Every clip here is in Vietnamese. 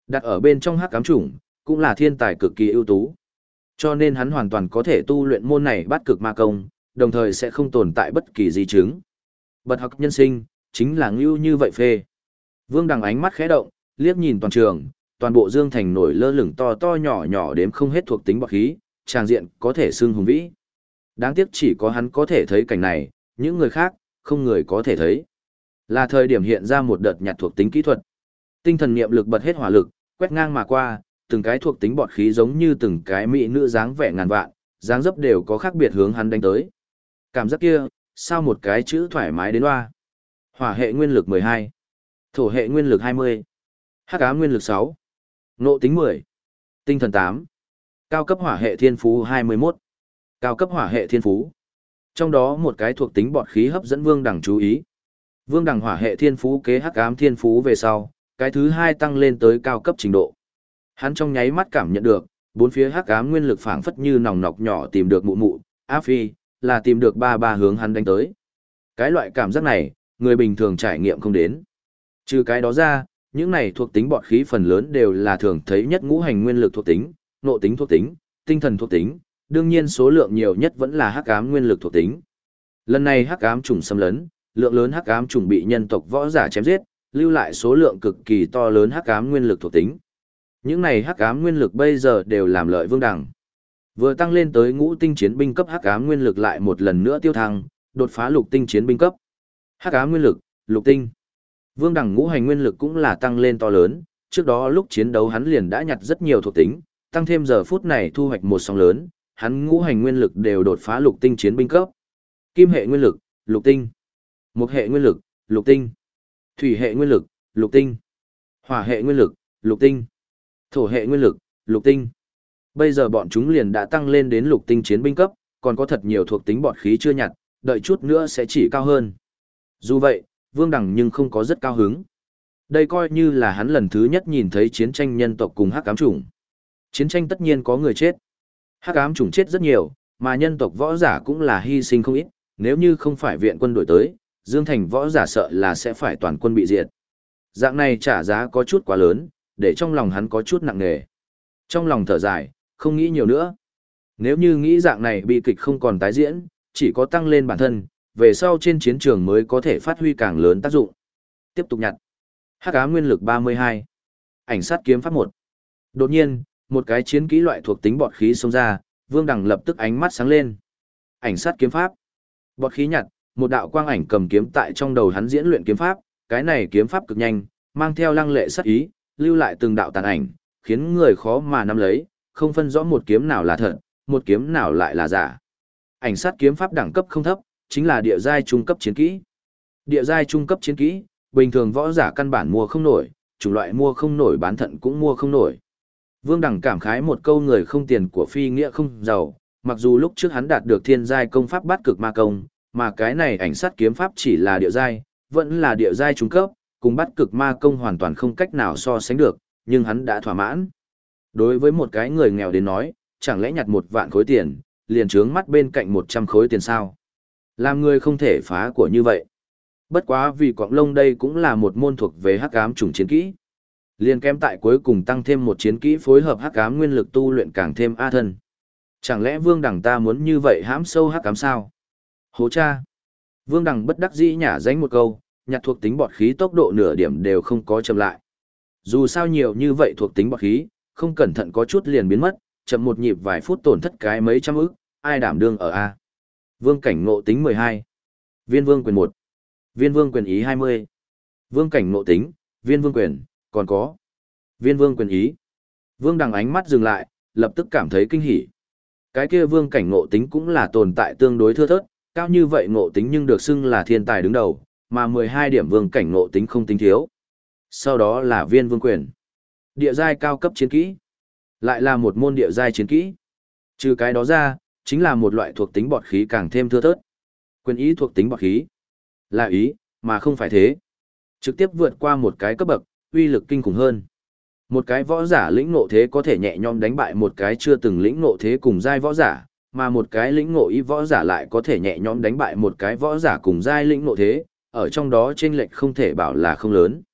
Đặt ở bên trong hắc ám chủng, cũng là thiên tài cực kỳ ưu tú. Cho nên hắn hoàn toàn có thể tu luyện môn này bát cực ma công, đồng thời sẽ không tồn tại bất kỳ di chứng. Bật học nhân sinh, chính là ngưu như vậy phê. Vương Đằng ánh mắt khẽ động, liếc nhìn toàn trường, toàn bộ Dương Thành nổi lơ lửng to to nhỏ nhỏ đếm không hết thuộc tính bọt khí, tràng diện có thể xưng hùng vĩ. Đáng tiếc chỉ có hắn có thể thấy cảnh này, những người khác, không người có thể thấy. Là thời điểm hiện ra một đợt nhặt thuộc tính kỹ thuật. Tinh thần niệm lực bật hết hỏa lực, quét ngang mà qua, từng cái thuộc tính bọt khí giống như từng cái mỹ nữ dáng vẻ ngàn vạn, dáng dấp đều có khác biệt hướng hắn đánh tới. Cảm giác kia, sao một cái chữ thoải mái đến loa. Hỏa hệ nguyên lực 12, thổ hệ nguyên lực 20, hắc ám nguyên lực 6, ngộ tính 10, tinh thần 8, cao cấp hỏa hệ thiên phú 21, cao cấp hỏa hệ thiên phú. Trong đó một cái thuộc tính bọt khí hấp dẫn Vương Đằng chú ý. Vương Đằng hỏa hệ thiên phú kế hắc ám thiên phú về sau, cái thứ hai tăng lên tới cao cấp trình độ. Hắn trong nháy mắt cảm nhận được, bốn phía hắc ám nguyên lực phảng phất như nòng nọc nhỏ tìm được mụ mụ, áp phi, là tìm được ba hướng hắn đánh tới. Cái loại cảm giác này, người bình thường trải nghiệm không đến. Trừ cái đó ra, những này thuộc tính bọt khí phần lớn đều là thường thấy nhất ngũ hành nguyên lực thuộc tính, nộ tính thuộc tính, tinh thần thuộc tính, đương nhiên số lượng nhiều nhất vẫn là hắc ám nguyên lực thuộc tính. Lần này hắc ám trùng xâm lấn, lượng lớn hắc ám trùng bị nhân tộc võ giả chém giết, lưu lại số lượng cực kỳ to lớn hắc ám nguyên lực thuộc tính. Những này hắc ám nguyên lực bây giờ đều làm lợi Vương Đằng. Vừa tăng lên tới ngũ tinh chiến binh cấp hắc ám nguyên lực lại một lần nữa tiêu thăng, đột phá lục tinh chiến binh cấp. Hắc ám nguyên lực, lục tinh. Vương Đằng ngũ hành nguyên lực cũng là tăng lên to lớn, trước đó lúc chiến đấu hắn liền đã nhặt rất nhiều thuộc tính, tăng thêm giờ phút này thu hoạch một sóng lớn, hắn ngũ hành nguyên lực đều đột phá lục tinh chiến binh cấp. Kim hệ nguyên lực, lục tinh. Mộc hệ nguyên lực, lục tinh. Thủy hệ nguyên lực, lục tinh. Hỏa hệ nguyên lực, lục tinh. Thổ hệ nguyên lực, lục tinh. Bây giờ bọn chúng liền đã tăng lên đến lục tinh chiến binh cấp, còn có thật nhiều thuộc tính bọt khí chưa nhặt, đợi chút nữa sẽ chỉ cao hơn. Dù vậy, Vương Đằng nhưng không có rất cao hứng. Đây coi như là hắn lần thứ nhất nhìn thấy chiến tranh nhân tộc cùng hắc ám chủng. Chiến tranh tất nhiên có người chết. Hắc ám chủng chết rất nhiều, mà nhân tộc võ giả cũng là hy sinh không ít, nếu như không phải viện quân đội tới, Dương Thành võ giả sợ là sẽ phải toàn quân bị diệt. Dạng này trả giá có chút quá lớn, để trong lòng hắn có chút nặng nề. Trong lòng thở dài, không nghĩ nhiều nữa. Nếu như nghĩ dạng này bi kịch không còn tái diễn, chỉ có tăng lên bản thân, về sau trên chiến trường mới có thể phát huy càng lớn tác dụng. Tiếp tục nhặt. Hắc ám nguyên lực 32. Ảnh sát kiếm pháp 1. Đột nhiên, một cái chiến kỹ loại thuộc tính bọt khí xông ra, Vương Đằng lập tức ánh mắt sáng lên. Ảnh sát kiếm pháp. Bọt khí nhặt, một đạo quang ảnh cầm kiếm tại trong đầu hắn diễn luyện kiếm pháp, cái này kiếm pháp cực nhanh, mang theo lăng lệ sát ý, lưu lại từng đạo tàn ảnh, khiến người khó mà nắm lấy, không phân rõ một kiếm nào là thật, một kiếm nào lại là giả. Ảnh sát kiếm pháp đẳng cấp không thấp, chính là địa giai trung cấp chiến kỹ. Địa giai trung cấp chiến kỹ, bình thường võ giả căn bản mua không nổi, chủng loại mua không nổi bán thận cũng mua không nổi. Vương Đằng cảm khái một câu người không tiền của phi nghĩa không giàu, mặc dù lúc trước hắn đạt được thiên giai công pháp bát cực ma công, mà cái này ảnh sát kiếm pháp chỉ là địa giai, vẫn là địa giai trung cấp, cùng bát cực ma công hoàn toàn không cách nào so sánh được, nhưng hắn đã thỏa mãn. Đối với một cái người nghèo đến nói, chẳng lẽ nhặt 1 vạn khối tiền, liền trướng mắt bên cạnh 100 khối tiền sao? Làm người không thể phá của như vậy. Bất quá vì quạng lông đây cũng là một môn thuộc về hắc ám chủng chiến kỹ. Liền kém tại cuối cùng tăng thêm một chiến kỹ phối hợp hắc ám nguyên lực tu luyện càng thêm a thân. Chẳng lẽ Vương Đằng ta muốn như vậy hãm sâu hắc ám sao? Hố cha. Vương Đằng bất đắc dĩ nhả danh một câu, nhặt thuộc tính bọt khí tốc độ nửa điểm đều không có chậm lại. Dù sao nhiều như vậy thuộc tính bọt khí, không cẩn thận có chút liền biến mất, chậm một nhịp vài phút tổn thất cái mấy trăm ức, ai đảm đương ở a. Vương cảnh ngộ tính 12. Viên vương quyền 1. Viên vương quyền ý 20. Vương cảnh ngộ tính, viên vương quyền, còn có viên vương quyền ý. Vương Đằng ánh mắt dừng lại, lập tức cảm thấy kinh hỉ. Cái kia vương cảnh ngộ tính cũng là tồn tại tương đối thưa thớt, cao như vậy ngộ tính nhưng được xưng là thiên tài đứng đầu, mà 12 điểm vương cảnh ngộ tính không tính thiếu. Sau đó là viên vương quyền. Địa giai cao cấp chiến kỹ. Lại là một môn địa giai chiến kỹ. Trừ cái đó ra, chính là một loại thuộc tính bọt khí càng thêm thưa thớt. Quyền ý thuộc tính bọt khí. Là ý, mà không phải thế. Trực tiếp vượt qua một cái cấp bậc, uy lực kinh khủng hơn. Một cái võ giả lĩnh ngộ thế có thể nhẹ nhõm đánh bại một cái chưa từng lĩnh ngộ thế cùng giai võ giả, mà một cái lĩnh ngộ ý võ giả lại có thể nhẹ nhõm đánh bại một cái võ giả cùng giai lĩnh ngộ thế, ở trong đó chênh lệch không thể bảo là không lớn.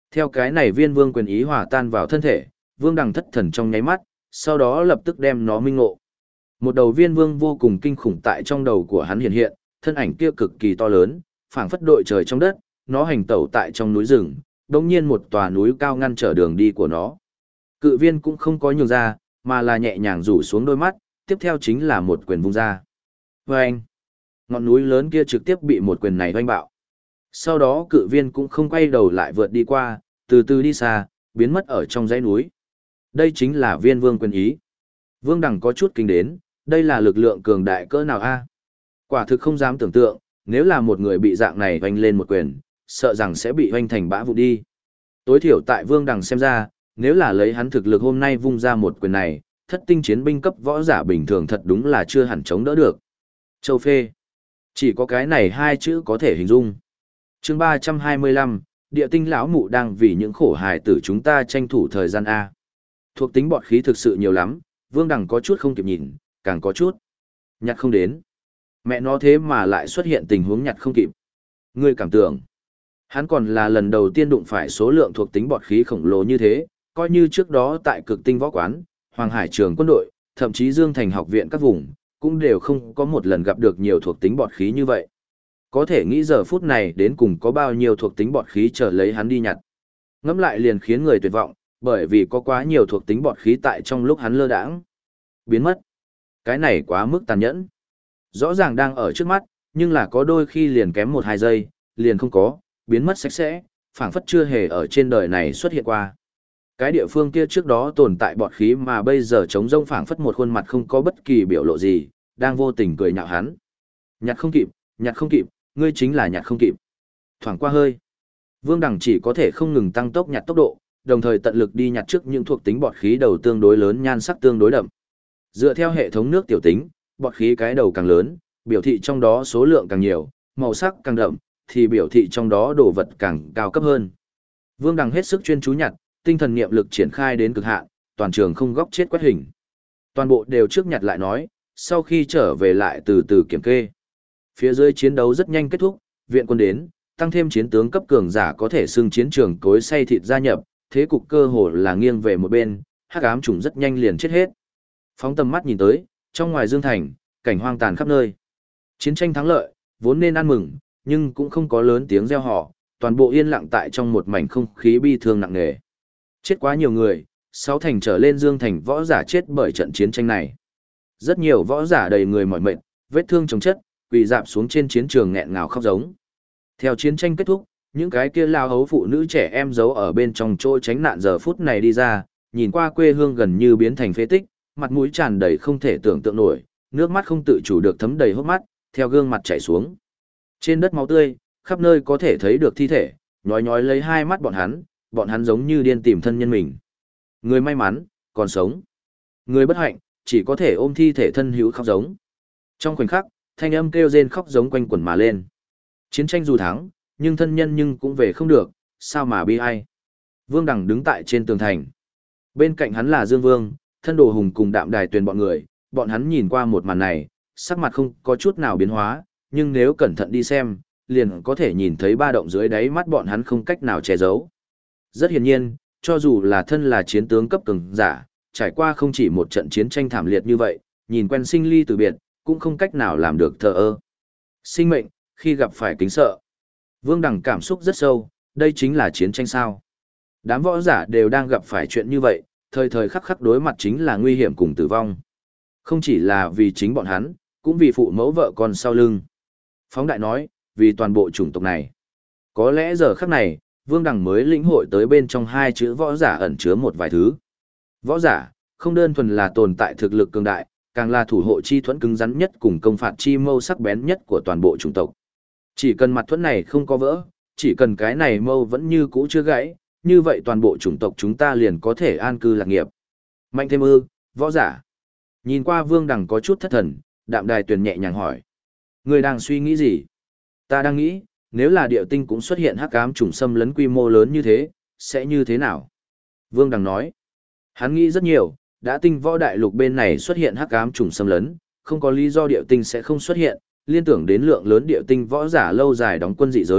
Theo cái này viên vương quyền ý hòa tan vào thân thể, vương đằng thất thần trong nháy mắt, sau đó lập tức đem nó minh ngộ. Một đầu viên vương vô cùng kinh khủng tại trong đầu của hắn hiện hiện, thân ảnh kia cực kỳ to lớn, phảng phất đội trời trong đất, nó hành tẩu tại trong núi rừng, đột nhiên một tòa núi cao ngăn trở đường đi của nó. Cự viên cũng không có nhường ra, mà là nhẹ nhàng rủ xuống đôi mắt, tiếp theo chính là một quyền vung ra. Vâng! Ngọn núi lớn kia trực tiếp bị một quyền này oanh bạo. Sau đó cự viên cũng không quay đầu lại vượt đi qua, từ từ đi xa, biến mất ở trong dãy núi. Đây chính là viên vương quyền ý. Vương Đằng có chút kinh đến, đây là lực lượng cường đại cỡ nào a? Quả thực không dám tưởng tượng, nếu là một người bị dạng này oanh lên một quyền, sợ rằng sẽ bị oanh thành bã vụn đi. Tối thiểu tại Vương Đằng xem ra, nếu là lấy hắn thực lực hôm nay vung ra một quyền này, thất tinh chiến binh cấp võ giả bình thường thật đúng là chưa hẳn chống đỡ được. Châu phê. Chỉ có cái này hai chữ có thể hình dung. Chương 325, địa tinh lão mụ đang vì những khổ hài tử chúng ta tranh thủ thời gian A. Thuộc tính bọt khí thực sự nhiều lắm, Vương Đằng có chút không kịp nhìn, càng có chút nhặt không đến. Mẹ nó thế mà lại xuất hiện tình huống nhặt không kịp. Ngươi cảm tưởng, hắn còn là lần đầu tiên đụng phải số lượng thuộc tính bọt khí khổng lồ như thế, coi như trước đó tại Cực Tinh Võ Quán, Hoàng Hải Trường Quân đội, thậm chí Dương Thành học viện các vùng, cũng đều không có một lần gặp được nhiều thuộc tính bọt khí như vậy. Có thể nghĩ giờ phút này đến cùng có bao nhiêu thuộc tính bọt khí chờ lấy hắn đi nhặt. Ngẫm lại liền khiến người tuyệt vọng, bởi vì có quá nhiều thuộc tính bọt khí tại trong lúc hắn lơ đãng biến mất. Cái này quá mức tàn nhẫn. Rõ ràng đang ở trước mắt, nhưng là có đôi khi liền kém 1-2 giây, liền không có, biến mất sạch sẽ, phảng phất chưa hề ở trên đời này xuất hiện qua. Cái địa phương kia trước đó tồn tại bọt khí mà bây giờ trống rông phảng phất một khuôn mặt không có bất kỳ biểu lộ gì, đang vô tình cười nhạo hắn. Nhặt không kịp, ngươi chính là nhặt không kịp. Thoảng qua hơi, Vương Đằng chỉ có thể không ngừng tăng tốc nhặt tốc độ, đồng thời tận lực đi nhặt trước những thuộc tính bọt khí đầu tương đối lớn, nhan sắc tương đối đậm. Dựa theo hệ thống nước tiểu tính, bọt khí cái đầu càng lớn, biểu thị trong đó số lượng càng nhiều, màu sắc càng đậm, thì biểu thị trong đó đồ vật càng cao cấp hơn. Vương Đằng hết sức chuyên chú nhặt, tinh thần niệm lực triển khai đến cực hạn, toàn trường không góc chết quét hình. Toàn bộ đều trước nhặt lại nói, sau khi trở về lại từ từ kiểm kê. Phía dưới chiến đấu rất nhanh kết thúc, viện quân đến, tăng thêm chiến tướng cấp cường giả có thể xưng chiến trường cối xay thịt gia nhập, thế cục cơ hồ là nghiêng về một bên, hắc ám chủng rất nhanh liền chết hết. Phóng tầm mắt nhìn tới, trong ngoài Dương Thành, cảnh hoang tàn khắp nơi. Chiến tranh thắng lợi, vốn nên ăn mừng, nhưng cũng không có lớn tiếng reo hò, toàn bộ yên lặng tại trong một mảnh không khí bi thương nặng nề. Chết quá nhiều người, 6 thành trở lên Dương Thành võ giả chết bởi trận chiến tranh này. Rất nhiều võ giả đầy người mỏi mệt, vết thương chồng chất, quỳ rạp xuống trên chiến trường nghẹn ngào khóc giống. Theo chiến tranh kết thúc, những cái kia lao hấu phụ nữ trẻ em giấu ở bên trong chỗ tránh nạn giờ phút này đi ra, nhìn qua quê hương gần như biến thành phế tích, mặt mũi tràn đầy không thể tưởng tượng nổi, nước mắt không tự chủ được thấm đầy hốc mắt, theo gương mặt chảy xuống. Trên đất máu tươi, khắp nơi có thể thấy được thi thể, nhói nhói lấy hai mắt bọn hắn giống như điên tìm thân nhân mình. Người may mắn, còn sống. Người bất hạnh, chỉ có thể ôm thi thể thân hữu khóc giống. Trong khoảnh khắc, thanh âm kêu rên khóc giống quanh quẩn mà lên. Chiến tranh dù thắng, nhưng thân nhân nhưng cũng về không được, sao mà bi ai. Vương Đằng đứng tại trên tường thành. Bên cạnh hắn là Dương Vương, thân đồ hùng cùng Đạm Đài Tuyền bọn người, bọn hắn nhìn qua một màn này, sắc mặt không có chút nào biến hóa, nhưng nếu cẩn thận đi xem, liền có thể nhìn thấy ba động dưới đáy mắt bọn hắn không cách nào che giấu. Rất hiển nhiên, cho dù là thân là chiến tướng cấp cường giả, trải qua không chỉ một trận chiến tranh thảm liệt như vậy, nhìn quen sinh ly từ biệt, cũng không cách nào làm được thờ ơ. Sinh mệnh, khi gặp phải kính sợ. Vương Đằng cảm xúc rất sâu, đây chính là chiến tranh sao. Đám võ giả đều đang gặp phải chuyện như vậy, thời thời khắc khắc đối mặt chính là nguy hiểm cùng tử vong. Không chỉ là vì chính bọn hắn, cũng vì phụ mẫu vợ con sau lưng. Phóng đại nói, vì toàn bộ chủng tộc này. Có lẽ giờ khắc này, Vương Đằng mới lĩnh hội tới bên trong hai chữ võ giả ẩn chứa một vài thứ. Võ giả, không đơn thuần là tồn tại thực lực cường đại, càng là thủ hộ chi thuẫn cứng rắn nhất cùng công phạt chi mâu sắc bén nhất của toàn bộ chủng tộc. Chỉ cần mặt thuẫn này không có vỡ, chỉ cần cái này mâu vẫn như cũ chưa gãy, như vậy toàn bộ chủng tộc chúng ta liền có thể an cư lạc nghiệp. Mạnh thêm ư, võ giả. Nhìn qua Vương Đằng có chút thất thần, Đạm Đài Tuyền nhẹ nhàng hỏi. Người đang suy nghĩ gì? Ta đang nghĩ, nếu là địa tinh cũng xuất hiện hắc ám chủng xâm lấn quy mô lớn như thế, sẽ như thế nào? Vương Đằng nói. Hắn nghĩ rất nhiều, đã tinh võ đại lục bên này xuất hiện hắc ám chủng xâm lấn, không có lý do địa tinh sẽ không xuất hiện, liên tưởng đến lượng lớn địa tinh võ giả lâu dài đóng quân dị giới,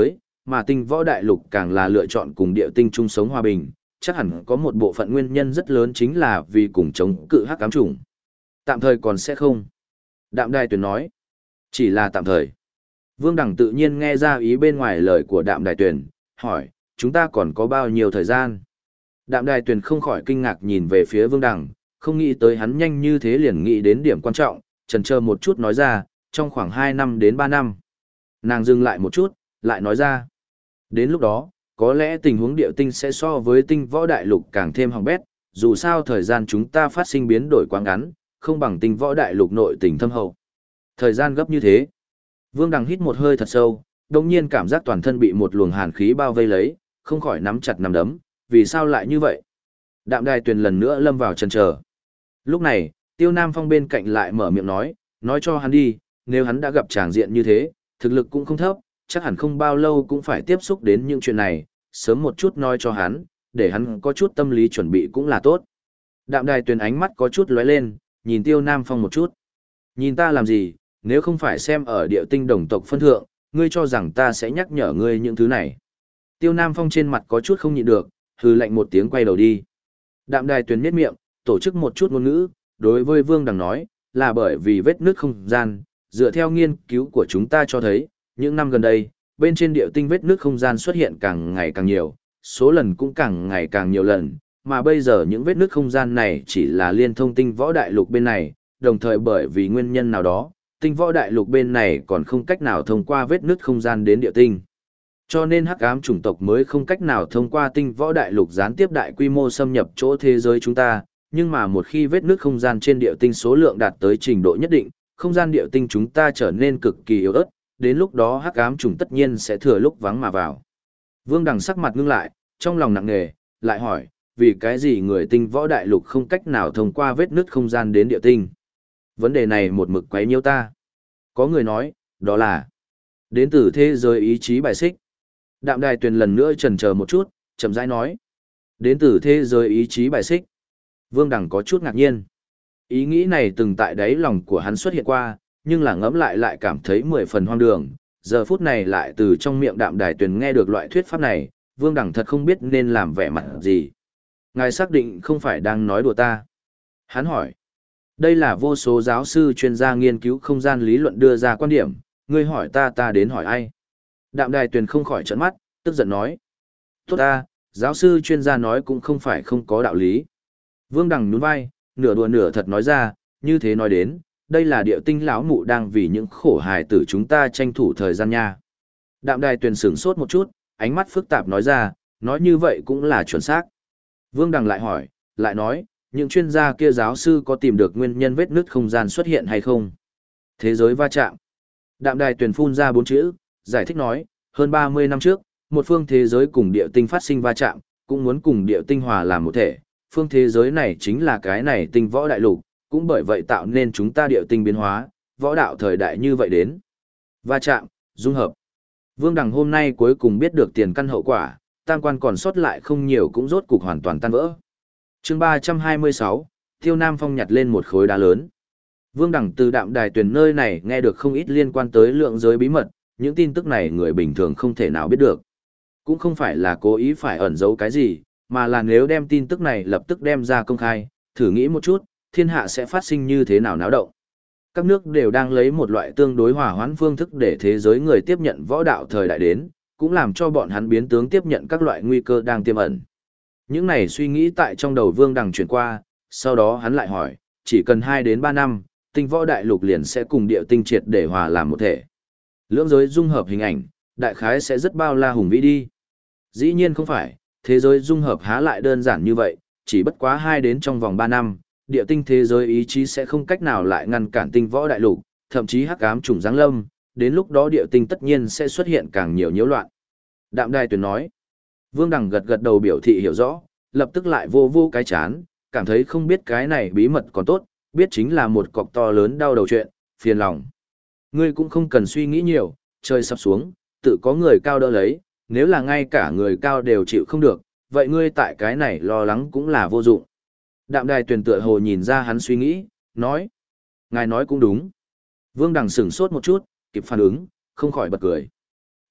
mà tinh võ đại lục càng là lựa chọn cùng địa tinh chung sống hòa bình, chắc hẳn có một bộ phận nguyên nhân rất lớn chính là vì cùng chống cự hắc ám chủng. Tạm thời còn sẽ không. Đạm Đài Tuyền nói. Chỉ là tạm thời. Vương Đằng tự nhiên nghe ra ý bên ngoài lời của Đạm Đài Tuyền, hỏi, chúng ta còn có bao nhiêu thời gian? Đạm Đài Tuyền không khỏi kinh ngạc nhìn về phía Vương Đằng, không nghĩ tới hắn nhanh như thế liền nghĩ đến điểm quan trọng, chần chờ một chút nói ra, trong khoảng 2 năm đến 3 năm. Nàng dừng lại một chút, lại nói ra. Đến lúc đó, có lẽ tình huống địa tinh sẽ so với tinh võ đại lục càng thêm hỏng bét, dù sao thời gian chúng ta phát sinh biến đổi quá ngắn, không bằng tinh võ đại lục nội tình thâm hậu. Thời gian gấp như thế. Vương Đằng hít một hơi thật sâu, đồng nhiên cảm giác toàn thân bị một luồng hàn khí bao vây lấy, không khỏi nắm chặt nắm đấm, vì sao lại như vậy? Đạm Đài Tuyền lần nữa lâm vào chần chờ. Lúc này, Tiêu Nam Phong bên cạnh lại mở miệng nói cho hắn đi, nếu hắn đã gặp tràng diện như thế, thực lực cũng không thấp, chắc hẳn không bao lâu cũng phải tiếp xúc đến những chuyện này, sớm một chút nói cho hắn, để hắn có chút tâm lý chuẩn bị cũng là tốt. Đạm Đài Tuyền ánh mắt có chút lóe lên, nhìn Tiêu Nam Phong một chút. Nhìn ta làm gì, nếu không phải xem ở địa tinh đồng tộc phân thượng, ngươi cho rằng ta sẽ nhắc nhở ngươi những thứ này. Tiêu Nam Phong trên mặt có chút không nhịn được, hừ lạnh một tiếng quay đầu đi. Đạm Đài Tuyền nhếch miệng, tổ chức một chút ngôn ngữ, đối với Vương Đằng nói, là bởi vì vết nứt không gian, dựa theo nghiên cứu của chúng ta cho thấy, những năm gần đây, bên trên địa tinh vết nứt không gian xuất hiện càng ngày càng nhiều, số lần cũng càng ngày càng nhiều lần, mà bây giờ những vết nứt không gian này chỉ là liên thông tinh võ đại lục bên này, đồng thời bởi vì nguyên nhân nào đó, tinh võ đại lục bên này còn không cách nào thông qua vết nứt không gian đến địa tinh. Cho nên hắc ám chủng tộc mới không cách nào thông qua tinh võ đại lục gián tiếp đại quy mô xâm nhập chỗ thế giới chúng ta, nhưng mà một khi vết nứt không gian trên địa tinh số lượng đạt tới trình độ nhất định, không gian địa tinh chúng ta trở nên cực kỳ yếu ớt, đến lúc đó hắc ám chủng tất nhiên sẽ thừa lúc vắng mà vào. Vương Đằng sắc mặt ngưng lại, trong lòng nặng nề, lại hỏi, vì cái gì người tinh võ đại lục không cách nào thông qua vết nứt không gian đến địa tinh? Vấn đề này một mực quấy nhiễu ta. Có người nói, đó là đến từ thế giới ý chí bài xích. Đạm Đài Tuyền lần nữa chần chờ một chút, chậm rãi nói. Đến từ thế giới ý chí bài xích. Vương Đằng có chút ngạc nhiên. Ý nghĩ này từng tại đáy lòng của hắn xuất hiện qua, nhưng là ngẫm lại cảm thấy 10 phần hoang đường. Giờ phút này lại từ trong miệng Đạm Đài Tuyền nghe được loại thuyết pháp này, Vương Đằng thật không biết nên làm vẻ mặt gì. Ngài xác định không phải đang nói đùa ta. Hắn hỏi. Đây là vô số giáo sư chuyên gia nghiên cứu không gian lý luận đưa ra quan điểm, ngươi hỏi ta đến hỏi ai. Đạm Đài Tuyền không khỏi trợn mắt, tức giận nói. Tốt ta, giáo sư chuyên gia nói cũng không phải không có đạo lý. Vương Đằng nhún vai, nửa đùa nửa thật nói ra, như thế nói đến, đây là địa tinh lão mụ đang vì những khổ hài tử chúng ta tranh thủ thời gian nha. Đạm Đài Tuyền sửng sốt một chút, ánh mắt phức tạp nói ra, nói như vậy cũng là chuẩn xác. Vương Đằng lại hỏi, lại nói, những chuyên gia kia giáo sư có tìm được nguyên nhân vết nứt không gian xuất hiện hay không? Thế giới va chạm. Đạm Đài Tuyền phun ra 4 chữ, giải thích nói, hơn 30 năm trước, một phương thế giới cùng địa tinh phát sinh va chạm, cũng muốn cùng địa tinh hòa làm một thể. Phương thế giới này chính là cái này tinh võ đại lục, cũng bởi vậy tạo nên chúng ta địa tinh biến hóa, võ đạo thời đại như vậy đến. Va chạm, dung hợp. Vương Đằng hôm nay cuối cùng biết được tiền căn hậu quả, tam quan còn sót lại không nhiều cũng rốt cục hoàn toàn tan vỡ. Chương 326, Tiêu Nam Phong nhặt lên một khối đá lớn. Vương Đằng từ Đạm Đài Tuyền nơi này nghe được không ít liên quan tới lượng giới bí mật, những tin tức này người bình thường không thể nào biết được. Cũng không phải là cố ý phải ẩn giấu cái gì, mà là nếu đem tin tức này lập tức đem ra công khai, thử nghĩ một chút, thiên hạ sẽ phát sinh như thế nào náo động. Các nước đều đang lấy một loại tương đối hòa hoãn phương thức để thế giới người tiếp nhận võ đạo thời đại đến, cũng làm cho bọn hắn biến tướng tiếp nhận các loại nguy cơ đang tiềm ẩn. Những này suy nghĩ tại trong đầu Vương Đằng chuyển qua, sau đó hắn lại hỏi, chỉ cần 2 đến 3 năm, tinh võ đại lục liền sẽ cùng địa tinh triệt để hòa làm một thể. Lưỡng giới dung hợp hình ảnh, đại khái sẽ rất bao la hùng vĩ đi. Dĩ nhiên không phải, thế giới dung hợp há lại đơn giản như vậy, chỉ bất quá 2 đến trong vòng 3 năm, địa tinh thế giới ý chí sẽ không cách nào lại ngăn cản tinh võ đại lục, thậm chí hắc ám trùng giáng lâm, đến lúc đó địa tinh tất nhiên sẽ xuất hiện càng nhiều nhiễu loạn. Đạm Đài Tuyền nói. Vương Đằng gật gật đầu biểu thị hiểu rõ, lập tức lại vô cái chán, cảm thấy không biết cái này bí mật còn tốt, biết chính là một cọc to lớn đau đầu chuyện, phiền lòng. Ngươi cũng không cần suy nghĩ nhiều, trời sắp xuống, tự có người cao đỡ lấy, nếu là ngay cả người cao đều chịu không được, vậy ngươi tại cái này lo lắng cũng là vô dụng. Đạm Đài Tuyền tựa hồ nhìn ra hắn suy nghĩ, nói. Ngài nói cũng đúng. Vương Đằng sửng sốt một chút, kịp phản ứng, không khỏi bật cười.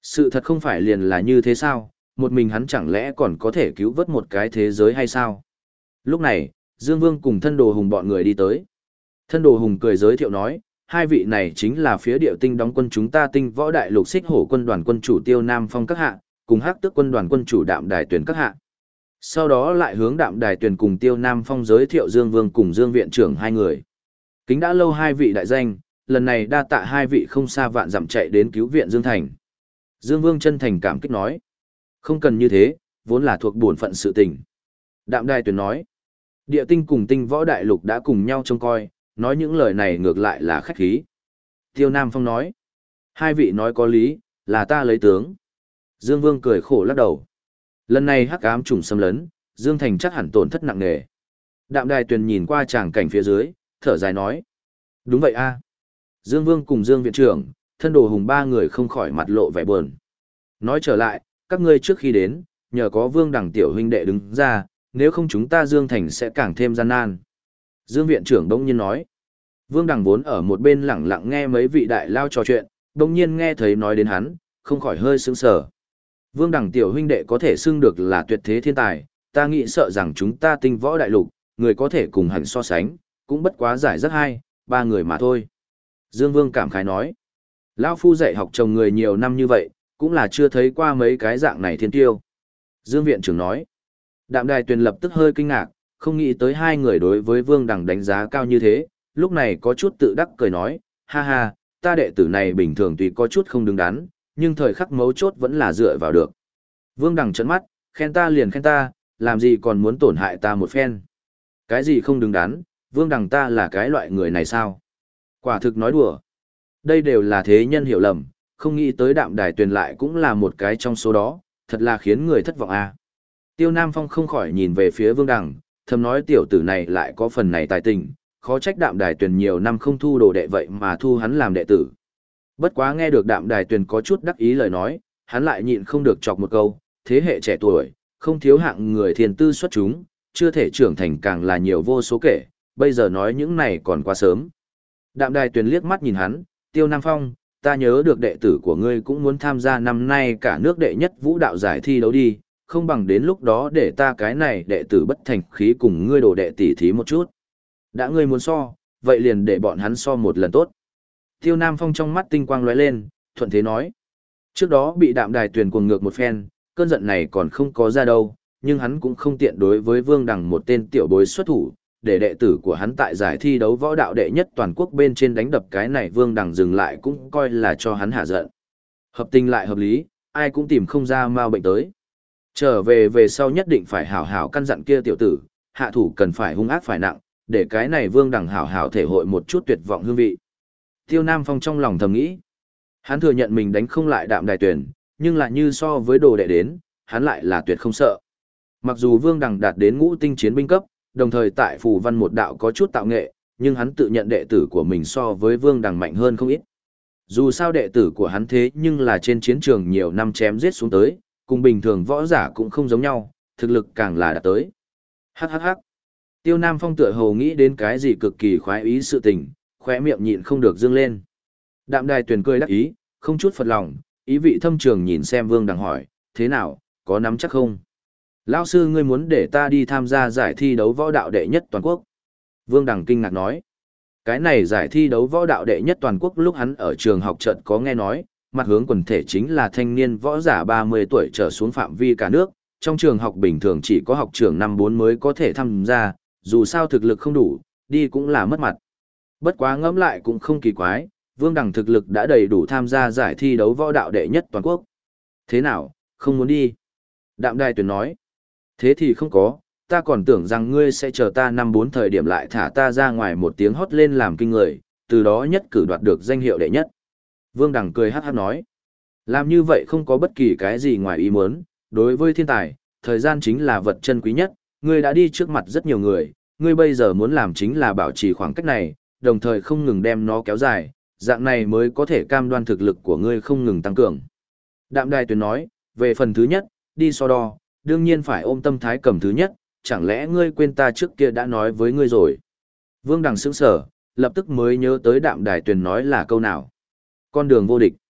Sự thật không phải liền là như thế sao, một mình hắn chẳng lẽ còn có thể cứu vớt một cái thế giới hay sao? Lúc này, Dương Vương cùng thân đồ hùng bọn người đi tới. Thân đồ hùng cười giới thiệu nói, hai vị này chính là phía Điệu Tinh đóng quân chúng ta Tinh Võ Đại Lục Xích Hổ quân đoàn quân chủ Tiêu Nam Phong các hạ, cùng Hắc Tước quân đoàn quân chủ Đạm Đài Tuyền các hạ. Sau đó lại hướng Đạm Đài Tuyền cùng Tiêu Nam Phong giới thiệu Dương Vương cùng Dương viện trưởng hai người. Kính đã lâu hai vị đại danh, lần này đa tạ hai vị không xa vạn dặm chạy đến cứu viện Dương Thành. Dương Vương chân thành cảm kích nói, không cần như thế, vốn là thuộc bổn phận sự tình. Đạm Đài Tuyền nói, Địa Tinh cùng Tinh Võ Đại Lục đã cùng nhau trông coi, nói những lời này ngược lại là khách khí. Tiêu Nam Phong nói, hai vị nói có lý, là ta lấy tướng. Dương Vương cười khổ lắc đầu. Lần này hắc ám trùng xâm lấn, Dương Thành chắc hẳn tổn thất nặng nề. Đạm Đài Tuyền nhìn qua tràng cảnh phía dưới, thở dài nói, đúng vậy a. Dương Vương cùng Dương viện trưởng, thân đồ hùng ba người không khỏi mặt lộ vẻ buồn. Nói trở lại, các ngươi trước khi đến, nhờ có Vương Đẳng tiểu huynh đệ đứng ra, nếu không chúng ta Dương Thành sẽ càng thêm gian nan. Dương viện trưởng đông nhiên nói. Vương Đằng vốn ở một bên lẳng lặng nghe mấy vị đại lao trò chuyện, đông nhiên nghe thấy nói đến hắn, không khỏi hơi sững sờ. Vương Đằng tiểu huynh đệ có thể xưng được là tuyệt thế thiên tài, ta nghĩ sợ rằng chúng ta Tinh Võ Đại Lục, người có thể cùng hẳn so sánh, cũng bất quá giải rất hai, ba người mà thôi. Dương Vương cảm khái nói. Lão phu dạy học chồng người nhiều năm như vậy, cũng là chưa thấy qua mấy cái dạng này thiên tiêu. Dương viện trưởng nói. Đạm Đài Tuyền lập tức hơi kinh ngạc, không nghĩ tới hai người đối với Vương Đằng đánh giá cao như thế, lúc này có chút tự đắc cười nói, ha ha, ta đệ tử này bình thường tuy có chút không đứng đắn, nhưng thời khắc mấu chốt vẫn là dựa vào được. Vương Đằng trợn mắt, khen ta liền khen ta, làm gì còn muốn tổn hại ta một phen. Cái gì không đứng đắn, Vương Đằng ta là cái loại người này sao? Quả thực nói đùa. Đây đều là thế nhân hiểu lầm, không nghĩ tới Đạm Đài Tuyền lại cũng là một cái trong số đó, thật là khiến người thất vọng à. Tiêu Nam Phong không khỏi nhìn về phía Vương Đằng, thầm nói tiểu tử này lại có phần này tài tình, khó trách Đạm Đài Tuyền nhiều năm không thu đồ đệ vậy mà thu hắn làm đệ tử. Bất quá nghe được Đạm Đài Tuyền có chút đắc ý lời nói, hắn lại nhịn không được chọc một câu, thế hệ trẻ tuổi, không thiếu hạng người thiền tư xuất chúng, chưa thể trưởng thành càng là nhiều vô số kể, bây giờ nói những này còn quá sớm. Đạm Đài Tuyền liếc mắt nhìn hắn, Tiêu Nam Phong, ta nhớ được đệ tử của ngươi cũng muốn tham gia năm nay cả nước đệ nhất vũ đạo giải thi đấu đi, không bằng đến lúc đó để ta cái này đệ tử bất thành khí cùng ngươi đồ đệ tỉ thí một chút. Đã ngươi muốn so, vậy liền để bọn hắn so một lần tốt. Tiêu Nam Phong trong mắt tinh quang lóe lên, thuận thế nói. Trước đó bị Đạm Đài Tuyền cuồng ngược một phen, cơn giận này còn không có ra đâu, nhưng hắn cũng không tiện đối với Vương Đằng một tên tiểu bối xuất thủ, để đệ tử của hắn tại giải thi đấu võ đạo đệ nhất toàn quốc bên trên đánh đập cái này Vương Đằng dừng lại cũng coi là cho hắn hạ giận. Hợp tình lại hợp lý, ai cũng tìm không ra mau bệnh tới. Trở về sau nhất định phải hảo hảo căn dặn kia tiểu tử, hạ thủ cần phải hung ác phải nặng, để cái này Vương Đằng hảo hảo thể hội một chút tuyệt vọng hương vị. Tiêu Nam Phong trong lòng thầm nghĩ, hắn thừa nhận mình đánh không lại Đạm Đài Tuyền, nhưng lại như so với đồ đệ đến, hắn lại là tuyệt không sợ. Mặc dù Vương Đằng đạt đến ngũ tinh chiến binh cấp, đồng thời tại phù văn một đạo có chút tạo nghệ, nhưng hắn tự nhận đệ tử của mình so với Vương Đằng mạnh hơn không ít. Dù sao đệ tử của hắn thế nhưng là trên chiến trường nhiều năm chém giết xuống tới, cùng bình thường võ giả cũng không giống nhau, thực lực càng là đạt tới. Hắc hắc hắc. Tiêu Nam Phong tựa hồ nghĩ đến cái gì cực kỳ khoái ý sự tình, khóe miệng nhịn không được dương lên. Đạm Đài Tuyền cười đắc ý, không chút phật lòng, ý vị thâm trường nhìn xem Vương Đằng hỏi, thế nào, có nắm chắc không? Lão sư ngươi muốn để ta đi tham gia giải thi đấu võ đạo đệ nhất toàn quốc. Vương Đằng kinh ngạc nói, cái này giải thi đấu võ đạo đệ nhất toàn quốc lúc hắn ở trường học chợt có nghe nói, mặt hướng quần thể chính là thanh niên võ giả 30 tuổi trở xuống phạm vi cả nước, trong trường học bình thường chỉ có học trưởng năm 4 mới có thể tham gia, dù sao thực lực không đủ, đi cũng là mất mặt. Bất quá ngẫm lại cũng không kỳ quái, Vương Đằng thực lực đã đầy đủ tham gia giải thi đấu võ đạo đệ nhất toàn quốc. Thế nào, không muốn đi? Đạm Đài Tuyền nói, thế thì không có, ta còn tưởng rằng ngươi sẽ chờ ta năm 4 thời điểm lại thả ta ra ngoài một tiếng hót lên làm kinh người, từ đó nhất cử đoạt được danh hiệu đệ nhất. Vương Đằng cười hát hát nói, làm như vậy không có bất kỳ cái gì ngoài ý muốn, đối với thiên tài, thời gian chính là vật chân quý nhất, ngươi đã đi trước mặt rất nhiều người, ngươi bây giờ muốn làm chính là bảo trì khoảng cách này, đồng thời không ngừng đem nó kéo dài, dạng này mới có thể cam đoan thực lực của ngươi không ngừng tăng cường. Đạm Đài Tuyền nói, về phần thứ nhất, đi so đo, đương nhiên phải ôm tâm thái cầm thứ nhất, chẳng lẽ ngươi quên ta trước kia đã nói với ngươi rồi. Vương Đằng sững sờ, lập tức mới nhớ tới Đạm Đài Tuyền nói là câu nào. Con đường vô địch.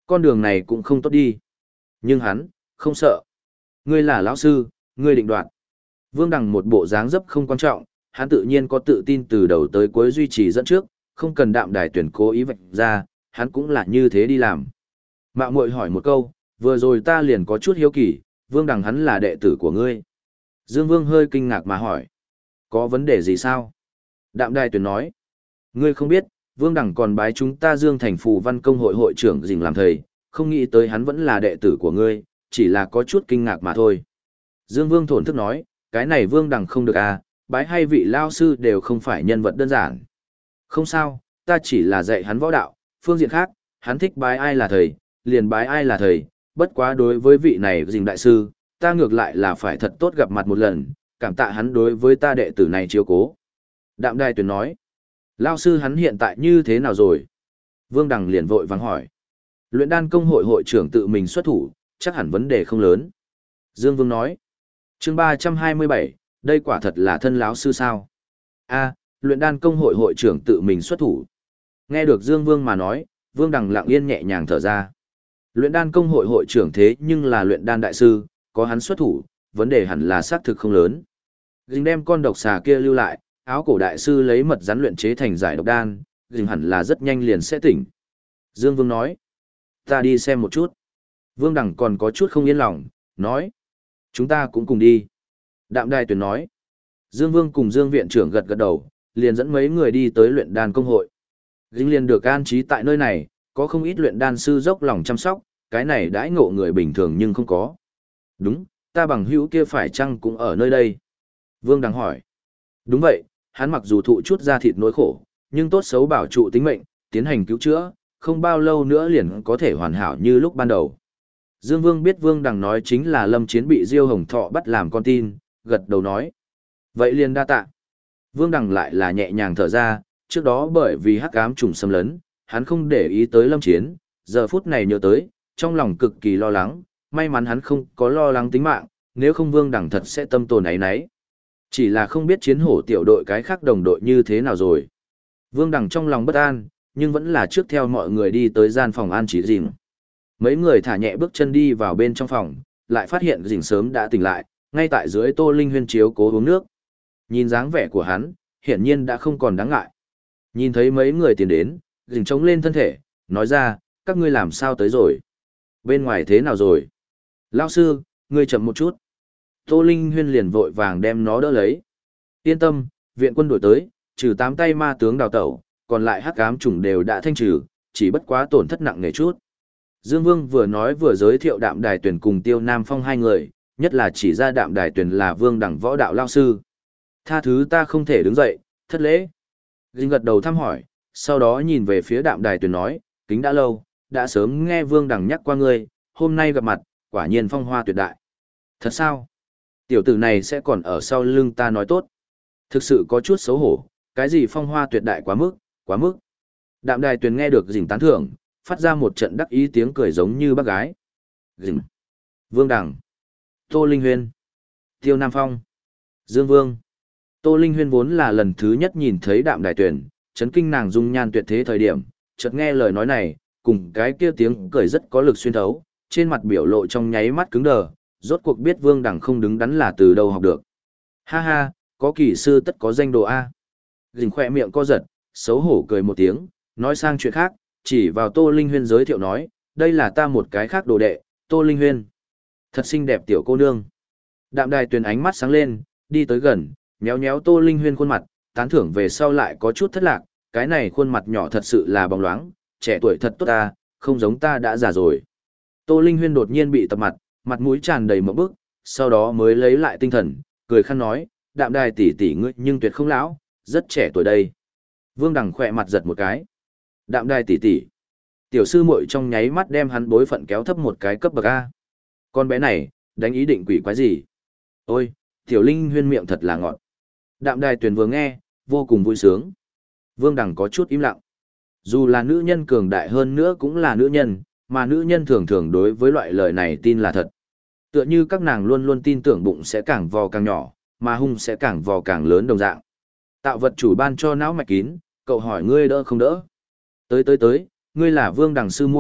Con đường này cũng không tốt đi. Nhưng hắn, không sợ. Ngươi là lão sư, ngươi định đoạt. Vương Đằng một bộ dáng dấp không quan trọng, hắn tự nhiên có tự tin từ đầu tới cuối duy trì dẫn trước, không cần Đạm Đài Tuyển cố ý vạch ra, hắn cũng là như thế đi làm. Mạo muội hỏi một câu, vừa rồi ta liền có chút hiếu kỳ, Vương Đằng hắn là đệ tử của ngươi. Dương Vương hơi kinh ngạc mà hỏi. Có vấn đề gì sao? Đạm Đài Tuyển nói. Ngươi không biết, Vương Đằng còn bái chúng ta Dương Thành Phù Văn Công hội hội trưởng Dình làm thầy, không nghĩ tới hắn vẫn là đệ tử của ngươi, chỉ là có chút kinh ngạc mà thôi. Dương Vương thổn thức nói, cái này Vương Đằng không được à, bái hay vị lao sư đều không phải nhân vật đơn giản. Không sao, ta chỉ là dạy hắn võ đạo, phương diện khác, hắn thích bái ai là thầy, liền bái ai là thầy, bất quá đối với vị này Dình đại sư, ta ngược lại là phải thật tốt gặp mặt một lần, cảm tạ hắn đối với ta đệ tử này chiếu cố. Đạm Đài Tuyển nói, lao sư hắn hiện tại như thế nào rồi? Vương Đằng liền vội vàng hỏi. Luyện đan công hội hội trưởng tự mình xuất thủ, chắc hẳn vấn đề không lớn. Dương Vương nói, chương 327, đây quả thật là thân lão sư sao? A, luyện đan công hội hội trưởng tự mình xuất thủ. Nghe được Dương Vương mà nói, Vương Đằng lặng yên nhẹ nhàng thở ra. Luyện đan công hội hội trưởng thế nhưng là luyện đan đại sư, có hắn xuất thủ, vấn đề hẳn là xác thực không lớn. Dình đem con độc xà kia lưu lại, áo cổ đại sư lấy mật rắn luyện chế thành giải độc đan, dình hẳn là rất nhanh liền sẽ tỉnh. Dương Vương nói, ta đi xem một chút. Vương Đằng còn có chút không yên lòng, nói, chúng ta cũng cùng đi. Đạm Đài Tuyển nói, Dương Vương cùng Dương viện trưởng gật gật đầu, liền dẫn mấy người đi tới luyện đan công hội. Dình liền được an trí tại nơi này, có không ít luyện đan sư dốc lòng chăm sóc, cái này đãi ngộ người bình thường nhưng không có. Đúng, ta bằng hữu kia phải chăng cũng ở nơi đây? Vương Đằng hỏi. Đúng vậy, hắn mặc dù thụ chút da thịt nỗi khổ, nhưng tốt xấu bảo trụ tính mệnh, tiến hành cứu chữa, không bao lâu nữa liền có thể hoàn hảo như lúc ban đầu. Dương Vương biết Vương Đằng nói chính là Lâm Chiến bị Diêu Hồng Thọ bắt làm con tin, gật đầu nói. Vậy liền đa tạ. Vương Đằng lại là nhẹ nhàng thở ra, trước đó bởi vì hắc ám trùng xâm lấn, hắn không để ý tới Lâm Chiến, giờ phút này nhớ tới, trong lòng cực kỳ lo lắng, may mắn hắn không có lo lắng tính mạng, nếu không Vương Đằng thật sẽ tâm tồn ấy nấy. Chỉ là không biết chiến hổ tiểu đội cái khác đồng đội như thế nào rồi. Vương Đằng trong lòng bất an, nhưng vẫn là trước theo mọi người đi tới gian phòng an trí Dình. Mấy người thả nhẹ bước chân đi vào bên trong phòng, lại phát hiện Dình sớm đã tỉnh lại, ngay tại dưới Tô Linh Huyên chiếu cố uống nước. Nhìn dáng vẻ của hắn, hiển nhiên đã không còn đáng ngại. Nhìn thấy mấy người tiến đến, Dình chống lên thân thể, nói ra, các ngươi làm sao tới rồi? Bên ngoài thế nào rồi? Lão sư, ngươi chậm một chút. Tô Linh Huyên liền vội vàng đem nó đỡ lấy. Yên tâm, viện quân đuổi tới, trừ 8 tay ma tướng đào tẩu, còn lại hắc ám trùng đều đã thanh trừ, chỉ bất quá tổn thất nặng nề chút. Dương Vương vừa nói vừa giới thiệu Đạm Đài Tuyển cùng Tiêu Nam Phong hai người, nhất là chỉ ra Đạm Đài Tuyển là Vương Đẳng võ đạo lao sư. Tha thứ ta không thể đứng dậy, thất lễ. Dinh gật đầu thăm hỏi, sau đó nhìn về phía Đạm Đài Tuyển nói, kính đã lâu, đã sớm nghe Vương Đẳng nhắc qua ngươi, hôm nay gặp mặt, quả nhiên phong hoa tuyệt đại. Thật sao? Tiểu tử này sẽ còn ở sau lưng ta nói tốt. Thực sự có chút xấu hổ, cái gì phong hoa tuyệt đại quá mức, quá mức. Đạm Đài Tuyền nghe được Dình tán thưởng, phát ra một trận đắc ý tiếng cười giống như bác gái. Dình, Vương Đằng, Tô Linh Huyên, Tiêu Nam Phong, Dương Vương. Tô Linh Huyên vốn là lần thứ nhất nhìn thấy Đạm Đài Tuyền, chấn kinh nàng dung nhan tuyệt thế thời điểm, chợt nghe lời nói này, cùng cái kia tiếng cười rất có lực xuyên thấu, trên mặt biểu lộ trong nháy mắt cứng đờ, rốt cuộc biết Vương Đằng không đứng đắn là từ đâu học được. Ha ha, có kỳ sư tất có danh đồ A. Dình khỏe miệng co giật, xấu hổ cười một tiếng, nói sang chuyện khác, chỉ vào Tô Linh Huyên giới thiệu nói, đây là ta một cái khác đồ đệ, Tô Linh Huyên. Thật xinh đẹp tiểu cô nương. Đạm Đài Tuyền ánh mắt sáng lên, đi tới gần, nhéo nhéo Tô Linh Huyên khuôn mặt, tán thưởng về sau lại có chút thất lạc, cái này khuôn mặt nhỏ thật sự là bóng loáng, trẻ tuổi thật tốt ta, không giống ta đã già rồi. Tô Linh Huyên đột nhiên bị tập mặt, mặt mũi tràn đầy mộng bức, sau đó mới lấy lại tinh thần, cười khăn nói, Đạm Đài tỷ tỷ ngươi nhưng tuyệt không lão, rất trẻ tuổi đây. Vương Đằng khỏe mặt giật một cái. Đạm Đài tỷ tỷ. Tiểu sư muội trong nháy mắt đem hắn bối phận kéo thấp một cái cấp bậc A. Con bé này, đánh ý định quỷ quái gì? Ôi, Tiểu Linh Huyên miệng thật là ngọt. Đạm Đài Tuyền vừa nghe, vô cùng vui sướng. Vương Đằng có chút im lặng. Dù là nữ nhân cường đại hơn nữa cũng là nữ nhân, mà nữ nhân thường thường đối với loại lời này tin là thật. Tựa như các nàng luôn luôn tin tưởng bụng sẽ càng vò càng nhỏ, mà hung sẽ càng vò càng lớn đồng dạng. Tạo vật chủ ban cho não mạch kín, cậu hỏi ngươi đỡ không đỡ. Tới, ngươi là Vương Đằng sư muội,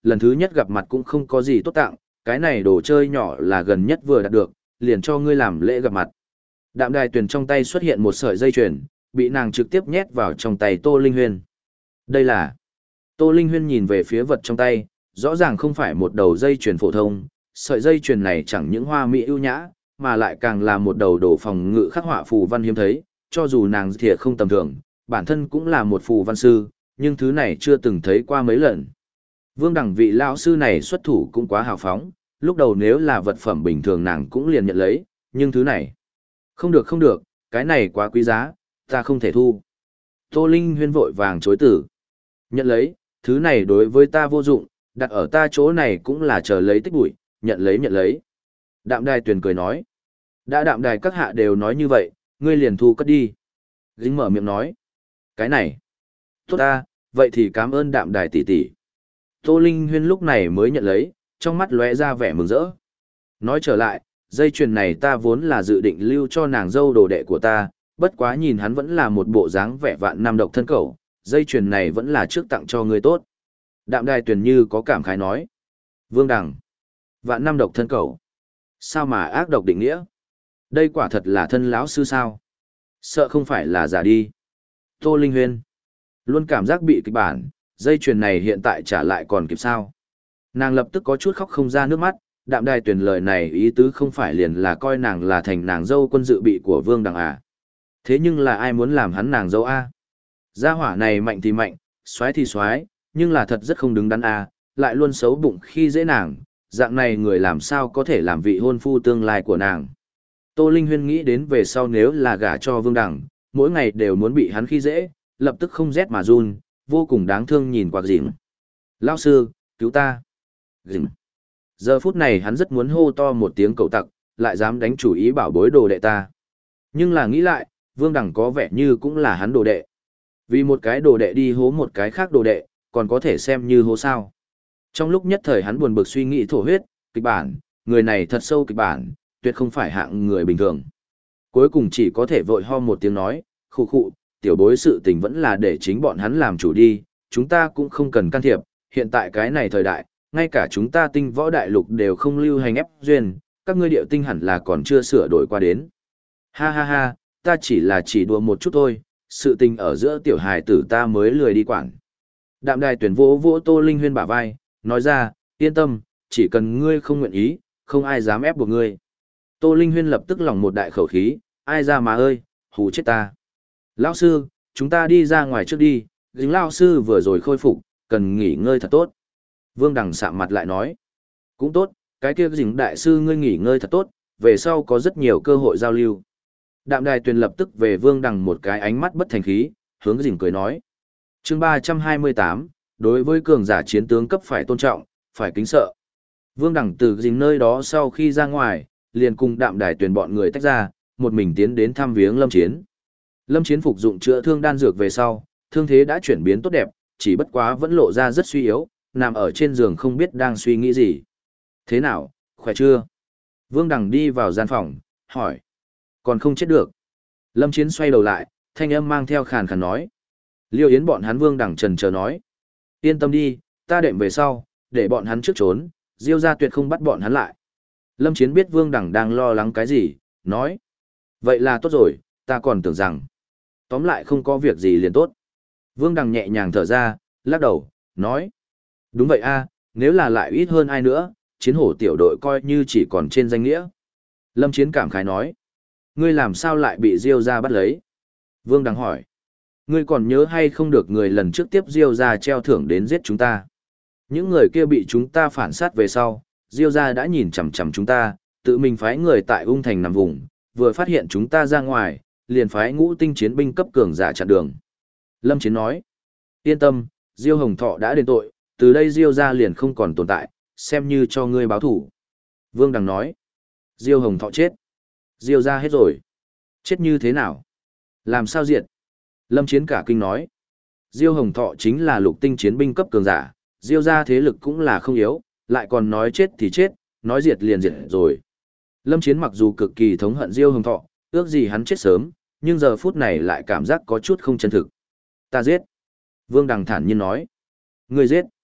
lần thứ nhất gặp mặt cũng không có gì tốt tặng, cái này đồ chơi nhỏ là gần nhất vừa đạt được, liền cho ngươi làm lễ gặp mặt. Đạm Đài Tuyền trong tay xuất hiện một sợi dây chuyền, bị nàng trực tiếp nhét vào trong tay Tô Linh Huyên. Đây là... Tô Linh Huyên nhìn về phía vật trong tay, rõ ràng không phải một đầu dây chuyền phổ thông, sợi dây chuyền này chẳng những hoa mỹ ưu nhã, mà lại càng là một đầu đồ phòng ngự khắc họa phù văn hiếm thấy, cho dù nàng thìa không tầm thường, bản thân cũng là một phù văn sư, nhưng thứ này chưa từng thấy qua mấy lần. Vương Đẳng vị lão sư này xuất thủ cũng quá hào phóng, lúc đầu nếu là vật phẩm bình thường nàng cũng liền nhận lấy, nhưng thứ này... Không được không được, cái này quá quý giá, ta không thể thu. Tô Linh Huyên vội vàng chối tử. Nhận lấy, thứ này đối với ta vô dụng, đặt ở ta chỗ này cũng là chờ lấy tích bụi, nhận lấy nhận lấy. Đạm Đài Tuyền cười nói. Đã Đạm Đài các hạ đều nói như vậy, ngươi liền thu cất đi. Dính mở miệng nói. Cái này. Tốt ta, vậy thì cảm ơn Đạm Đài tỷ tỷ. Tô Linh Huyên lúc này mới nhận lấy, trong mắt lóe ra vẻ mừng rỡ. Nói trở lại, dây chuyền này ta vốn là dự định lưu cho nàng dâu đồ đệ của ta, bất quá nhìn hắn vẫn là một bộ dáng vẻ vạn năm độc thân cẩu, dây chuyền này vẫn là trước tặng cho người tốt. Đạm Đài Tuyền như có cảm khái nói. Vương Đằng. Vạn năm độc thân cẩu. Sao mà ác độc định nghĩa? Đây quả thật là thân lão sư sao? Sợ không phải là giả đi. Tô Linh Huyên. Luôn cảm giác bị kịch bản, dây chuyền này hiện tại trả lại còn kịp sao? Nàng lập tức có chút khóc không ra nước mắt. Đạm Đài Tuyền lời này ý tứ không phải liền là coi nàng là thành nàng dâu quân dự bị của Vương Đằng à. Thế nhưng là ai muốn làm hắn nàng dâu a? Gia hỏa này mạnh thì mạnh, xoái thì xoái, nhưng là thật rất không đứng đắn a, lại luôn xấu bụng khi dễ nàng, dạng này người làm sao có thể làm vị hôn phu tương lai của nàng. Tô Linh Huyên nghĩ đến về sau nếu là gả cho Vương Đằng, mỗi ngày đều muốn bị hắn khi dễ, lập tức không rét mà run, vô cùng đáng thương nhìn Quạc Dĩnh. Lão sư, cứu ta. Dĩnh. Giờ phút này hắn rất muốn hô to một tiếng cậu tặc, lại dám đánh chủ ý bảo bối đồ đệ ta. Nhưng là nghĩ lại, Vương Đằng có vẻ như cũng là hắn đồ đệ. Vì một cái đồ đệ đi hố một cái khác đồ đệ, còn có thể xem như hố sao. Trong lúc nhất thời hắn buồn bực suy nghĩ thổ huyết, kịch bản, người này thật sâu kịch bản, tuyệt không phải hạng người bình thường. Cuối cùng chỉ có thể vội ho một tiếng nói, khụ khụ, tiểu bối sự tình vẫn là để chính bọn hắn làm chủ đi, chúng ta cũng không cần can thiệp, hiện tại cái này thời đại, ngay cả chúng ta tinh võ đại lục đều không lưu hành ép duyên, các ngươi điệu tinh hẳn là còn chưa sửa đổi qua đến. Ha ha ha, ta chỉ đùa một chút thôi, sự tình ở giữa tiểu hài tử ta mới lười đi quản. Đạm Đài Tuyền vỗ vỗ Tô Linh Huyên bả vai, nói ra, yên tâm, chỉ cần ngươi không nguyện ý, không ai dám ép buộc ngươi. Tô Linh Huyên lập tức lòng một đại khẩu khí, ai ra mà ơi, hù chết ta. Lão sư, chúng ta đi ra ngoài trước đi, dính lão sư vừa rồi khôi phục, cần nghỉ ngơi thật tốt. Vương Đằng sạm mặt lại nói, cũng tốt, cái kia dính đại sư ngươi nghỉ ngơi thật tốt, về sau có rất nhiều cơ hội giao lưu. Đạm Đài Tuyền lập tức về Vương Đằng một cái ánh mắt bất thành khí, hướng dính cười nói. Chương 328, đối với cường giả chiến tướng cấp phải tôn trọng, phải kính sợ. Vương Đằng từ dính nơi đó sau khi ra ngoài, liền cùng Đạm Đài Tuyền bọn người tách ra, một mình tiến đến thăm viếng Lâm Chiến. Lâm Chiến phục dụng chữa thương đan dược về sau, thương thế đã chuyển biến tốt đẹp, chỉ bất quá vẫn lộ ra rất suy yếu, nằm ở trên giường không biết đang suy nghĩ gì. Thế nào, khỏe chưa? Vương Đằng đi vào gian phòng, hỏi. Còn không chết được. Lâm Chiến xoay đầu lại, thanh âm mang theo khàn khàn nói. Liêu Yến bọn hắn Vương Đằng trần chờ nói. Yên tâm đi, ta đệm về sau, để bọn hắn trước trốn, Diêu gia tuyệt không bắt bọn hắn lại. Lâm Chiến biết Vương Đằng đang lo lắng cái gì, nói. Vậy là tốt rồi, ta còn tưởng rằng. Tóm lại không có việc gì liền tốt. Vương Đằng nhẹ nhàng thở ra, lắc đầu, nói. Đúng vậy a, nếu là lại ít hơn ai nữa, chiến hổ tiểu đội coi như chỉ còn trên danh nghĩa. Lâm Chiến cảm khái nói. Ngươi làm sao lại bị Diêu gia bắt lấy? Vương Đằng hỏi. Ngươi còn nhớ hay không được người lần trước tiếp Diêu gia treo thưởng đến giết chúng ta? Những người kia bị chúng ta phản sát về sau, Diêu gia đã nhìn chằm chằm chúng ta, tự mình phái người tại Ung Thành nằm vùng, vừa phát hiện chúng ta ra ngoài, liền phái ngũ tinh chiến binh cấp cường giả chặn đường. Lâm Chiến nói. Yên tâm, Diêu Hồng Thọ đã đền tội, từ đây Diêu gia liền không còn tồn tại, xem như cho ngươi báo thủ. Vương Đằng nói. Diêu Hồng Thọ chết. Diêu gia hết rồi. Chết như thế nào? Làm sao diệt? Lâm Chiến cả kinh nói. Diêu Hồng Thọ chính là lục tinh chiến binh cấp cường giả, Diêu gia thế lực cũng là không yếu, lại còn nói chết thì chết, nói diệt liền diệt rồi. Lâm Chiến mặc dù cực kỳ thống hận Diêu Hồng Thọ, ước gì hắn chết sớm, nhưng giờ phút này lại cảm giác có chút không chân thực. Ta giết. Vương Đằng thản nhiên nói. Ngươi giết.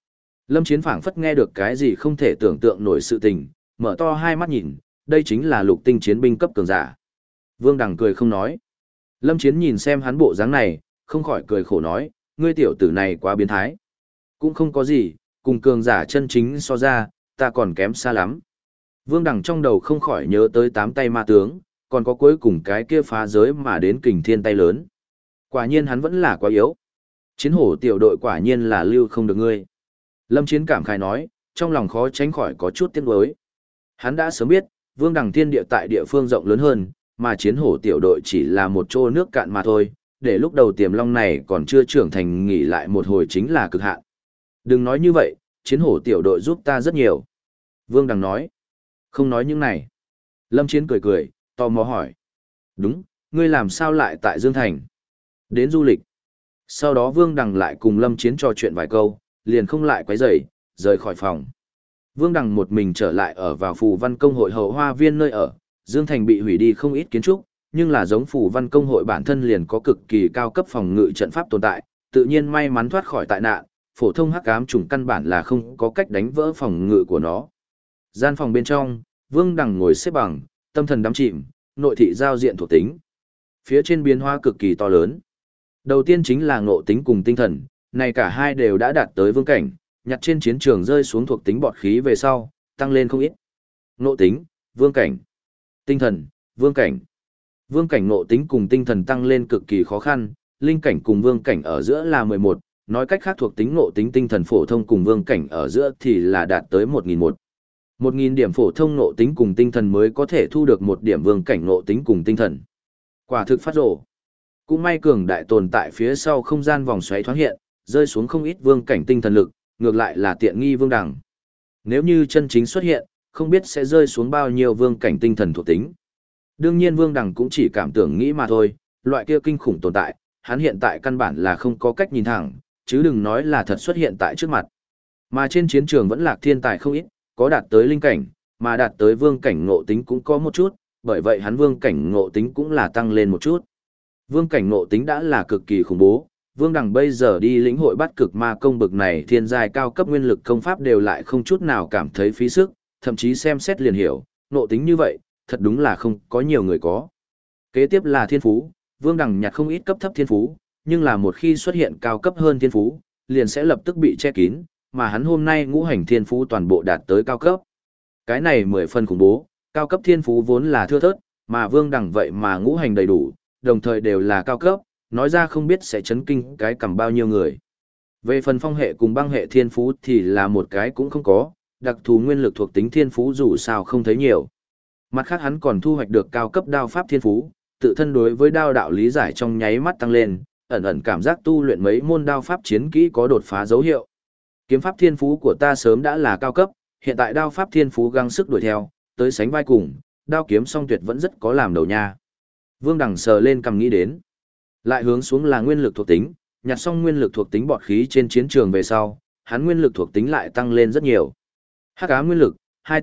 Lâm Chiến phảng phất nghe được cái gì không thể tưởng tượng nổi sự tình, mở to hai mắt nhìn, đây chính là lục tinh chiến binh cấp cường giả. Vương Đằng cười không nói. Lâm Chiến nhìn xem hắn bộ dáng này, không khỏi cười khổ nói, ngươi tiểu tử này quá biến thái. Cũng không có gì, cùng cường giả chân chính so ra, ta còn kém xa lắm. Vương Đằng trong đầu không khỏi nhớ tới 8 tay ma tướng, còn có cuối cùng cái kia phá giới mà đến kình thiên tay lớn. Quả nhiên hắn vẫn là quá yếu. Chiến hổ tiểu đội quả nhiên là lưu không được ngươi. Lâm Chiến cảm khai nói, trong lòng khó tránh khỏi có chút tiếc nuối. Hắn đã sớm biết, Vương Đằng thiên địa tại địa phương rộng lớn hơn, mà chiến hổ tiểu đội chỉ là một chỗ nước cạn mà thôi, để lúc đầu tiềm long này còn chưa trưởng thành nghỉ lại một hồi chính là cực hạn. Đừng nói như vậy, chiến hổ tiểu đội giúp ta rất nhiều. Vương Đằng nói, không nói những này. Lâm Chiến cười cười, tò mò hỏi. Đúng, ngươi làm sao lại tại Dương Thành? Đến du lịch. Sau đó Vương Đằng lại cùng Lâm Chiến trò chuyện vài câu, liền không lại quấy rầy, rời khỏi phòng. Vương Đằng một mình trở lại ở vào Phù Văn Công hội hậu hoa viên nơi ở, Dương Thành bị hủy đi không ít kiến trúc, nhưng là giống Phù Văn Công hội bản thân liền có cực kỳ cao cấp phòng ngự trận pháp tồn tại, tự nhiên may mắn thoát khỏi tai nạn, phổ thông hắc ám trùng căn bản là không có cách đánh vỡ phòng ngự của nó. Gian phòng bên trong, Vương Đằng ngồi xếp bằng, tâm thần đắm chìm, nội thị giao diện thuộc tính. Phía trên biến hóa cực kỳ to lớn. Đầu tiên chính là ngộ tính cùng tinh thần, này cả hai đều đã đạt tới vương cảnh, nhặt trên chiến trường rơi xuống thuộc tính bọt khí về sau, tăng lên không ít. Ngộ tính, vương cảnh. Tinh thần, vương cảnh. Vương cảnh ngộ tính cùng tinh thần tăng lên cực kỳ khó khăn, linh cảnh cùng vương cảnh ở giữa là 11, nói cách khác thuộc tính ngộ tính tinh thần phổ thông cùng vương cảnh ở giữa thì là đạt tới 1001. 1000 điểm phổ thông ngộ tính cùng tinh thần mới có thể thu được 1 điểm vương cảnh ngộ tính cùng tinh thần. Quả thực phát rồ. Cũng may cường đại tồn tại phía sau không gian vòng xoáy thoáng hiện, rơi xuống không ít vương cảnh tinh thần lực, ngược lại là tiện nghi Vương Đằng. Nếu như chân chính xuất hiện, không biết sẽ rơi xuống bao nhiêu vương cảnh tinh thần thuộc tính. Đương nhiên Vương Đằng cũng chỉ cảm tưởng nghĩ mà thôi, loại kia kinh khủng tồn tại, hắn hiện tại căn bản là không có cách nhìn thẳng, chứ đừng nói là thật xuất hiện tại trước mặt. Mà trên chiến trường vẫn lạc thiên tài không ít, có đạt tới linh cảnh, mà đạt tới vương cảnh ngộ tính cũng có một chút, bởi vậy hắn vương cảnh ngộ tính cũng là tăng lên một chút. Vương cảnh ngộ tính đã là cực kỳ khủng bố, Vương Đằng bây giờ đi lĩnh hội bắt cực ma công bực này thiên giai cao cấp nguyên lực công pháp đều lại không chút nào cảm thấy phí sức, thậm chí xem xét liền hiểu, ngộ tính như vậy, thật đúng là không có nhiều người có. Kế tiếp là thiên phú, Vương Đằng nhặt không ít cấp thấp thiên phú, nhưng là một khi xuất hiện cao cấp hơn thiên phú, liền sẽ lập tức bị che kín, mà hắn hôm nay ngũ hành thiên phú toàn bộ đạt tới cao cấp. Cái này 10 phần khủng bố, cao cấp thiên phú vốn là thưa thớt, mà Vương Đằng vậy mà ngũ hành đầy đủ, đồng thời đều là cao cấp, nói ra không biết sẽ chấn kinh cái cầm bao nhiêu người. Về phần phong hệ cùng băng hệ thiên phú thì là một cái cũng không có, đặc thù nguyên lực thuộc tính thiên phú dù sao không thấy nhiều. Mặt khác hắn còn thu hoạch được cao cấp đao pháp thiên phú, tự thân đối với đao đạo lý giải trong nháy mắt tăng lên, ẩn ẩn cảm giác tu luyện mấy môn đao pháp chiến kỹ có đột phá dấu hiệu. Kiếm pháp thiên phú của ta sớm đã là cao cấp, hiện tại đao pháp thiên phú gắng sức đuổi theo, tới sánh vai cùng, đao kiếm song tuyệt vẫn rất có làm đầu nha. Vương Đằng sờ lên cầm nghĩ đến. Lại hướng xuống là nguyên lực thuộc tính, nhặt xong nguyên lực thuộc tính bọt khí trên chiến trường về sau, hắn nguyên lực thuộc tính lại tăng lên rất nhiều. Hắc ám nguyên lực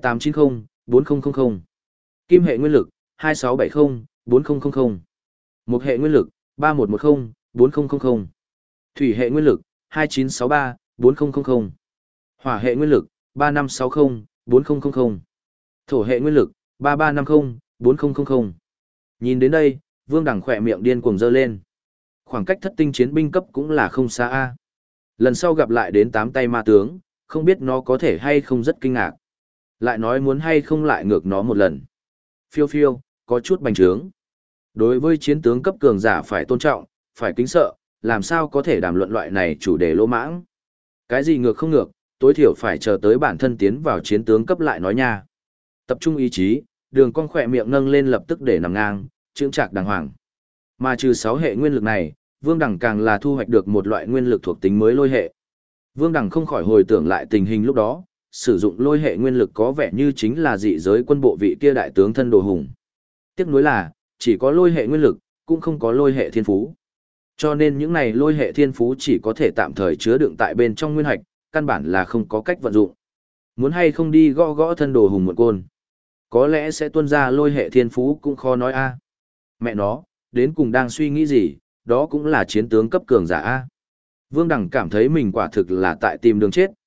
2890-4000, kim hệ nguyên lực 2670-4000, mộc hệ nguyên lực 3110-4000, thủy hệ nguyên lực 2963-4000, hỏa hệ nguyên lực 3560-4000, thổ hệ nguyên lực 3350-4000. Nhìn đến đây, Vương Đằng khỏe miệng điên cuồng giơ lên. Khoảng cách thất tinh chiến binh cấp cũng là không xa a. Lần sau gặp lại đến 8 tay ma tướng, không biết nó có thể hay không rất kinh ngạc. Lại nói muốn hay không lại ngược nó một lần. Phiêu phiêu, có chút bành trướng. Đối với chiến tướng cấp cường giả phải tôn trọng, phải kính sợ, làm sao có thể đàm luận loại này chủ đề lỗ mãng. Cái gì ngược không ngược, tối thiểu phải chờ tới bản thân tiến vào chiến tướng cấp lại nói nha. Tập trung ý chí, đường cong khỏe miệng nâng lên lập tức để nằm ngang, chững chạc đàng hoàng. Mà trừ 6 hệ nguyên lực này, Vương Đằng càng là thu hoạch được một loại nguyên lực thuộc tính mới lôi hệ. Vương Đằng không khỏi hồi tưởng lại tình hình lúc đó, sử dụng lôi hệ nguyên lực có vẻ như chính là dị giới quân bộ vị kia đại tướng thân đồ hùng. Tiếc nuối là, chỉ có lôi hệ nguyên lực, cũng không có lôi hệ thiên phú. Cho nên những này lôi hệ thiên phú chỉ có thể tạm thời chứa đựng tại bên trong nguyên hạch, căn bản là không có cách vận dụng. Muốn hay không đi gõ gõ thân đồ hùng một côn. Có lẽ sẽ tuôn ra lôi hệ thiên phú cũng khó nói a. Mẹ nó, đến cùng đang suy nghĩ gì, đó cũng là chiến tướng cấp cường giả a. Vương Đằng cảm thấy mình quả thực là tại tìm đường chết,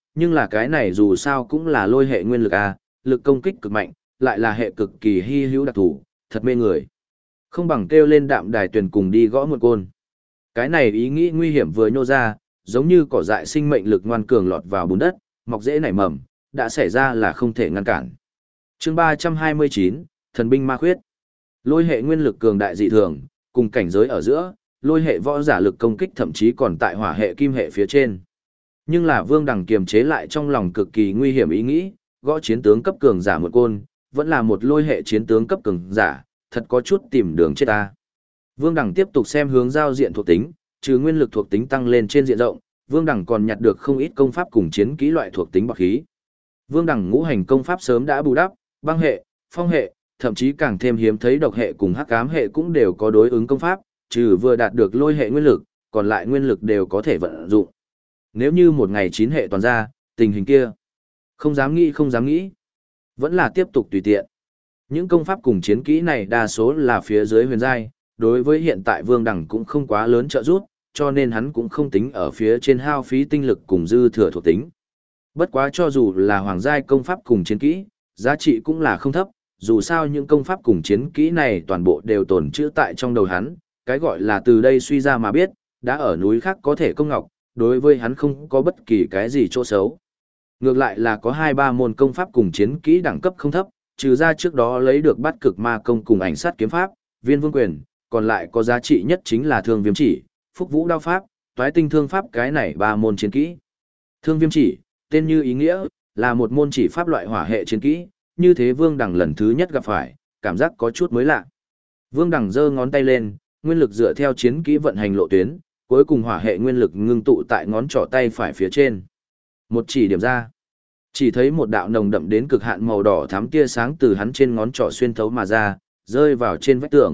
nhưng là cái này dù sao cũng là lôi hệ nguyên lực a, lực công kích cực mạnh, lại là hệ cực kỳ hy hữu đặc thù, thật mê người. Không bằng kêu lên Đạm Đài Tuyền cùng đi gõ một côn. Cái này ý nghĩ nguy hiểm vừa nhô ra, giống như cỏ dại sinh mệnh lực ngoan cường lọt vào bùn đất, mọc dễ nảy mầm, đã xảy ra là không thể ngăn cản. Chương 329, Thần binh ma khuyết. Lôi hệ nguyên lực cường đại dị thường, cùng cảnh giới ở giữa, lôi hệ võ giả lực công kích thậm chí còn tại hỏa hệ kim hệ phía trên. Nhưng là Vương Đằng kiềm chế lại trong lòng cực kỳ nguy hiểm ý nghĩ, gõ chiến tướng cấp cường giả một côn, vẫn là một lôi hệ chiến tướng cấp cường giả, thật có chút tìm đường chết ta. Vương Đằng tiếp tục xem hướng giao diện thuộc tính, trừ nguyên lực thuộc tính tăng lên trên diện rộng, Vương Đằng còn nhặt được không ít công pháp cùng chiến kỹ loại thuộc tính bạc khí. Vương Đằng ngũ hành công pháp sớm đã bù đắp, băng hệ, phong hệ, thậm chí càng thêm hiếm thấy độc hệ cùng hắc ám hệ cũng đều có đối ứng công pháp, trừ vừa đạt được lôi hệ nguyên lực, còn lại nguyên lực đều có thể vận dụng. Nếu như một ngày 9 hệ toàn ra, tình hình kia, không dám nghĩ, vẫn là tiếp tục tùy tiện. Những công pháp cùng chiến kỹ này đa số là phía dưới huyền giai, đối với hiện tại Vương Đằng cũng không quá lớn trợ giúp, cho nên hắn cũng không tính ở phía trên hao phí tinh lực cùng dư thừa thuộc tính. Bất quá cho dù là hoàng giai công pháp cùng chiến kỹ, giá trị cũng là không thấp, dù sao những công pháp cùng chiến kỹ này toàn bộ đều tồn trữ tại trong đầu hắn, cái gọi là từ đây suy ra mà biết, đã ở núi khác có thể công ngọc, đối với hắn không có bất kỳ cái gì chỗ xấu. Ngược lại là có 2-3 môn công pháp cùng chiến kỹ đẳng cấp không thấp, trừ ra trước đó lấy được Bát Cực Ma công cùng Ảnh Sát kiếm pháp, Viên Vương quyền, còn lại có giá trị nhất chính là Thương Viêm chỉ, Phúc Vũ đao pháp, Toái tinh thương pháp, cái này 3 môn chiến kỹ. Thương Viêm chỉ, tên như ý nghĩa, là một môn chỉ pháp loại hỏa hệ chiến kỹ, như thế Vương Đằng lần thứ nhất gặp phải, cảm giác có chút mới lạ. Vương Đằng giơ ngón tay lên, nguyên lực dựa theo chiến kỹ vận hành lộ tuyến, cuối cùng hỏa hệ nguyên lực ngưng tụ tại ngón trỏ tay phải phía trên. Một chỉ điểm ra, chỉ thấy một đạo nồng đậm đến cực hạn màu đỏ thắm tia sáng từ hắn trên ngón trỏ xuyên thấu mà ra, rơi vào trên vách tường.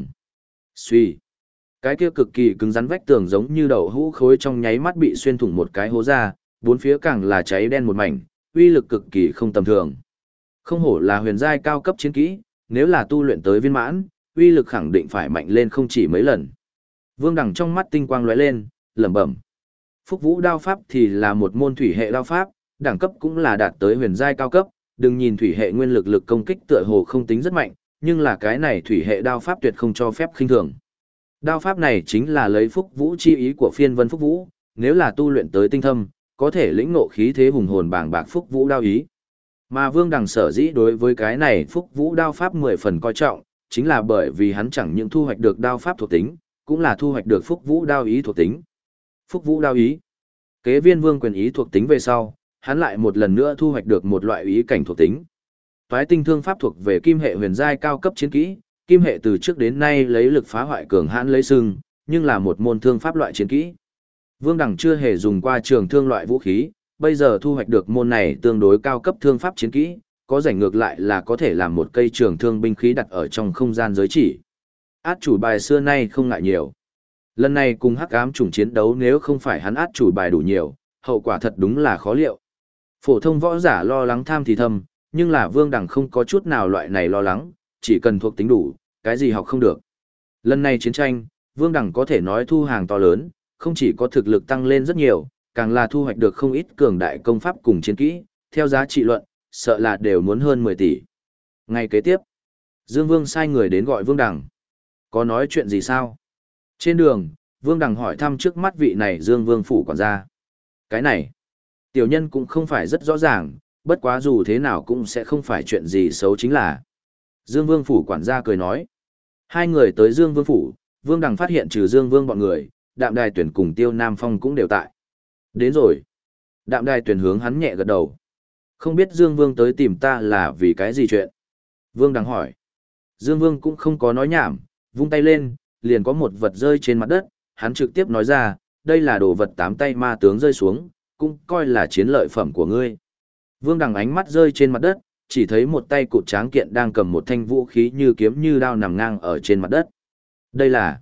Xuy, cái kia cực kỳ cứng rắn vách tường giống như đậu hũ khối trong nháy mắt bị xuyên thủng một cái hố ra, bốn phía càng là cháy đen một mảnh, uy lực cực kỳ không tầm thường. Không hổ là huyền giai cao cấp chiến kỹ, nếu là tu luyện tới viên mãn, uy lực khẳng định phải mạnh lên không chỉ mấy lần. Vương Đằng trong mắt tinh quang lóe lên, lẩm bẩm. Phúc Vũ đao pháp thì là một môn thủy hệ đao pháp, đẳng cấp cũng là đạt tới huyền giai cao cấp, đừng nhìn thủy hệ nguyên lực lực công kích tựa hồ không tính rất mạnh, nhưng là cái này thủy hệ đao pháp tuyệt không cho phép khinh thường. Đao pháp này chính là lấy Phúc Vũ chi ý của phiên vân Phúc Vũ, nếu là tu luyện tới tinh thâm, có thể lĩnh ngộ khí thế hùng hồn bàng bạc Phúc Vũ đao ý. Mà Vương Đằng sở dĩ đối với cái này Phúc Vũ đao pháp 10 phần coi trọng, chính là bởi vì hắn chẳng những thu hoạch được đao pháp thuộc tính, cũng là thu hoạch được Phúc Vũ đao ý thuộc tính. Phúc Vũ đao ý. Kế Viên Vương quyền ý thuộc tính về sau, hắn lại một lần nữa thu hoạch được một loại ý cảnh thuộc tính. Toái tinh thương pháp thuộc về kim hệ huyền giai cao cấp chiến kỹ, kim hệ từ trước đến nay lấy lực phá hoại cường hãn lấy sừng, nhưng là một môn thương pháp loại chiến kỹ. Vương Đằng chưa hề dùng qua trường thương loại vũ khí, bây giờ thu hoạch được môn này tương đối cao cấp thương pháp chiến kỹ, có rảnh ngược lại là có thể làm một cây trường thương binh khí đặt ở trong không gian giới chỉ. Át chủ bài xưa nay không ngại nhiều. Lần này cùng hắc ám chủng chiến đấu nếu không phải hắn át chủ bài đủ nhiều, hậu quả thật đúng là khó liệu. Phổ thông võ giả lo lắng tham thì thầm, nhưng là Vương Đằng không có chút nào loại này lo lắng, chỉ cần thuộc tính đủ, cái gì học không được. Lần này chiến tranh, Vương Đằng có thể nói thu hàng to lớn, không chỉ có thực lực tăng lên rất nhiều, càng là thu hoạch được không ít cường đại công pháp cùng chiến kỹ, theo giá trị luận, sợ là đều muốn hơn 10 tỷ. Ngày kế tiếp, Dương Vương sai người đến gọi Vương Đằng. Có nói chuyện gì sao? Trên đường, Vương Đằng hỏi thăm trước mắt vị này Dương Vương phủ quản gia. Cái này, tiểu nhân cũng không phải rất rõ ràng, bất quá dù thế nào cũng sẽ không phải chuyện gì xấu chính là. Dương Vương phủ quản gia cười nói. Hai người tới Dương Vương phủ, Vương Đằng phát hiện trừ Dương Vương bọn người, Đạm Đài Tuyển cùng Tiêu Nam Phong cũng đều tại. Đến rồi. Đạm Đài Tuyển hướng hắn nhẹ gật đầu. Không biết Dương Vương tới tìm ta là vì cái gì chuyện? Vương Đằng hỏi. Dương Vương cũng không có nói nhảm, vung tay lên, liền có một vật rơi trên mặt đất, hắn trực tiếp nói ra, đây là đồ vật 8 tay ma tướng rơi xuống, cũng coi là chiến lợi phẩm của ngươi. Vương Đằng ánh mắt rơi trên mặt đất, chỉ thấy một tay cụt tráng kiện đang cầm một thanh vũ khí như kiếm như đao nằm ngang ở trên mặt đất. Đây là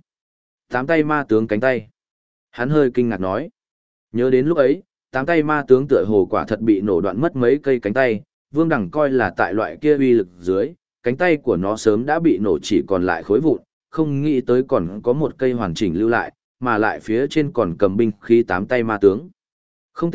8 tay ma tướng cánh tay. Hắn hơi kinh ngạc nói. Nhớ đến lúc ấy, 8 tay ma tướng tựa hồ quả thật bị nổ đoạn mất mấy cây cánh tay, Vương Đằng coi là tại loại kia uy lực dưới, cánh tay của nó sớm đã bị nổ chỉ còn lại khối vụn, không nghĩ tới còn có một cây hoàn chỉnh lưu lại, mà lại phía trên còn cầm binh khí 8 tay ma tướng. Không tệ,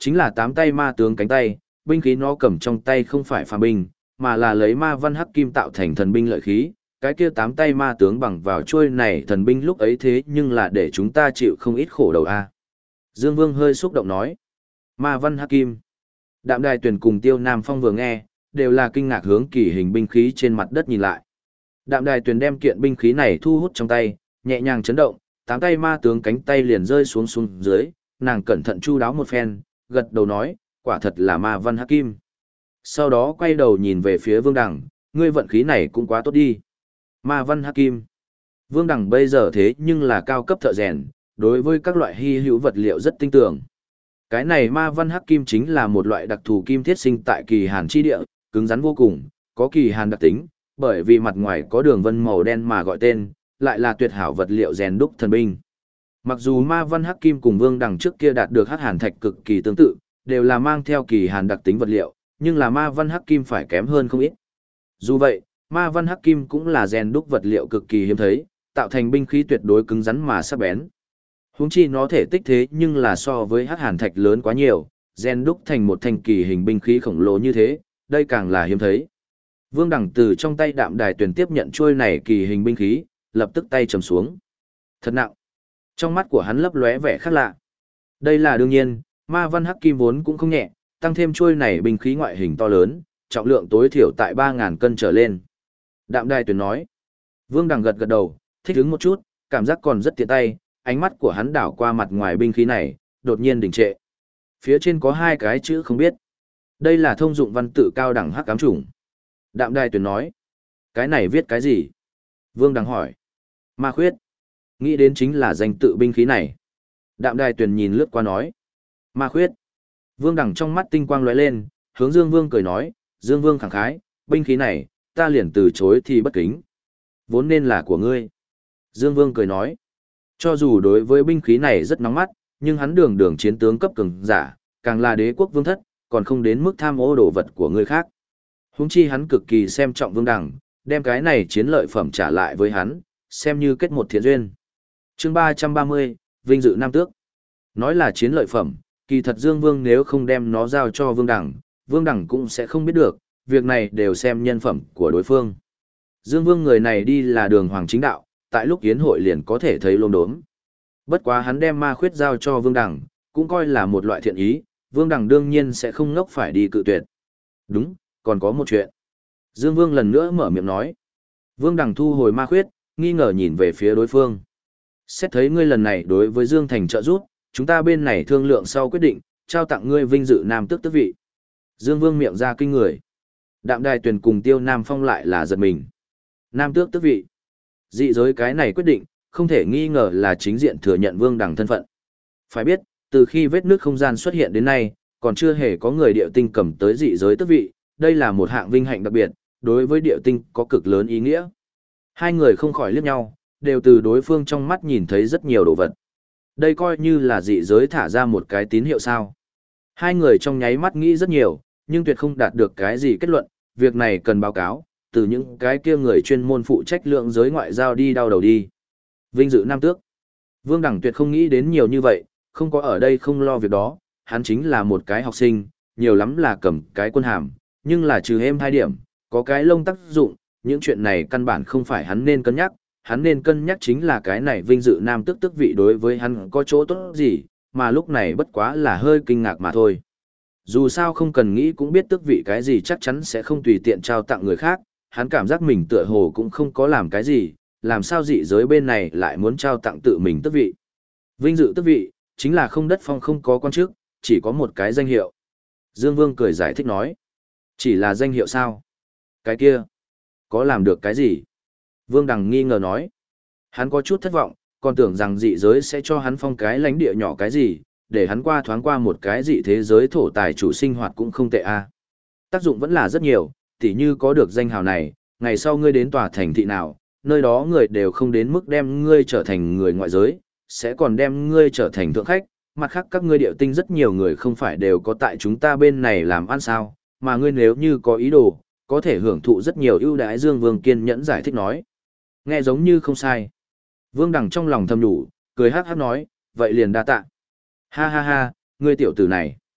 Chính là tám tay ma tướng cánh tay, binh khí nó cầm trong tay không phải phàm binh, mà là lấy ma văn hắc kim tạo thành thần binh lợi khí. Cái kia tám tay ma tướng bằng vào chuôi này thần binh lúc ấy thế nhưng là để chúng ta chịu không ít khổ đầu a. Dương Vương hơi xúc động nói. Ma văn hắc kim. Đạm Đài Tuyền cùng Tiêu Nam Phong vừa nghe, đều là kinh ngạc hướng kỳ hình binh khí trên mặt đất nhìn lại. Đạm Đài Tuyền đem kiện binh khí này thu hút trong tay, nhẹ nhàng chấn động, tám tay ma tướng cánh tay liền rơi xuống xuống dưới, nàng cẩn thận chu đáo một phen, gật đầu nói, quả thật là ma văn hắc kim. Sau đó quay đầu nhìn về phía Vương Đằng, ngươi vận khí này cũng quá tốt đi. Ma văn hắc kim. Vương Đằng bây giờ thế nhưng là cao cấp thợ rèn, đối với các loại hy hữu vật liệu rất tinh tường. Cái này ma văn hắc kim chính là một loại đặc thù kim thiết sinh tại kỳ hàn chi địa, cứng rắn vô cùng, có kỳ hàn đặc tính, bởi vì mặt ngoài có đường vân màu đen mà gọi tên, lại là tuyệt hảo vật liệu rèn đúc thần binh. Mặc dù ma văn hắc kim cùng Vương Đằng trước kia đạt được hắc hàn thạch cực kỳ tương tự, đều là mang theo kỳ hàn đặc tính vật liệu, nhưng là ma văn hắc kim phải kém hơn không ít. Dù vậy, ma văn hắc kim cũng là rèn đúc vật liệu cực kỳ hiếm thấy, tạo thành binh khí tuyệt đối cứng rắn mà sắc bén. Huống chi nó thể tích thế nhưng là so với hắc hàn thạch lớn quá nhiều, rèn đúc thành một thanh kỳ hình binh khí khổng lồ như thế, đây càng là hiếm thấy. Vương Đằng từ trong tay Đạm Đài Tuyền tiếp nhận chuôi này kỳ hình binh khí, lập tức tay trầm xuống. Thật nặng. Trong mắt của hắn lấp lóe vẻ khác lạ. Đây là đương nhiên, ma văn hắc kim vốn cũng không nhẹ, tăng thêm chuôi này binh khí ngoại hình to lớn, trọng lượng tối thiểu tại 3.000 cân trở lên. Đạm Đài Tuyền nói. Vương Đằng gật gật đầu, thích ứng một chút, cảm giác còn rất tiện tay, ánh mắt của hắn đảo qua mặt ngoài binh khí này, đột nhiên đình trệ. Phía trên có hai cái chữ không biết. Đây là thông dụng văn tự cao đẳng hắc ám chủng. Đạm Đài Tuyền nói. Cái này viết cái gì? Vương Đằng hỏi. Ma khuyết. Nghĩ đến chính là danh tự binh khí này. Đạm Đài Tuyền nhìn lướt qua nói. Ma khuyết. Vương Đằng trong mắt tinh quang lóe lên, hướng Dương Vương cười nói, Dương Vương khẳng khái, binh khí này, ta liền từ chối thì bất kính. Vốn nên là của ngươi. Dương Vương cười nói. Cho dù đối với binh khí này rất nóng mắt, nhưng hắn đường đường chiến tướng cấp cường giả, càng là đế quốc vương thất, còn không đến mức tham ô đồ vật của người khác. Huống chi hắn cực kỳ xem trọng Vương Đằng, đem cái này chiến lợi phẩm trả lại với hắn, xem như kết một thiện duyên. Chương 330, Vinh dự Nam Tước. Nói là chiến lợi phẩm, kỳ thật Dương Vương nếu không đem nó giao cho Vương Đằng, Vương Đằng cũng sẽ không biết được, việc này đều xem nhân phẩm của đối phương. Dương Vương người này đi là đường hoàng chính đạo, tại lúc yến hội liền có thể thấy lôm đốm. Bất quá hắn đem ma khuyết giao cho Vương Đằng, cũng coi là một loại thiện ý, Vương Đằng đương nhiên sẽ không ngốc phải đi cự tuyệt. Đúng, còn có một chuyện. Dương Vương lần nữa mở miệng nói. Vương Đằng thu hồi ma khuyết, nghi ngờ nhìn về phía đối phương. Xét thấy ngươi lần này đối với Dương Thành trợ giúp, chúng ta bên này thương lượng sau quyết định, trao tặng ngươi vinh dự nam tước tước vị. Dương Vương miệng ra kinh người. Đạm Đài Tuyền cùng Tiêu Nam Phong lại là giật mình. Nam tước tước vị. Dị giới cái này quyết định, không thể nghi ngờ là chính diện thừa nhận Vương Đằng thân phận. Phải biết, từ khi vết nước không gian xuất hiện đến nay, còn chưa hề có người địa tinh cầm tới dị giới tước vị, đây là một hạng vinh hạnh đặc biệt, đối với địa tinh có cực lớn ý nghĩa. Hai người không khỏi liếc nhau, đều từ đối phương trong mắt nhìn thấy rất nhiều đồ vật. Đây coi như là dị giới thả ra một cái tín hiệu sao. Hai người trong nháy mắt nghĩ rất nhiều, nhưng tuyệt không đạt được cái gì kết luận, việc này cần báo cáo, từ những cái kia người chuyên môn phụ trách lượng giới ngoại giao đi đau đầu đi. Vinh dự nam tước. Vương Đằng tuyệt không nghĩ đến nhiều như vậy, không có ở đây không lo việc đó, hắn chính là một cái học sinh, nhiều lắm là cầm cái quân hàm, nhưng là trừ êm hai điểm, có cái lông tác dụng, những chuyện này căn bản không phải hắn nên cân nhắc, hắn nên cân nhắc chính là cái này vinh dự nam tước tước vị đối với hắn có chỗ tốt gì, mà lúc này bất quá là hơi kinh ngạc mà thôi. Dù sao không cần nghĩ cũng biết tước vị cái gì chắc chắn sẽ không tùy tiện trao tặng người khác, hắn cảm giác mình tựa hồ cũng không có làm cái gì, làm sao dị giới bên này lại muốn trao tặng tự mình tước vị. Vinh dự tước vị, chính là không đất phong không có quan chức, chỉ có một cái danh hiệu. Dương Vương cười giải thích nói, chỉ là danh hiệu sao? Cái kia, có làm được cái gì? Vương Đằng nghi ngờ nói, hắn có chút thất vọng, còn tưởng rằng dị giới sẽ cho hắn phong cái lãnh địa nhỏ cái gì, để hắn qua thoáng qua một cái dị thế giới thổ tài chủ sinh hoạt cũng không tệ a. Tác dụng vẫn là rất nhiều, tỉ như có được danh hào này, ngày sau ngươi đến tòa thành thị nào, nơi đó người đều không đến mức đem ngươi trở thành người ngoại giới, sẽ còn đem ngươi trở thành thượng khách, mặt khác các ngươi điệu tinh rất nhiều người không phải đều có tại chúng ta bên này làm ăn sao, mà ngươi nếu như có ý đồ, có thể hưởng thụ rất nhiều ưu đãi. Dương Vương kiên nhẫn giải thích nói. Nghe giống như không sai. Vương Đằng trong lòng thầm đủ, cười hát hát nói, vậy liền đa tạ. Ha ha ha, ngươi tiểu tử này.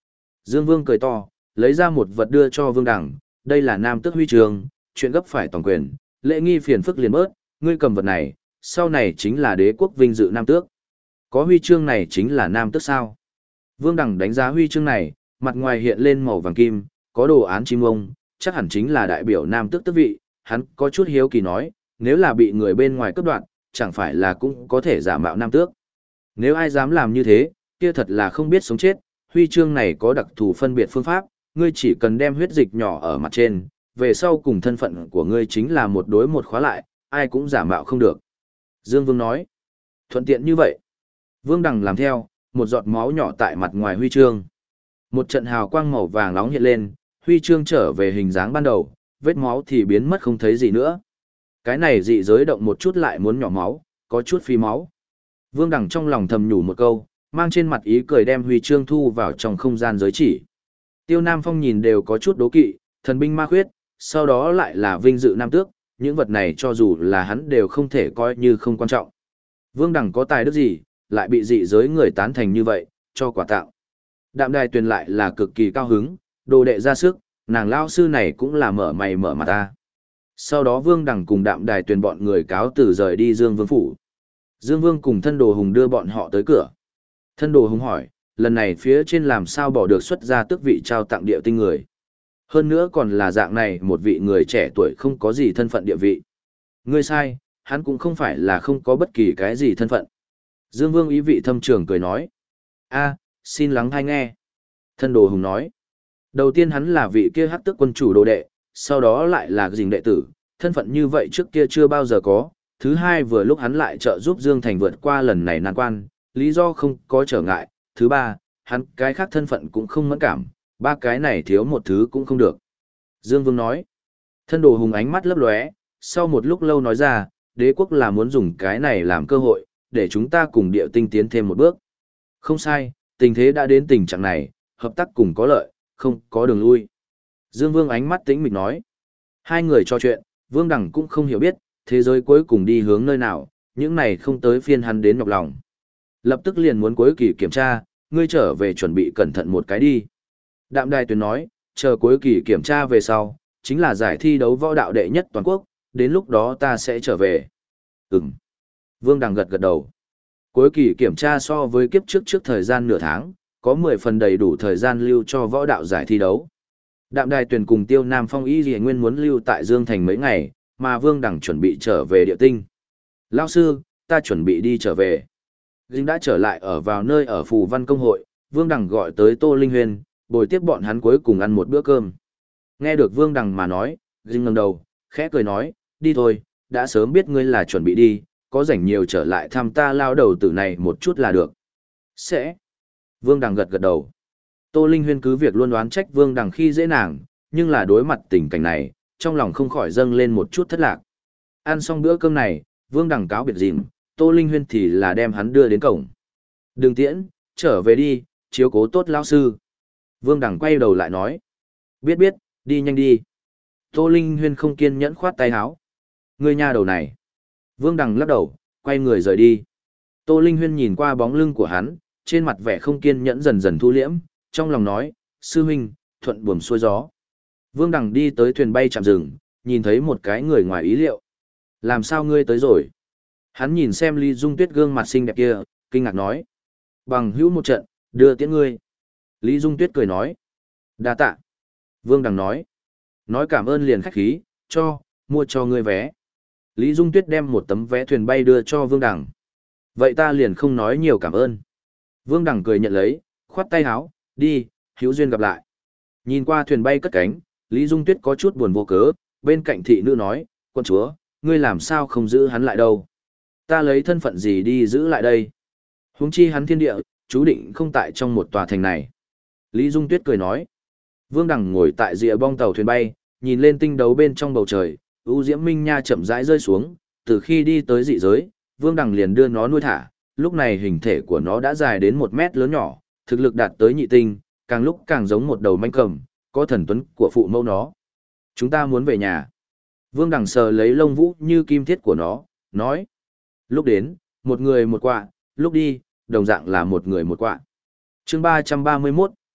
Dương Vương cười to, lấy ra một vật đưa cho Vương Đằng, đây là nam tước huy chương, chuyện gấp phải toàn quyền, lễ nghi phiền phức liền bớt, ngươi cầm vật này, sau này chính là đế quốc vinh dự nam tước. Có huy chương này chính là nam tước sao? Vương Đằng đánh giá huy chương này, mặt ngoài hiện lên màu vàng kim, có đồ án chim ông, chắc hẳn chính là đại biểu nam tước tước vị, hắn có chút hiếu kỳ nói, nếu là bị người bên ngoài cướp đoạt, chẳng phải là cũng có thể giả mạo nam tước. Nếu ai dám làm như thế, kia thật là không biết sống chết, huy chương này có đặc thù phân biệt phương pháp, ngươi chỉ cần đem huyết dịch nhỏ ở mặt trên, về sau cùng thân phận của ngươi chính là một đối một khóa lại, ai cũng giả mạo không được. Dương Vương nói, thuận tiện như vậy. Vương Đằng làm theo, một giọt máu nhỏ tại mặt ngoài huy chương. Một trận hào quang màu vàng nóng hiện lên, huy chương trở về hình dáng ban đầu, vết máu thì biến mất không thấy gì nữa. Cái này dị giới động một chút lại muốn nhỏ máu, có chút phi máu. Vương Đằng trong lòng thầm nhủ một câu, mang trên mặt ý cười đem huy chương thu vào trong không gian giới chỉ. Tiêu Nam Phong nhìn đều có chút đố kỵ, thần binh ma khuyết, sau đó lại là vinh dự nam tước, những vật này cho dù là hắn đều không thể coi như không quan trọng. Vương Đằng có tài đức gì, lại bị dị giới người tán thành như vậy, cho quả tạo. Đạm Đài Tuyền lại là cực kỳ cao hứng, đồ đệ ra sức, nàng lao sư này cũng là mở mày mở mặt ta. Sau đó Vương Đằng cùng Đạm Đài Tuyền bọn người cáo từ rời đi Dương Vương phủ. Dương Vương cùng Thân Đồ Hùng đưa bọn họ tới cửa. Thân Đồ Hùng hỏi, lần này phía trên làm sao bỏ được xuất ra tước vị trao tặng địa tinh người. Hơn nữa còn là dạng này một vị người trẻ tuổi không có gì thân phận địa vị. Ngươi sai, hắn cũng không phải là không có bất kỳ cái gì thân phận. Dương Vương ý vị thâm trường cười nói. A, xin lắng hay nghe. Thân Đồ Hùng nói. Đầu tiên hắn là vị kia hắc tước quân chủ đồ đệ, sau đó lại là dình đệ tử, thân phận như vậy trước kia chưa bao giờ có. Thứ hai vừa lúc hắn lại trợ giúp Dương Thành vượt qua lần này nan quan, lý do không có trở ngại. Thứ ba, hắn cái khác thân phận cũng không mẫn cảm, ba cái này thiếu một thứ cũng không được. Dương Vương nói. Thân Đồ Hùng ánh mắt lấp lóe, sau một lúc lâu nói ra, đế quốc là muốn dùng cái này làm cơ hội, để chúng ta cùng địa tinh tiến thêm một bước. Không sai, tình thế đã đến tình trạng này, hợp tác cùng có lợi, không có đường lui. Dương Vương ánh mắt tĩnh mịch nói. Hai người trò chuyện, Vương Đằng cũng không hiểu biết, thế giới cuối cùng đi hướng nơi nào, những này không tới phiên hắn đến nhọc lòng. Lập tức liền muốn cuối kỳ kiểm tra, ngươi trở về chuẩn bị cẩn thận một cái đi. Đạm Đài Tuyền nói, chờ cuối kỳ kiểm tra về sau, chính là giải thi đấu võ đạo đệ nhất toàn quốc, đến lúc đó ta sẽ trở về. Ừm. Vương Đằng gật gật đầu. Cuối kỳ kiểm tra so với kiếp trước thời gian nửa tháng, có 10 phần đầy đủ thời gian lưu cho võ đạo giải thi đấu. Đạm Đài Tuyền cùng Tiêu Nam Phong y Lệ Nguyên muốn lưu tại Dương Thành mấy ngày, mà Vương Đằng chuẩn bị trở về địa tinh. Lão sư, ta chuẩn bị đi trở về. Dinh đã trở lại ở vào nơi ở Phù Văn Công hội, Vương Đằng gọi tới Tô Linh Huyên, bồi tiếp bọn hắn cuối cùng ăn một bữa cơm. Nghe được Vương Đằng mà nói, Dinh ngẩng đầu, khẽ cười nói, đi thôi, đã sớm biết ngươi là chuẩn bị đi, có rảnh nhiều trở lại thăm ta lao đầu tử này một chút là được. Sẽ. Vương Đằng gật gật đầu. Tô Linh Huyên cứ việc luôn đoán trách Vương Đằng khi dễ nàng, nhưng là đối mặt tình cảnh này, trong lòng không khỏi dâng lên một chút thất lạc. Ăn xong bữa cơm này, Vương Đằng cáo biệt dìm, Tô Linh Huyên thì là đem hắn đưa đến cổng. Đừng tiễn, trở về đi, chiếu cố tốt lão sư. Vương Đằng quay đầu lại nói. Biết biết, đi nhanh đi. Tô Linh Huyên không kiên nhẫn khoát tay áo. Ngươi nha đầu này. Vương Đằng lắc đầu, quay người rời đi. Tô Linh Huyên nhìn qua bóng lưng của hắn, trên mặt vẻ không kiên nhẫn dần dần thu liễm, trong lòng nói, sư huynh, thuận buồm xuôi gió. Vương Đằng đi tới thuyền bay chạm dừng, nhìn thấy một cái người ngoài ý liệu. Làm sao ngươi tới rồi? Hắn nhìn xem Lý Dung Tuyết gương mặt xinh đẹp kia, kinh ngạc nói. Bằng hữu một trận, đưa tiễn ngươi. Lý Dung Tuyết cười nói. Đa tạ. Vương Đằng nói. Nói cảm ơn liền khách khí, mua cho ngươi vé. Lý Dung Tuyết đem một tấm vé thuyền bay đưa cho Vương Đằng. Vậy ta liền không nói nhiều cảm ơn. Vương Đằng cười nhận lấy, khoát tay áo, đi, hữu duyên gặp lại. Nhìn qua thuyền bay cất cánh, Lý Dung Tuyết có chút buồn vô cớ, bên cạnh thị nữ nói, quân chúa, ngươi làm sao không giữ hắn lại đâu? Ta lấy thân phận gì đi giữ lại đây? Huống chi hắn thiên địa, chú định không tại trong một tòa thành này. Lý Dung Tuyết cười nói. Vương Đằng ngồi tại rìa bong tàu thuyền bay, nhìn lên tinh đấu bên trong bầu trời, ưu diễm minh nha chậm rãi rơi xuống, từ khi đi tới dị giới, Vương Đằng liền đưa nó nuôi thả, lúc này hình thể của nó đã dài đến 1 mét lớn nhỏ, thực lực đạt tới nhị tinh, càng lúc càng giống một đầu manh cầm, có thần tuấn của phụ mẫu nó. Chúng ta muốn về nhà. Vương Đằng sờ lấy lông vũ như kim thiết của nó, nói. Lúc đến, một người một quạ, lúc đi, đồng dạng là một người một quạ. Chương 331,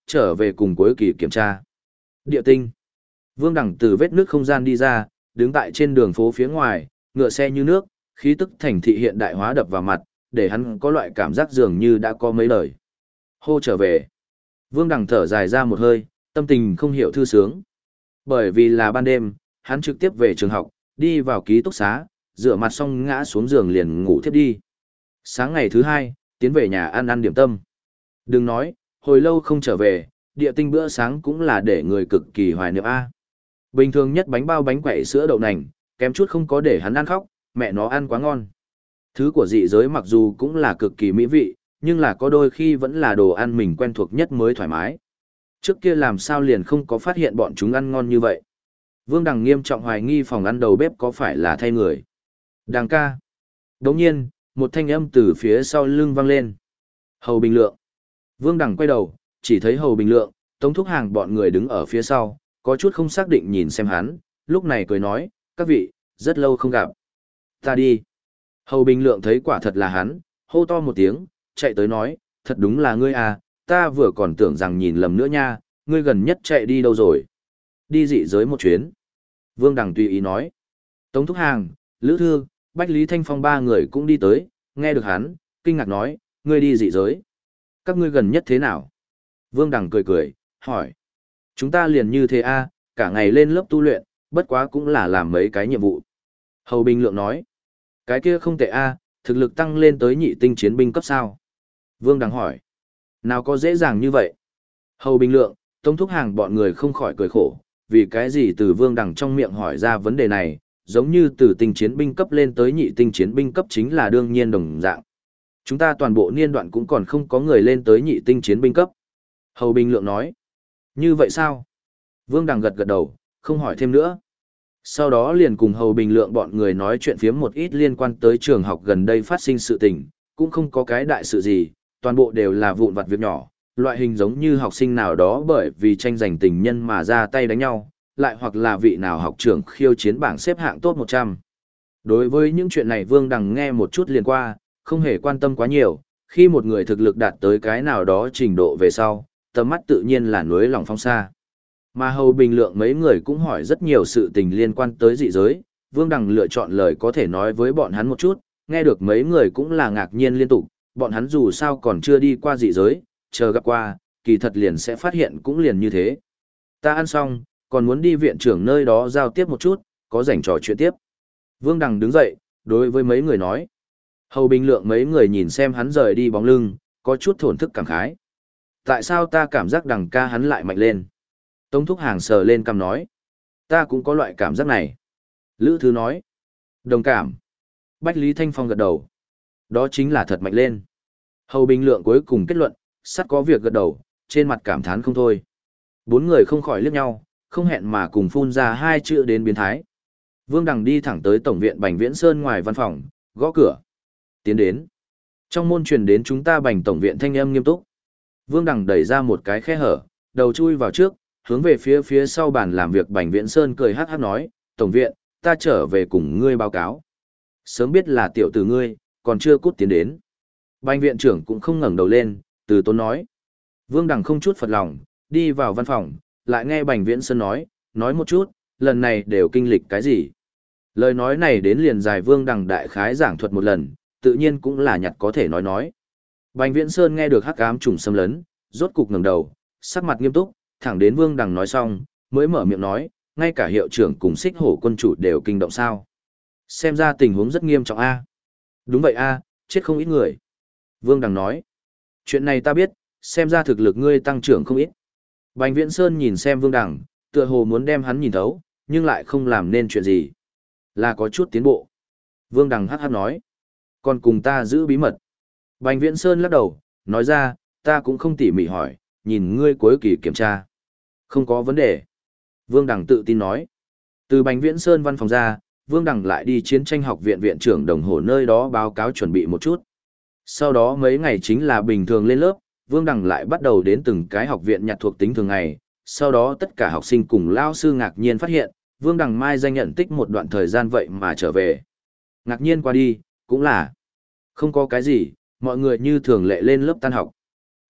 trở về cùng cuối kỳ kiểm tra. Địa tinh. Vương Đằng từ vết nước không gian đi ra, đứng tại trên đường phố phía ngoài, ngựa xe như nước, khí tức thành thị hiện đại hóa đập vào mặt, để hắn có loại cảm giác dường như đã có mấy lời. Hô trở về. Vương Đằng thở dài ra một hơi, tâm tình không hiểu thư sướng. Bởi vì là ban đêm, hắn trực tiếp về trường học, đi vào ký túc xá, rửa mặt xong ngã xuống giường liền ngủ thiếp đi. Sáng ngày thứ hai, tiến về nhà ăn điểm tâm. Đừng nói, hồi lâu không trở về, địa tinh bữa sáng cũng là để người cực kỳ hoài niệm a. Bình thường nhất bánh bao bánh quẩy sữa đậu nành, kém chút không có để hắn ăn khóc, mẹ nó ăn quá ngon. Thứ của dị giới mặc dù cũng là cực kỳ mỹ vị, nhưng là có đôi khi vẫn là đồ ăn mình quen thuộc nhất mới thoải mái. Trước kia làm sao liền không có phát hiện bọn chúng ăn ngon như vậy. Vương Đằng nghiêm trọng hoài nghi phòng ăn đầu bếp có phải là thay người. Đằng ca. Đồng nhiên, một thanh âm từ phía sau lưng vang lên. Hầu Bình Lượng. Vương Đằng quay đầu, chỉ thấy Hầu Bình Lượng, Tống Thúc Hàng bọn người đứng ở phía sau, có chút không xác định nhìn xem hắn, lúc này cười nói, các vị, rất lâu không gặp. Ta đi. Hầu Bình Lượng thấy quả thật là hắn, hô to một tiếng, chạy tới nói, thật đúng là ngươi à, ta vừa còn tưởng rằng nhìn lầm nữa nha, ngươi gần nhất chạy đi đâu rồi? Đi dị giới một chuyến. Vương Đằng tùy ý nói. Tống Thúc Hàng, Lữ Thư, Bách Lý Thanh Phong ba người cũng đi tới, nghe được hắn, kinh ngạc nói, ngươi đi dị giới. Các ngươi gần nhất thế nào? Vương Đằng cười cười, hỏi. Chúng ta liền như thế a, cả ngày lên lớp tu luyện, bất quá cũng là làm mấy cái nhiệm vụ. Hầu Bình Lượng nói. Cái kia không tệ a, thực lực tăng lên tới nhị tinh chiến binh cấp sao? Vương Đằng hỏi. Nào có dễ dàng như vậy? Hầu Bình Lượng, Tống Thúc Hàng bọn người không khỏi cười khổ, vì cái gì từ Vương Đằng trong miệng hỏi ra vấn đề này, giống như từ tinh chiến binh cấp lên tới nhị tinh chiến binh cấp chính là đương nhiên đồng dạng. Chúng ta toàn bộ niên đoạn cũng còn không có người lên tới nhị tinh chiến binh cấp. Hầu Bình Lượng nói. Như vậy sao? Vương Đằng gật gật đầu, không hỏi thêm nữa. Sau đó liền cùng Hầu Bình Lượng bọn người nói chuyện phiếm một ít liên quan tới trường học gần đây phát sinh sự tình, cũng không có cái đại sự gì, toàn bộ đều là vụn vặt việc nhỏ, loại hình giống như học sinh nào đó bởi vì tranh giành tình nhân mà ra tay đánh nhau, lại hoặc là vị nào học trưởng khiêu chiến bảng xếp hạng top 100. Đối với những chuyện này Vương Đằng nghe một chút liền qua, không hề quan tâm quá nhiều, khi một người thực lực đạt tới cái nào đó trình độ về sau, tầm mắt tự nhiên là núi lòng phong xa. Mà Hầu Bình Lượng mấy người cũng hỏi rất nhiều sự tình liên quan tới dị giới, Vương Đằng lựa chọn lời có thể nói với bọn hắn một chút, nghe được mấy người cũng là ngạc nhiên liên tục, bọn hắn dù sao còn chưa đi qua dị giới, chờ gặp qua, kỳ thật liền sẽ phát hiện cũng liền như thế. Ta ăn xong, còn muốn đi viện trưởng nơi đó giao tiếp một chút, có rảnh trò chuyện tiếp. Vương Đằng đứng dậy, đối với mấy người nói. Hầu Bình Lượng mấy người nhìn xem hắn rời đi bóng lưng, có chút thổn thức cảm khái. Tại sao ta cảm giác Đằng ca hắn lại mạnh lên? Tống Thúc Hàng sờ lên cằm nói. Ta cũng có loại cảm giác này. Lữ Thư nói. Đồng cảm. Bách Lý Thanh Phong gật đầu. Đó chính là thật mạnh lên. Hầu Bình Lượng cuối cùng kết luận, sắt có việc gật đầu, trên mặt cảm thán không thôi. Bốn người không khỏi liếc nhau, không hẹn mà cùng phun ra hai chữ đến biến thái. Vương Đằng đi thẳng tới tổng viện Bành Viễn Sơn ngoài văn phòng, gõ cửa. Tiến đến. Trong môn truyền đến chúng ta Bành tổng viện thanh âm nghiêm túc. Vương Đằng đẩy ra một cái khe hở, đầu chui vào trước, hướng về phía sau bàn làm việc Bành Viễn Sơn cười hát hát nói, tổng viện, ta trở về cùng ngươi báo cáo. Sớm biết là tiểu tử ngươi, còn chưa cút tiến đến. Bành viện trưởng cũng không ngẩng đầu lên, từ tốn nói. Vương Đằng không chút phật lòng, đi vào văn phòng, lại nghe Bành Viễn Sơn nói một chút, lần này đều kinh lịch cái gì. Lời nói này đến liền dài Vương Đằng đại khái giảng thuật một lần, tự nhiên cũng là nhặt có thể nói. Bành Viễn Sơn nghe được hắc ám trùng xâm lấn, rốt cục ngẩng đầu, sắc mặt nghiêm túc, thẳng đến Vương Đằng nói xong, mới mở miệng nói, ngay cả hiệu trưởng cùng Xích Hổ quân chủ đều kinh động sao. Xem ra tình huống rất nghiêm trọng a. Đúng vậy a, chết không ít người. Vương Đằng nói, chuyện này ta biết, xem ra thực lực ngươi tăng trưởng không ít. Bành Viễn Sơn nhìn xem Vương Đằng, tựa hồ muốn đem hắn nhìn thấu, nhưng lại không làm nên chuyện gì. Là có chút tiến bộ. Vương Đằng hắc hắc nói, còn cùng ta giữ bí mật. Bành Viễn Sơn lắc đầu, nói ra, ta cũng không tỉ mỉ hỏi, nhìn ngươi cuối kỳ kiểm tra. Không có vấn đề. Vương Đằng tự tin nói. Từ Bành Viễn Sơn văn phòng ra, Vương Đằng lại đi chiến tranh học viện viện trưởng Đồng Hồ nơi đó báo cáo chuẩn bị một chút. Sau đó mấy ngày chính là bình thường lên lớp, Vương Đằng lại bắt đầu đến từng cái học viện nhặt thuộc tính thường ngày. Sau đó tất cả học sinh cùng lao sư ngạc nhiên phát hiện, Vương Đằng mai danh nhận tích một đoạn thời gian vậy mà trở về. Ngạc nhiên qua đi, cũng là không có cái gì, mọi người như thường lệ lên lớp tan học.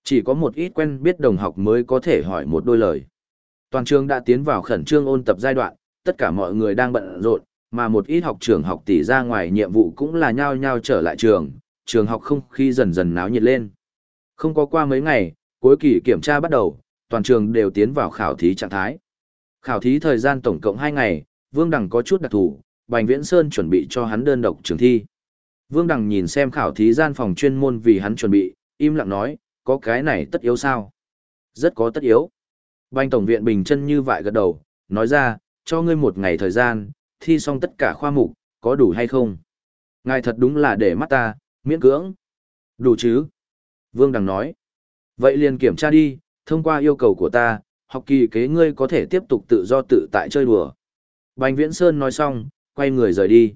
Chỉ có một ít quen biết đồng học mới có thể hỏi một đôi lời. Toàn trường đã tiến vào khẩn trương ôn tập giai đoạn, tất cả mọi người đang bận rộn, mà một ít học trưởng học tỷ ra ngoài nhiệm vụ cũng là nhao nhao trở lại trường học không khí dần dần náo nhiệt lên. Không có qua mấy ngày, cuối kỳ kiểm tra bắt đầu, toàn trường đều tiến vào khảo thí trạng thái. Khảo thí thời gian tổng cộng 2 ngày, Vương Đằng có chút đặc thù, Bành Viễn Sơn chuẩn bị cho hắn đơn độc trường thi. Vương Đằng nhìn xem khảo thí gian phòng chuyên môn vì hắn chuẩn bị, im lặng nói, có cái này tất yếu sao? Rất có tất yếu. Bành tổng viện bình chân như vại gật đầu, nói ra, cho ngươi 1 ngày thời gian, thi xong tất cả khoa mục, có đủ hay không? Ngài thật đúng là để mắt ta, miễn cưỡng. Đủ chứ? Vương Đằng nói. Vậy liền kiểm tra đi, thông qua yêu cầu của ta, học kỳ kế ngươi có thể tiếp tục tự do tự tại chơi đùa. Bành Viễn Sơn nói xong, quay người rời đi.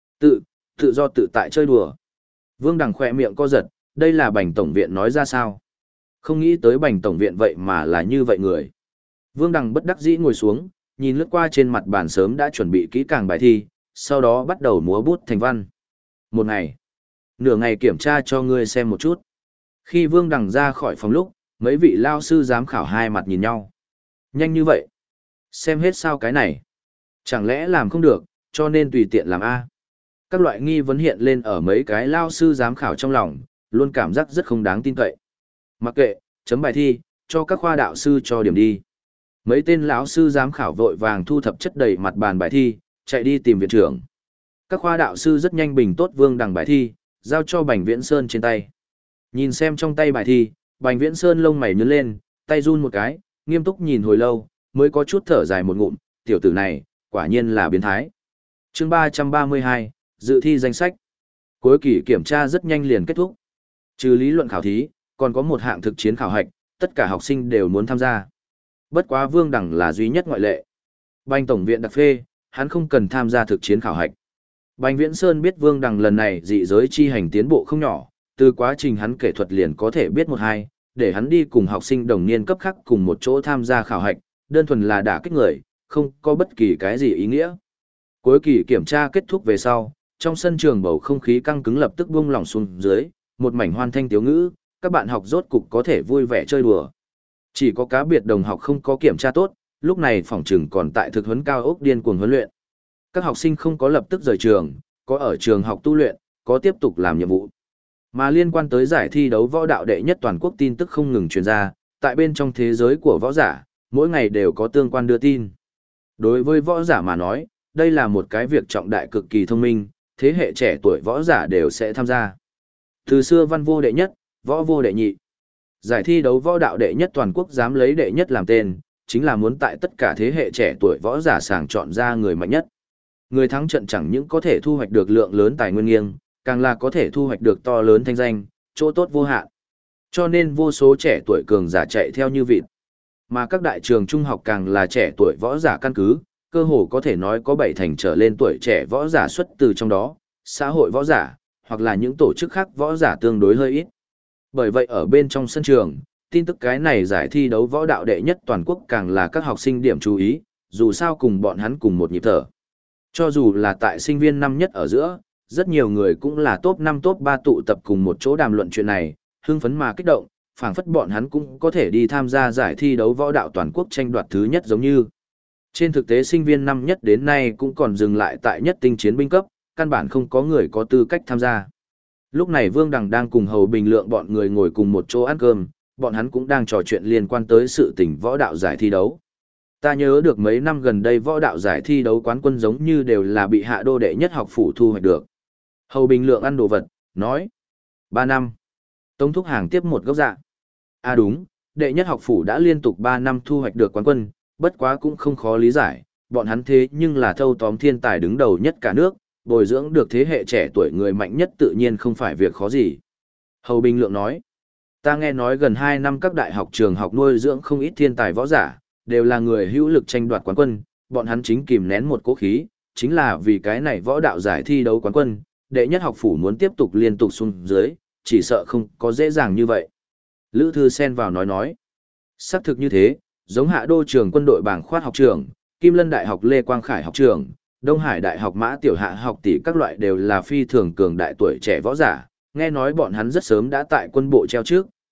Tự do tự tại chơi đùa. Vương Đằng khỏe miệng co giật, đây là Bành tổng viện nói ra sao? Không nghĩ tới Bành tổng viện vậy mà là như vậy người. Vương Đằng bất đắc dĩ ngồi xuống, nhìn lướt qua trên mặt bàn sớm đã chuẩn bị kỹ càng bài thi, sau đó bắt đầu múa bút thành văn. 1 ngày. Nửa ngày kiểm tra cho ngươi xem một chút. Khi Vương Đằng ra khỏi phòng lúc, mấy vị lao sư giám khảo hai mặt nhìn nhau. Nhanh như vậy. Xem hết sao cái này. Chẳng lẽ làm không được, cho nên tùy tiện làm A. Các loại nghi vấn hiện lên ở mấy cái lao sư giám khảo trong lòng, luôn cảm giác rất không đáng tin cậy. Mặc kệ, chấm bài thi, cho các khoa đạo sư cho điểm đi. Mấy tên lão sư giám khảo vội vàng thu thập chất đầy mặt bàn bài thi, chạy đi tìm viện trưởng. Các khoa đạo sư rất nhanh bình tốt Vương Đằng bài thi, giao cho Bành Viễn Sơn trên tay. Nhìn xem trong tay bài thi, Bành Viễn Sơn lông mày nhướng lên, tay run một cái, nghiêm túc nhìn hồi lâu, mới có chút thở dài một ngụm, tiểu tử này, quả nhiên là biến thái. Chương 332, dự thi danh sách. Cuối kỳ kiểm tra rất nhanh liền kết thúc. Trừ lý luận khảo thí, còn có một hạng thực chiến khảo hạch, tất cả học sinh đều muốn tham gia. Bất quá Vương Đằng là duy nhất ngoại lệ. Bành tổng viện đặc phê, hắn không cần tham gia thực chiến khảo hạch. Bành Viễn Sơn biết Vương Đằng lần này dị giới chi hành tiến bộ không nhỏ, từ quá trình hắn kể thuật liền có thể biết một hai, để hắn đi cùng học sinh đồng niên cấp khác cùng một chỗ tham gia khảo hạch, đơn thuần là đả kích người, không có bất kỳ cái gì ý nghĩa. Cuối kỳ kiểm tra kết thúc về sau, trong sân trường bầu không khí căng cứng lập tức buông lỏng xuống dưới, một mảnh hoan thanh tiếu ngữ, các bạn học rốt cục có thể vui vẻ chơi đùa. Chỉ có cá biệt đồng học không có kiểm tra tốt, lúc này phòng trường còn tại thực huấn cao ốc điên cuồng huấn luyện. Các học sinh không có lập tức rời trường, có ở trường học tu luyện, có tiếp tục làm nhiệm vụ. Mà liên quan tới giải thi đấu võ đạo đệ nhất toàn quốc tin tức không ngừng truyền ra, tại bên trong thế giới của võ giả, mỗi ngày đều có tương quan đưa tin. Đối với võ giả mà nói, đây là một cái việc trọng đại cực kỳ thông minh, thế hệ trẻ tuổi võ giả đều sẽ tham gia. Từ xưa văn vô đệ nhất, võ vô đệ nhị. Giải thi đấu võ đạo đệ nhất toàn quốc dám lấy đệ nhất làm tên, chính là muốn tại tất cả thế hệ trẻ tuổi võ giả sàng chọn ra người mạnh nhất. Người thắng trận chẳng những có thể thu hoạch được lượng lớn tài nguyên nghiêng, càng là có thể thu hoạch được to lớn thanh danh, chỗ tốt vô hạn. Cho nên vô số trẻ tuổi cường giả chạy theo như vịt. Mà các đại trường trung học càng là trẻ tuổi võ giả căn cứ, cơ hồ có thể nói có 7 thành trở lên tuổi trẻ võ giả xuất từ trong đó, xã hội võ giả, hoặc là những tổ chức khác võ giả tương đối hơi ít. Bởi vậy ở bên trong sân trường, tin tức cái này giải thi đấu võ đạo đệ nhất toàn quốc càng là các học sinh điểm chú ý, dù sao cùng bọn hắn cùng một nhịp thở. Cho dù là tại sinh viên năm nhất ở giữa, rất nhiều người cũng là top 5 top 3 tụ tập cùng một chỗ đàm luận chuyện này, hưng phấn mà kích động, phảng phất bọn hắn cũng có thể đi tham gia giải thi đấu võ đạo toàn quốc tranh đoạt thứ nhất giống như. Trên thực tế sinh viên năm nhất đến nay cũng còn dừng lại tại nhất tinh chiến binh cấp, căn bản không có người có tư cách tham gia. Lúc này Vương Đằng đang cùng Hầu Bình Lượng bọn người ngồi cùng một chỗ ăn cơm, bọn hắn cũng đang trò chuyện liên quan tới sự tình võ đạo giải thi đấu. Ta nhớ được mấy năm gần đây võ đạo giải thi đấu quán quân giống như đều là bị hạ đô đệ nhất học phủ thu hoạch được. Hầu Bình Lượng ăn đồ vật, nói. 3 năm. Tống Thúc Hàng tiếp một gốc dạ. À đúng, đệ nhất học phủ đã liên tục 3 năm thu hoạch được quán quân, bất quá cũng không khó lý giải, bọn hắn thế nhưng là thâu tóm thiên tài đứng đầu nhất cả nước, bồi dưỡng được thế hệ trẻ tuổi người mạnh nhất tự nhiên không phải việc khó gì. Hầu Bình Lượng nói, ta nghe nói gần 2 năm các đại học trường học nuôi dưỡng không ít thiên tài võ giả, đều là người hữu lực tranh đoạt quán quân, bọn hắn chính kìm nén một cố khí, chính là vì cái này võ đạo giải thi đấu quán quân, đệ nhất học phủ muốn tiếp tục liên tục xuống dưới, chỉ sợ không có dễ dàng như vậy. Lữ Thư xen vào nói, xác thực như thế, giống Hạ Đô trường quân đội bảng khoát học trường, Kim Lân Đại học Lê Quang Khải học trường, Đông Hải Đại học Mã Tiểu Hạ học tỷ các loại đều là phi thường cường đại tuổi trẻ võ giả, nghe nói bọn hắn rất sớm đã tại quân bộ treo trước,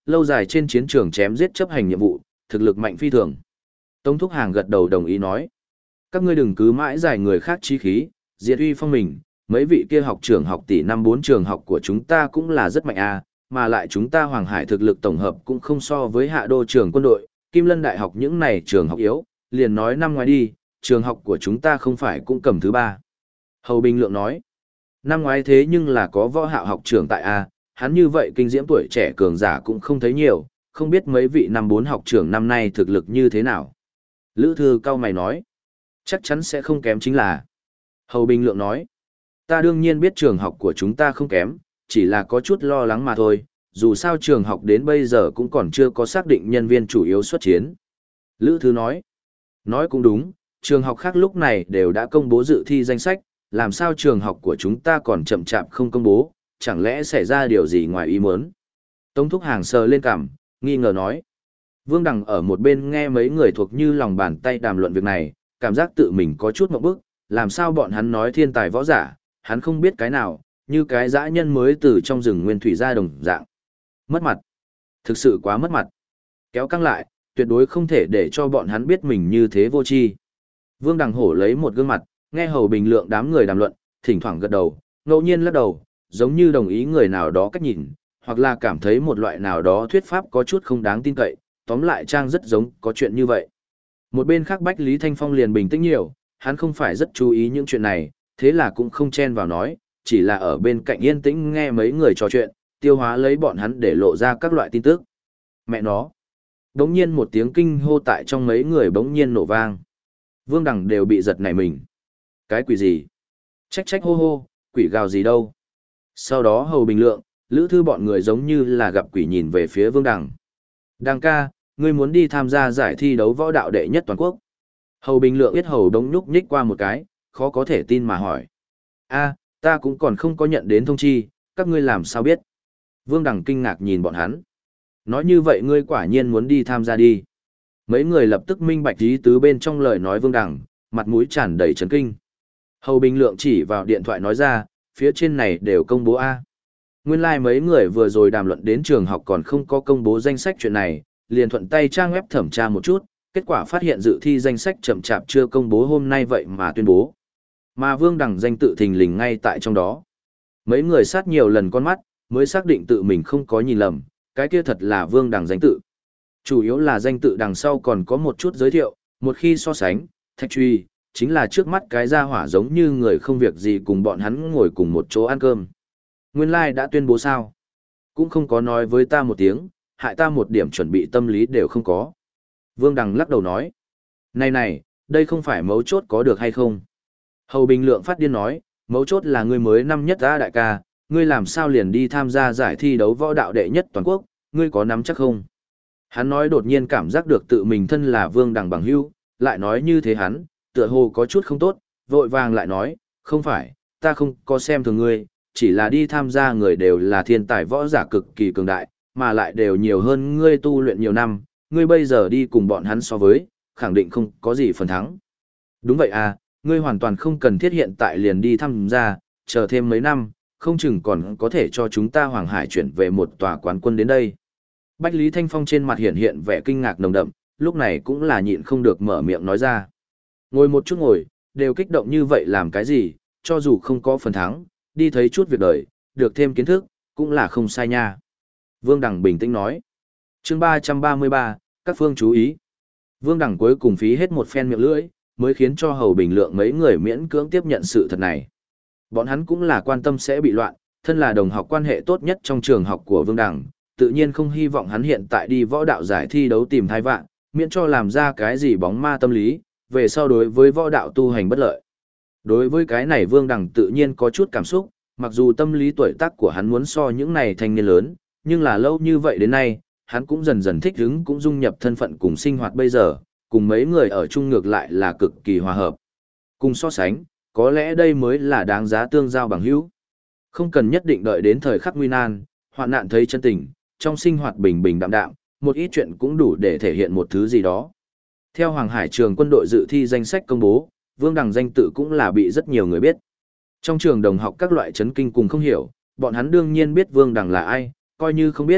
lâu dài trên chiến trường chém giết chấp hành nhiệm vụ, thực lực mạnh phi thường. Tống Thúc Hàng gật đầu đồng ý nói. Các ngươi đừng cứ mãi giải người khác chí khí, diệt uy phong mình, mấy vị kia học trưởng học tỷ năm bốn trường học của chúng ta cũng là rất mạnh mà lại chúng ta Hoàng Hải thực lực tổng hợp cũng không so với hạ đô trường quân đội, Kim Lân Đại học những này trường học yếu, liền nói năm ngoái đi, trường học của chúng ta không phải cũng cầm thứ 3. Hầu Bình Lượng nói, năm ngoái thế nhưng là có Võ Hạo học trưởng tại hắn như vậy kinh diễm tuổi trẻ cường giả cũng không thấy nhiều, không biết mấy vị năm 4 học trưởng năm nay thực lực như thế nào. Lữ Thư cao mày nói, chắc chắn sẽ không kém chính là. Hầu Bình Lượng nói, ta đương nhiên biết trường học của chúng ta không kém, chỉ là có chút lo lắng mà thôi, dù sao trường học đến bây giờ cũng còn chưa có xác định nhân viên chủ yếu xuất chiến. Lữ Thư nói cũng đúng, trường học khác lúc này đều đã công bố dự thi danh sách, làm sao trường học của chúng ta còn chậm chạp không công bố, chẳng lẽ xảy ra điều gì ngoài ý muốn. Tống Thúc Hàng sờ lên cằm, nghi ngờ nói. Vương Đằng ở một bên nghe mấy người thuộc như lòng bàn tay đàm luận việc này, cảm giác tự mình có chút ngộp bức, làm sao bọn hắn nói thiên tài võ giả, hắn không biết cái nào, như cái dã nhân mới từ trong rừng nguyên thủy ra đồng dạng. Mất mặt. Thực sự quá mất mặt. Kéo căng lại, tuyệt đối không thể để cho bọn hắn biết mình như thế vô tri. Vương Đằng hổ lấy một gương mặt, nghe Hầu Bình Lượng đám người đàm luận, thỉnh thoảng gật đầu, ngẫu nhiên lắc đầu, giống như đồng ý người nào đó cách nhìn, hoặc là cảm thấy một loại nào đó thuyết pháp có chút không đáng tin cậy, tóm lại trang rất giống có chuyện như vậy. Một bên khác Bách Lý Thanh Phong liền bình tĩnh nhiều, hắn không phải rất chú ý những chuyện này, thế là cũng không chen vào nói, chỉ là ở bên cạnh yên tĩnh nghe mấy người trò chuyện, tiêu hóa lấy bọn hắn để lộ ra các loại tin tức. Mẹ nó. Bỗng nhiên một tiếng kinh hô tại trong mấy người bỗng nhiên nổ vang. Vương Đằng đều bị giật nảy mình. Cái quỷ gì? Trách trách hô hô, quỷ gào gì đâu? Sau đó Hầu Bình Lượng, Lữ Thư bọn người giống như là gặp quỷ nhìn về phía Vương Đằng. Đằng ca, ngươi muốn đi tham gia giải thi đấu võ đạo đệ nhất toàn quốc. Hầu Bình Lượng biết hầu đống nhúc nhích qua một cái, khó có thể tin mà hỏi. Ta cũng còn không có nhận đến thông chi, các ngươi làm sao biết? Vương Đằng kinh ngạc nhìn bọn hắn. Nói như vậy ngươi quả nhiên muốn đi tham gia đi. Mấy người lập tức minh bạch ý tứ bên trong lời nói Vương Đằng, mặt mũi tràn đầy chấn kinh. Hầu Bình Lượng chỉ vào điện thoại nói ra, phía trên này đều công bố Nguyên lai mấy người vừa rồi đàm luận đến trường học còn không có công bố danh sách chuyện này, liền thuận tay trang web thẩm tra một chút, kết quả phát hiện dự thi danh sách chậm chạp chưa công bố hôm nay vậy mà tuyên bố. Mà Vương Đằng danh tự thình lình ngay tại trong đó. Mấy người sát nhiều lần con mắt, mới xác định tự mình không có nhìn lầm, cái kia thật là Vương Đằng danh tự. Chủ yếu là danh tự đằng sau còn có một chút giới thiệu, một khi so sánh, Thạch Truy, chính là trước mắt cái gia hỏa giống như người không việc gì cùng bọn hắn ngồi cùng một chỗ ăn cơm. Nguyên lai đã tuyên bố sao? Cũng không có nói với ta một tiếng, hại ta một điểm chuẩn bị tâm lý đều không có. Vương Đằng lắc đầu nói. Này, đây không phải mấu chốt có được hay không? Hầu Bình Lượng phát điên nói, mấu chốt là ngươi mới năm nhất ta đại ca, ngươi làm sao liền đi tham gia giải thi đấu võ đạo đệ nhất toàn quốc, ngươi có nắm chắc không? Hắn nói đột nhiên cảm giác được tự mình thân là Vương Đằng bằng hữu, lại nói như thế hắn, tựa hồ có chút không tốt, vội vàng lại nói, không phải, ta không có xem thường ngươi, chỉ là đi tham gia người đều là thiên tài võ giả cực kỳ cường đại, mà lại đều nhiều hơn ngươi tu luyện nhiều năm, ngươi bây giờ đi cùng bọn hắn so với, khẳng định không có gì phần thắng. Đúng vậy ngươi hoàn toàn không cần thiết hiện tại liền đi tham gia, chờ thêm mấy năm, không chừng còn có thể cho chúng ta Hoàng Hải chuyển về một tòa quán quân đến đây. Bách Lý Thanh Phong trên mặt hiện vẻ kinh ngạc nồng đậm, lúc này cũng là nhịn không được mở miệng nói ra. Ngồi một chút ngồi, đều kích động như vậy làm cái gì, cho dù không có phần thắng, đi thấy chút việc đời, được thêm kiến thức, cũng là không sai nha. Vương Đằng bình tĩnh nói. Chương 333, các phương chú ý. Vương Đằng cuối cùng phí hết một phen miệng lưỡi, mới khiến cho Hầu Bình Lượng mấy người miễn cưỡng tiếp nhận sự thật này. Bọn hắn cũng là quan tâm sẽ bị loạn, thân là đồng học quan hệ tốt nhất trong trường học của Vương Đằng, tự nhiên không hy vọng hắn hiện tại đi võ đạo giải thi đấu tìm thai vạn, miễn cho làm ra cái gì bóng ma tâm lý, về sau đối với võ đạo tu hành bất lợi. Đối với cái này Vương Đằng tự nhiên có chút cảm xúc, mặc dù tâm lý tuổi tác của hắn muốn so những này thanh niên lớn, nhưng là lâu như vậy đến nay, hắn cũng dần dần thích ứng cũng dung nhập thân phận cùng sinh hoạt bây giờ, cùng mấy người ở chung ngược lại là cực kỳ hòa hợp. Cùng so sánh, có lẽ đây mới là đáng giá tương giao bằng hữu. Không cần nhất định đợi đến thời khắc nguy nan, hoạn nạn thấy chân tình, trong sinh hoạt bình bình đạm đạm, một ít chuyện cũng đủ để thể hiện một thứ gì đó. Theo Hoàng Hải trường quân đội dự thi danh sách công bố, Vương Đằng danh tự cũng là bị rất nhiều người biết. Trong trường đồng học các loại chấn kinh cùng không hiểu, bọn hắn đương nhiên biết Vương Đằng là ai, coi như không biết,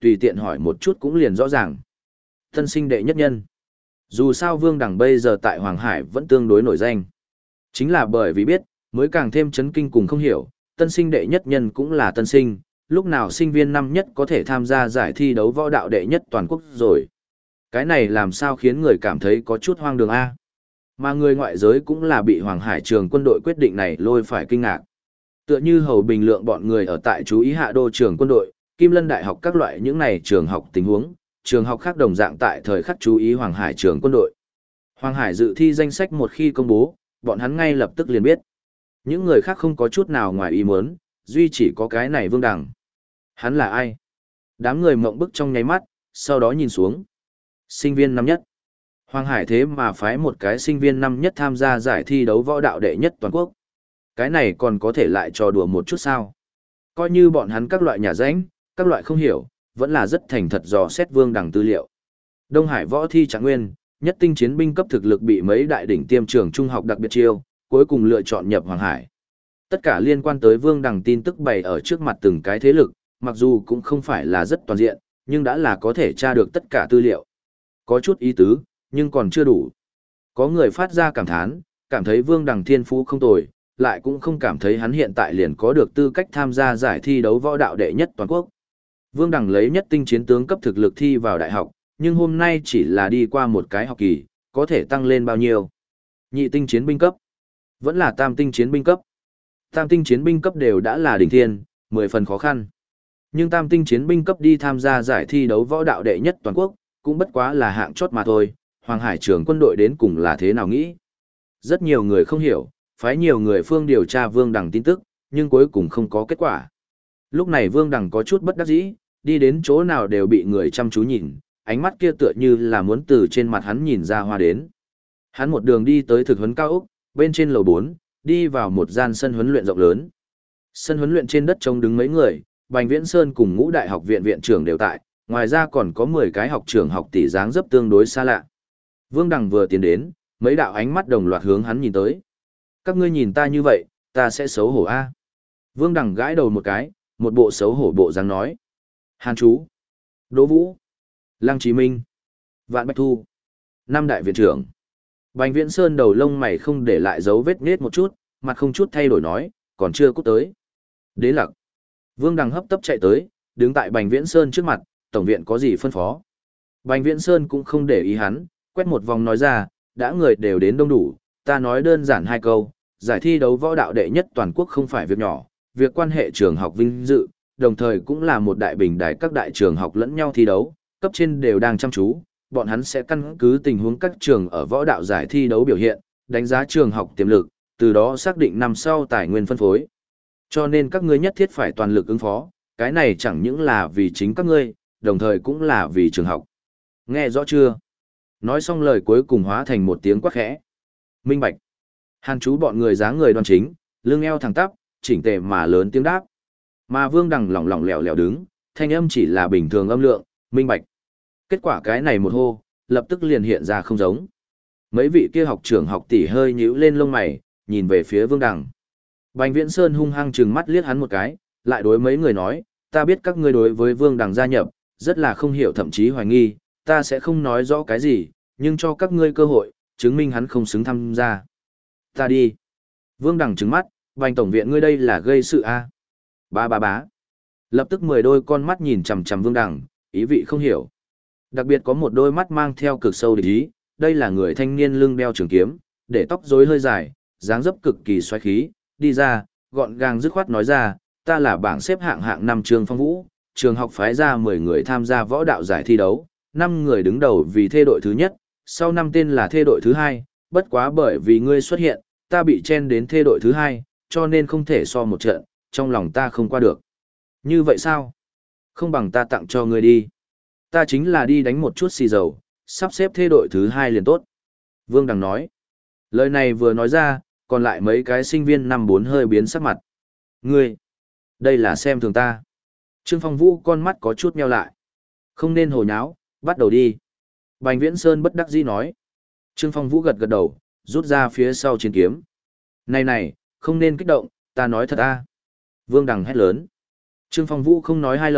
tùy tiện hỏi một chút cũng liền rõ ràng. Tân sinh đệ nhất nhân. Dù sao Vương Đằng bây giờ tại Hoàng Hải vẫn tương đối nổi danh. Chính là bởi vì biết, mới càng thêm chấn kinh cùng không hiểu, tân sinh đệ nhất nhân cũng là tân sinh, lúc nào sinh viên năm nhất có thể tham gia giải thi đấu võ đạo đệ nhất toàn quốc rồi. Cái này làm sao khiến người cảm thấy có chút hoang đường a. Mà người ngoại giới cũng là bị Hoàng Hải trường quân đội quyết định này lôi phải kinh ngạc. Tựa như Hầu Bình Lượng bọn người ở tại chú ý Hạ Đô trường quân đội, Kim Lân Đại học các loại những này trường học tình huống, trường học khác đồng dạng tại thời khắc chú ý Hoàng Hải trường quân đội. Hoàng Hải dự thi danh sách một khi công bố, bọn hắn ngay lập tức liền biết. Những người khác không có chút nào ngoài ý muốn, duy chỉ có cái này Vương Đằng. Hắn là ai? Đám người mộng bức trong nháy mắt, sau đó nhìn xuống. Sinh viên năm nhất. Hoàng Hải thế mà phái một cái sinh viên năm nhất tham gia giải thi đấu võ đạo đệ nhất toàn quốc. Cái này còn có thể lại trò đùa một chút sao? Coi như bọn hắn các loại nhà rãnh, các loại không hiểu, vẫn là rất thành thật dò xét Vương Đằng tư liệu. Đông Hải võ thi trạng nguyên, nhất tinh chiến binh cấp thực lực bị mấy đại đỉnh tiêm trường trung học đặc biệt chiêu, cuối cùng lựa chọn nhập Hoàng Hải. Tất cả liên quan tới Vương Đằng tin tức bày ở trước mặt từng cái thế lực, mặc dù cũng không phải là rất toàn diện, nhưng đã là có thể tra được tất cả tư liệu. Có chút ý tứ, nhưng còn chưa đủ. Có người phát ra cảm thán, cảm thấy Vương Đằng thiên phú không tồi, lại cũng không cảm thấy hắn hiện tại liền có được tư cách tham gia giải thi đấu võ đạo đệ nhất toàn quốc. Vương Đằng lấy nhất tinh chiến tướng cấp thực lực thi vào đại học, nhưng hôm nay chỉ là đi qua một cái học kỳ, có thể tăng lên bao nhiêu? Nhị tinh chiến binh cấp, vẫn là tam tinh chiến binh cấp. Tam tinh chiến binh cấp đều đã là đỉnh thiên, 10 phần khó khăn. Nhưng tam tinh chiến binh cấp đi tham gia giải thi đấu võ đạo đệ nhất toàn quốc, cũng bất quá là hạng chót mà thôi. Hoàng Hải trường quân đội đến cùng là thế nào nghĩ? Rất nhiều người không hiểu, phái nhiều người phương điều tra Vương Đằng tin tức, nhưng cuối cùng không có kết quả. Lúc này Vương Đằng có chút bất đắc dĩ, đi đến chỗ nào đều bị người chăm chú nhìn, ánh mắt kia tựa như là muốn từ trên mặt hắn nhìn ra hoa đến. Hắn một đường đi tới thực huấn cao ốc, bên trên lầu 4, đi vào một gian sân huấn luyện rộng lớn. Sân huấn luyện trên đất trống đứng mấy người, Bành Viễn Sơn cùng Ngũ Đại học viện viện trưởng đều tại, ngoài ra còn có 10 cái học trưởng học tỷ dáng dấp tương đối xa lạ. Vương Đằng vừa tiến đến, mấy đạo ánh mắt đồng loạt hướng hắn nhìn tới. Các ngươi nhìn ta như vậy, ta sẽ xấu hổ a. Vương Đằng gãi đầu một cái, một bộ xấu hổ bộ dáng nói. Hàn Chú, Đỗ Vũ, Lăng Chí Minh, Vạn Bạch Thu, 5 đại viện trưởng. Bành Viễn Sơn đầu lông mày không để lại dấu vết nết một chút, mặt không chút thay đổi nói, còn chưa cút tới. Đế Lặc. Vương Đằng hấp tấp chạy tới, đứng tại Bành Viễn Sơn trước mặt, tổng viện có gì phân phó. Bành Viễn Sơn cũng không để ý hắn, quét một vòng nói ra, đã người đều đến đông đủ, ta nói đơn giản hai câu, giải thi đấu võ đạo đệ nhất toàn quốc không phải việc nhỏ, việc quan hệ trường học vinh dự, đồng thời cũng là một đại bình đài các đại trường học lẫn nhau thi đấu, cấp trên đều đang chăm chú, bọn hắn sẽ căn cứ tình huống các trường ở võ đạo giải thi đấu biểu hiện, đánh giá trường học tiềm lực, từ đó xác định năm sau tài nguyên phân phối. Cho nên các ngươi nhất thiết phải toàn lực ứng phó, cái này chẳng những là vì chính các ngươi, đồng thời cũng là vì trường học. Nghe rõ chưa? Nói xong lời cuối cùng hóa thành một tiếng quát khẽ. Minh bạch. Hàn Chú bọn người dáng người đoan chính, lưng eo thẳng tắp, chỉnh tề mà lớn tiếng đáp. Mà Vương Đằng lỏng lỏng lẻo lẻo đứng, thanh âm chỉ là bình thường âm lượng, minh bạch. Kết quả cái này một hô, lập tức liền hiện ra không giống. Mấy vị kia học trưởng học tỷ hơi nhíu lên lông mày, nhìn về phía Vương Đằng. Bành Viễn Sơn hung hăng trừng mắt liếc hắn một cái, lại đối mấy người nói, ta biết các ngươi đối với Vương Đằng gia nhập, rất là không hiểu thậm chí hoài nghi, ta sẽ không nói rõ cái gì, nhưng cho các ngươi cơ hội, chứng minh hắn không xứng tham gia. Ta đi. Vương Đằng trừng mắt, Bành tổng viện ngươi đây là gây sự a? Bá bá bá. Lập tức 10 đôi con mắt nhìn chằm chằm Vương Đằng, ý vị không hiểu. Đặc biệt có một đôi mắt mang theo cực sâu địch ý, đây là người thanh niên lưng đeo trường kiếm, để tóc rối hơi dài, dáng dấp cực kỳ xoáy khí, đi ra, gọn gàng dứt khoát nói ra, ta là bảng xếp hạng 5 Trường Phong Vũ, trường học phái ra 10 người tham gia võ đạo giải thi đấu, 5 người đứng đầu vì thê đội thứ nhất, sau 5 tên là thê đội thứ hai, bất quá bởi vì ngươi xuất hiện, ta bị chen đến thê đội thứ hai, cho nên không thể so một trận, trong lòng ta không qua được. Như vậy sao? Không bằng ta tặng cho ngươi đi. Ta chính là đi đánh một chút xì dầu, sắp xếp thê đội thứ hai liền tốt. Vương Đằng nói. Lời này vừa nói ra, còn lại mấy cái sinh viên năm 4 hơi biến sắc mặt. Ngươi, đây là xem thường ta. Trương Phong Vũ con mắt có chút nheo lại. Không nên hồ nháo, bắt đầu đi. Bành Viễn Sơn bất đắc dĩ nói. Trương Phong Vũ gật gật đầu, rút ra phía sau chiến kiếm. Này, không nên kích động, ta nói thật a. Vương Đằng hét lớn. Trương Phong Vũ không nói hai lời,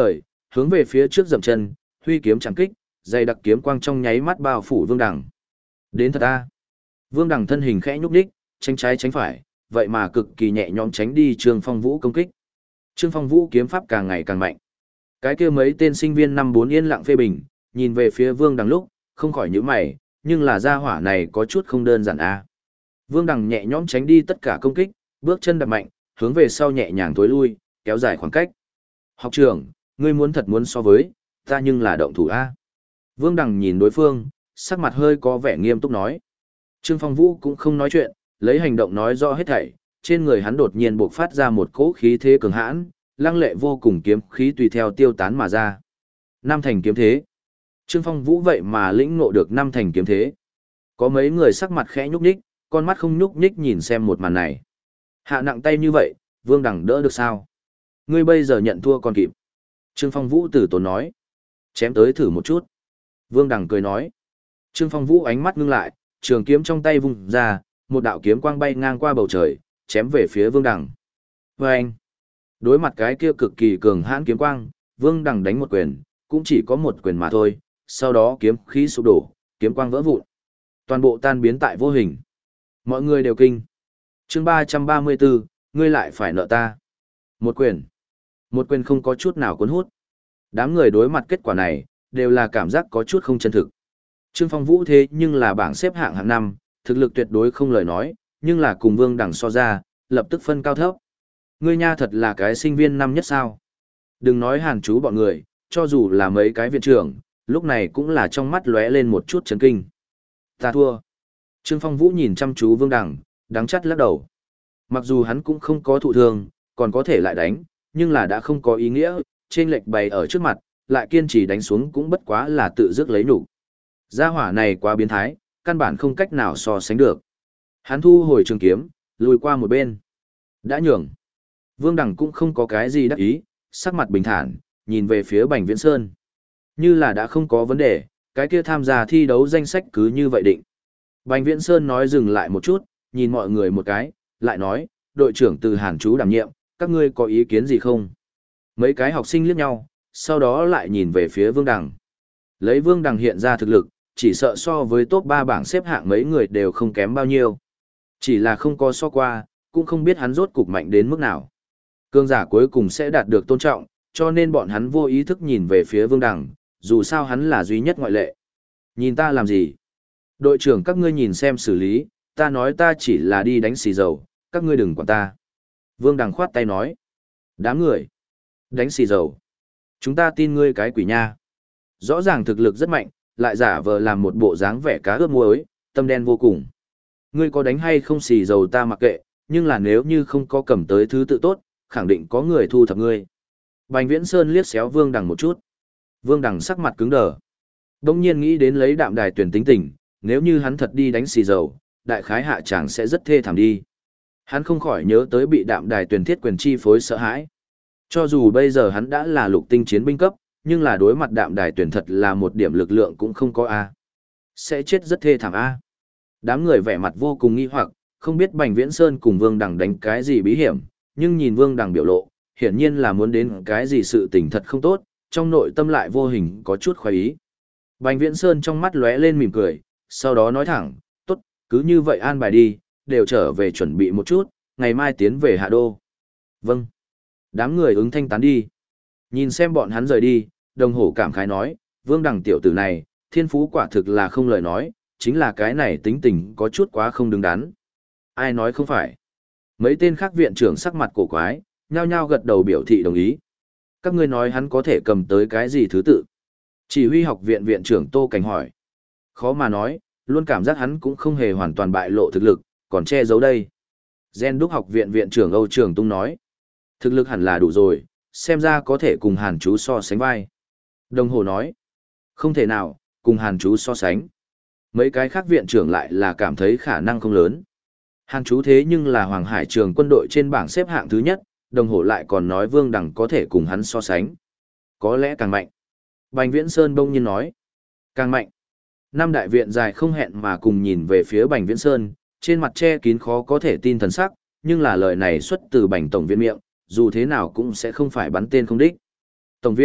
hướng về phía trước dậm chân, huy kiếm chạm kích, dày đặc kiếm quang trong nháy mắt bao phủ Vương Đằng. Đến thật ta. Vương Đằng thân hình khẽ nhúc nhích, tránh trái tránh phải, vậy mà cực kỳ nhẹ nhõm tránh đi Trương Phong Vũ công kích. Trương Phong Vũ kiếm pháp càng ngày càng mạnh. Cái kia mấy tên sinh viên năm bốn yên lặng phê bình, nhìn về phía Vương Đằng lúc, không khỏi nhíu mày, nhưng là gia hỏa này có chút không đơn giản a. Vương Đằng nhẹ nhõm tránh đi tất cả công kích, bước chân đạp mạnh, hướng về sau nhẹ nhàng tối lui, kéo dài khoảng cách. Học trưởng, ngươi muốn thật muốn so với, ta nhưng là động thủ a. Vương Đằng nhìn đối phương, sắc mặt hơi có vẻ nghiêm túc nói. Trương Phong Vũ cũng không nói chuyện, lấy hành động nói rõ hết thảy, trên người hắn đột nhiên bộc phát ra một cỗ khí thế cường hãn, lăng lệ vô cùng kiếm khí tùy theo tiêu tán mà ra. Năm thành kiếm thế. Trương Phong Vũ vậy mà lĩnh ngộ được năm thành kiếm thế. Có mấy người sắc mặt khẽ nhúc nhích, con mắt không nhúc nhích nhìn xem một màn này. Hạ nặng tay như vậy, Vương Đằng đỡ được sao? Ngươi bây giờ nhận thua còn kịp. Trương Phong Vũ từ tốn nói. Chém tới thử một chút. Vương Đằng cười nói. Trương Phong Vũ ánh mắt ngưng lại, trường kiếm trong tay vung ra, một đạo kiếm quang bay ngang qua bầu trời, chém về phía Vương Đằng. Vâng! Đối mặt cái kia cực kỳ cường hãn kiếm quang, Vương Đằng đánh một quyền, cũng chỉ có một quyền mà thôi, sau đó kiếm khí sụp đổ, kiếm quang vỡ vụn. Toàn bộ tan biến tại vô hình. Mọi người đều kinh. Chương 334, ngươi lại phải nợ ta. Một quyền. Một quyền không có chút nào cuốn hút. Đám người đối mặt kết quả này, đều là cảm giác có chút không chân thực. Trương Phong Vũ thế nhưng là bảng xếp hạng hạng 5, thực lực tuyệt đối không lời nói, nhưng là cùng Vương Đằng so ra, lập tức phân cao thấp. Ngươi nha thật là cái sinh viên năm nhất sao. Đừng nói Hàn chú bọn người, cho dù là mấy cái viện trưởng, lúc này cũng là trong mắt lóe lên một chút chấn kinh. Ta thua. Trương Phong Vũ nhìn chăm chú Vương Đằng, đắng chắt lắc đầu. Mặc dù hắn cũng không có thụ thương, còn có thể lại đánh, nhưng là đã không có ý nghĩa, trên lệch bày ở trước mặt, lại kiên trì đánh xuống cũng bất quá là tự dứt lấy nhục. Gia hỏa này quá biến thái, căn bản không cách nào so sánh được. Hắn thu hồi trường kiếm, lùi qua một bên. Đã nhường. Vương Đằng cũng không có cái gì đắc ý, sắc mặt bình thản, nhìn về phía Bành Viễn Sơn. Như là đã không có vấn đề, cái kia tham gia thi đấu danh sách cứ như vậy định. Bành Viễn Sơn nói dừng lại một chút, nhìn mọi người một cái, lại nói, đội trưởng từ Hàn chú đảm nhiệm, các ngươi có ý kiến gì không? Mấy cái học sinh liếc nhau, sau đó lại nhìn về phía Vương Đằng. Lấy Vương Đằng hiện ra thực lực, chỉ sợ so với top 3 bảng xếp hạng mấy người đều không kém bao nhiêu. Chỉ là không có so qua, cũng không biết hắn rốt cục mạnh đến mức nào. Cường giả cuối cùng sẽ đạt được tôn trọng, cho nên bọn hắn vô ý thức nhìn về phía Vương Đằng, dù sao hắn là duy nhất ngoại lệ. Nhìn ta làm gì? Đội trưởng các ngươi nhìn xem xử lý, ta nói ta chỉ là đi đánh xì dầu, các ngươi đừng quản ta. Vương Đằng khoát tay nói. Đám người. Đánh xì dầu. Chúng ta tin ngươi cái quỷ nha. Rõ ràng thực lực rất mạnh, lại giả vờ làm một bộ dáng vẻ cá ướp muối, tâm đen vô cùng. Ngươi có đánh hay không xì dầu ta mặc kệ, nhưng là nếu như không có cầm tới thứ tự tốt, khẳng định có người thu thập ngươi. Bành Viễn Sơn liếc xéo Vương Đằng một chút. Vương Đằng sắc mặt cứng đờ. Đông nhiên nghĩ đến lấy Đạm Đài Tuyển tính tình, nếu như hắn thật đi đánh xì dầu, đại khái hạ chàng sẽ rất thê thảm đi. Hắn không khỏi nhớ tới bị Đạm Đài Tuyển thiết quyền chi phối sợ hãi. Cho dù bây giờ hắn đã là lục tinh chiến binh cấp, nhưng là đối mặt Đạm Đài Tuyển thật là một điểm lực lượng cũng không có a. Sẽ chết rất thê thảm a. Đám người vẻ mặt vô cùng nghi hoặc, không biết Bành Viễn Sơn cùng Vương Đằng đánh cái gì bí hiểm, nhưng nhìn Vương Đằng biểu lộ, hiển nhiên là muốn đến cái gì sự tình thật không tốt, trong nội tâm lại vô hình có chút khoái ý. Bành Viễn Sơn trong mắt lóe lên mỉm cười, sau đó nói thẳng, tốt, cứ như vậy an bài đi, đều trở về chuẩn bị một chút, ngày mai tiến về Hạ Đô. Vâng. Đám người ứng thanh tán đi. Nhìn xem bọn hắn rời đi, Đồng Hổ cảm khái nói, Vương Đằng tiểu tử này, thiên phú quả thực là không lời nói, chính là cái này tính tình có chút quá không đứng đắn. Ai nói không phải. Mấy tên khác viện trưởng sắc mặt cổ quái, nhao nhao gật đầu biểu thị đồng ý. Các ngươi nói hắn có thể cầm tới cái gì thứ tự? Chỉ huy học viện viện trưởng Tô Cảnh hỏi. Khó mà nói, luôn cảm giác hắn cũng không hề hoàn toàn bại lộ thực lực, còn che giấu đây. Gen Đúc học viện viện trưởng Âu Trường Tung nói. Thực lực hẳn là đủ rồi, xem ra có thể cùng Hàn chú so sánh vai. Đồng Hồ nói. Không thể nào, cùng Hàn chú so sánh. Mấy cái khác viện trưởng lại là cảm thấy khả năng không lớn. Hàn chú thế nhưng là Hoàng Hải trường quân đội trên bảng xếp hạng thứ nhất, Đồng Hồ lại còn nói Vương Đằng có thể cùng hắn so sánh. Có lẽ càng mạnh. Bành Viễn Sơn bỗng nhiên nói. Càng mạnh. Năm đại viện dài không hẹn mà cùng nhìn về phía Bành Viễn Sơn, trên mặt che kín khó có thể tin thần sắc, nhưng là lời này xuất từ Bành tổng viện miệng, dù thế nào cũng sẽ không phải bắn tên không đích. Tổng viện,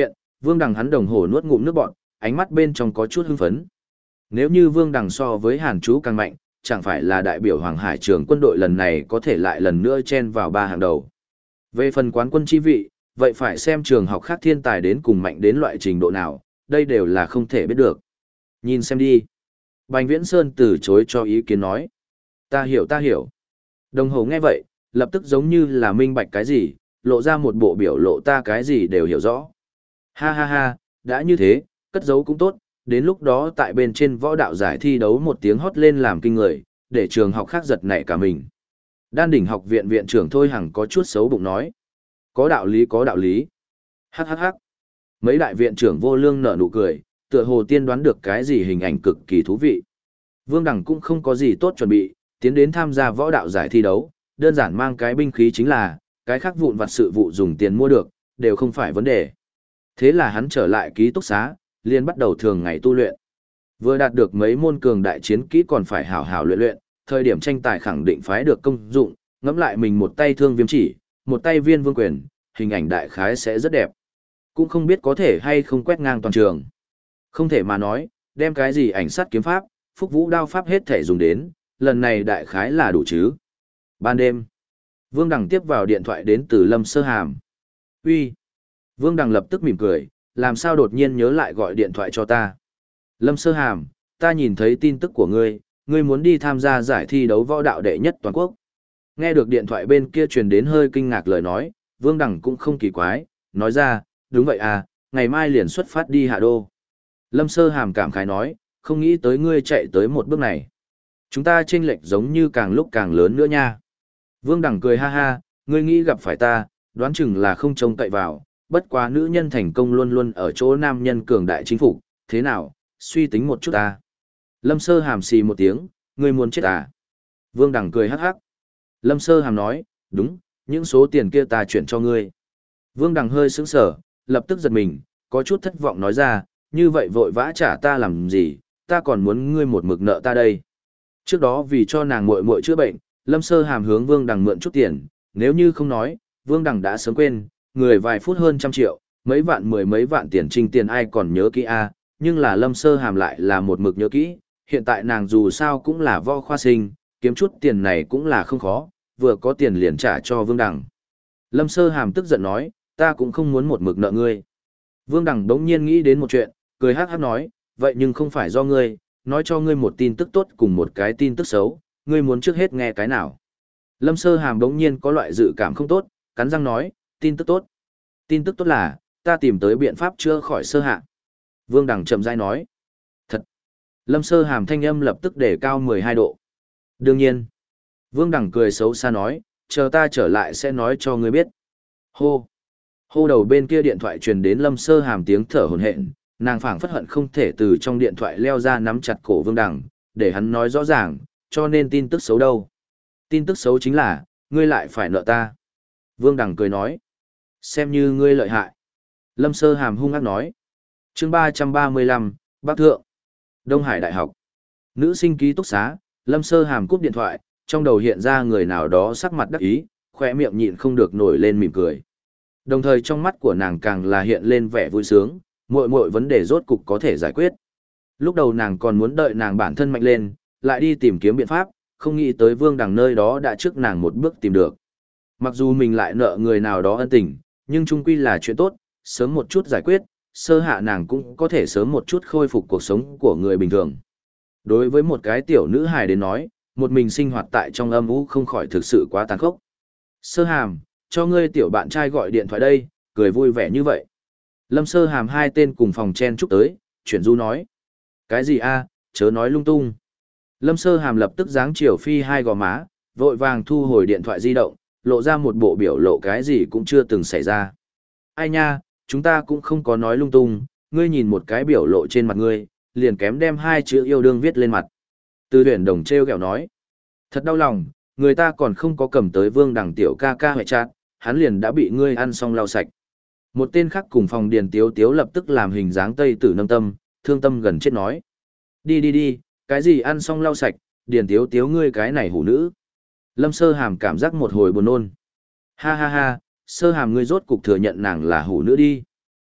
Vương Đằng hắn đồng hồ nuốt ngụm nước bọt, ánh mắt bên trong có chút hưng phấn. Nếu như Vương Đằng so với Hàn Chú càng mạnh, chẳng phải là đại biểu Hoàng Hải Trường quân đội lần này có thể lại lần nữa chen vào 3 hàng đầu. Về phần quán quân chi vị, vậy phải xem trường học khác thiên tài đến cùng mạnh đến loại trình độ nào, đây đều là không thể biết được. Nhìn xem đi. Bành Viễn Sơn từ chối cho ý kiến nói. Ta hiểu. Đồng hồ nghe vậy, lập tức giống như là minh bạch cái gì, lộ ra một bộ biểu lộ ta cái gì đều hiểu rõ. Ha ha ha, đã như thế, cất giấu cũng tốt, đến lúc đó tại bên trên võ đạo giải thi đấu một tiếng hót lên làm kinh người, để trường học khác giật nảy cả mình. Đan đỉnh học viện viện trưởng Thôi Hằng có chút xấu bụng nói. Có đạo lý. Hắc hắc hắc. Mấy đại viện trưởng vô lương nở nụ cười, tựa hồ tiên đoán được cái gì hình ảnh cực kỳ thú vị. Vương Đằng cũng không có gì tốt chuẩn bị, tiến đến tham gia võ đạo giải thi đấu, đơn giản mang cái binh khí chính là, cái khác vụn vặt sự vụ dùng tiền mua được, đều không phải vấn đề. Thế là hắn trở lại ký túc xá, liền bắt đầu thường ngày tu luyện. Vừa đạt được mấy môn cường đại chiến kỹ còn phải hảo hảo luyện luyện, thời điểm tranh tài khẳng định phái được công dụng, ngẫm lại mình một tay thương viêm chỉ, một tay viên vương quyền, hình ảnh đại khái sẽ rất đẹp. Cũng không biết có thể hay không quét ngang toàn trường. Không thể mà nói, đem cái gì ảnh sát kiếm pháp, phúc vũ đao pháp hết thể dùng đến, lần này đại khái là đủ chứ. Ban đêm, Vương Đằng tiếp vào điện thoại đến từ Lâm Sơ Hàm. Uy. Vương Đằng lập tức mỉm cười, làm sao đột nhiên nhớ lại gọi điện thoại cho ta. Lâm Sơ Hàm, ta nhìn thấy tin tức của ngươi, ngươi muốn đi tham gia giải thi đấu võ đạo đệ nhất toàn quốc. Nghe được điện thoại bên kia truyền đến hơi kinh ngạc lời nói, Vương Đằng cũng không kỳ quái, nói ra, đúng vậy à, ngày mai liền xuất phát đi Hạ Đô. Lâm Sơ Hàm cảm khái nói, không nghĩ tới ngươi chạy tới một bước này. Chúng ta chênh lệch giống như càng lúc càng lớn nữa nha. Vương Đằng cười ha ha, ngươi nghĩ gặp phải ta, đoán chừng là không trông cậy vào, bất quá nữ nhân thành công luôn luôn ở chỗ nam nhân cường đại chính phủ, thế nào, suy tính một chút ta. Lâm Sơ Hàm xì một tiếng, ngươi muốn chết à? Vương Đằng cười hắc hắc. Lâm Sơ Hàm nói, đúng, những số tiền kia ta chuyển cho ngươi. Vương Đằng hơi sững sờ, lập tức giật mình, có chút thất vọng nói ra, như vậy vội vã trả ta làm gì, ta còn muốn ngươi một mực nợ ta đây. Trước đó vì cho nàng muội muội chữa bệnh, Lâm Sơ Hàm hướng Vương Đằng mượn chút tiền, nếu như không nói, Vương Đằng đã sớm quên, người vài phút hơn 100 triệu, mấy vạn mười mấy vạn tiền trinh tiền ai còn nhớ kỹ a, nhưng là Lâm Sơ Hàm lại là một mực nhớ kỹ, hiện tại nàng dù sao cũng là võ khoa sinh, kiếm chút tiền này cũng là không khó, vừa có tiền liền trả cho Vương Đằng. Lâm Sơ Hàm tức giận nói, ta cũng không muốn một mực nợ ngươi. Vương Đằng đống nhiên nghĩ đến một chuyện, cười hắc hắc nói, vậy nhưng không phải do ngươi, nói cho ngươi một tin tức tốt cùng một cái tin tức xấu, ngươi muốn trước hết nghe cái nào. Lâm Sơ Hàm đống nhiên có loại dự cảm không tốt, cắn răng nói, tin tức tốt. Tin tức tốt là, ta tìm tới biện pháp chữa khỏi Sơ Hạ. Vương Đằng chậm rãi nói, thật. Lâm Sơ Hàm thanh âm lập tức để cao 12 độ. Đương nhiên. Vương Đằng cười xấu xa nói, chờ ta trở lại sẽ nói cho ngươi biết. Hô. Hô đầu bên kia điện thoại truyền đến Lâm Sơ Hàm tiếng thở hổn hển, nàng phảng phất hận không thể từ trong điện thoại leo ra nắm chặt cổ Vương Đằng, để hắn nói rõ ràng, cho nên tin tức xấu đâu. Tin tức xấu chính là, ngươi lại phải nợ ta. Vương Đằng cười nói, xem như ngươi lợi hại. Lâm Sơ Hàm hung ác nói. Chương 335, Bắc Thượng. Đông Hải Đại học. Nữ sinh ký túc xá, Lâm Sơ Hàm cúp điện thoại, trong đầu hiện ra người nào đó sắc mặt đắc ý, khỏe miệng nhịn không được nổi lên mỉm cười. Đồng thời trong mắt của nàng càng là hiện lên vẻ vui sướng, mọi vấn đề rốt cục có thể giải quyết. Lúc đầu nàng còn muốn đợi nàng bản thân mạnh lên, lại đi tìm kiếm biện pháp, không nghĩ tới Vương Đằng nơi đó đã trước nàng một bước tìm được. Mặc dù mình lại nợ người nào đó ân tình, nhưng chung quy là chuyện tốt, sớm một chút giải quyết, Sơ Hạ nàng cũng có thể sớm một chút khôi phục cuộc sống của người bình thường. Đối với một cái tiểu nữ hài đến nói, một mình sinh hoạt tại trong âm u không khỏi thực sự quá tàn khốc. Sơ Hàm, cho ngươi tiểu bạn trai gọi điện thoại đây, cười vui vẻ như vậy. Lâm Sơ Hàm hai tên cùng phòng chen chúc tới, chuyển du nói. Cái gì a, chớ nói lung tung. Lâm Sơ Hàm lập tức giáng chiều phi hai gò má, vội vàng thu hồi điện thoại di động, lộ ra một bộ biểu lộ cái gì cũng chưa từng xảy ra. Ai nha, chúng ta cũng không có nói lung tung, ngươi nhìn một cái biểu lộ trên mặt ngươi, liền kém đem hai chữ yêu đương viết lên mặt. Từ Huyền Đồng treo kẹo nói. Thật đau lòng, người ta còn không có cầm tới Vương Đằng tiểu ca ca hệ chát, hắn liền đã bị ngươi ăn xong lau sạch. Một tên khác cùng phòng Điền Tiếu Tiếu lập tức làm hình dáng tây tử nâng tâm, thương tâm gần chết nói. Đi, cái gì ăn xong lau sạch, Điền Tiếu Tiếu ngươi cái này hủ nữ. Lâm Sơ Hàm cảm giác một hồi buồn nôn. Ha, Sơ Hàm ngươi rốt cục thừa nhận nàng là hủ nữ đi.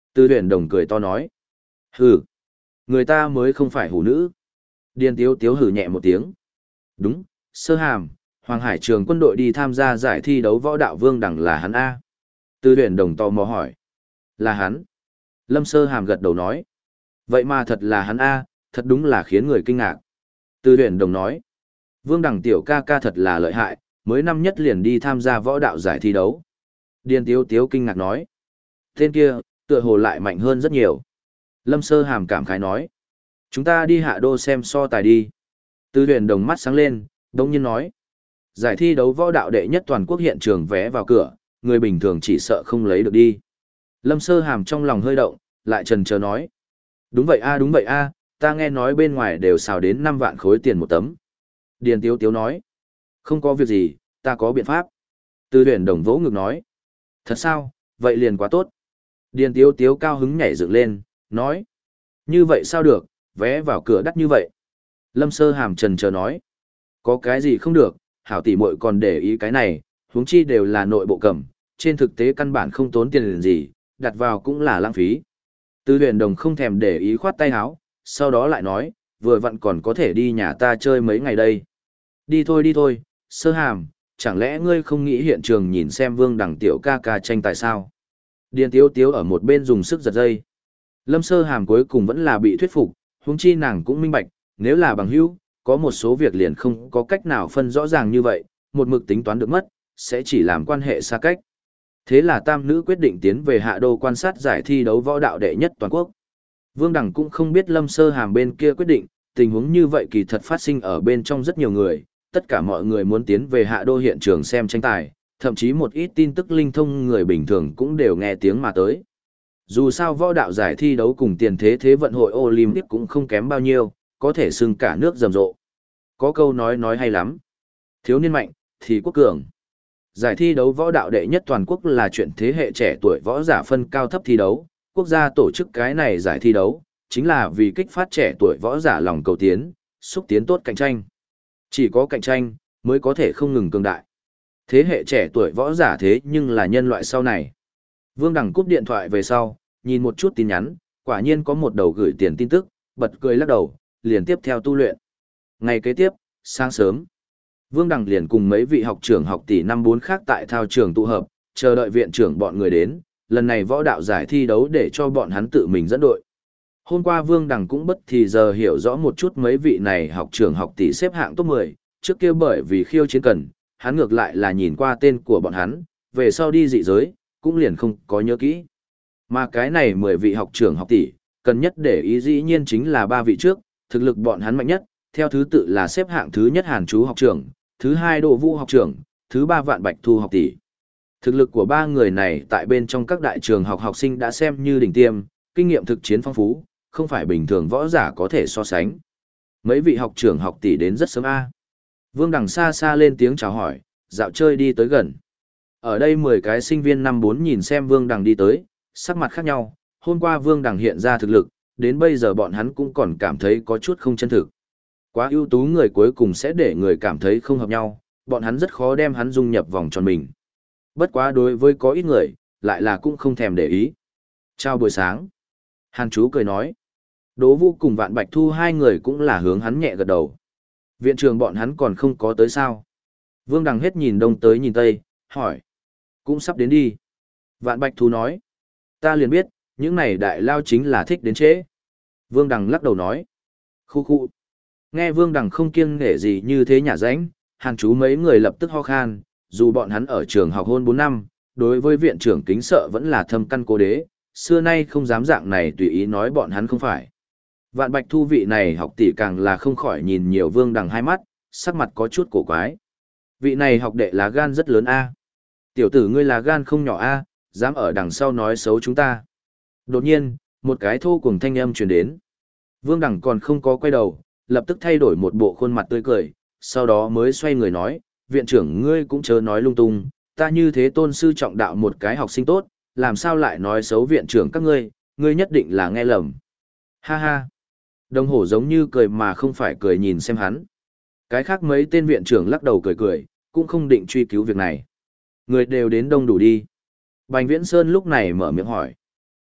Tư huyền đồng cười to nói. Hừ, người ta mới không phải hủ nữ. Điền tiếu tiếu hừ nhẹ một tiếng. Đúng, Sơ Hàm, Hoàng Hải trường quân đội đi tham gia giải thi đấu võ đạo Vương Đẳng là hắn A. Tư huyền đồng tò mò hỏi. Là hắn. Lâm Sơ Hàm gật đầu nói. Vậy mà thật là hắn A, thật đúng là khiến người kinh ngạc. Tư huyền đồng nói. Vương Đẳng tiểu ca ca thật là lợi hại, mới năm nhất liền đi tham gia võ đạo giải thi đấu. Điền tiếu tiếu kinh ngạc nói. Tên kia, tựa hồ lại mạnh hơn rất nhiều. Lâm Sơ Hàm cảm khái nói. Chúng ta đi hạ đô xem so tài đi. Tư huyền đồng mắt sáng lên, đông nhiên nói. Giải thi đấu võ đạo đệ nhất toàn quốc hiện trường vé vào cửa, người bình thường chỉ sợ không lấy được đi. Lâm Sơ Hàm trong lòng hơi động, lại chần chờ nói. Đúng vậy a, ta nghe nói bên ngoài đều xào đến 5 vạn khối tiền một tấm. Điền tiếu tiếu nói. Không có việc gì, ta có biện pháp. Tư huyền đồng vỗ ngực nói. Thật sao, vậy liền quá tốt. Điền tiếu tiếu cao hứng nhảy dựng lên, nói. Như vậy sao được, vé vào cửa đắt như vậy. Lâm Sơ Hàm chần chờ nói. Có cái gì không được, hảo tỷ muội còn để ý cái này, huống chi đều là nội bộ cầm, trên thực tế căn bản không tốn tiền gì, đặt vào cũng là lãng phí. Tư huyền đồng không thèm để ý khoát tay áo, sau đó lại nói, vừa vặn còn có thể đi nhà ta chơi mấy ngày đây. Đi thôi, Sơ Hàm, chẳng lẽ ngươi không nghĩ hiện trường nhìn xem Vương Đẳng tiểu ca ca tranh tài sao? Điền tiếu tiếu ở một bên dùng sức giật dây. Lâm Sơ Hàm cuối cùng vẫn là bị thuyết phục, huống chi nàng cũng minh bạch, nếu là bằng hữu, có một số việc liền không có cách nào phân rõ ràng như vậy, một mực tính toán được mất, sẽ chỉ làm quan hệ xa cách. Thế là tam nữ quyết định tiến về hạ đô quan sát giải thi đấu võ đạo đệ nhất toàn quốc. Vương Đẳng cũng không biết Lâm Sơ Hàm bên kia quyết định, tình huống như vậy kỳ thật phát sinh ở bên trong rất nhiều người, tất cả mọi người muốn tiến về hạ đô hiện trường xem tranh tài, thậm chí một ít tin tức linh thông người bình thường cũng đều nghe tiếng mà tới. Dù sao võ đạo giải thi đấu cùng tiền thế vận hội Olympic cũng không kém bao nhiêu, có thể xưng cả nước rầm rộ. Có câu nói hay lắm. Thiếu niên mạnh, thì quốc cường. Giải thi đấu võ đạo đệ nhất toàn quốc là chuyện thế hệ trẻ tuổi võ giả phân cao thấp thi đấu. Quốc gia tổ chức cái này giải thi đấu, chính là vì kích phát trẻ tuổi võ giả lòng cầu tiến, xúc tiến tốt cạnh tranh. Chỉ có cạnh tranh, mới có thể không ngừng cường đại. Thế hệ trẻ tuổi võ giả thế nhưng là nhân loại sau này. Vương Đằng cúp điện thoại về sau, nhìn một chút tin nhắn, quả nhiên có một đầu gửi tiền tin tức, bật cười lắc đầu, liền tiếp theo tu luyện. Ngày kế tiếp, sáng sớm, Vương Đằng liền cùng mấy vị học trưởng học tỷ năm 4 khác tại thao trường tụ hợp, chờ đợi viện trưởng bọn người đến, lần này võ đạo giải thi đấu để cho bọn hắn tự mình dẫn đội. Hôm qua Vương Đằng cũng bất thì giờ hiểu rõ một chút mấy vị này học trưởng học tỷ xếp hạng top 10, trước kia bởi vì khiêu chiến cần, hắn ngược lại là nhìn qua tên của bọn hắn, về sau đi dị giới, cũng liền không có nhớ kỹ. Mà cái này 10 vị học trưởng học tỷ, cần nhất để ý dĩ nhiên chính là 3 vị trước, thực lực bọn hắn mạnh nhất, theo thứ tự là xếp hạng thứ nhất Hàn Chú học trưởng, thứ hai Đỗ Vũ học trưởng, thứ ba Vạn Bạch Thu học tỷ. Thực lực của 3 người này tại bên trong các đại trường học học sinh đã xem như đỉnh tiêm, kinh nghiệm thực chiến phong phú, không phải bình thường võ giả có thể so sánh. Mấy vị học trưởng học tỷ đến rất sớm a. Vương Đằng xa xa lên tiếng chào hỏi, dạo chơi đi tới gần. Ở đây 10 cái sinh viên năm 4 nhìn xem Vương Đằng đi tới, sắc mặt khác nhau, hôm qua Vương Đằng hiện ra thực lực, đến bây giờ bọn hắn cũng còn cảm thấy có chút không chân thực. Quá ưu tú người cuối cùng sẽ để người cảm thấy không hợp nhau, bọn hắn rất khó đem hắn dung nhập vòng tròn mình. Bất quá đối với có ít người, lại là cũng không thèm để ý. Chào buổi sáng. Hàn Chú cười nói. Đỗ Vũ cùng Vạn Bạch Thu hai người cũng là hướng hắn nhẹ gật đầu. Viện trưởng bọn hắn còn không có tới sao. Vương Đằng hết nhìn đông tới nhìn tây, hỏi. Cũng sắp đến đi. Vạn Bạch Thu nói. Ta liền biết, những này đại lao chính là thích đến trễ. Vương Đằng lắc đầu nói. Khu khu. Nghe Vương Đằng không kiêng nể gì như thế nhả ránh, Hàn Chú mấy người lập tức ho khan, dù bọn hắn ở trường học hơn 4 năm, đối với viện trưởng kính sợ vẫn là thâm căn cố đế, xưa nay không dám dạng này tùy ý nói bọn hắn không phải. Vạn Bạch Thu vị này học tỷ càng là không khỏi nhìn nhiều Vương Đằng hai mắt, sắc mặt có chút cổ quái. Vị này học đệ là gan rất lớn a. Tiểu tử ngươi là gan không nhỏ a, dám ở đằng sau nói xấu chúng ta. Đột nhiên, một cái thô cùng thanh âm truyền đến. Vương Đằng còn không có quay đầu, lập tức thay đổi một bộ khuôn mặt tươi cười, sau đó mới xoay người nói, viện trưởng ngươi cũng chớ nói lung tung, ta như thế tôn sư trọng đạo một cái học sinh tốt, làm sao lại nói xấu viện trưởng các ngươi, ngươi nhất định là nghe lầm. Ha ha. Đồng hổ giống như cười mà không phải cười nhìn xem hắn. Cái khác mấy tên viện trưởng lắc đầu cười cười, cũng không định truy cứu việc này. Người đều đến đông đủ đi. Bành Viễn Sơn lúc này mở miệng hỏi.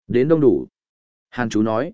Đến đông đủ. Hàn chú nói.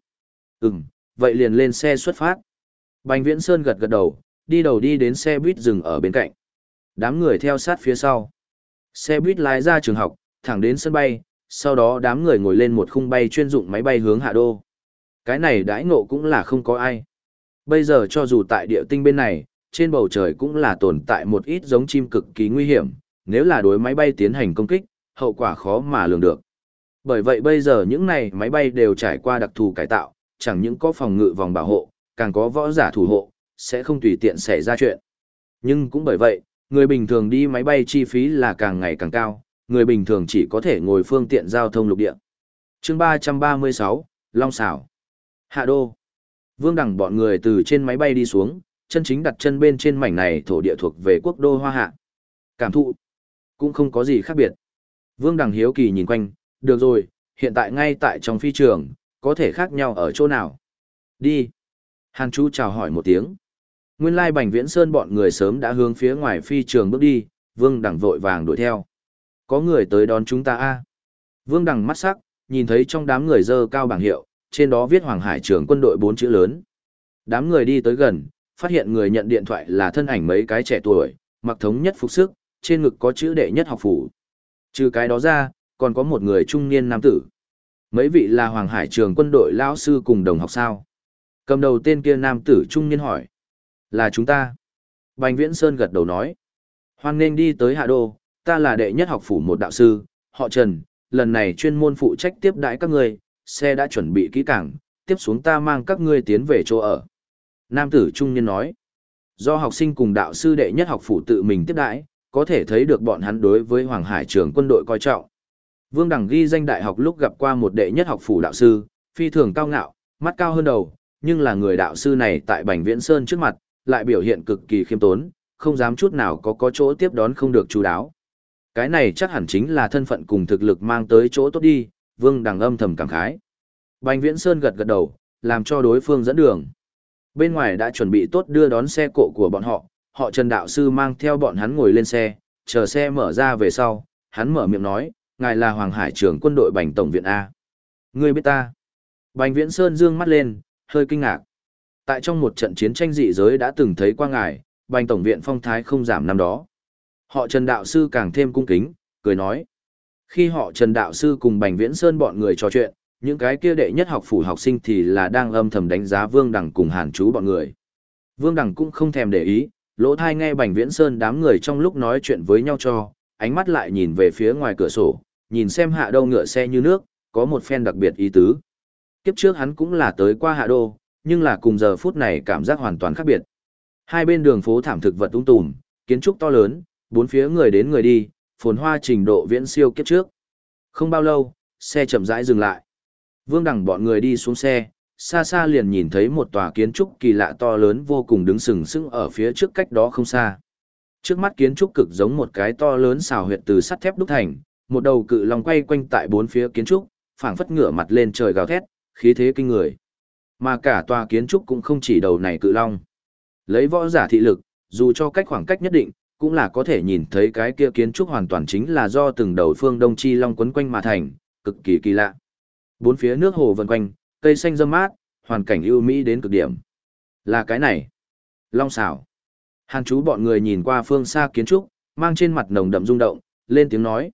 Vậy liền lên xe xuất phát. Bành Viễn Sơn gật gật đầu đi đến xe buýt dừng ở bên cạnh. Đám người theo sát phía sau. Xe buýt lái ra trường học, thẳng đến sân bay, sau đó đám người ngồi lên một khung bay chuyên dụng máy bay hướng Hạ Đô. Cái này đãi ngộ cũng là không có ai. Bây giờ cho dù tại địa tinh bên này, trên bầu trời cũng là tồn tại một ít giống chim cực kỳ nguy hiểm, nếu là đối máy bay tiến hành công kích, hậu quả khó mà lường được. Bởi vậy bây giờ những này máy bay đều trải qua đặc thù cải tạo, chẳng những có phòng ngự vòng bảo hộ, càng có võ giả thủ hộ, sẽ không tùy tiện xảy ra chuyện. Nhưng cũng bởi vậy, người bình thường đi máy bay chi phí là càng ngày càng cao, người bình thường chỉ có thể ngồi phương tiện giao thông lục địa. Chương 336, Long Xảo. Hạ Đô. Vương Đằng bọn người từ trên máy bay đi xuống, chân chính đặt chân bên trên mảnh này thổ địa thuộc về quốc đô Hoa Hạ. Cảm thụ cũng không có gì khác biệt. Vương Đằng hiếu kỳ nhìn quanh, được rồi, hiện tại ngay tại trong phi trường, có thể khác nhau ở chỗ nào? Đi. Hàn Chú chào hỏi một tiếng. Nguyên lai Bành Viễn Sơn bọn người sớm đã hướng phía ngoài phi trường bước đi, Vương Đằng vội vàng đuổi theo. Có người tới đón chúng ta a. Vương Đằng mắt sắc, nhìn thấy trong đám người dơ cao bảng hiệu, trên đó viết Hoàng Hải Trường Quân đội 4 chữ lớn. Đám người đi tới gần, phát hiện người nhận điện thoại là thân ảnh mấy cái trẻ tuổi, mặc thống nhất phục sức, trên ngực có chữ đệ nhất học phủ. Trừ cái đó ra, còn có một người trung niên nam tử. Mấy vị là Hoàng Hải Trường Quân đội lão sư cùng đồng học sao? Cầm đầu tên kia nam tử trung niên hỏi. Là chúng ta. Bành Viễn Sơn gật đầu nói. Hoan nghênh đi tới Hạ Đô, ta là đệ nhất học phủ một đạo sư, họ Trần, lần này chuyên môn phụ trách tiếp đãi các ngươi, xe đã chuẩn bị kỹ càng, tiếp xuống ta mang các ngươi tiến về chỗ ở. Nam tử trung niên nói. Do học sinh cùng đạo sư đệ nhất học phủ tự mình tiếp đãi, có thể thấy được bọn hắn đối với Hoàng Hải Trường Quân đội coi trọng. Vương Đằng ghi danh đại học lúc gặp qua một đệ nhất học phủ đạo sư, phi thường cao ngạo, mắt cao hơn đầu, nhưng là người đạo sư này tại Bành Viễn Sơn trước mặt, lại biểu hiện cực kỳ khiêm tốn, không dám chút nào có chỗ tiếp đón không được chú đáo. Cái này chắc hẳn chính là thân phận cùng thực lực mang tới chỗ tốt đi, Vương Đằng âm thầm cảm khái. Bành Viễn Sơn gật gật đầu, làm cho đối phương dẫn đường. Bên ngoài đã chuẩn bị tốt đưa đón xe cộ của bọn họ Trần đạo sư mang theo bọn hắn ngồi lên xe, chờ xe mở ra về sau, hắn mở miệng nói, ngài là Hoàng Hải Trường Quân đội Bành Tổng viện A. Ngươi biết ta. Bành Viễn Sơn dương mắt lên, hơi kinh ngạc. Tại trong một trận chiến tranh dị giới đã từng thấy qua ngài, Bành Tổng viện phong thái không giảm năm đó. Họ Trần đạo sư càng thêm cung kính, cười nói. Khi họ Trần đạo sư cùng Bành Viễn Sơn bọn người trò chuyện, những cái kia đệ nhất học phủ học sinh thì là đang âm thầm đánh giá Vương Đằng cùng Hàn Chú bọn người. Vương Đằng cũng không thèm để ý, lỗ thai nghe Bành Viễn Sơn đám người trong lúc nói chuyện với nhau cho, ánh mắt lại nhìn về phía ngoài cửa sổ, nhìn xem Hạ Đô ngựa xe như nước, có một phen đặc biệt ý tứ. Kiếp trước hắn cũng là tới qua Hạ Đô, nhưng là cùng giờ phút này cảm giác hoàn toàn khác biệt. Hai bên đường phố thảm thực vật tung tùm, kiến trúc to lớn, bốn phía người đến người đi, phồn hoa trình độ viễn siêu kiếp trước. Không bao lâu, xe chậm rãi dừng lại. Vương Đằng bọn người đi xuống xe, xa xa liền nhìn thấy một tòa kiến trúc kỳ lạ to lớn vô cùng đứng sừng sững ở phía trước cách đó không xa. Trước mắt kiến trúc cực giống một cái to lớn xào huyệt từ sắt thép đúc thành, một đầu cự long quay quanh tại bốn phía kiến trúc, phảng phất ngửa mặt lên trời gào thét, khí thế kinh người. Mà cả tòa kiến trúc cũng không chỉ đầu này cự long. Lấy võ giả thị lực, dù cho cách khoảng cách nhất định, cũng là có thể nhìn thấy cái kia kiến trúc hoàn toàn chính là do từng đầu phương đông chi long quấn quanh mà thành, cực kỳ kỳ lạ. Bốn phía nước hồ vần quanh, cây xanh râm mát, hoàn cảnh ưu mỹ đến cực điểm. Là cái này. Long xảo. Hàn Chú bọn người nhìn qua phương xa kiến trúc, mang trên mặt nồng đậm rung động, lên tiếng nói.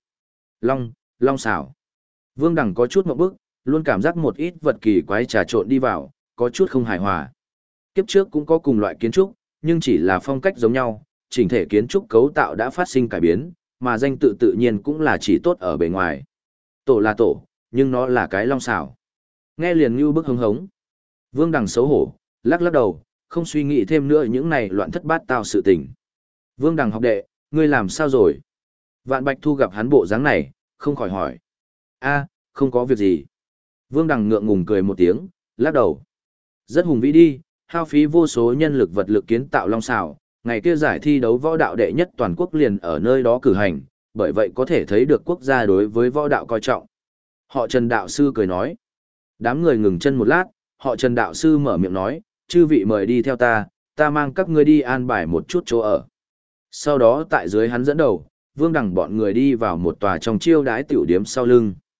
Long xảo. Vương Đằng có chút ngộp bức, luôn cảm giác một ít vật kỳ quái trà trộn đi vào, có chút không hài hòa. Kiếp trước cũng có cùng loại kiến trúc, nhưng chỉ là phong cách giống nhau, chỉnh thể kiến trúc cấu tạo đã phát sinh cải biến, mà danh tự tự nhiên cũng là chỉ tốt ở bề ngoài. Tổ là tổ, nhưng nó là cái long xảo. Nghe liền như bức hứng hống. Vương Đằng xấu hổ, lắc lắc đầu, không suy nghĩ thêm nữa những này loạn thất bát tao sự tình. Vương Đằng học đệ, ngươi làm sao rồi? Vạn Bạch Thu gặp hắn bộ dáng này, không khỏi hỏi. A, không có việc gì. Vương Đằng ngượng ngùng cười một tiếng, lắc đầu. Rất hùng vĩ đi, hao phí vô số nhân lực vật lực kiến tạo long xảo, ngày kia giải thi đấu võ đạo đệ nhất toàn quốc liền ở nơi đó cử hành, bởi vậy có thể thấy được quốc gia đối với võ đạo coi trọng. Họ Trần đạo sư cười nói. Đám người ngừng chân một lát, họ Trần đạo sư mở miệng nói, chư vị mời đi theo ta, ta mang các ngươi đi an bài một chút chỗ ở. Sau đó tại dưới hắn dẫn đầu, Vương Đằng bọn người đi vào một tòa trong chiêu đái tiểu điếm sau lưng.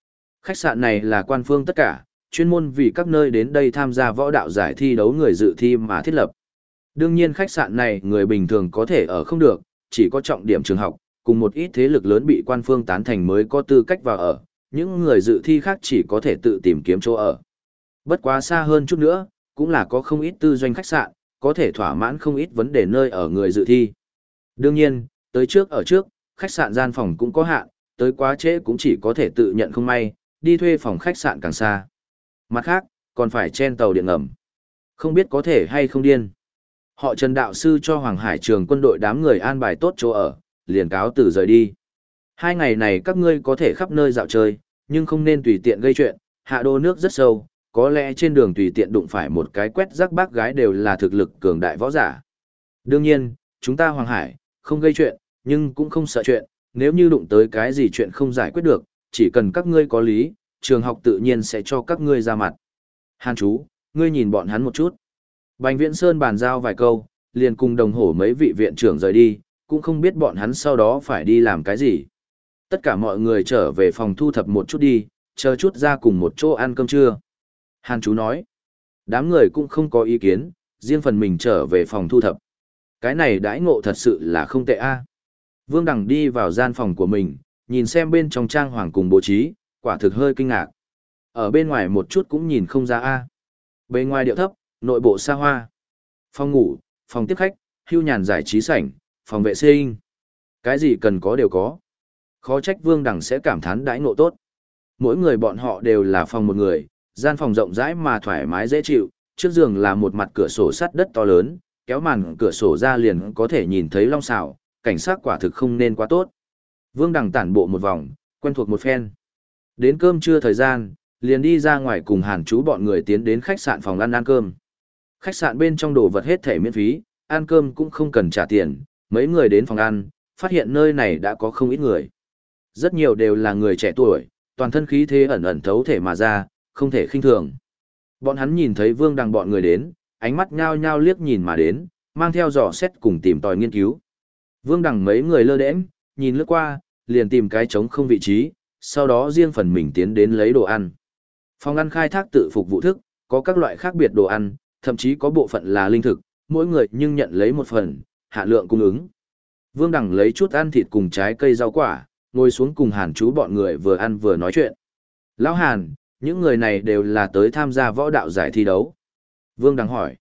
Khách sạn này là quan phương tất cả, chuyên môn vì các nơi đến đây tham gia võ đạo giải thi đấu người dự thi mà thiết lập. Đương nhiên khách sạn này người bình thường có thể ở không được, chỉ có trọng điểm trường học, cùng một ít thế lực lớn bị quan phương tán thành mới có tư cách vào ở, những người dự thi khác chỉ có thể tự tìm kiếm chỗ ở. Bất quá xa hơn chút nữa, cũng là có không ít tư doanh khách sạn, có thể thỏa mãn không ít vấn đề nơi ở người dự thi. Đương nhiên, tới trước ở trước, khách sạn gian phòng cũng có hạn, tới quá trễ cũng chỉ có thể tự nhận không may, đi thuê phòng khách sạn càng xa. Mặt khác, còn phải chen tàu điện ngầm. Không biết có thể hay không điên. Họ Trần đạo sư cho Hoàng Hải trường quân đội đám người an bài tốt chỗ ở, liền cáo từ rời đi. 2 ngày này các ngươi có thể khắp nơi dạo chơi, nhưng không nên tùy tiện gây chuyện, hạ đô nước rất sâu, có lẽ trên đường tùy tiện đụng phải một cái quét rác bác gái đều là thực lực cường đại võ giả. Đương nhiên, chúng ta Hoàng Hải, không gây chuyện, nhưng cũng không sợ chuyện, nếu như đụng tới cái gì chuyện không giải quyết được, chỉ cần các ngươi có lý, trường học tự nhiên sẽ cho các ngươi ra mặt. Hàn chú, ngươi nhìn bọn hắn một chút. Bành Viễn Sơn bàn giao vài câu, liền cùng đồng hổ mấy vị viện trưởng rời đi, cũng không biết bọn hắn sau đó phải đi làm cái gì. Tất cả mọi người trở về phòng thu thập một chút đi, chờ chút ra cùng một chỗ ăn cơm trưa. Hàn chú nói, đám người cũng không có ý kiến, riêng phần mình trở về phòng thu thập. Cái này đãi ngộ thật sự là không tệ a. Vương Đằng đi vào gian phòng của mình, nhìn xem bên trong trang hoàng cùng bố trí, quả thực hơi kinh ngạc. Ở bên ngoài một chút cũng nhìn không ra a. Bên ngoài điệu thấp, nội bộ xa hoa. Phòng ngủ, phòng tiếp khách, hưu nhàn giải trí sảnh, phòng vệ sinh. Cái gì cần có đều có. Khó trách Vương Đằng sẽ cảm thán đãi ngộ tốt. Mỗi người bọn họ đều là phòng một người, gian phòng rộng rãi mà thoải mái dễ chịu, trước giường là một mặt cửa sổ sắt đất to lớn, kéo màn cửa sổ ra liền có thể nhìn thấy long xảo, cảnh sát quả thực không nên quá tốt. Vương Đằng tản bộ một vòng, quen thuộc một phen. Đến cơm trưa thời gian, liền đi ra ngoài cùng Hàn chú bọn người tiến đến khách sạn phòng ăn cơm. Khách sạn bên trong đồ vật hết thể miễn phí, ăn cơm cũng không cần trả tiền, mấy người đến phòng ăn, phát hiện nơi này đã có không ít người. Rất nhiều đều là người trẻ tuổi, toàn thân khí thế ẩn ẩn thấu thể mà ra, không thể khinh thường. Bọn hắn nhìn thấy Vương Đằng bọn người đến, ánh mắt nhao nhao liếc nhìn mà đến, mang theo dò xét cùng tìm tòi nghiên cứu. Vương Đằng mấy người lơ đễnh, nhìn lướt qua, liền tìm cái trống không vị trí, sau đó riêng phần mình tiến đến lấy đồ ăn. Phòng ăn khai thác tự phục vụ thức, có các loại khác biệt đồ ăn, thậm chí có bộ phận là linh thực, mỗi người nhưng nhận lấy một phần, hạ lượng cung ứng. Vương Đằng lấy chút ăn thịt cùng trái cây rau quả, ngồi xuống cùng Hàn chú bọn người vừa ăn vừa nói chuyện. Lão Hàn, những người này đều là tới tham gia võ đạo giải thi đấu. Vương Đằng hỏi.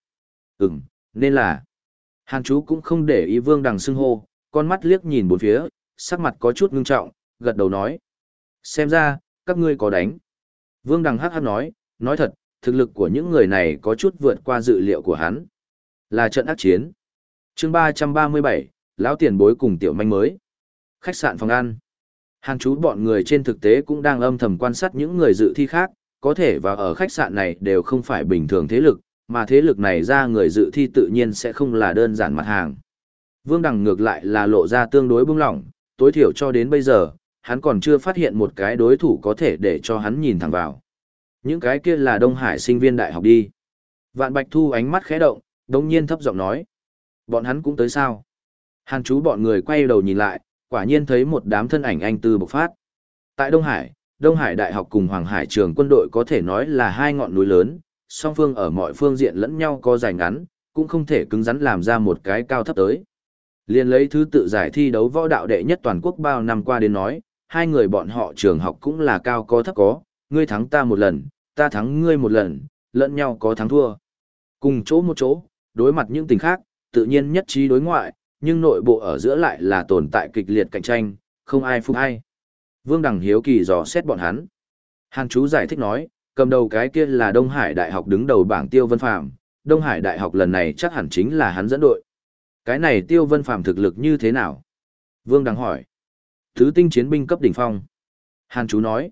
Nên là. Hàn chú cũng không để ý Vương Đằng xưng hô, con mắt liếc nhìn bốn phía, sắc mặt có chút ngưng trọng, gật đầu nói. Xem ra, các ngươi có đánh. Vương Đằng hắc hắc nói thật, thực lực của những người này có chút vượt qua dự liệu của hắn. Là trận ác chiến. Chương 337, lão tiền bối cùng tiểu manh mới. Khách sạn phòng ăn. Hàn chú bọn người trên thực tế cũng đang âm thầm quan sát những người dự thi khác, có thể vào ở khách sạn này đều không phải bình thường thế lực, mà thế lực này ra người dự thi tự nhiên sẽ không là đơn giản mặt hàng. Vương Đằng ngược lại là lộ ra tương đối bung lỏng, tối thiểu cho đến bây giờ, hắn còn chưa phát hiện một cái đối thủ có thể để cho hắn nhìn thẳng vào. Những cái kia là Đông Hải sinh viên đại học đi. Vạn Bạch Thu ánh mắt khẽ động, đồng nhiên thấp giọng nói. Bọn hắn cũng tới sao? Hàn chú bọn người quay đầu nhìn lại, quả nhiên thấy một đám thân ảnh anh tư bộc phát. Tại Đông Hải Đại học cùng Hoàng Hải trường quân đội có thể nói là hai ngọn núi lớn, song phương ở mọi phương diện lẫn nhau có dài ngắn, cũng không thể cứng rắn làm ra một cái cao thấp tới. Liên lấy thứ tự giải thi đấu võ đạo đệ nhất toàn quốc bao năm qua đến nói, hai người bọn họ trường học cũng là cao có thấp có, ngươi thắng ta một lần, ta thắng ngươi một lần, lẫn nhau có thắng thua. Cùng chỗ một chỗ, đối mặt những tình khác, tự nhiên nhất trí đối ngoại, nhưng nội bộ ở giữa lại là tồn tại kịch liệt cạnh tranh, không ai phục ai. Vương Đằng hiếu kỳ dò xét bọn hắn. Hàn chú giải thích nói, cầm đầu cái kia là Đông Hải Đại học đứng đầu bảng Tiêu Vân Phàm, Đông Hải Đại học lần này chắc hẳn chính là hắn dẫn đội. Cái này Tiêu Vân Phàm thực lực như thế nào? Vương Đằng hỏi. Thứ tinh chiến binh cấp đỉnh phong. Hàn chú nói.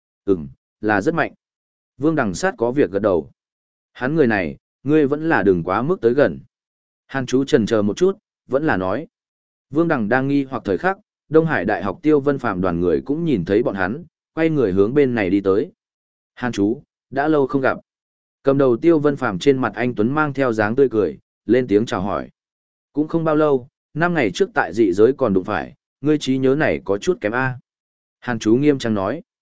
Là rất mạnh. Vương Đằng sát có việc gật đầu. Hắn người này, ngươi vẫn là đừng quá mức tới gần. Hàn chú chần chờ một chút, vẫn là nói. Vương Đằng đang nghi hoặc thời khắc, Đông Hải Đại học Tiêu Vân Phàm đoàn người cũng nhìn thấy bọn hắn, quay người hướng bên này đi tới. Hàn chú, đã lâu không gặp. Cầm đầu Tiêu Vân Phàm trên mặt anh tuấn mang theo dáng tươi cười, lên tiếng chào hỏi. Cũng không bao lâu, 5 ngày trước tại dị giới còn đụng phải, ngươi trí nhớ này có chút kém a. Hàn chú nghiêm trang nói.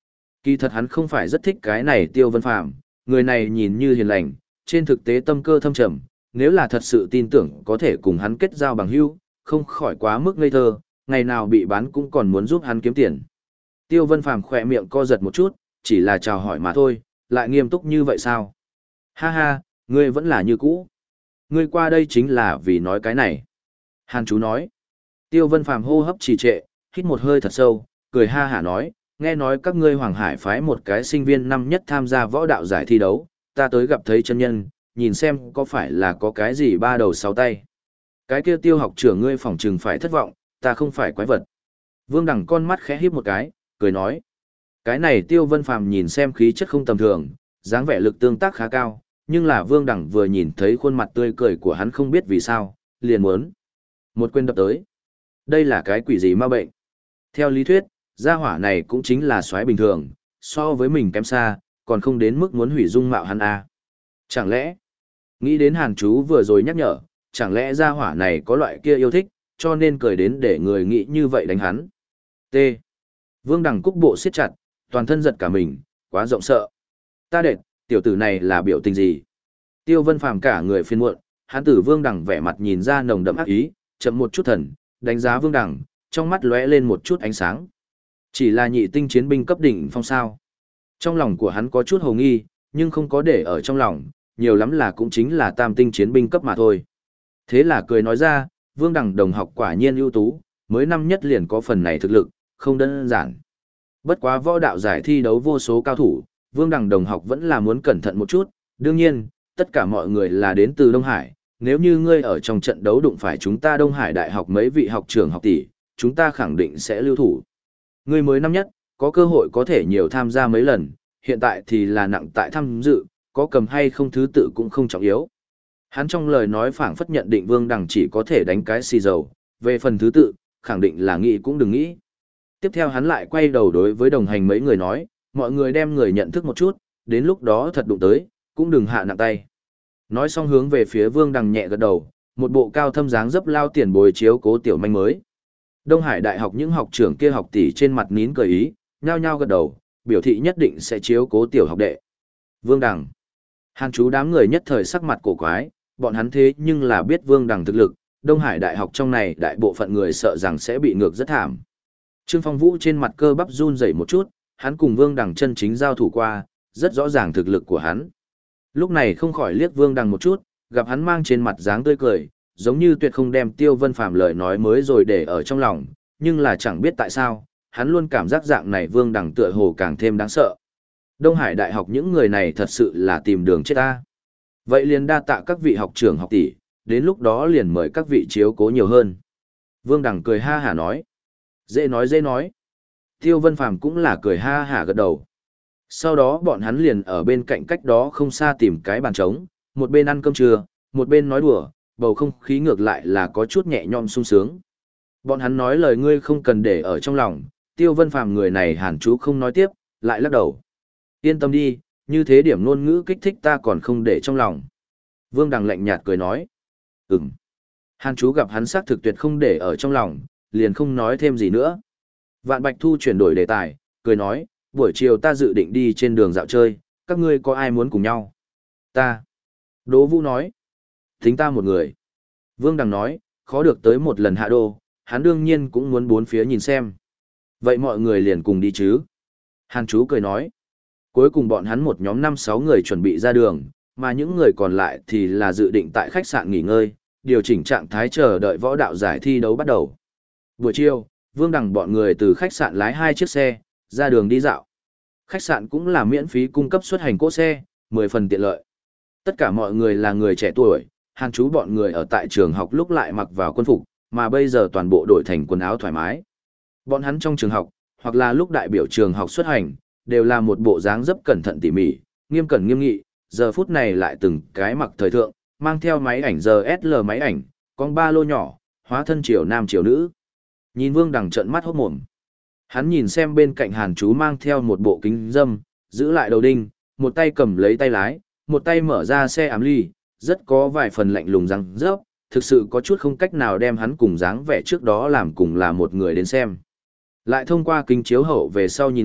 Kỳ thật hắn không phải rất thích cái này Tiêu Vân Phàm, người này nhìn như hiền lành, trên thực tế tâm cơ thâm trầm, nếu là thật sự tin tưởng có thể cùng hắn kết giao bằng hữu, không khỏi quá mức ngây thơ, ngày nào bị bán cũng còn muốn giúp hắn kiếm tiền. Tiêu Vân Phàm khỏe miệng co giật một chút, chỉ là chào hỏi mà thôi, lại nghiêm túc như vậy sao? Ha ha, ngươi vẫn là như cũ. Ngươi qua đây chính là vì nói cái này. Hàn chú nói. Tiêu Vân Phàm hô hấp trì trệ, hít một hơi thật sâu, cười ha hả nói, nghe nói các ngươi Hoàng Hải phái một cái sinh viên năm nhất tham gia võ đạo giải thi đấu, ta tới gặp thấy chân nhân, nhìn xem có phải là có cái gì ba đầu sáu tay. Cái kia Tiêu học trưởng ngươi phỏng chừng phải thất vọng, ta không phải quái vật. Vương Đằng con mắt khẽ híp một cái, cười nói. Cái này Tiêu Vân Phàm nhìn xem khí chất không tầm thường, dáng vẻ lực tương tác khá cao, nhưng là Vương Đằng vừa nhìn thấy khuôn mặt tươi cười của hắn không biết vì sao, liền muốn một quyền đập tới. Đây là cái quỷ gì ma bệnh? Theo lý thuyết, gia hỏa này cũng chính là soái bình thường, so với mình kém xa, còn không đến mức muốn hủy dung mạo hắn à. Chẳng lẽ, nghĩ đến Hàn chú vừa rồi nhắc nhở, chẳng lẽ gia hỏa này có loại kia yêu thích, cho nên cười đến để người nghĩ như vậy đánh hắn. T. Vương Đằng cúc bộ siết chặt, toàn thân giật cả mình, quá rộng sợ. Ta đệt, tiểu tử này là biểu tình gì? Tiêu Vân Phàm cả người phiền muộn, hắn tử Vương Đằng vẻ mặt nhìn ra nồng đậm ác ý, chậm một chút thần, đánh giá Vương Đằng, trong mắt lóe lên một chút ánh sáng. Chỉ là nhị tinh chiến binh cấp đỉnh phong sao. Trong lòng của hắn có chút hồ nghi, nhưng không có để ở trong lòng, nhiều lắm là cũng chính là tam tinh chiến binh cấp mà thôi. Thế là cười nói ra, Vương Đằng đồng học quả nhiên ưu tú, mới năm nhất liền có phần này thực lực, không đơn giản. Bất quá võ đạo giải thi đấu vô số cao thủ, Vương Đằng đồng học vẫn là muốn cẩn thận một chút, đương nhiên, tất cả mọi người là đến từ Đông Hải, nếu như ngươi ở trong trận đấu đụng phải chúng ta Đông Hải Đại học mấy vị học trưởng học tỷ, chúng ta khẳng định sẽ lưu thủ. Ngươi mới năm nhất, có cơ hội có thể nhiều tham gia mấy lần, hiện tại thì là nặng tại tham dự, có cầm hay không thứ tự cũng không trọng yếu. Hắn trong lời nói phảng phất nhận định Vương Đằng chỉ có thể đánh cái xì dầu, về phần thứ tự, khẳng định là nghĩ cũng đừng nghĩ. Tiếp theo hắn lại quay đầu đối với đồng hành mấy người nói, mọi người đem người nhận thức một chút, đến lúc đó thật đụng tới, cũng đừng hạ nặng tay. Nói xong hướng về phía Vương Đằng nhẹ gật đầu, một bộ cao thâm dáng dấp lao tiền bồi chiếu cố tiểu manh mới. Đông Hải Đại học những học trưởng kia học tỷ trên mặt nín cười ý, nhao nhao gật đầu, biểu thị nhất định sẽ chiếu cố tiểu học đệ. Vương Đằng. Hàn chú đám người nhất thời sắc mặt cổ quái, bọn hắn thế nhưng là biết Vương Đằng thực lực, Đông Hải Đại học trong này đại bộ phận người sợ rằng sẽ bị ngược rất thảm. Trương Phong Vũ trên mặt cơ bắp run rẩy một chút, hắn cùng Vương Đằng chân chính giao thủ qua, rất rõ ràng thực lực của hắn. Lúc này không khỏi liếc Vương Đằng một chút, gặp hắn mang trên mặt dáng tươi cười, giống như tuyệt không đem Tiêu Vân Phàm lời nói mới rồi để ở trong lòng, nhưng là chẳng biết tại sao, hắn luôn cảm giác dạng này Vương Đằng tựa hồ càng thêm đáng sợ. Đông Hải Đại học những người này thật sự là tìm đường chết ta. Vậy liền đa tạ các vị học trưởng học tỷ, đến lúc đó liền mời các vị chiếu cố nhiều hơn. Vương Đằng cười ha hả nói. Dễ nói dễ nói. Tiêu Vân Phàm cũng là cười ha hả gật đầu. Sau đó bọn hắn liền ở bên cạnh cách đó không xa tìm cái bàn trống, một bên ăn cơm trưa, một bên nói đùa, bầu không khí ngược lại là có chút nhẹ nhõm sung sướng. Bọn hắn nói lời ngươi không cần để ở trong lòng, Tiêu Vân Phàm người này Hàn chú không nói tiếp, lại lắc đầu. Yên tâm đi, như thế điểm ngôn ngữ kích thích ta còn không để trong lòng. Vương Đằng lạnh nhạt cười nói. Ừm. Hàn chú gặp hắn xác thực tuyệt không để ở trong lòng, liền không nói thêm gì nữa. Vạn Bạch Thu chuyển đổi đề tài, cười nói, buổi chiều ta dự định đi trên đường dạo chơi, các ngươi có ai muốn cùng nhau? Ta. Đỗ Vũ nói. Tính ta một người. Vương Đằng nói, khó được tới một lần hạ đô, hắn đương nhiên cũng muốn bốn phía nhìn xem. Vậy mọi người liền cùng đi chứ? Hàn chú cười nói. Cuối cùng bọn hắn một nhóm 5-6 người chuẩn bị ra đường, mà những người còn lại thì là dự định tại khách sạn nghỉ ngơi, điều chỉnh trạng thái chờ đợi võ đạo giải thi đấu bắt đầu. Buổi chiều, Vương Đằng bọn người từ khách sạn lái 2 chiếc xe, ra đường đi dạo. Khách sạn cũng là miễn phí cung cấp xuất hành cỗ xe, 10 phần tiện lợi. Tất cả mọi người là người trẻ tuổi, Hàn chú bọn người ở tại trường học lúc lại mặc vào quân phục, mà bây giờ toàn bộ đổi thành quần áo thoải mái. Bọn hắn trong trường học, hoặc là lúc đại biểu trường học xuất hành, đều là một bộ dáng dấp cẩn thận tỉ mỉ, nghiêm cẩn nghiêm nghị, giờ phút này lại từng cái mặc thời thượng, mang theo máy ảnh DSLR máy ảnh, con ba lô nhỏ, hóa thân triều nam triều nữ. Nhìn Vương Đằng trợn mắt hốt mồm. Hắn nhìn xem bên cạnh Hàn chú mang theo một bộ kính dâm, giữ lại đầu đinh, một tay cầm lấy tay lái, một tay mở ra xe ám ly, rất có vài phần lạnh lùng răng rớp, thực sự có chút không cách nào đem hắn cùng dáng vẻ trước đó làm cùng là một người đến xem. Lại thông qua kính chiếu hậu về sau nhìn lại,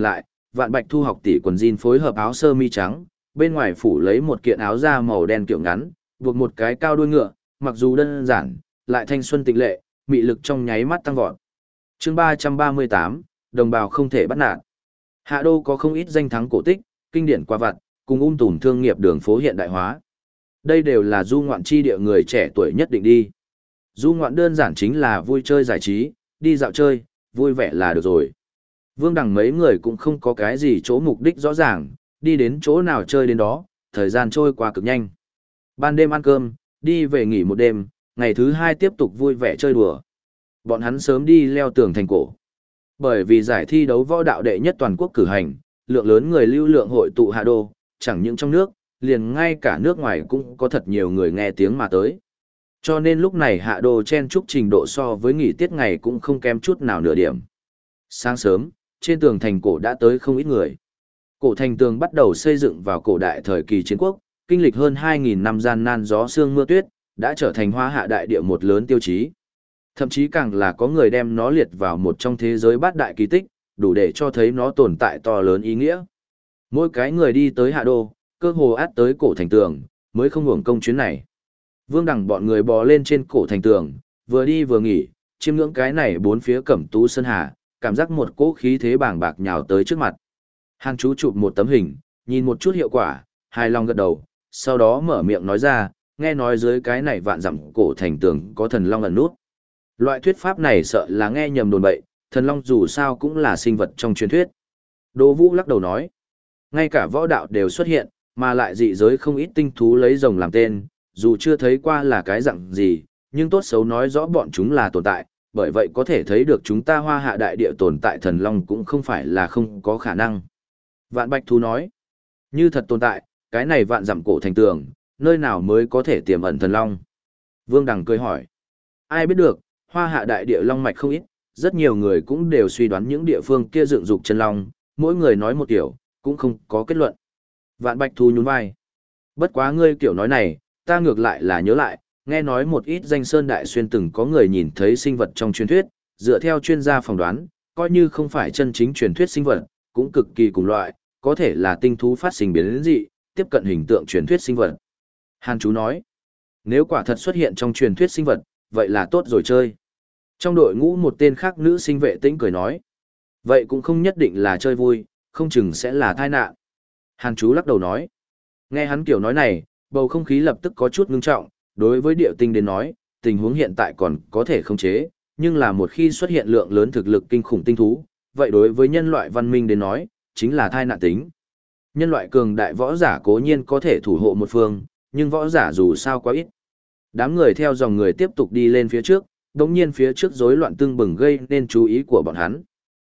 Vạn Bạch Thu học tỷ quần jean phối hợp áo sơ mi trắng, bên ngoài phủ lấy một kiện áo da màu đen kiểu ngắn, buộc một cái cao đuôi ngựa, mặc dù đơn giản, lại thanh xuân tịnh lệ, mị lực trong nháy mắt tăng vọt. Chương 338, đồng bào không thể bắt nạt. Hạ đô có không ít danh thắng cổ tích, kinh điển qua vặt, cùng tùm thương nghiệp đường phố hiện đại hóa. Đây đều là du ngoạn chi địa người trẻ tuổi nhất định đi. Du ngoạn đơn giản chính là vui chơi giải trí, đi dạo chơi, vui vẻ là được rồi. Vương Đằng mấy người cũng không có cái gì chỗ mục đích rõ ràng, đi đến chỗ nào chơi đến đó, thời gian trôi qua cực nhanh. Ban đêm ăn cơm, đi về nghỉ một đêm, ngày thứ hai tiếp tục vui vẻ chơi đùa. Bọn hắn sớm đi leo tường thành cổ. Bởi vì giải thi đấu võ đạo đệ nhất toàn quốc cử hành, lượng lớn người lưu lượng hội tụ Hạ Đô, chẳng những trong nước, liền ngay cả nước ngoài cũng có thật nhiều người nghe tiếng mà tới. Cho nên lúc này Hạ Đô chen chúc trình độ so với nghỉ tiết ngày cũng không kém chút nào nửa điểm. Sáng sớm, trên tường thành cổ đã tới không ít người. Cổ thành tường bắt đầu xây dựng vào cổ đại thời kỳ chiến quốc, kinh lịch hơn 2.000 năm gian nan gió sương mưa tuyết, đã trở thành Hoa Hạ đại địa một lớn tiêu chí. Thậm chí càng là có người đem nó liệt vào một trong thế giới bát đại kỳ tích, đủ để cho thấy nó tồn tại to lớn ý nghĩa. Mỗi cái người đi tới Hạ Đô, cơ hồ át tới cổ thành tường, mới không hưởng công chuyến này. Vương Đằng bọn người bò lên trên cổ thành tường, vừa đi vừa nghỉ, chiêm ngưỡng cái này bốn phía cẩm tú sơn hà, cảm giác một cỗ khí thế bàng bạc nhào tới trước mặt. Hàn chú chụp một tấm hình, nhìn một chút hiệu quả, hài lòng gật đầu, sau đó mở miệng nói ra, nghe nói dưới cái này vạn dặm cổ thành tường có thần long ẩn nút. Loại thuyết pháp này sợ là nghe nhầm đồn bậy, thần long dù sao cũng là sinh vật trong truyền thuyết. Đỗ Vũ lắc đầu nói, ngay cả võ đạo đều xuất hiện, mà lại dị giới không ít tinh thú lấy rồng làm tên, dù chưa thấy qua là cái dạng gì, nhưng tốt xấu nói rõ bọn chúng là tồn tại, bởi vậy có thể thấy được chúng ta Hoa Hạ đại địa tồn tại thần long cũng không phải là không có khả năng. Vạn Bạch Thú nói, như thật tồn tại, cái này vạn dặm cổ thành tường, nơi nào mới có thể tiềm ẩn thần long? Vương Đằng cười hỏi, ai biết được, Hoa Hạ đại địa long mạch không ít, rất nhiều người cũng đều suy đoán những địa phương kia dựng dục chân long, mỗi người nói một kiểu, cũng không có kết luận. Vạn Bạch Thú nhún vai, bất quá ngươi kiểu nói này, ta ngược lại là nhớ lại, nghe nói một ít danh sơn đại xuyên từng có người nhìn thấy sinh vật trong truyền thuyết, dựa theo chuyên gia phỏng đoán, coi như không phải chân chính truyền thuyết sinh vật, cũng cực kỳ cùng loại, có thể là tinh thú phát sinh biến dị, tiếp cận hình tượng truyền thuyết sinh vật. Hàn chú nói, nếu quả thật xuất hiện trong truyền thuyết sinh vật, vậy là tốt rồi chơi. Trong đội ngũ một tên khác nữ sinh vệ tĩnh cười nói, vậy cũng không nhất định là chơi vui, không chừng sẽ là tai nạn. Hàn chú lắc đầu nói, nghe hắn kiểu nói này, bầu không khí lập tức có chút ngưng trọng, đối với địa tinh đến nói, tình huống hiện tại còn có thể khống chế, nhưng là một khi xuất hiện lượng lớn thực lực kinh khủng tinh thú, vậy đối với nhân loại văn minh đến nói, chính là tai nạn tính. Nhân loại cường đại võ giả cố nhiên có thể thủ hộ một phương, nhưng võ giả dù sao quá ít. Đám người theo dòng người tiếp tục đi lên phía trước, đống nhiên phía trước rối loạn tương bừng gây nên chú ý của bọn hắn.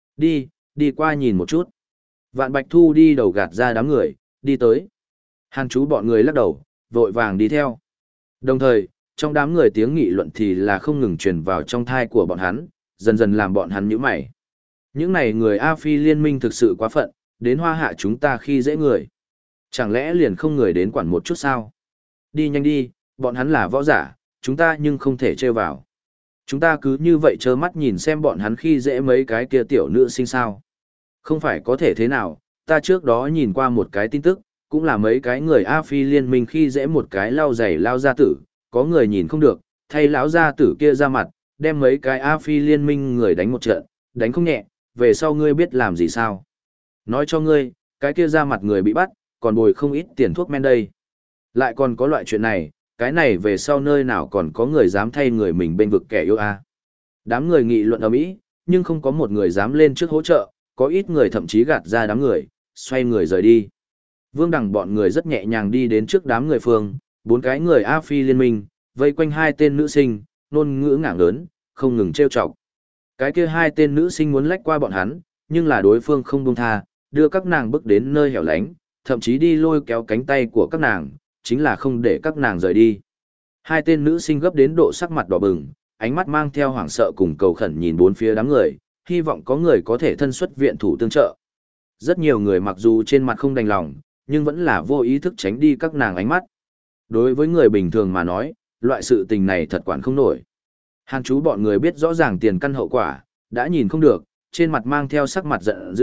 Đi qua nhìn một chút. Vạn Bạch Thu đi đầu gạt ra đám người, đi tới. Hàn chú bọn người lắc đầu, vội vàng đi theo. Đồng thời, trong đám người tiếng nghị luận thì là không ngừng truyền vào trong thai của bọn hắn, dần dần làm bọn hắn nhíu mày. Những này người A Phi liên minh thực sự quá phận, đến Hoa Hạ chúng ta khi dễ người. Chẳng lẽ liền không người đến quản một chút sao? Đi nhanh đi, bọn hắn là võ giả, chúng ta nhưng không thể trêu vào. Chúng ta cứ như vậy trơ mắt nhìn xem bọn hắn khi dễ mấy cái kia tiểu nữ sinh sao. Không phải có thể thế nào, ta trước đó nhìn qua một cái tin tức, cũng là mấy cái người A Phi liên minh khi dễ một cái lao giày lao gia tử, có người nhìn không được, thay lão gia tử kia ra mặt, đem mấy cái A Phi liên minh người đánh một trận, đánh không nhẹ, về sau ngươi biết làm gì sao? Nói cho ngươi, cái kia ra mặt người bị bắt, còn bồi không ít tiền thuốc men đây. Lại còn có loại chuyện này, cái này về sau nơi nào còn có người dám thay người mình bên vực kẻ yêu a? Đám người nghị luận ầm ĩ, nhưng không có một người dám lên trước hỗ trợ, có ít người thậm chí gạt ra đám người, xoay người rời đi. Vương Đằng bọn người rất nhẹ nhàng đi đến trước đám người phương, bốn cái người A Phi liên minh, vây quanh hai tên nữ sinh, ngôn ngữ ngảng lớn, không ngừng trêu chọc. Cái kia hai tên nữ sinh muốn lách qua bọn hắn, nhưng là đối phương không buông tha, đưa các nàng bước đến nơi hẻo lánh, thậm chí đi lôi kéo cánh tay của các nàng, chính là không để các nàng rời đi. Hai tên nữ sinh gấp đến độ sắc mặt đỏ bừng, ánh mắt mang theo hoảng sợ cùng cầu khẩn nhìn bốn phía đám người, hy vọng có người có thể thân xuất viện thủ tương trợ. Rất nhiều người mặc dù trên mặt không đành lòng, nhưng vẫn là vô ý thức tránh đi các nàng ánh mắt. Đối với người bình thường mà nói, loại sự tình này thật quản không nổi. Hàn chú bọn người biết rõ ràng tiền căn hậu quả, đã nhìn không được, trên mặt mang theo sắc mặt giận dữ,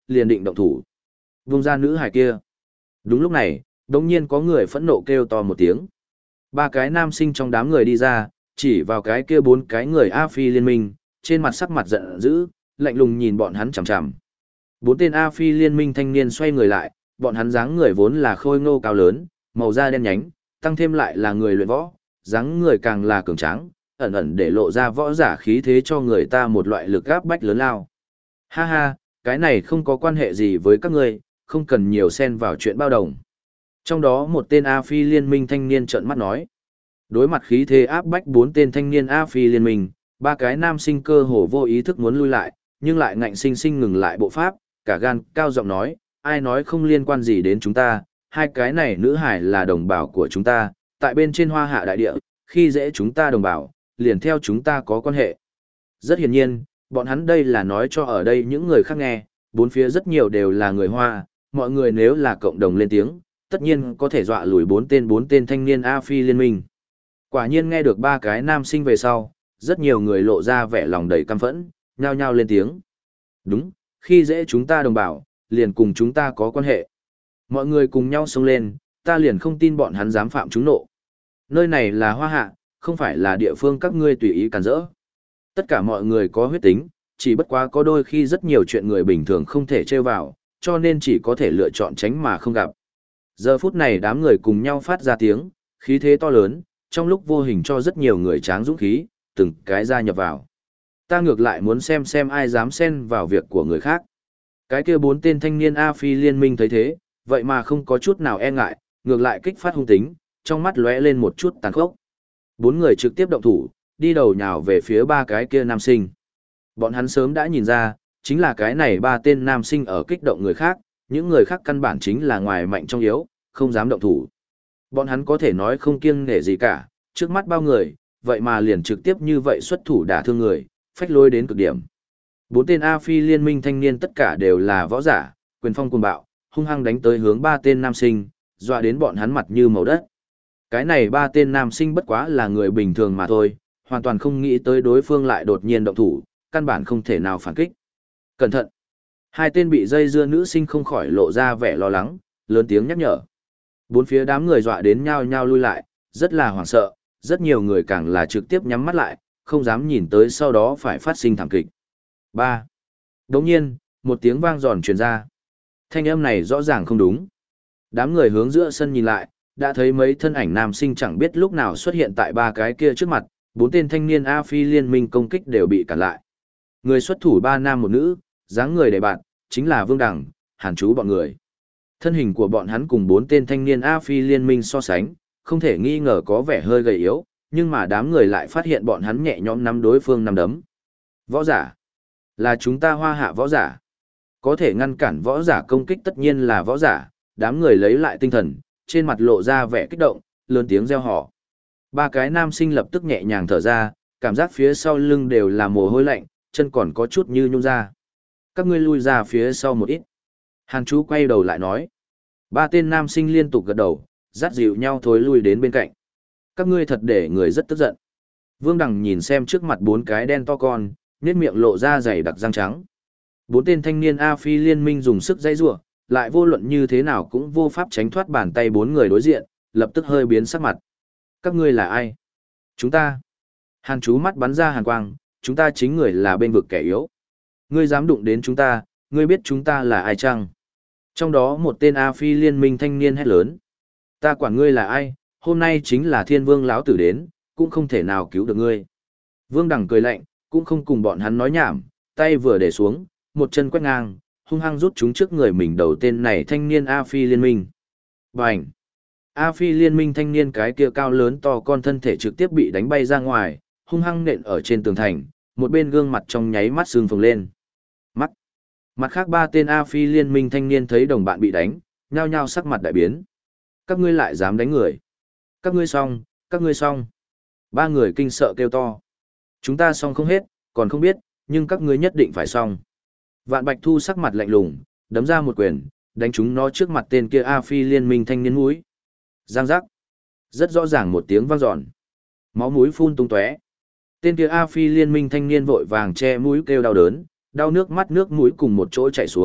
liền định động thủ. Vung ra nữ hài kia. Đúng lúc này, đống nhiên có người phẫn nộ kêu to một tiếng. Ba cái nam sinh trong đám người đi ra, chỉ vào cái kia bốn cái người A Phi liên minh, trên mặt sắc mặt giận dữ, lạnh lùng nhìn bọn hắn chằm chằm. Bốn tên A Phi liên minh thanh niên xoay người lại, bọn hắn dáng người vốn là khôi ngô cao lớn, màu da đen nhánh, tăng thêm lại là người luyện võ, dáng người càng là cường tráng, ẩn ẩn để lộ ra võ giả khí thế cho người ta một loại lực áp bách lớn lao. Ha ha, cái này không có quan hệ gì với các ngươi, không cần nhiều xen vào chuyện bao đồng. Trong đó một tên A Phi liên minh thanh niên trợn mắt nói. Đối mặt khí thế áp bách bốn tên thanh niên A Phi liên minh, ba cái nam sinh cơ hồ vô ý thức muốn lui lại, nhưng lại ngạnh sinh sinh ngừng lại bộ pháp, cả gan cao giọng nói, ai nói không liên quan gì đến chúng ta, hai cái này nữ hải là đồng bào của chúng ta, tại bên trên Hoa Hạ đại địa, khi dễ chúng ta đồng bào, liền theo chúng ta có quan hệ. Rất hiển nhiên, bọn hắn đây là nói cho ở đây những người khác nghe, bốn phía rất nhiều đều là người Hoa, mọi người nếu là cộng đồng lên tiếng, tất nhiên có thể dọa lùi bốn tên thanh niên A Phi liên minh. Quả nhiên nghe được ba cái nam sinh về sau, rất nhiều người lộ ra vẻ lòng đầy căm phẫn, nhao nhao lên tiếng. Đúng, khi dễ chúng ta đồng bào, liền cùng chúng ta có quan hệ. Mọi người cùng nhau xông lên, ta liền không tin bọn hắn dám phạm chúng nộ. Nơi này là Hoa Hạ, không phải là địa phương các ngươi tùy ý cản rỡ. Tất cả mọi người có huyết tính, chỉ bất quá có đôi khi rất nhiều chuyện người bình thường không thể trêu vào, cho nên chỉ có thể lựa chọn tránh mà không gặp. Giờ phút này đám người cùng nhau phát ra tiếng, khí thế to lớn, trong lúc vô hình cho rất nhiều người tráng dũng khí, từng cái gia nhập vào. Ta ngược lại muốn xem ai dám xen vào việc của người khác. Cái kia bốn tên thanh niên A Phi liên minh thấy thế, vậy mà không có chút nào e ngại, ngược lại kích phát hung tính, trong mắt lóe lên một chút tàn khốc. Bốn người trực tiếp động thủ, đi đầu nhào về phía ba cái kia nam sinh. Bọn hắn sớm đã nhìn ra, chính là cái này ba tên nam sinh ở kích động người khác, những người khác căn bản chính là ngoài mạnh trong yếu, không dám động thủ. Bọn hắn có thể nói không kiêng nể gì cả, trước mắt bao người, vậy mà liền trực tiếp như vậy xuất thủ đả thương người, phách lối đến cực điểm. Bốn tên A Phi liên minh thanh niên tất cả đều là võ giả, quyền phong cuồng bạo, hung hăng đánh tới hướng ba tên nam sinh, dọa đến bọn hắn mặt như màu đất. Cái này ba tên nam sinh bất quá là người bình thường mà thôi, hoàn toàn không nghĩ tới đối phương lại đột nhiên động thủ, căn bản không thể nào phản kích. Cẩn thận! Hai tên bị dây dưa nữ sinh không khỏi lộ ra vẻ lo lắng, lớn tiếng nhắc nhở. Bốn phía đám người dọa đến nhao nhao lui lại, rất là hoảng sợ, rất nhiều người càng là trực tiếp nhắm mắt lại, không dám nhìn tới sau đó phải phát sinh thảm kịch. 3. Đồng nhiên, một tiếng vang giòn truyền ra. Thanh âm này rõ ràng không đúng. Đám người hướng giữa sân nhìn lại, đã thấy mấy thân ảnh nam sinh chẳng biết lúc nào xuất hiện tại ba cái kia trước mặt, bốn tên thanh niên A Phi liên minh công kích đều bị cản lại. Người xuất thủ ba nam một nữ, dáng người đầy bạn, chính là Vương Đằng, Hàn Chú bọn người. Thân hình của bọn hắn cùng bốn tên thanh niên A Phi liên minh so sánh, không thể nghi ngờ có vẻ hơi gầy yếu, nhưng mà đám người lại phát hiện bọn hắn nhẹ nhõm nắm đối phương nắm đấm. Võ giả. Là chúng ta Hoa Hạ võ giả. Có thể ngăn cản võ giả công kích tất nhiên là võ giả, đám người lấy lại tinh thần, trên mặt lộ ra vẻ kích động, lớn tiếng reo hò. Ba cái nam sinh lập tức nhẹ nhàng thở ra, cảm giác phía sau lưng đều là mồ hôi lạnh, chân còn có chút như nhũn ra. Các ngươi lui ra phía sau một ít. Hàn Chú quay đầu lại nói. Ba tên nam sinh liên tục gật đầu, dắt dịu nhau thối lui đến bên cạnh. Các ngươi thật để người rất tức giận. Vương Đằng nhìn xem trước mặt bốn cái đen to con, nét miệng lộ ra dày đặc răng trắng. Bốn tên thanh niên A Phi liên minh dùng sức dây rủa, lại vô luận như thế nào cũng vô pháp tránh thoát bàn tay bốn người đối diện, lập tức hơi biến sắc mặt. Các ngươi là ai? Chúng ta. Hàn Chú mắt bắn ra hàn quang, chúng ta chính người là bên vực kẻ yếu. Ngươi dám đụng đến chúng ta, ngươi biết chúng ta là ai chăng? Trong đó một tên A Phi liên minh thanh niên hét lớn. Ta quản ngươi là ai, hôm nay chính là Thiên Vương lão tử đến, cũng không thể nào cứu được ngươi. Vương Đằng cười lạnh, cũng không cùng bọn hắn nói nhảm, tay vừa để xuống, một chân quét ngang, hung hăng rút chúng trước người mình đầu tên này thanh niên A Phi liên minh. Bành! A Phi liên minh thanh niên cái kia cao lớn to con thân thể trực tiếp bị đánh bay ra ngoài, hung hăng nện ở trên tường thành, một bên gương mặt trong nháy mắt sưng phồng lên. Mặt khác ba tên A Phi liên minh thanh niên thấy đồng bạn bị đánh, nhao nhao sắc mặt đại biến. Các ngươi lại dám đánh người. Các ngươi xong, các ngươi xong. Ba người kinh sợ kêu to. Chúng ta xong không hết, còn không biết, nhưng các ngươi nhất định phải xong. Vạn Bạch Thu sắc mặt lạnh lùng, đấm ra một quyền, đánh chúng nó trước mặt tên kia A Phi liên minh thanh niên mũi. Giang giác. Rất rõ ràng một tiếng vang dọn. Máu mũi phun tung tóe. Tên kia A Phi liên minh thanh niên vội vàng che mũi kêu đau đớn, đau nước mắt nước mũi cùng một chỗ chảy xuống,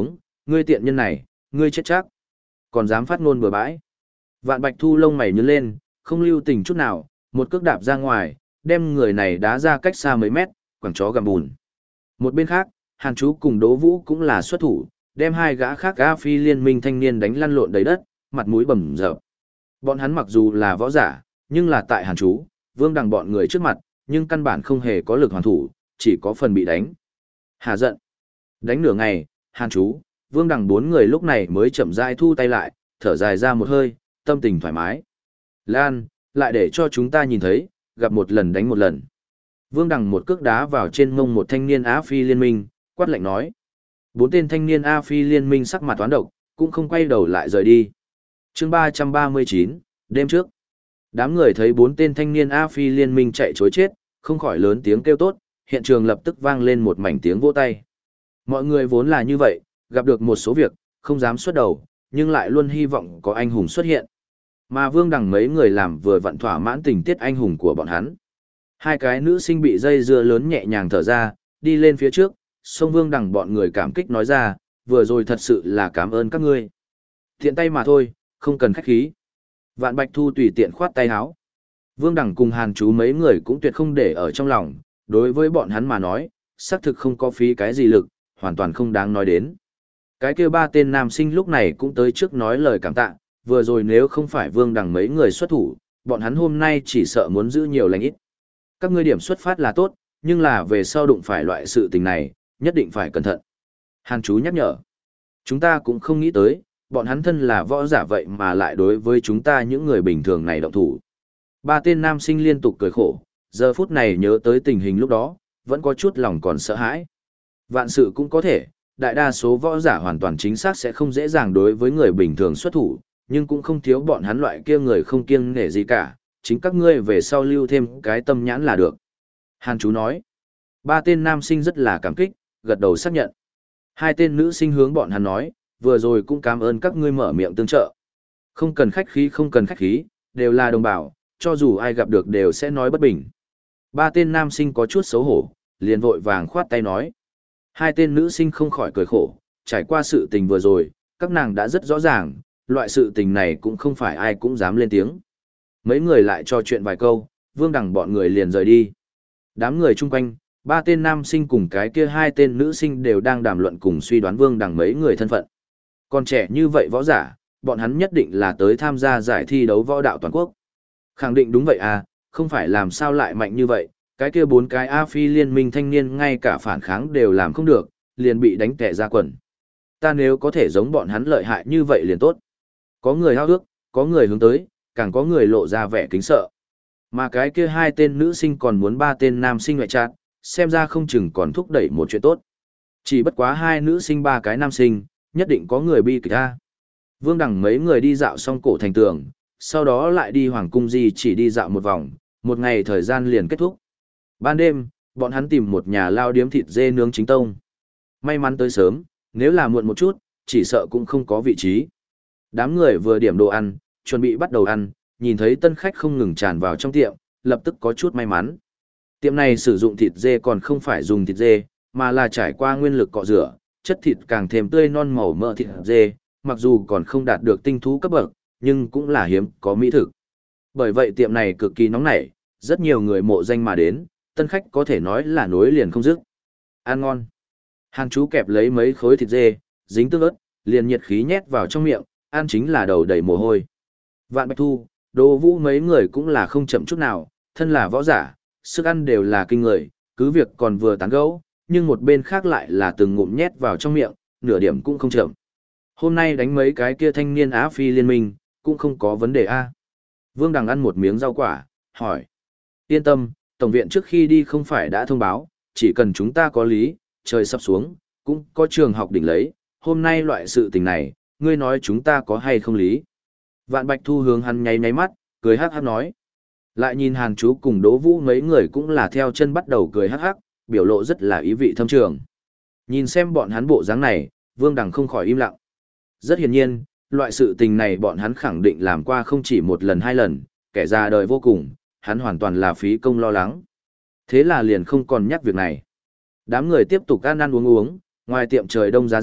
Ngươi tiện nhân này, ngươi chết chắc. Còn dám phát ngôn bừa bãi. Vạn Bạch Thu lông mày nhướng lên, không lưu tình chút nào, một cước đạp ra ngoài, đem người này đá ra cách xa mấy mét, quẳng chó gầm bùn. Một bên khác, Hàn Chú cùng Đỗ Vũ cũng là xuất thủ, đem hai gã khác A Phi liên minh thanh niên đánh lăn lộn đầy đất, mặt mũi bầm dập. Bọn hắn mặc dù là võ giả, nhưng là tại Hàn Chú, Vương Đằng bọn người trước mặt, nhưng căn bản không hề có lực hoàn thủ, chỉ có phần bị đánh. Hà giận. Đánh nửa ngày, Hàn Chú, Vương Đằng bốn người lúc này mới chậm rãi thu tay lại, thở dài ra một hơi, tâm tình thoải mái. Lan, lại để cho chúng ta nhìn thấy, gặp một lần đánh một lần. Vương Đằng một cước đá vào trên mông một thanh niên Á Phi liên minh, quát lạnh nói. Bốn tên thanh niên A Phi liên minh sắc mặt toán độc, cũng không quay đầu lại rời đi. Chương 339, đêm trước. Đám người thấy bốn tên thanh niên A Phi liên minh chạy chối chết, không khỏi lớn tiếng kêu tốt, hiện trường lập tức vang lên một mảnh tiếng vỗ tay. Mọi người vốn là như vậy, gặp được một số việc, không dám xuất đầu, nhưng lại luôn hy vọng có anh hùng xuất hiện. Mà Vương Đằng mấy người làm vừa vặn thỏa mãn tình tiết anh hùng của bọn hắn. Hai cái nữ sinh bị dây dưa lớn nhẹ nhàng thở ra, đi lên phía trước, sông Vương Đằng bọn người cảm kích nói ra, vừa rồi thật sự là cảm ơn các ngươi. Thiện tay mà thôi, không cần khách khí. Vạn Bạch Thu tùy tiện khoát tay háo. Vương Đằng cùng Hàn Chú mấy người cũng tuyệt không để ở trong lòng, đối với bọn hắn mà nói, xác thực không có phí cái gì lực, hoàn toàn không đáng nói đến. Cái kia ba tên nam sinh lúc này cũng tới trước nói lời cảm tạ, vừa rồi nếu không phải Vương Đằng mấy người xuất thủ, bọn hắn hôm nay chỉ sợ muốn giữ nhiều lành ít. Các ngươi điểm xuất phát là tốt, nhưng là về sau đụng phải loại sự tình này, nhất định phải cẩn thận. Hàn Chú nhắc nhở. Chúng ta cũng không nghĩ tới, bọn hắn thân là võ giả vậy mà lại đối với chúng ta những người bình thường này động thủ. Ba tên nam sinh liên tục cười khổ, giờ phút này nhớ tới tình hình lúc đó, vẫn có chút lòng còn sợ hãi. Vạn sự cũng có thể, đại đa số võ giả hoàn toàn chính xác sẽ không dễ dàng đối với người bình thường xuất thủ, nhưng cũng không thiếu bọn hắn loại kia người không kiêng nể gì cả, chính các ngươi về sau lưu thêm cái tâm nhãn là được. Hàn Chú nói. Ba tên nam sinh rất là cảm kích, gật đầu xác nhận. Hai tên nữ sinh hướng bọn hắn nói, vừa rồi cũng cảm ơn các ngươi mở miệng tương trợ. Không cần khách khí không cần khách khí, đều là đồng bào, cho dù ai gặp được đều sẽ nói bất bình. Ba tên nam sinh có chút xấu hổ, liền vội vàng khoát tay nói. Hai tên nữ sinh không khỏi cười khổ, trải qua sự tình vừa rồi, các nàng đã rất rõ ràng, loại sự tình này cũng không phải ai cũng dám lên tiếng. Mấy người lại trò chuyện vài câu, Vương Đằng bọn người liền rời đi. Đám người chung quanh, ba tên nam sinh cùng cái kia hai tên nữ sinh đều đang đàm luận cùng suy đoán Vương Đằng mấy người thân phận. Còn trẻ như vậy võ giả, bọn hắn nhất định là tới tham gia giải thi đấu võ đạo toàn quốc. Khẳng định đúng vậy à, không phải làm sao lại mạnh như vậy, cái kia bốn cái A Phi liên minh thanh niên ngay cả phản kháng đều làm không được, liền bị đánh tẻ ra quần. Ta nếu có thể giống bọn hắn lợi hại như vậy liền tốt. Có người hao ước, có người hướng tới, càng có người lộ ra vẻ kính sợ. Mà cái kia hai tên nữ sinh còn muốn ba tên nam sinh ngoại trát, xem ra không chừng còn thúc đẩy một chuyện tốt. Chỉ bất quá hai nữ sinh ba cái nam sinh, nhất định có người bi kịch ta. Vương Đằng mấy người đi dạo xong cổ thành tường, sau đó lại đi Hoàng Cung Di chỉ đi dạo một vòng, một ngày thời gian liền kết thúc. Ban đêm, bọn hắn tìm một nhà lao điếm thịt dê nướng chính tông. May mắn tới sớm, nếu là muộn một chút, chỉ sợ cũng không có vị trí. Đám người vừa điểm đồ ăn, chuẩn bị bắt đầu ăn, nhìn thấy tân khách không ngừng tràn vào trong tiệm, lập tức có chút may mắn. Tiệm này sử dụng thịt dê còn không phải dùng thịt dê, mà là trải qua nguyên lực cọ rửa, chất thịt càng thêm tươi non màu mỡ thịt dê, mặc dù còn không đạt được tinh thú cấp bậc, nhưng cũng là hiếm có mỹ thực. Bởi vậy tiệm này cực kỳ nóng nảy, rất nhiều người mộ danh mà đến, tân khách có thể nói là nối liền không dứt. Ăn ngon. Hàn Chú kẹp lấy mấy khối thịt dê, dính tương ớt, liền nhiệt khí nhét vào trong miệng, ăn chính là đầu đầy mồ hôi. Vạn Bạch Thu, Đỗ Vũ mấy người cũng là không chậm chút nào, thân là võ giả, sức ăn đều là kinh người, cứ việc còn vừa tán gẫu, nhưng một bên khác lại là từng ngụm nhét vào trong miệng, nửa điểm cũng không chậm. Hôm nay đánh mấy cái kia thanh niên Á Phi liên minh, cũng không có vấn đề a. Vương Đằng ăn một miếng rau quả, hỏi. Yên tâm, Tổng viện trước khi đi không phải đã thông báo, chỉ cần chúng ta có lý, trời sắp xuống, cũng có trường học đỉnh lấy, hôm nay loại sự tình này, ngươi nói chúng ta có hay không lý. Vạn Bạch Thu hướng hắn nháy nháy mắt, cười hắc hắc nói. Lại nhìn Hàn Chú cùng Đỗ Vũ mấy người cũng là theo chân bắt đầu cười hắc hắc, biểu lộ rất là ý vị thâm trường. Nhìn xem bọn hắn bộ dáng này, Vương Đằng không khỏi im lặng. Rất hiển nhiên, loại sự tình này bọn hắn khẳng định làm qua không chỉ một lần hai lần, kẻ già đời vô cùng, hắn hoàn toàn là phí công lo lắng. Thế là liền không còn nhắc việc này. Đám người tiếp tục ăn ăn uống uống, ngoài tiệm trời đông giá rét,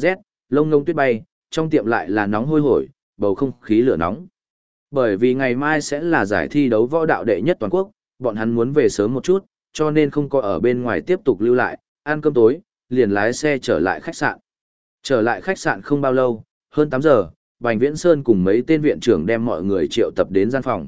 lông ngông tuyết bay, trong tiệm lại là nóng hôi hổi, bầu không khí lửa nóng. Bởi vì ngày mai sẽ là giải thi đấu võ đạo đệ nhất toàn quốc, bọn hắn muốn về sớm một chút, cho nên không có ở bên ngoài tiếp tục lưu lại, ăn cơm tối, liền lái xe trở lại khách sạn. Trở lại khách sạn không bao lâu, hơn 8 giờ, Bành Viễn Sơn cùng mấy tên viện trưởng đem mọi người triệu tập đến gian phòng.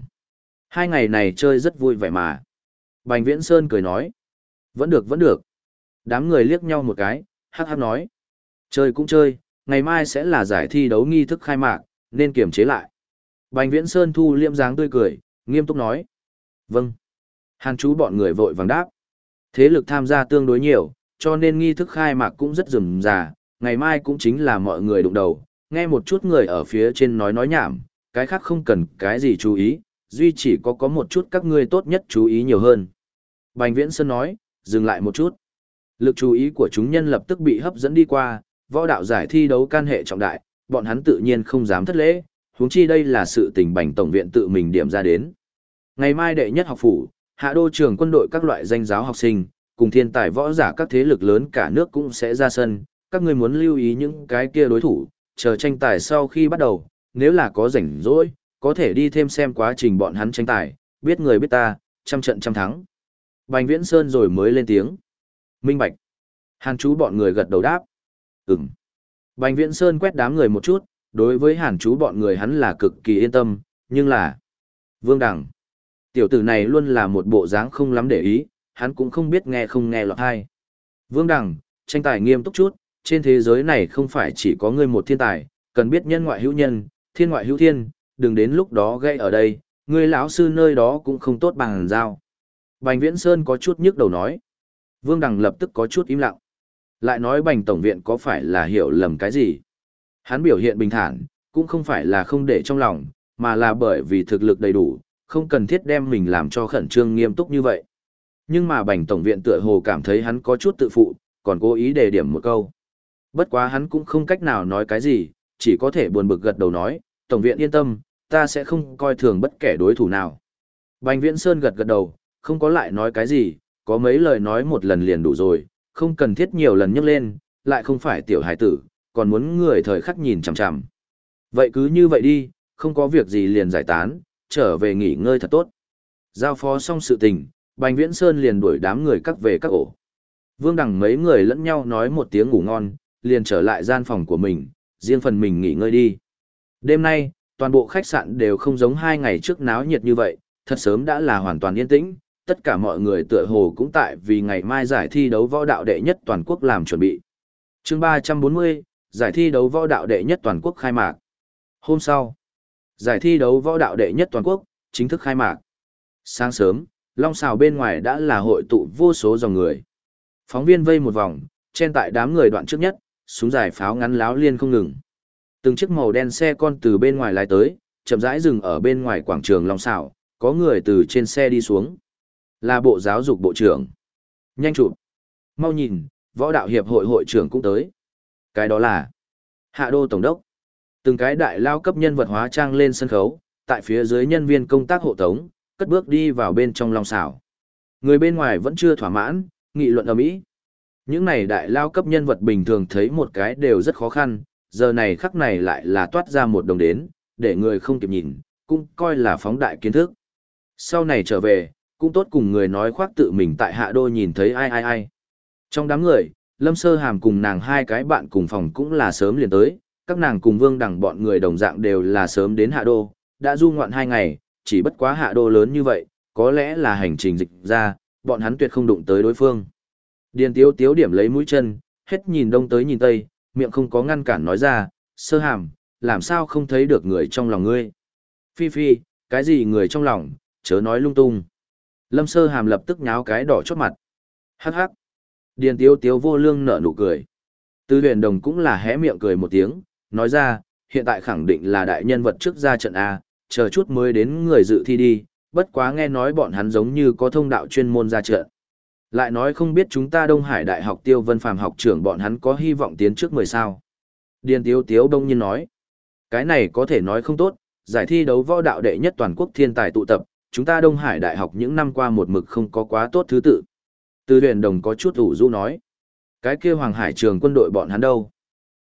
2 ngày này chơi rất vui vẻ mà. Bành Viễn Sơn cười nói. Vẫn được vẫn được. Đám người liếc nhau một cái, hắc hắc nói. Chơi cũng chơi, ngày mai sẽ là giải thi đấu nghi thức khai mạc, nên kiềm chế lại. Bành Viễn Sơn thu liễm dáng tươi cười, nghiêm túc nói. Vâng. Hàn chú bọn người vội vàng đáp. Thế lực tham gia tương đối nhiều, cho nên nghi thức khai mạc cũng rất rườm rà, ngày mai cũng chính là mọi người đụng đầu, nghe một chút người ở phía trên nói nhảm, cái khác không cần cái gì chú ý, duy chỉ có một chút các ngươi tốt nhất chú ý nhiều hơn. Bành Viễn Sơn nói, dừng lại một chút. Lực chú ý của chúng nhân lập tức bị hấp dẫn đi qua, võ đạo giải thi đấu can hệ trọng đại, bọn hắn tự nhiên không dám thất lễ, huống chi đây là sự tình Bành tổng viện tự mình điểm ra đến. Ngày mai đệ nhất học phủ, hạ đô trường quân đội các loại danh giáo học sinh, cùng thiên tài võ giả các thế lực lớn cả nước cũng sẽ ra sân, các ngươi muốn lưu ý những cái kia đối thủ, chờ tranh tài sau khi bắt đầu, nếu là có rảnh rỗi, có thể đi thêm xem quá trình bọn hắn tranh tài, biết người biết ta, trăm trận trăm thắng. Bành Viễn Sơn rồi mới lên tiếng. Minh bạch. Hàn chú bọn người gật đầu đáp. Ừm. Bành Viễn Sơn quét đám người một chút, đối với hàn chú bọn người hắn là cực kỳ yên tâm, nhưng là... Vương Đằng. Tiểu tử này luôn là một bộ dáng không lắm để ý, hắn cũng không biết nghe không nghe lọt hay. Vương Đằng, tranh tài nghiêm túc chút, trên thế giới này không phải chỉ có ngươi một thiên tài, cần biết nhân ngoại hữu nhân, thiên ngoại hữu thiên, đừng đến lúc đó gây ở đây, ngươi lão sư nơi đó cũng không tốt bằng giao. Bành Viễn Sơn có chút nhức đầu nói. Vương Đằng lập tức có chút im lặng. Lại nói Bành tổng viện có phải là hiểu lầm cái gì? Hắn biểu hiện bình thản, cũng không phải là không để trong lòng, mà là bởi vì thực lực đầy đủ, không cần thiết đem mình làm cho khẩn trương nghiêm túc như vậy. Nhưng mà Bành tổng viện tựa hồ cảm thấy hắn có chút tự phụ, còn cố ý đề điểm một câu. Bất quá hắn cũng không cách nào nói cái gì, chỉ có thể buồn bực gật đầu nói, tổng viện yên tâm, ta sẽ không coi thường bất kể đối thủ nào. Bành Viễn Sơn gật gật đầu, không có lại nói cái gì, có mấy lời nói một lần liền đủ rồi, không cần thiết nhiều lần nhắc lên, lại không phải tiểu hải tử, còn muốn người thời khắc nhìn chằm chằm. Vậy cứ như vậy đi, không có việc gì liền giải tán, trở về nghỉ ngơi thật tốt. Giao phó xong sự tình, Bành Viễn Sơn liền đuổi đám người cắt về các ổ. Vương Đằng mấy người lẫn nhau nói một tiếng ngủ ngon, liền trở lại gian phòng của mình, riêng phần mình nghỉ ngơi đi. Đêm nay, toàn bộ khách sạn đều không giống 2 ngày trước náo nhiệt như vậy, thật sớm đã là hoàn toàn yên tĩnh, tất cả mọi người tựa hồ cũng tại vì ngày mai giải thi đấu võ đạo đệ nhất toàn quốc làm chuẩn bị. Chương 340, giải thi đấu võ đạo đệ nhất toàn quốc khai mạc. Hôm sau, giải thi đấu võ đạo đệ nhất toàn quốc chính thức khai mạc. Sáng sớm, Long Sào bên ngoài đã là hội tụ vô số dòng người. Phóng viên vây một vòng, chen tại đám người đoạn trước nhất, súng dài pháo ngắn láo liên không ngừng. Từng chiếc màu đen xe con từ bên ngoài lái tới, chậm rãi dừng ở bên ngoài quảng trường Long Sào, có người từ trên xe đi xuống. Là Bộ Giáo dục Bộ trưởng. Nhanh chụp. Mau nhìn, Võ đạo hiệp hội hội trưởng cũng tới. Cái đó là Hạ Đô Tổng đốc. Từng cái đại lao cấp nhân vật hóa trang lên sân khấu, tại phía dưới nhân viên công tác hộ tống, cất bước đi vào bên trong Long Sào. Người bên ngoài vẫn chưa thỏa mãn, nghị luận ầm ĩ. Những này đại lao cấp nhân vật bình thường thấy một cái đều rất khó khăn, giờ này khắc này lại là toát ra một đồng đến, để người không kịp nhìn, cũng coi là phóng đại kiến thức. Sau này trở về, cũng tốt cùng người nói khoác tự mình tại Hạ Đô nhìn thấy ai. Trong đám người, Lâm Sơ Hàm cùng nàng hai cái bạn cùng phòng cũng là sớm liền tới, các nàng cùng Vương Đằng bọn người đồng dạng đều là sớm đến Hạ Đô, đã du ngoạn 2 ngày, chỉ bất quá Hạ Đô lớn như vậy, có lẽ là hành trình dịch ra, bọn hắn tuyệt không đụng tới đối phương. Điền Tiếu Tiếu điểm lấy mũi chân, hết nhìn đông tới nhìn tây, miệng không có ngăn cản nói ra, Sơ Hàm, làm sao không thấy được người trong lòng ngươi? Phi Phi, cái gì người trong lòng, chớ nói lung tung. Lâm Sơ Hàm lập tức nháo cái đỏ chót mặt. Hắc hắc. Điền Tiếu Tiếu vô lương nở nụ cười. Tư Huyền Đồng cũng là hé miệng cười một tiếng, nói ra, hiện tại khẳng định là đại nhân vật trước ra trận A, chờ chút mới đến người dự thi đi, bất quá nghe nói bọn hắn giống như có thông đạo chuyên môn ra trận. Lại nói không biết chúng ta Đông Hải Đại học Tiêu Vân Phàm học trưởng bọn hắn có hy vọng tiến trước 10 sao. Điền Tiếu Tiếu đông nhiên nói, cái này có thể nói không tốt, giải thi đấu võ đạo đệ nhất toàn quốc thiên tài tụ tập, chúng ta Đông Hải Đại học những năm qua một mực không có quá tốt thứ tự. Từ Huyền Đồng có chút ủ rũ nói, cái kia Hoàng Hải trường quân đội bọn hắn đâu?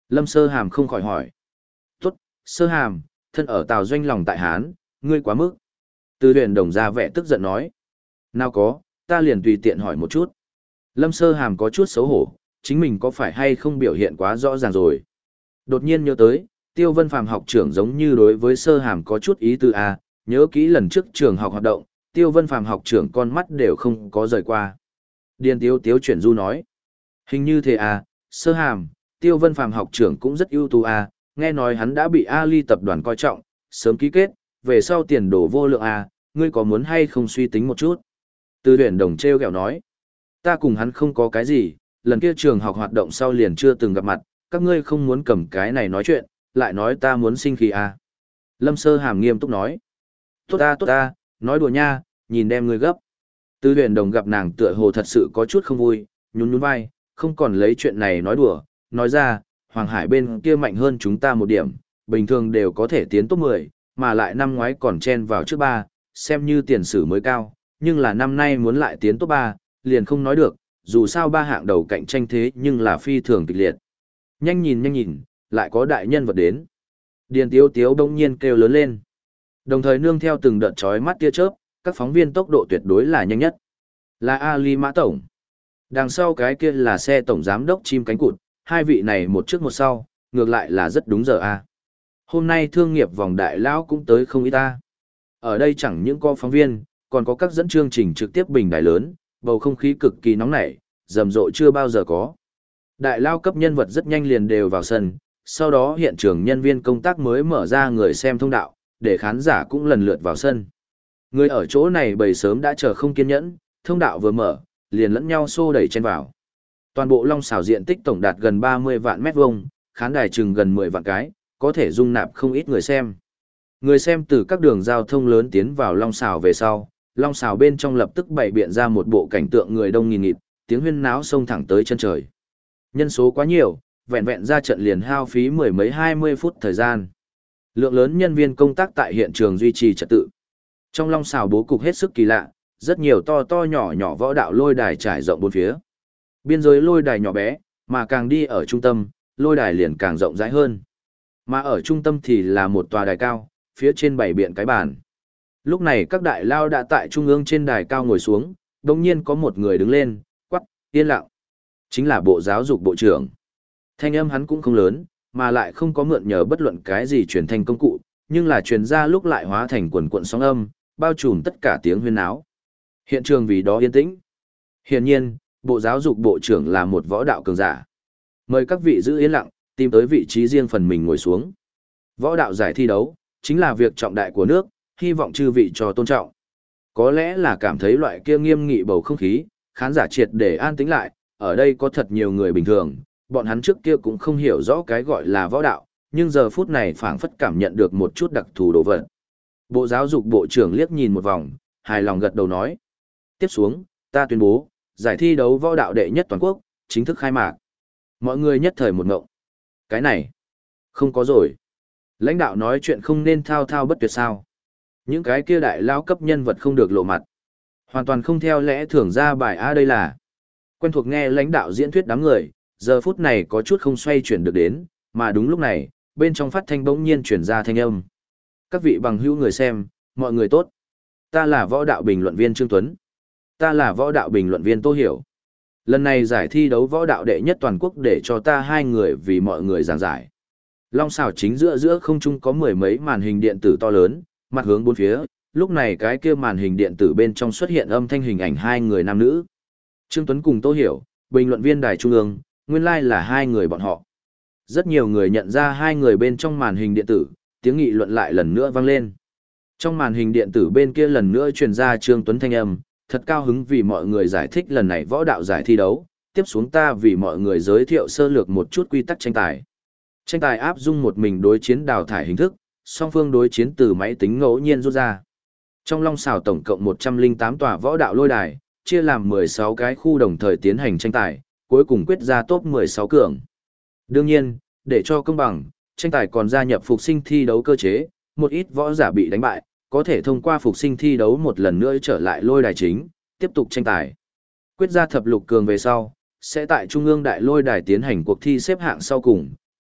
Lâm Sơ Hàm không khỏi hỏi. Tốt, Sơ Hàm, thân ở Tào Doanh lòng tại Hán, ngươi quá mức. Từ huyền đồng ra vẻ tức giận nói. Nào có, ta liền tùy tiện hỏi một chút. Lâm Sơ Hàm có chút xấu hổ, chính mình có phải hay không biểu hiện quá rõ ràng rồi. Đột nhiên nhớ tới, Tiêu Vân Phàm học trưởng giống như đối với Sơ Hàm có chút ý tư a, nhớ kỹ lần trước trường học hoạt động, Tiêu Vân Phàm học trưởng con mắt đều không có rời qua. Điền Tiếu Tiếu chuyển du nói. Hình như thế à, Sơ Hàm, Tiêu Vân Phàm học trưởng cũng rất ưu tú à, nghe nói hắn đã bị Ali tập đoàn coi trọng, sớm ký kết, về sau tiền đồ vô lượng à, ngươi có muốn hay không suy tính một chút? Từ huyền đồng treo kẹo nói. Ta cùng hắn không có cái gì, lần kia trường học hoạt động sau liền chưa từng gặp mặt, các ngươi không muốn cầm cái này nói chuyện, lại nói ta muốn sinh khí à. Lâm Sơ Hàm nghiêm túc nói. Tốt ta, nói đùa nha, nhìn đem ngươi gấp. Từ huyền đồng gặp nàng tựa hồ thật sự có chút không vui, nhún nhún vai, không còn lấy chuyện này nói đùa, nói ra, Hoàng Hải bên kia mạnh hơn chúng ta một điểm, bình thường đều có thể tiến top 10, mà lại năm ngoái còn chen vào trước 3, xem như tiền sử mới cao, nhưng là năm nay muốn lại tiến top 3, liền không nói được, dù sao ba hạng đầu cạnh tranh thế nhưng là phi thường kịch liệt. Nhanh nhìn, lại có đại nhân vật đến. Điền Tiếu Tiếu đông nhiên kêu lớn lên. Đồng thời nương theo từng đợt chói mắt tia chớp, các phóng viên tốc độ tuyệt đối là nhanh nhất. Là Ali Mã Tổng. Đằng sau cái kia là xe tổng giám đốc chim cánh cụt, hai vị này một trước một sau, ngược lại là rất đúng giờ a. Hôm nay thương nghiệp vòng đại lão cũng tới không ít ta. Ở đây chẳng những có phóng viên, còn có các dẫn chương trình trực tiếp bình đài lớn, bầu không khí cực kỳ nóng nảy, rầm rộ chưa bao giờ có. Đại lao cấp nhân vật rất nhanh liền đều vào sân, sau đó hiện trường nhân viên công tác mới mở ra người xem thông đạo, để khán giả cũng lần lượt vào sân. Người ở chỗ này bầy sớm đã chờ không kiên nhẫn, thông đạo vừa mở, liền lẫn nhau xô đẩy chen vào. Toàn bộ Long Xảo diện tích tổng đạt gần 30 vạn mét vuông, khán đài chừng gần 10 vạn cái, có thể dung nạp không ít người xem. Người xem từ các đường giao thông lớn tiến vào Long Xảo về sau, Long Xảo bên trong lập tức bày biện ra một bộ cảnh tượng người đông nghìn nghịt, tiếng huyên náo xông thẳng tới chân trời. Nhân số quá nhiều, vẹn vẹn ra trận liền hao phí mười mấy 20 phút thời gian. Lượng lớn nhân viên công tác tại hiện trường duy trì trật tự. Trong Long Xảo bố cục hết sức kỳ lạ, rất nhiều to nhỏ nhỏ võ đạo lôi đài trải rộng bốn phía. Biên giới lôi đài nhỏ bé, mà càng đi ở trung tâm, lôi đài liền càng rộng rãi hơn. Mà ở trung tâm thì là một tòa đài cao, phía trên bày biện cái bàn. Lúc này các đại lao đã tại trung ương trên đài cao ngồi xuống, đồng nhiên có một người đứng lên, quắc, yên lặng. Chính là Bộ Giáo dục Bộ trưởng. Thanh âm hắn cũng không lớn, mà lại không có mượn nhờ bất luận cái gì truyền thanh công cụ, nhưng là truyền ra lúc lại hóa thành quần cuộn sóng âm, bao trùm tất cả tiếng huyên náo. Hiện trường vì đó yên tĩnh. Hiển nhiên, Bộ Giáo dục Bộ trưởng là một võ đạo cường giả. Mời các vị giữ yên lặng, tìm tới vị trí riêng phần mình ngồi xuống. Võ đạo giải thi đấu, chính là việc trọng đại của nước, hy vọng chư vị cho tôn trọng. Có lẽ là cảm thấy loại kia nghiêm nghị bầu không khí, khán giả triệt để an tĩnh lại, ở đây có thật nhiều người bình thường, bọn hắn trước kia cũng không hiểu rõ cái gọi là võ đạo, nhưng giờ phút này phảng phất cảm nhận được một chút đặc thù đồ vật. Bộ Giáo dục Bộ trưởng liếc nhìn một vòng, hài lòng gật đầu nói. Tiếp xuống, ta tuyên bố, giải thi đấu võ đạo đệ nhất toàn quốc, chính thức khai mạc. Mọi người nhất thời một ngộng. Cái này, không có rồi. Lãnh đạo nói chuyện không nên thao thao bất tuyệt sao. Những cái kia đại lao cấp nhân vật không được lộ mặt. Hoàn toàn không theo lẽ thường ra bài A đây là. Quen thuộc nghe lãnh đạo diễn thuyết đám người, giờ phút này có chút không xoay chuyển được đến, mà đúng lúc này, bên trong phát thanh bỗng nhiên chuyển ra thanh âm. Các vị bằng hữu người xem, mọi người tốt. Ta là võ đạo bình luận viên Trương Tuấn. Ta là võ đạo bình luận viên Tô Hiểu. Lần này giải thi đấu võ đạo đệ nhất toàn quốc để cho ta hai người vì mọi người giảng giải. Long xảo chính giữa không trung có mười mấy màn hình điện tử to lớn, mặt hướng bốn phía, lúc này cái kia màn hình điện tử bên trong xuất hiện âm thanh hình ảnh hai người nam nữ. Trương Tuấn cùng Tô Hiểu, bình luận viên đài trung ương, nguyên lai là hai người bọn họ. Rất nhiều người nhận ra hai người bên trong màn hình điện tử, tiếng nghị luận lại lần nữa vang lên. Trong màn hình điện tử bên kia lần nữa truyền ra Trương Tuấn thanh âm, thật cao hứng vì mọi người giải thích lần này võ đạo giải thi đấu, tiếp xuống ta vì mọi người giới thiệu sơ lược một chút quy tắc tranh tài. Tranh tài áp dụng một mình đối chiến đào thải hình thức, song phương đối chiến từ máy tính ngẫu nhiên rút ra. Trong Long Xảo tổng cộng 108 tòa võ đạo lôi đài, chia làm 16 cái khu đồng thời tiến hành tranh tài, cuối cùng quyết ra top 16 cường. Đương nhiên, để cho công bằng, tranh tài còn gia nhập phục sinh thi đấu cơ chế, một ít võ giả bị đánh bại, có thể thông qua phục sinh thi đấu một lần nữa trở lại lôi đài chính, tiếp tục tranh tài. Quyết ra thập lục cường về sau, sẽ tại Trung ương Đại Lôi Đài tiến hành cuộc thi xếp hạng sau cùng,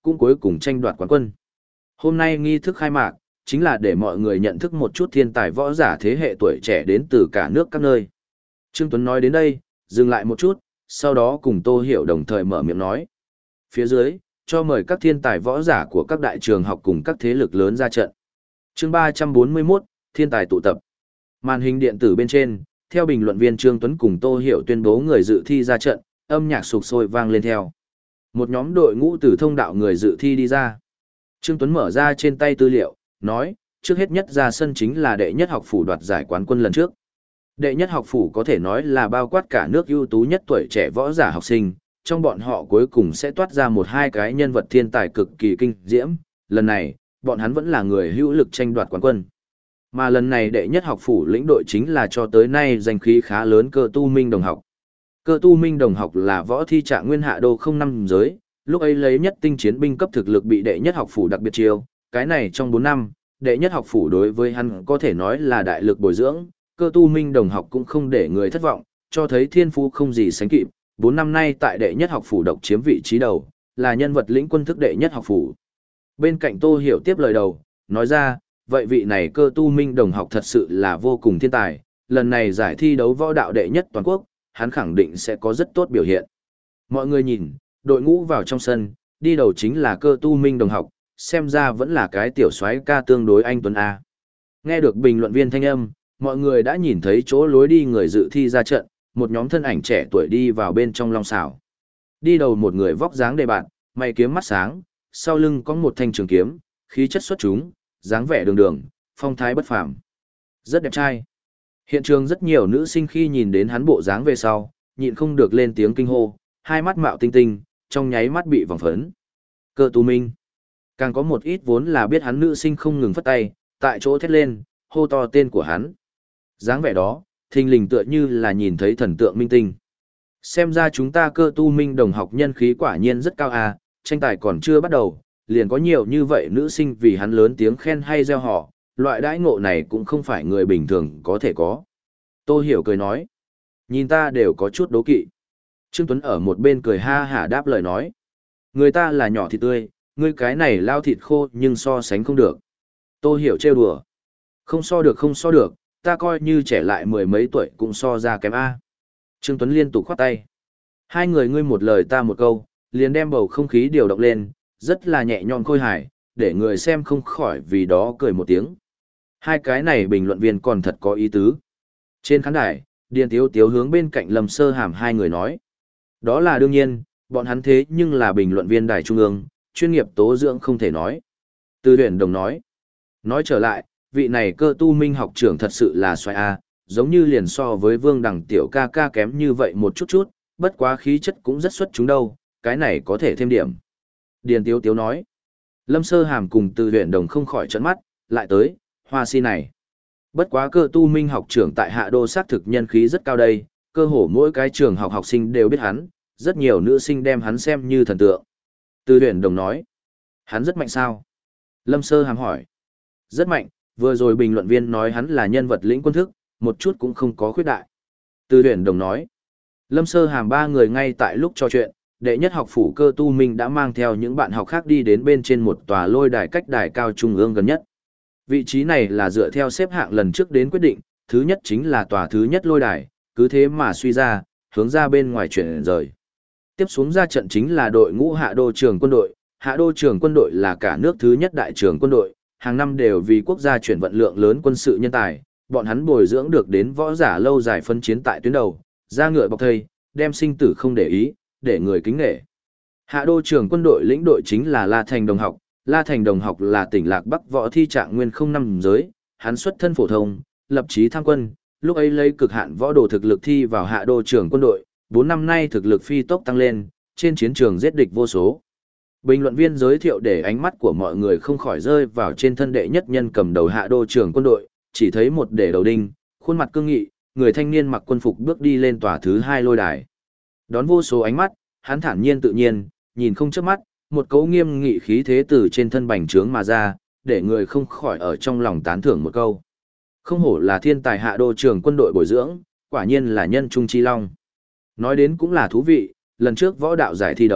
cũng cuối cùng tranh đoạt quán quân. Hôm nay nghi thức khai mạc, chính là để mọi người nhận thức một chút thiên tài võ giả thế hệ tuổi trẻ đến từ cả nước các nơi. Trương Tuấn nói đến đây, dừng lại một chút, sau đó cùng Tô Hiểu đồng thời mở miệng nói. Phía dưới, cho mời các thiên tài võ giả của các đại trường học cùng các thế lực lớn ra trận. Chương 341, Thiên tài tụ tập. Màn hình điện tử bên trên, theo bình luận viên Trương Tuấn cùng Tô Hiểu tuyên bố người dự thi ra trận, âm nhạc sục sôi vang lên theo. Một nhóm đội ngũ từ thông đạo người dự thi đi ra. Trương Tuấn mở ra trên tay tư liệu, nói, trước hết nhất ra sân chính là đệ nhất học phủ đoạt giải quán quân lần trước. Đệ nhất học phủ có thể nói là bao quát cả nước ưu tú nhất tuổi trẻ võ giả học sinh, trong bọn họ cuối cùng sẽ toát ra một hai cái nhân vật thiên tài cực kỳ kinh diễm, lần này, bọn hắn vẫn là người hữu lực tranh đoạt quán quân. Mà lần này đệ nhất học phủ lĩnh đội chính là cho tới nay danh khí khá lớn Cơ Tu Minh đồng học. Cơ Tu Minh đồng học là võ thi trạng nguyên hạ đô không năm giới, lúc ấy lấy nhất tinh chiến binh cấp thực lực bị đệ nhất học phủ đặc biệt chiêu, cái này trong 4 năm, đệ nhất học phủ đối với hắn có thể nói là đại lực bồi dưỡng, Cơ Tu Minh đồng học cũng không để người thất vọng, cho thấy thiên phú không gì sánh kịp, 4 năm nay tại đệ nhất học phủ độc chiếm vị trí đầu, là nhân vật lĩnh quân thức đệ nhất học phủ. Bên cạnh Tô Hiểu tiếp lời đầu, nói ra, vậy vị này Cơ Tu Minh đồng học thật sự là vô cùng thiên tài, lần này giải thi đấu võ đạo đệ nhất toàn quốc, hắn khẳng định sẽ có rất tốt biểu hiện. Mọi người nhìn, đội ngũ vào trong sân, đi đầu chính là Cơ Tu Minh đồng học, xem ra vẫn là cái tiểu soái ca tương đối anh Tuấn A. Nghe được bình luận viên thanh âm, mọi người đã nhìn thấy chỗ lối đi người dự thi ra trận, một nhóm thân ảnh trẻ tuổi đi vào bên trong long xảo. Đi đầu một người vóc dáng đề bạt, mày kiếm mắt sáng, sau lưng có một thanh trường kiếm, khí chất xuất chúng, dáng vẻ đường đường, phong thái bất phàm. Rất đẹp trai. Hiện trường rất nhiều nữ sinh khi nhìn đến hắn bộ dáng về sau, nhịn không được lên tiếng kinh hô, hai mắt mạo tinh tinh, trong nháy mắt bị vòng phấn. Cơ Tu Minh. Càng có một ít vốn là biết hắn nữ sinh không ngừng phất tay, tại chỗ thét lên, hô to tên của hắn. Dáng vẻ đó, thình lình tựa như là nhìn thấy thần tượng minh tinh. Xem ra chúng ta Cơ Tu Minh đồng học nhân khí quả nhiên rất cao à, tranh tài còn chưa bắt đầu, liền có nhiều như vậy nữ sinh vì hắn lớn tiếng khen hay reo hò, loại đãi ngộ này cũng không phải người bình thường có thể có. Tô Hiểu cười nói, nhìn ta đều có chút đố kỵ. Trương Tuấn ở một bên cười ha hả đáp lời nói, người ta là nhỏ thịt tươi, ngươi cái này lao thịt khô nhưng so sánh không được. Tô Hiểu trêu đùa, không so được không so được, ta coi như trẻ lại mười mấy tuổi cũng so ra kém A. Trương Tuấn liên tục khoát tay. Hai người ngươi một lời ta một câu, liền đem bầu không khí điều động lên, rất là nhẹ nhõm khôi hài, để người xem không khỏi vì đó cười một tiếng. Hai cái này bình luận viên còn thật có ý tứ. Trên khán đài, Điền Tiếu Tiếu hướng bên cạnh Lâm Sơ Hàm hai người nói. Đó là đương nhiên, bọn hắn thế nhưng là bình luận viên đài trung ương, chuyên nghiệp tố dưỡng không thể nói. Từ Huyền Đồng nói. Nói trở lại, vị này Cơ Tu Minh học trưởng thật sự là xoay A, giống như liền so với Vương Đằng tiểu ca ca kém như vậy một chút chút, bất quá khí chất cũng rất xuất chúng đâu, cái này có thể thêm điểm. Điền Tiếu Tiếu nói. Lâm Sơ Hàm cùng Từ Huyền Đồng không khỏi trợn mắt, lại tới, hoa si này. Bất quá Cơ Tu Minh học trưởng tại Hạ Đô xác thực nhân khí rất cao đây, cơ hồ mỗi cái trường học học sinh đều biết hắn, rất nhiều nữ sinh đem hắn xem như thần tượng. Từ Huyền Đồng nói. Hắn rất mạnh sao? Lâm Sơ Hàm hỏi. Rất mạnh, vừa rồi bình luận viên nói hắn là nhân vật lĩnh quân thức, một chút cũng không có khuyết đại. Từ Huyền Đồng nói. Lâm Sơ Hàm ba người ngay tại lúc trò chuyện, đệ nhất học phủ Cơ Tu Minh đã mang theo những bạn học khác đi đến bên trên một tòa lôi đài cách đài cao trung ương gần nhất. Vị trí này là dựa theo xếp hạng lần trước đến quyết định, thứ nhất chính là tòa thứ nhất lôi đài, cứ thế mà suy ra, hướng ra bên ngoài chuyển rời. Tiếp xuống ra trận chính là đội ngũ Hạ Đô trường quân đội. Hạ Đô trường quân đội là cả nước thứ nhất đại trường quân đội, hàng năm đều vì quốc gia chuyển vận lượng lớn quân sự nhân tài, bọn hắn bồi dưỡng được đến võ giả lâu dài phân chiến tại tuyến đầu, ra ngựa bọc thây, đem sinh tử không để ý, để người kính nể. Hạ Đô trường quân đội lĩnh đội chính là La Thành đồng học. La Thành đồng học là tỉnh Lạc Bắc võ thi trạng nguyên không năm giới, hắn xuất thân phổ thông, lập chí tham quân, lúc ấy lấy cực hạn võ đồ thực lực thi vào Hạ Đô trường quân đội, 4 năm nay thực lực phi tốc tăng lên, trên chiến trường giết địch vô số. Bình luận viên giới thiệu để ánh mắt của mọi người không khỏi rơi vào trên thân đệ nhất nhân cầm đầu Hạ Đô trường quân đội, chỉ thấy một để đầu đinh, khuôn mặt cương nghị, người thanh niên mặc quân phục bước đi lên tòa thứ hai lôi đài. Đón vô số ánh mắt, hắn thản nhiên tự nhiên, nhìn không chớp mắt, một cấu nghiêm nghị khí thế từ trên thân bành trướng mà ra, để người không khỏi ở trong lòng tán thưởng một câu. Không hổ là thiên tài Hạ Đô trường quân đội bồi dưỡng, quả nhiên là nhân trung chi long. Nói đến cũng là thú vị, lần trước võ đạo giải thi đấu,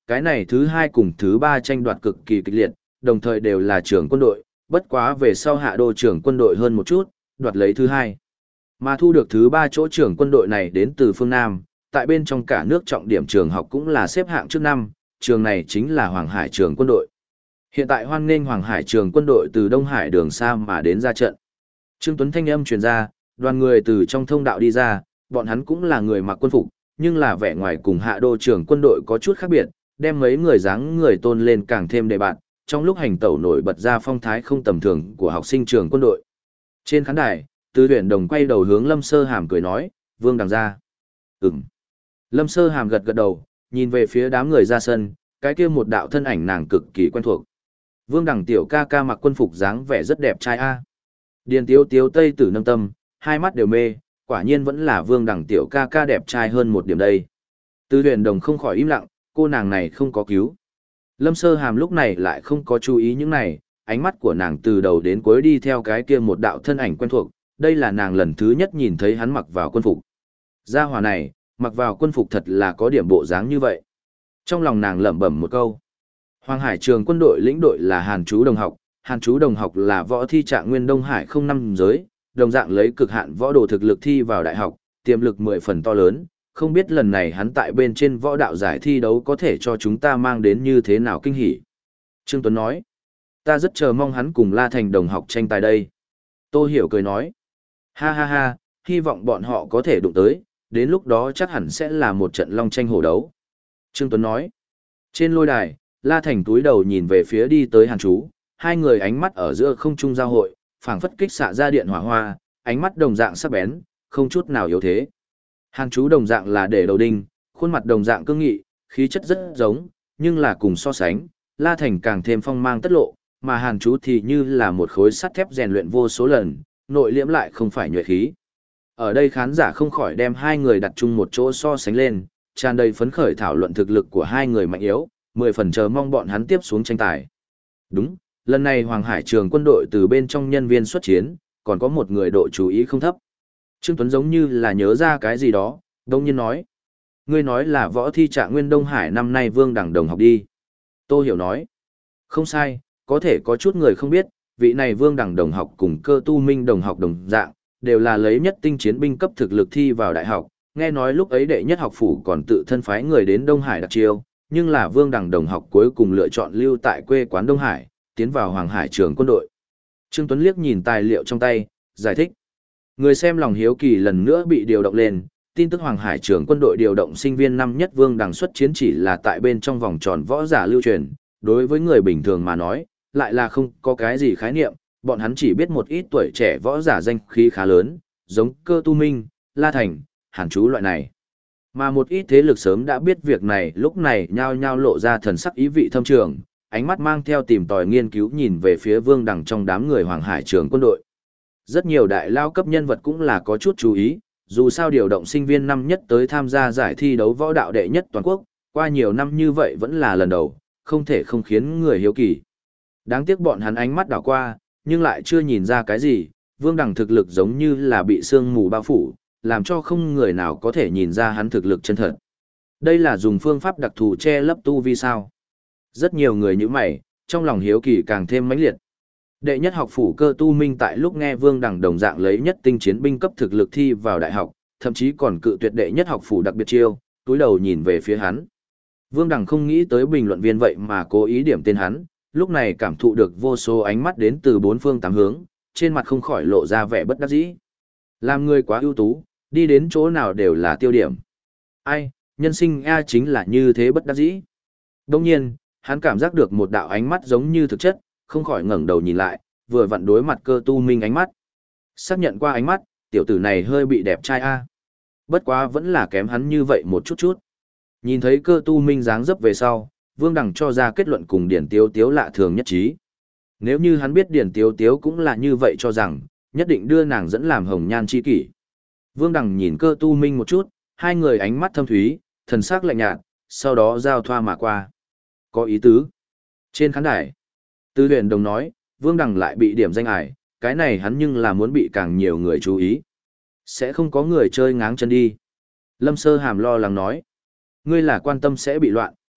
cái này thứ hai cùng thứ ba tranh đoạt cực kỳ kịch liệt, đồng thời đều là trưởng quân đội, bất quá về sau hạ đô trưởng quân đội hơn một chút, đoạt lấy thứ hai. Mà thu được thứ ba chỗ trưởng quân đội này đến từ phương Nam, tại bên trong cả nước trọng điểm trường học cũng là xếp hạng trước năm, trường này chính là Hoàng Hải trường quân đội. Hiện tại hoan nghênh Hoàng Hải trường quân đội từ Đông Hải đường xa mà đến ra trận. Trương Tuấn thanh âm truyền ra, đoàn người từ trong thông đạo đi ra, bọn hắn cũng là người mặc quân phục, nhưng là vẻ ngoài cùng hạ đô trưởng quân đội có chút khác biệt, đem mấy người dáng người tôn lên càng thêm đề bạn, trong lúc hành tẩu nổi bật ra phong thái không tầm thường của học sinh trường quân đội. Trên khán đài, Từ Huyền Đồng quay đầu hướng Lâm Sơ Hàm cười nói, Vương Đằng ra. Ừm. Lâm Sơ Hàm gật gật đầu, nhìn về phía đám người ra sân, cái kia một đạo thân ảnh nàng cực kỳ quen thuộc. Vương Đằng tiểu ca ca mặc quân phục dáng vẻ rất đẹp trai a. Điền Tiếu Tiếu Tây Tử nâng tâm, hai mắt đều mê, quả nhiên vẫn là Vương Đằng tiểu ca ca đẹp trai hơn một điểm đây. Từ Huyền Đồng không khỏi im lặng, cô nàng này không có cứu. Lâm Sơ Hàm lúc này lại không có chú ý những này, ánh mắt của nàng từ đầu đến cuối đi theo cái kia một đạo thân ảnh quen thuộc, đây là nàng lần thứ nhất nhìn thấy hắn mặc vào quân phục. Gia hỏa này, mặc vào quân phục thật là có điểm bộ dáng như vậy. Trong lòng nàng lẩm bẩm một câu. Hoàng Hải trường quân đội lĩnh đội là Hàn Chú Đồng học, Hàn Chú Đồng học là võ thi trạng nguyên Đông Hải không năm giới, đồng dạng lấy cực hạn võ đồ thực lực thi vào đại học, tiềm lực 10 phần to lớn, không biết lần này hắn tại bên trên võ đạo giải thi đấu có thể cho chúng ta mang đến như thế nào kinh hỉ. Trương Tuấn nói, ta rất chờ mong hắn cùng La Thành đồng học tranh tài đây. Tô Hiểu cười nói, ha ha ha, hy vọng bọn họ có thể đụng tới, đến lúc đó chắc hẳn sẽ là một trận long tranh hổ đấu. Trương Tuấn nói, trên lôi đài, La Thành túi đầu nhìn về phía đi tới Hàn Chú, hai người ánh mắt ở giữa không trung giao hội, phảng phất kích xạ ra điện hỏa hoa, ánh mắt đồng dạng sắc bén, không chút nào yếu thế. Hàn Chú đồng dạng là để đầu đinh, khuôn mặt đồng dạng cương nghị, khí chất rất giống, nhưng là cùng so sánh, La Thành càng thêm phong mang tất lộ, mà Hàn Chú thì như là một khối sắt thép rèn luyện vô số lần, nội liễm lại không phải nhuệ khí. Ở đây khán giả không khỏi đem hai người đặt chung một chỗ so sánh lên, tràn đầy phấn khởi thảo luận thực lực của hai người mạnh yếu, 10 phần chờ mong bọn hắn tiếp xuống tranh tài. Đúng, lần này Hoàng Hải trường quân đội từ bên trong nhân viên xuất chiến, còn có một người độ chú ý không thấp. Trương Tuấn giống như là nhớ ra cái gì đó, đông nhiên nói. Ngươi nói là võ thi trạng nguyên Đông Hải năm nay Vương Đẳng đồng học đi. Tô Hiểu nói. Không sai, có thể có chút người không biết, vị này Vương Đẳng đồng học cùng Cơ Tu Minh đồng học đồng dạng, đều là lấy nhất tinh chiến binh cấp thực lực thi vào đại học. Nghe nói lúc ấy đệ nhất học phủ còn tự thân phái người đến Đông Hải đặc chiêu, nhưng là Vương Đẳng đồng học cuối cùng lựa chọn lưu tại quê quán Đông Hải, tiến vào Hoàng Hải trường quân đội. Trương Tuấn liếc nhìn tài liệu trong tay, giải thích. Người xem lòng hiếu kỳ lần nữa bị điều động lên, tin tức Hoàng Hải trường quân đội điều động sinh viên năm nhất Vương Đằng xuất chiến chỉ là tại bên trong vòng tròn võ giả lưu truyền, đối với người bình thường mà nói, lại là không có cái gì khái niệm, bọn hắn chỉ biết một ít tuổi trẻ võ giả danh khí khá lớn, giống Cơ Tu Minh, La Thành, Hàn Chú loại này. Mà một ít thế lực sớm đã biết việc này, lúc này nhao nhao lộ ra thần sắc ý vị thâm trường, ánh mắt mang theo tìm tòi nghiên cứu nhìn về phía Vương Đằng trong đám người Hoàng Hải trường quân đội. Rất nhiều đại lao cấp nhân vật cũng là có chút chú ý, dù sao điều động sinh viên năm nhất tới tham gia giải thi đấu võ đạo đệ nhất toàn quốc, qua nhiều năm như vậy vẫn là lần đầu, không thể không khiến người hiếu kỳ. Đáng tiếc bọn hắn ánh mắt đảo qua, nhưng lại chưa nhìn ra cái gì, Vương Đằng thực lực giống như là bị sương mù bao phủ, làm cho không người nào có thể nhìn ra hắn thực lực chân thật. Đây là dùng phương pháp đặc thù che lấp tu vi sao? Rất nhiều người như mày, trong lòng hiếu kỳ càng thêm mãnh liệt. Đệ nhất học phủ Cơ Tu Minh tại lúc nghe Vương Đằng đồng dạng lấy nhất tinh chiến binh cấp thực lực thi vào đại học, thậm chí còn cự tuyệt đệ nhất học phủ đặc biệt chiêu, túi đầu nhìn về phía hắn. Vương Đằng không nghĩ tới bình luận viên vậy mà cố ý điểm tên hắn, lúc này cảm thụ được vô số ánh mắt đến từ bốn phương tám hướng, trên mặt không khỏi lộ ra vẻ bất đắc dĩ. Làm người quá ưu tú, đi đến chỗ nào đều là tiêu điểm. Ai, nhân sinh A chính là như thế bất đắc dĩ. Đồng nhiên, hắn cảm giác được một đạo ánh mắt giống như thực chất, không khỏi ngẩng đầu nhìn lại, vừa vặn đối mặt Cơ Tu Minh ánh mắt. Xác nhận qua ánh mắt, tiểu tử này hơi bị đẹp trai a. Bất quá vẫn là kém hắn như vậy một chút chút. Nhìn thấy Cơ Tu Minh dáng dấp về sau, Vương Đằng cho ra kết luận cùng Điển Tiếu Tiếu lạ thường nhất trí. Nếu như hắn biết Điển Tiếu Tiếu cũng là như vậy cho rằng, nhất định đưa nàng dẫn làm hồng nhan chi kỷ. Vương Đằng nhìn Cơ Tu Minh một chút, hai người ánh mắt thâm thúy, thần sắc lạnh nhạt, sau đó giao thoa mà qua. Có ý tứ. Trên khán đài, Từ Huyền Đồng nói, Vương Đằng lại bị điểm danh ải, cái này hắn nhưng là muốn bị càng nhiều người chú ý. Sẽ không có người chơi ngáng chân đi. Lâm Sơ Hàm lo lắng nói, ngươi là quan tâm sẽ bị loạn,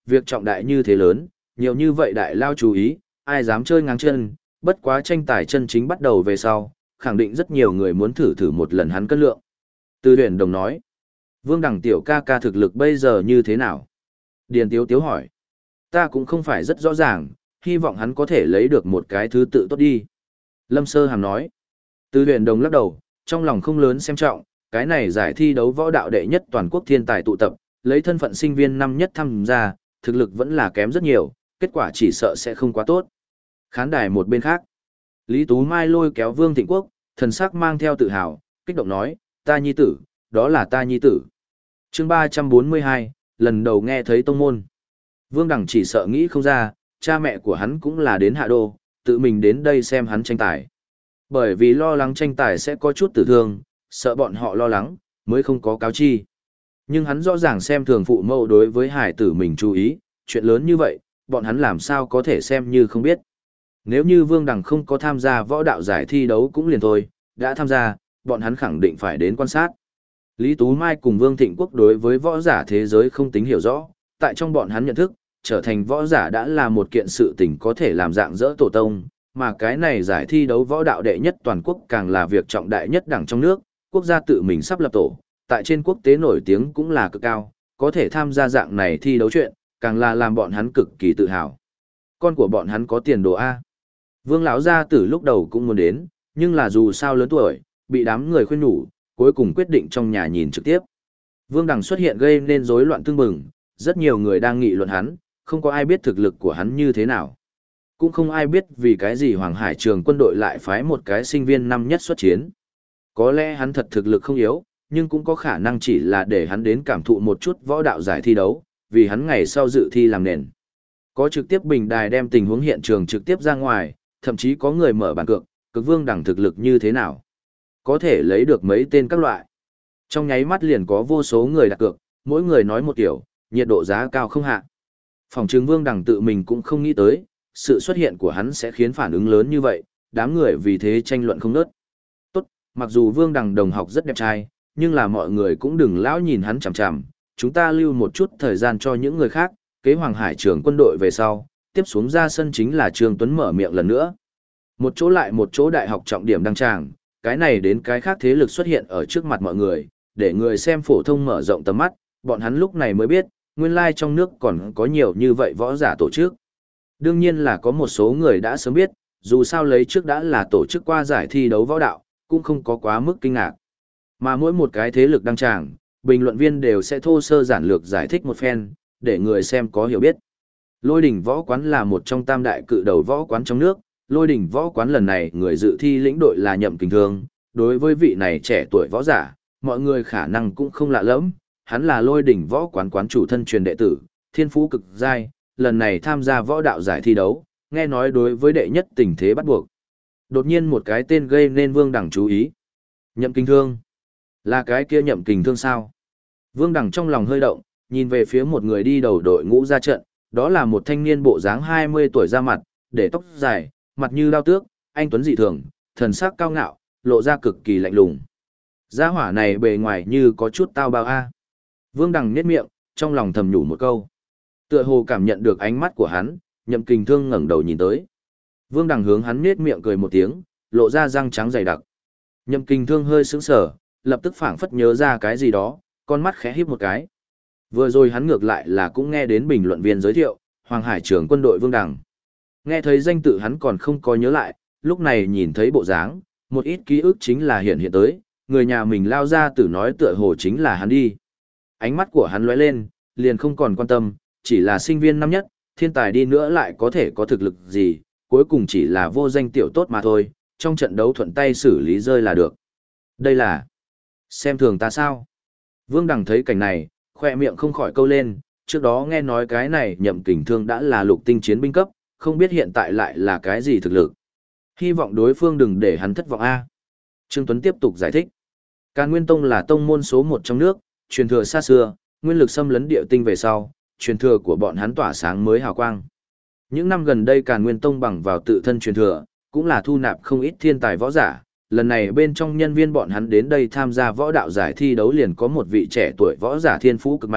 Việc trọng đại như thế lớn, nhiều như vậy đại lao chú ý, ai dám chơi ngang chân, bất quá tranh tài chân chính bắt đầu về sau, khẳng định rất nhiều người muốn thử thử một lần hắn cân lượng. Từ huyền đồng nói, Vương Đằng tiểu ca ca thực lực bây giờ như thế nào? Điền Tiếu Tiếu hỏi, ta cũng không phải rất rõ ràng, hy vọng hắn có thể lấy được một cái thứ tự tốt đi. Lâm Sơ Hàm nói, Từ huyền đồng lắc đầu, trong lòng không lớn xem trọng, cái này giải thi đấu võ đạo đệ nhất toàn quốc thiên tài tụ tập, lấy thân phận sinh viên năm nhất tham gia, thực lực vẫn là kém rất nhiều, kết quả chỉ sợ sẽ không quá tốt. Khán đài một bên khác, Lý Tú Mai lôi kéo Vương Thịnh Quốc, thần sắc mang theo tự hào, kích động nói, ta nhi tử, đó là ta nhi tử. Chương 342, lần đầu nghe thấy tông môn. Vương Đằng chỉ sợ nghĩ không ra, cha mẹ của hắn cũng là đến hạ đô, tự mình đến đây xem hắn tranh tài. Bởi vì lo lắng tranh tài sẽ có chút tử thương, sợ bọn họ lo lắng, mới không có cáo chi. Nhưng hắn rõ ràng xem thường phụ mẫu đối với hải tử mình chú ý, chuyện lớn như vậy, bọn hắn làm sao có thể xem như không biết. Nếu như Vương Đằng không có tham gia võ đạo giải thi đấu cũng liền thôi, đã tham gia, bọn hắn khẳng định phải đến quan sát. Lý Tú Mai cùng Vương Thịnh Quốc đối với võ giả thế giới không tính hiểu rõ, tại trong bọn hắn nhận thức, trở thành võ giả đã là một kiện sự tình có thể làm dạng dỡ tổ tông, mà cái này giải thi đấu võ đạo đệ nhất toàn quốc càng là việc trọng đại nhất đẳng trong nước, quốc gia tự mình sắp lập tổ, tại trên quốc tế nổi tiếng cũng là cực cao, có thể tham gia dạng này thi đấu chuyện, càng là làm bọn hắn cực kỳ tự hào. Con của bọn hắn có tiền đồ A. Vương lão gia tử lúc đầu cũng muốn đến, nhưng là dù sao lớn tuổi, bị đám người khuyên nhủ, cuối cùng quyết định trong nhà nhìn trực tiếp. Vương Đằng xuất hiện gây nên rối loạn tương bừng, rất nhiều người đang nghị luận hắn, không có ai biết thực lực của hắn như thế nào. Cũng không ai biết vì cái gì Hoàng Hải Trường quân đội lại phái một cái sinh viên năm nhất xuất chiến. Có lẽ hắn thật thực lực không yếu, nhưng cũng có khả năng chỉ là để hắn đến cảm thụ một chút võ đạo giải thi đấu, vì hắn ngày sau dự thi làm nền. Có trực tiếp bình đài đem tình huống hiện trường trực tiếp ra ngoài, thậm chí có người mở bàn cược, cực Vương Đằng thực lực như thế nào. Có thể lấy được mấy tên các loại. Trong nháy mắt liền có vô số người đặt cược, mỗi người nói một kiểu, nhiệt độ giá cao không hạ. Phòng trừng Vương Đằng tự mình cũng không nghĩ tới, sự xuất hiện của hắn sẽ khiến phản ứng lớn như vậy, đám người vì thế tranh luận không ngớt. Tốt, mặc dù Vương Đằng đồng học rất đẹp trai, nhưng là mọi người cũng đừng lão nhìn hắn chằm chằm, chúng ta lưu một chút thời gian cho những người khác, kế Hoàng Hải Trường quân đội về sau, tiếp xuống ra sân chính là Trương Tuấn mở miệng lần nữa. Một chỗ lại một chỗ đại học trọng điểm đăng tràng, cái này đến cái khác thế lực xuất hiện ở trước mặt mọi người, để người xem phổ thông mở rộng tầm mắt, bọn hắn lúc này mới biết, nguyên lai trong nước còn có nhiều như vậy võ giả tổ chức. Đương nhiên là có một số người đã sớm biết, dù sao lấy trước đã là tổ chức qua giải thi đấu võ đạo, cũng không có quá mức kinh ngạc. Mà mỗi một cái thế lực đăng tràng, bình luận viên đều sẽ thô sơ giản lược giải thích một phen, để người xem có hiểu biết. Lôi đỉnh võ quán là một trong tam đại cự đầu võ quán trong nước, lôi đỉnh võ quán lần này người dự thi lĩnh đội là Nhậm Kình Thương, đối với vị này trẻ tuổi võ giả, mọi người khả năng cũng không lạ lẫm, hắn là lôi đỉnh võ quán quán chủ thân truyền đệ tử, thiên phú cực giai, lần này tham gia võ đạo giải thi đấu, nghe nói đối với đệ nhất tình thế bắt buộc. Đột nhiên một cái tên gây nên Vương Đằng chú ý. Nhậm Kình Thương. Là cái kia Nhậm Kình Thương sao? Vương Đằng trong lòng hơi động, nhìn về phía một người đi đầu đội ngũ ra trận, đó là một thanh niên bộ dáng 20 tuổi ra mặt, để tóc dài, mặt như đao tước, anh tuấn dị thường, thần sắc cao ngạo, lộ ra cực kỳ lạnh lùng. Gia hỏa này bề ngoài như có chút tao bao a. Vương Đằng nhếch miệng, trong lòng thầm nhủ một câu. Tựa hồ cảm nhận được ánh mắt của hắn, Nhậm Kình Thương ngẩng đầu nhìn tới. Vương Đằng hướng hắn nhếch miệng cười một tiếng, lộ ra răng trắng dày đặc. Nhậm Kình Thương hơi sững sờ, lập tức phảng phất nhớ ra cái gì đó, con mắt khẽ híp một cái. Vừa rồi hắn ngược lại là cũng nghe đến bình luận viên giới thiệu, Hoàng Hải Trường quân đội Vương Đằng. Nghe thấy danh tự hắn còn không có nhớ lại, lúc này nhìn thấy bộ dáng, một ít ký ức chính là hiện tới, người nhà mình lao ra tử nói tựa hồ chính là hắn đi. Ánh mắt của hắn lóe lên, liền không còn quan tâm, chỉ là sinh viên năm nhất, thiên tài đi nữa lại có thể có thực lực gì, cuối cùng chỉ là vô danh tiểu tốt mà thôi, trong trận đấu thuận tay xử lý rơi là được. Đây là xem thường ta sao? Vương Đằng thấy cảnh này, khoe miệng không khỏi câu lên, trước đó nghe nói cái này Nhậm Kình Thương đã là lục tinh chiến binh cấp, không biết hiện tại lại là cái gì thực lực. Hy vọng đối phương đừng để hắn thất vọng a. Trương Tuấn tiếp tục giải thích. Càn Nguyên Tông là tông môn số 1 trong nước, truyền thừa xa xưa, nguyên lực xâm lấn địa tinh về sau, truyền thừa của bọn hắn tỏa sáng mới hào quang. Những năm gần đây Càn Nguyên Tông bằng vào tự thân truyền thừa, cũng là thu nạp không ít thiên tài võ giả. Lần này bên trong nhân viên bọn hắn đến đây tham gia võ đạo giải thi đấu liền có một vị trẻ tuổi võ giả thiên phú cực mạnh,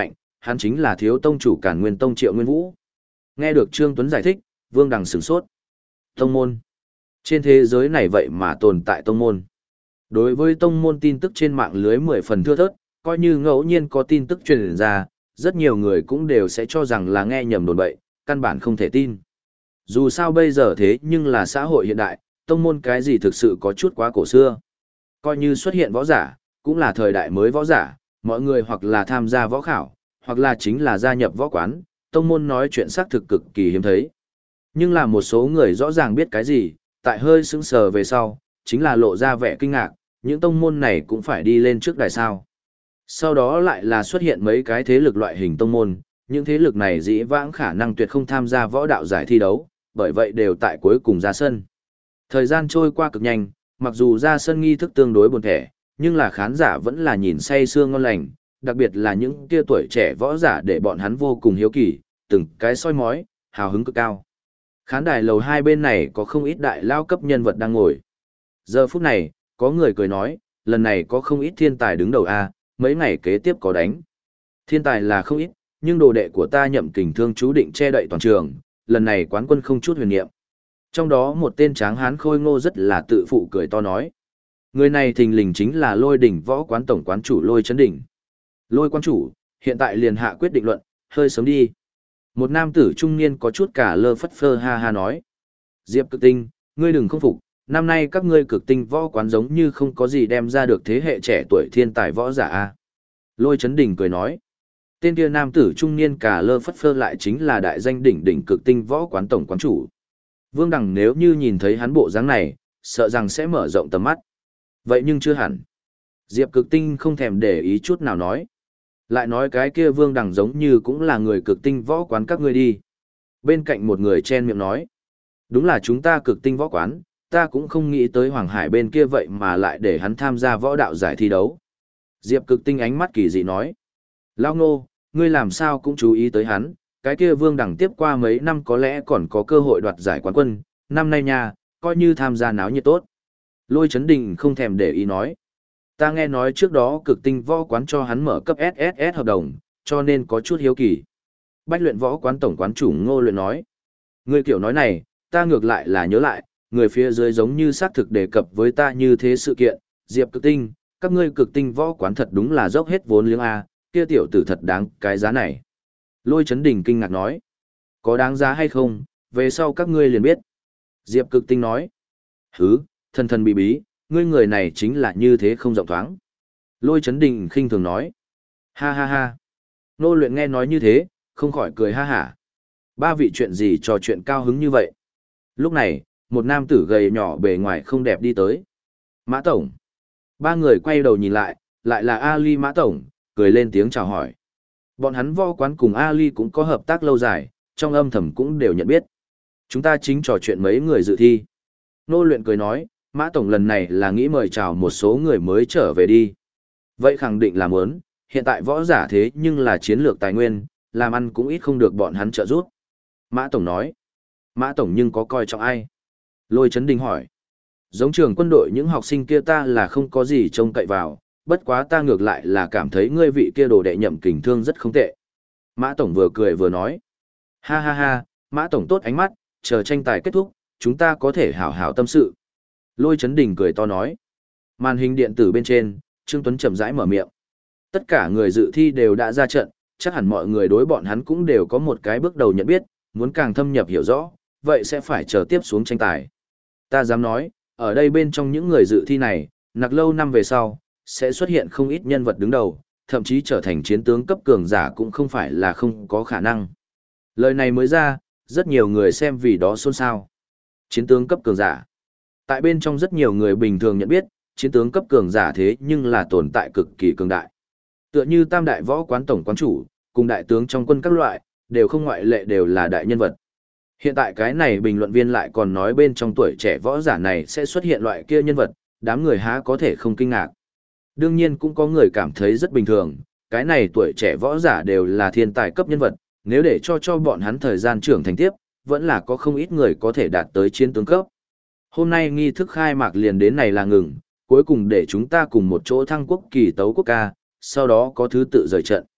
hắn chính là thiếu tông chủ Càn Nguyên Tông Triệu Nguyên Vũ. Nghe được Trương Tuấn giải thích, Vương Đằng sửng sốt. Tông môn. Trên thế giới này vậy mà tồn tại tông môn. Đối với tông môn tin tức trên mạng lưới 10 phần thưa thớt, coi như ngẫu nhiên có tin tức truyền ra, rất nhiều người cũng đều sẽ cho rằng là nghe nhầm đồn bậy, căn bản không thể tin. Dù sao bây giờ thế nhưng là xã hội hiện đại, tông môn cái gì thực sự có chút quá cổ xưa. Coi như xuất hiện võ giả, cũng là thời đại mới võ giả, mọi người hoặc là tham gia võ khảo, hoặc là chính là gia nhập võ quán, tông môn nói chuyện xác thực cực kỳ hiếm thấy. Nhưng là một số người rõ ràng biết cái gì, tại hơi sững sờ về sau, chính là lộ ra vẻ kinh ngạc, những tông môn này cũng phải đi lên trước đài sao. Sau đó lại là xuất hiện mấy cái thế lực loại hình tông môn, những thế lực này dĩ vãng khả năng tuyệt không tham gia võ đạo giải thi đấu, bởi vậy đều tại cuối cùng ra sân. Thời gian trôi qua cực nhanh, mặc dù ra sân nghi thức tương đối buồn thẻ, nhưng là khán giả vẫn là nhìn say sưa ngon lành, đặc biệt là những kia tuổi trẻ võ giả để bọn hắn vô cùng hiếu kỳ, từng cái soi mói, hào hứng cực cao. Khán đài lầu hai bên này có không ít đại lao cấp nhân vật đang ngồi. Giờ phút này, có người cười nói, lần này có không ít thiên tài đứng đầu A, mấy ngày kế tiếp có đánh. Thiên tài là không ít, nhưng đồ đệ của ta Nhậm Kình Thương chú định che đậy toàn trường, lần này quán quân không chút huyền niệm. Trong đó một tên tráng hán khôi ngô rất là tự phụ cười to nói. Người này thình lình chính là Lôi Đỉnh Võ Quán tổng quán chủ Lôi Chấn Đỉnh. Lôi quán chủ, hiện tại liền hạ quyết định luận, hơi sớm đi. Một nam tử trung niên có chút cả lơ phất phơ ha ha nói. Diệp Cực Tinh, ngươi đừng không phục, năm nay các ngươi Cực Tinh Võ Quán giống như không có gì đem ra được thế hệ trẻ tuổi thiên tài võ giả a. Lôi Chấn Đỉnh cười nói. Tên kia nam tử trung niên cả lơ phất phơ lại chính là đại danh đỉnh đỉnh Cực Tinh Võ Quán tổng quán chủ. Vương Đằng nếu như nhìn thấy hắn bộ dáng này, sợ rằng sẽ mở rộng tầm mắt. Vậy nhưng chưa hẳn. Diệp Cực Tinh không thèm để ý chút nào nói. Lại nói cái kia Vương Đằng giống như cũng là người Cực Tinh Võ Quán các ngươi đi. Bên cạnh một người chen miệng nói. Đúng là chúng ta Cực Tinh Võ Quán, ta cũng không nghĩ tới Hoàng Hải bên kia vậy mà lại để hắn tham gia võ đạo giải thi đấu. Diệp Cực Tinh ánh mắt kỳ dị nói. Lao Ngô, ngươi làm sao cũng chú ý tới hắn, cái kia Vương Đằng tiếp qua mấy năm có lẽ còn có cơ hội đoạt giải quán quân, năm nay nha, coi như tham gia náo nhiệt tốt. Lôi Chấn Đình không thèm để ý nói. Ta nghe nói trước đó Cực Tinh Võ Quán cho hắn mở cấp SSS hợp đồng, cho nên có chút hiếu kỳ. Bách Luyện Võ Quán tổng quán chủ Ngô Luyện nói. Ngươi kiểu nói này, ta ngược lại là nhớ lại, người phía dưới giống như xác thực đề cập với ta như thế sự kiện, Diệp Cực Tinh, các ngươi Cực Tinh Võ Quán thật đúng là dốc hết vốn liếng a, kia tiểu tử thật đáng cái giá này. Lôi Chấn Đình kinh ngạc nói. Có đáng giá hay không, về sau các ngươi liền biết. Diệp Cực Tinh nói. Hứ, thần thần bí bí, ngươi người này chính là như thế không rộng thoáng. Lôi Chấn Đình khinh thường nói. Ha ha ha. Nô Luyện nghe nói như thế, không khỏi cười ha hả. Ba vị chuyện gì trò chuyện cao hứng như vậy. Lúc này, một nam tử gầy nhỏ bề ngoài không đẹp đi tới. Mã Tổng. Ba người quay đầu nhìn lại, lại là Ali Mã Tổng, cười lên tiếng chào hỏi. Bọn hắn Võ Quán cùng Ali cũng có hợp tác lâu dài, trong âm thầm cũng đều nhận biết. Chúng ta chính trò chuyện mấy người dự thi. Nô Luyện cười nói, Mã Tổng lần này là nghĩ mời chào một số người mới trở về đi. Vậy khẳng định là muốn, hiện tại võ giả thế nhưng là chiến lược tài nguyên, làm ăn cũng ít không được bọn hắn trợ giúp. Mã Tổng nói, Mã Tổng nhưng có coi trọng ai? Lôi Chấn Đình hỏi, giống trường quân đội những học sinh kia ta là không có gì trông cậy vào, bất quá ta ngược lại là cảm thấy ngươi vị kia đồ đệ Nhậm Kình Thương rất không tệ. Mã Tổng vừa cười vừa nói, ha ha ha, Mã Tổng tốt ánh mắt, chờ tranh tài kết thúc, chúng ta có thể hảo hảo tâm sự. Lôi Chấn Đình cười to nói. Màn hình điện tử bên trên, Trương Tuấn chậm rãi mở miệng. Tất cả người dự thi đều đã ra trận, chắc hẳn mọi người đối bọn hắn cũng đều có một cái bước đầu nhận biết, muốn càng thâm nhập hiểu rõ, vậy sẽ phải chờ tiếp xuống tranh tài. Ta dám nói, ở đây bên trong những người dự thi này, nặc lâu năm về sau, sẽ xuất hiện không ít nhân vật đứng đầu, thậm chí trở thành chiến tướng cấp cường giả cũng không phải là không có khả năng. Lời này mới ra, rất nhiều người xem vì đó xôn xao. Chiến tướng cấp cường giả. Tại bên trong rất nhiều người bình thường nhận biết, chiến tướng cấp cường giả thế nhưng là tồn tại cực kỳ cường đại. Tựa như Tam Đại Võ Quán tổng quán chủ, cùng đại tướng trong quân các loại, đều không ngoại lệ đều là đại nhân vật. Hiện tại cái này bình luận viên lại còn nói bên trong tuổi trẻ võ giả này sẽ xuất hiện loại kia nhân vật, đám người há có thể không kinh ngạc. Đương nhiên cũng có người cảm thấy rất bình thường, cái này tuổi trẻ võ giả đều là thiên tài cấp nhân vật, nếu để cho bọn hắn thời gian trưởng thành tiếp, vẫn là có không ít người có thể đạt tới chiến tướng cấp. Hôm nay nghi thức khai mạc liền đến này là ngừng, cuối cùng để chúng ta cùng một chỗ thăng quốc kỳ tấu quốc ca, sau đó có thứ tự rời trận.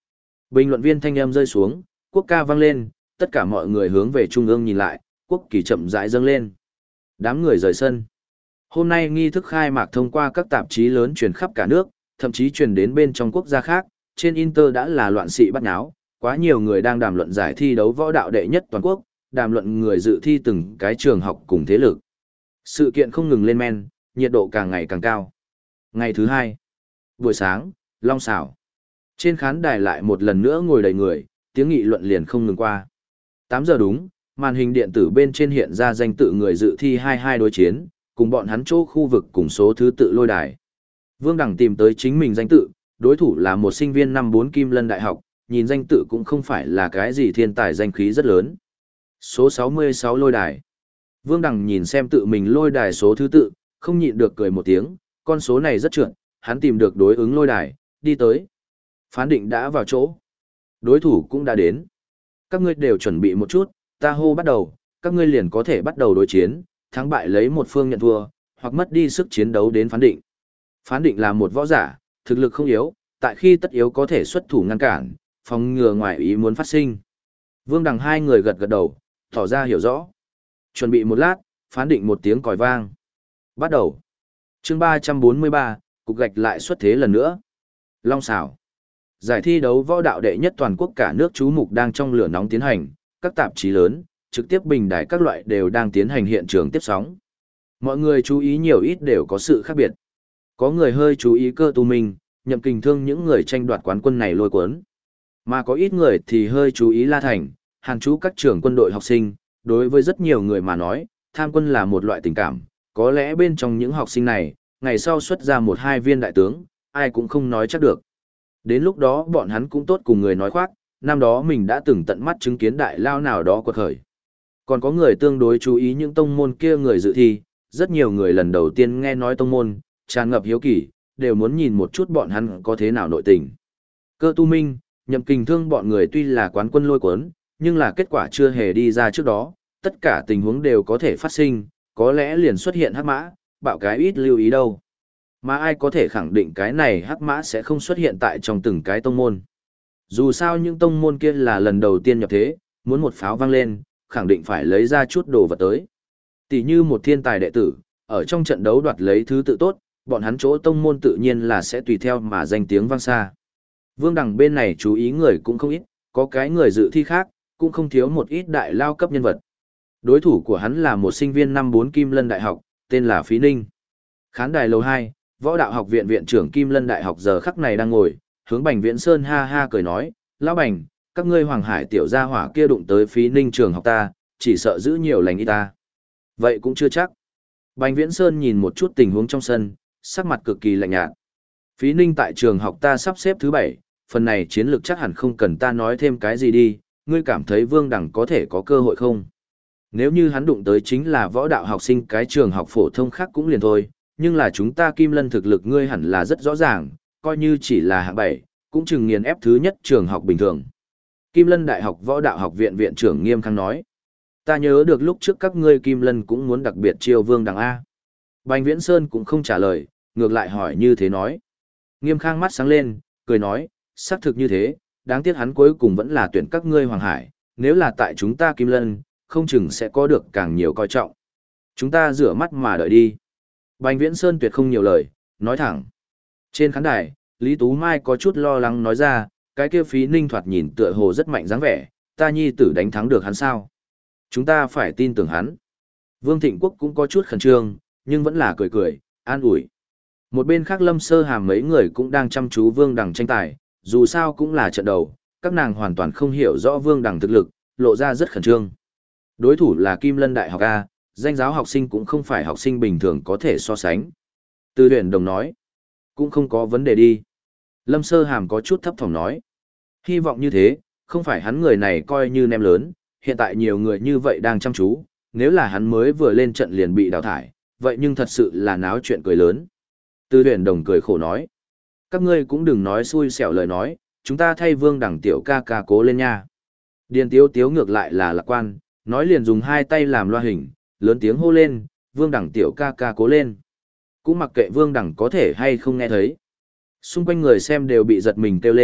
Bình luận viên thanh âm rơi xuống, quốc ca vang lên, tất cả mọi người hướng về trung ương nhìn lại, quốc kỳ chậm rãi dâng lên. Đám người rời sân. Hôm nay nghi thức khai mạc thông qua các tạp chí lớn truyền khắp cả nước, thậm chí truyền đến bên trong quốc gia khác, trên Inter đã là loạn sĩ bắt náo, quá nhiều người đang đàm luận giải thi đấu võ đạo đệ nhất toàn quốc, đàm luận người dự thi từng cái trường học cùng thế lực. Sự kiện không ngừng lên men, nhiệt độ càng ngày càng cao. Ngày thứ hai, buổi sáng, Long Xảo. Trên khán đài lại một lần nữa ngồi đầy người, tiếng nghị luận liền không ngừng qua. 8 giờ đúng, màn hình điện tử bên trên hiện ra danh tự người dự thi 22 đối chiến, cùng bọn hắn chỗ khu vực cùng số thứ tự lôi đài. Vương Đằng tìm tới chính mình danh tự, đối thủ là một sinh viên năm 4 Kim Lân Đại học, nhìn danh tự cũng không phải là cái gì thiên tài danh khí rất lớn. Số 66 lôi đài. Vương Đằng nhìn xem tự mình lôi đài số thứ tự, không nhịn được cười một tiếng, con số này rất trượt, hắn tìm được đối ứng lôi đài, đi tới. Phán định đã vào chỗ. Đối thủ cũng đã đến. Các ngươi đều chuẩn bị một chút, ta hô bắt đầu, các ngươi liền có thể bắt đầu đối chiến, thắng bại lấy một phương nhận thua, hoặc mất đi sức chiến đấu đến phán định. Phán định là một võ giả, thực lực không yếu, tại khi tất yếu có thể xuất thủ ngăn cản, phòng ngừa ngoài ý muốn phát sinh. Vương Đằng hai người gật gật đầu, tỏ ra hiểu rõ. Chuẩn bị một lát, phán định một tiếng còi vang. Bắt đầu. Chương 343, cục gạch lại xuất thế lần nữa. Long xảo. Giải thi đấu võ đạo đệ nhất toàn quốc cả nước chú mục đang trong lửa nóng tiến hành, các tạp chí lớn, trực tiếp bình đài các loại đều đang tiến hành hiện trường tiếp sóng. Mọi người chú ý nhiều ít đều có sự khác biệt. Có người hơi chú ý Cơ Tu Minh, Nhậm Kình Thương những người tranh đoạt quán quân này lôi cuốn. Mà có ít người thì hơi chú ý La Thành, Hàn Chú các trường quân đội học sinh, đối với rất nhiều người mà nói, tham quân là một loại tình cảm, có lẽ bên trong những học sinh này, ngày sau xuất ra một hai viên đại tướng, ai cũng không nói chắc được. Đến lúc đó bọn hắn cũng tốt cùng người nói khoác, năm đó mình đã từng tận mắt chứng kiến đại lao nào đó quật khởi. Còn có người tương đối chú ý những tông môn kia người dự thi, rất nhiều người lần đầu tiên nghe nói tông môn, tràn ngập hiếu kỳ, đều muốn nhìn một chút bọn hắn có thế nào nội tình. Cơ Tu Minh, Nhậm Kình Thương bọn người tuy là quán quân lôi cuốn, nhưng là kết quả chưa hề đi ra trước đó, tất cả tình huống đều có thể phát sinh, có lẽ liền xuất hiện hắc mã, bạo cái ít lưu ý đâu. Mà ai có thể khẳng định cái này hắc mã sẽ không xuất hiện tại trong từng cái tông môn. Dù sao những tông môn kia là lần đầu tiên nhập thế, muốn một pháo vang lên, khẳng định phải lấy ra chút đồ vật tới. Tỷ như một thiên tài đệ tử, ở trong trận đấu đoạt lấy thứ tự tốt, bọn hắn chỗ tông môn tự nhiên là sẽ tùy theo mà danh tiếng vang xa. Vương Đằng bên này chú ý người cũng không ít, có cái người dự thi khác, cũng không thiếu một ít đại lao cấp nhân vật. Đối thủ của hắn là một sinh viên năm 4 Kim Lân Đại học, tên là Phí Ninh. Khán đài lầu 2, Võ đạo học viện viện trưởng Kim Lân Đại học giờ khắc này đang ngồi, hướng Bành Viễn Sơn ha ha cười nói, lão Bành, các ngươi Hoàng Hải tiểu gia hỏa kia đụng tới Phí Ninh trường học ta, chỉ sợ giữ nhiều lành ít ta. Vậy cũng chưa chắc. Bành Viễn Sơn nhìn một chút tình huống trong sân, sắc mặt cực kỳ lạnh nhạt. Phí Ninh tại trường học ta sắp xếp thứ 7, phần này chiến lược chắc hẳn không cần ta nói thêm cái gì đi, ngươi cảm thấy Vương Đằng có thể có cơ hội không? Nếu như hắn đụng tới chính là võ đạo học sinh cái trường học phổ thông khác cũng liền thôi, nhưng là chúng ta Kim Lân thực lực ngươi hẳn là rất rõ ràng, coi như chỉ là hạng 7, cũng chừng nghiền ép thứ nhất trường học bình thường. Kim Lân Đại học Võ đạo học viện viện trưởng Nghiêm Khang nói, ta nhớ được lúc trước các ngươi Kim Lân cũng muốn đặc biệt chiêu Vương Đằng A. Bành Viễn Sơn cũng không trả lời, ngược lại hỏi như thế nói. Nghiêm Khang mắt sáng lên, cười nói, xác thực như thế, đáng tiếc hắn cuối cùng vẫn là tuyển các ngươi Hoàng Hải, nếu là tại chúng ta Kim Lân, không chừng sẽ có được càng nhiều coi trọng. Chúng ta rửa mắt mà đợi đi. Bành Viễn Sơn tuyệt không nhiều lời, nói thẳng. Trên khán đài, Lý Tú Mai có chút lo lắng nói ra, cái kia Phí Ninh thoạt nhìn tựa hồ rất mạnh dáng vẻ, ta nhi tử đánh thắng được hắn sao? Chúng ta phải tin tưởng hắn. Vương Thịnh Quốc cũng có chút khẩn trương, nhưng vẫn là cười cười, an ủi. Một bên khác Lâm Sơ Hàm mấy người cũng đang chăm chú Vương Đằng tranh tài, dù sao cũng là trận đầu, các nàng hoàn toàn không hiểu rõ Vương Đằng thực lực, lộ ra rất khẩn trương. Đối thủ là Kim Lân Đại học A, danh giáo học sinh cũng không phải học sinh bình thường có thể so sánh. Từ Huyền Đồng nói, cũng không có vấn đề đi. Lâm Sơ Hàm có chút thấp thỏm nói, hy vọng như thế, không phải hắn người này coi như nem lớn, hiện tại nhiều người như vậy đang chăm chú, nếu là hắn mới vừa lên trận liền bị đào thải, vậy nhưng thật sự là náo chuyện cười lớn. Từ Huyền Đồng cười khổ nói, các ngươi cũng đừng nói xui xẻo lời nói, chúng ta thay Vương Đằng tiểu ca ca cố lên nha. Điền Tiếu Tiếu ngược lại là lạc quan, nói liền dùng hai tay làm loa hình, lớn tiếng hô lên, Vương Đằng tiểu ca ca cố lên. Cũng mặc kệ Vương Đằng có thể hay không nghe thấy. Xung quanh người xem đều bị giật mình kêu lên,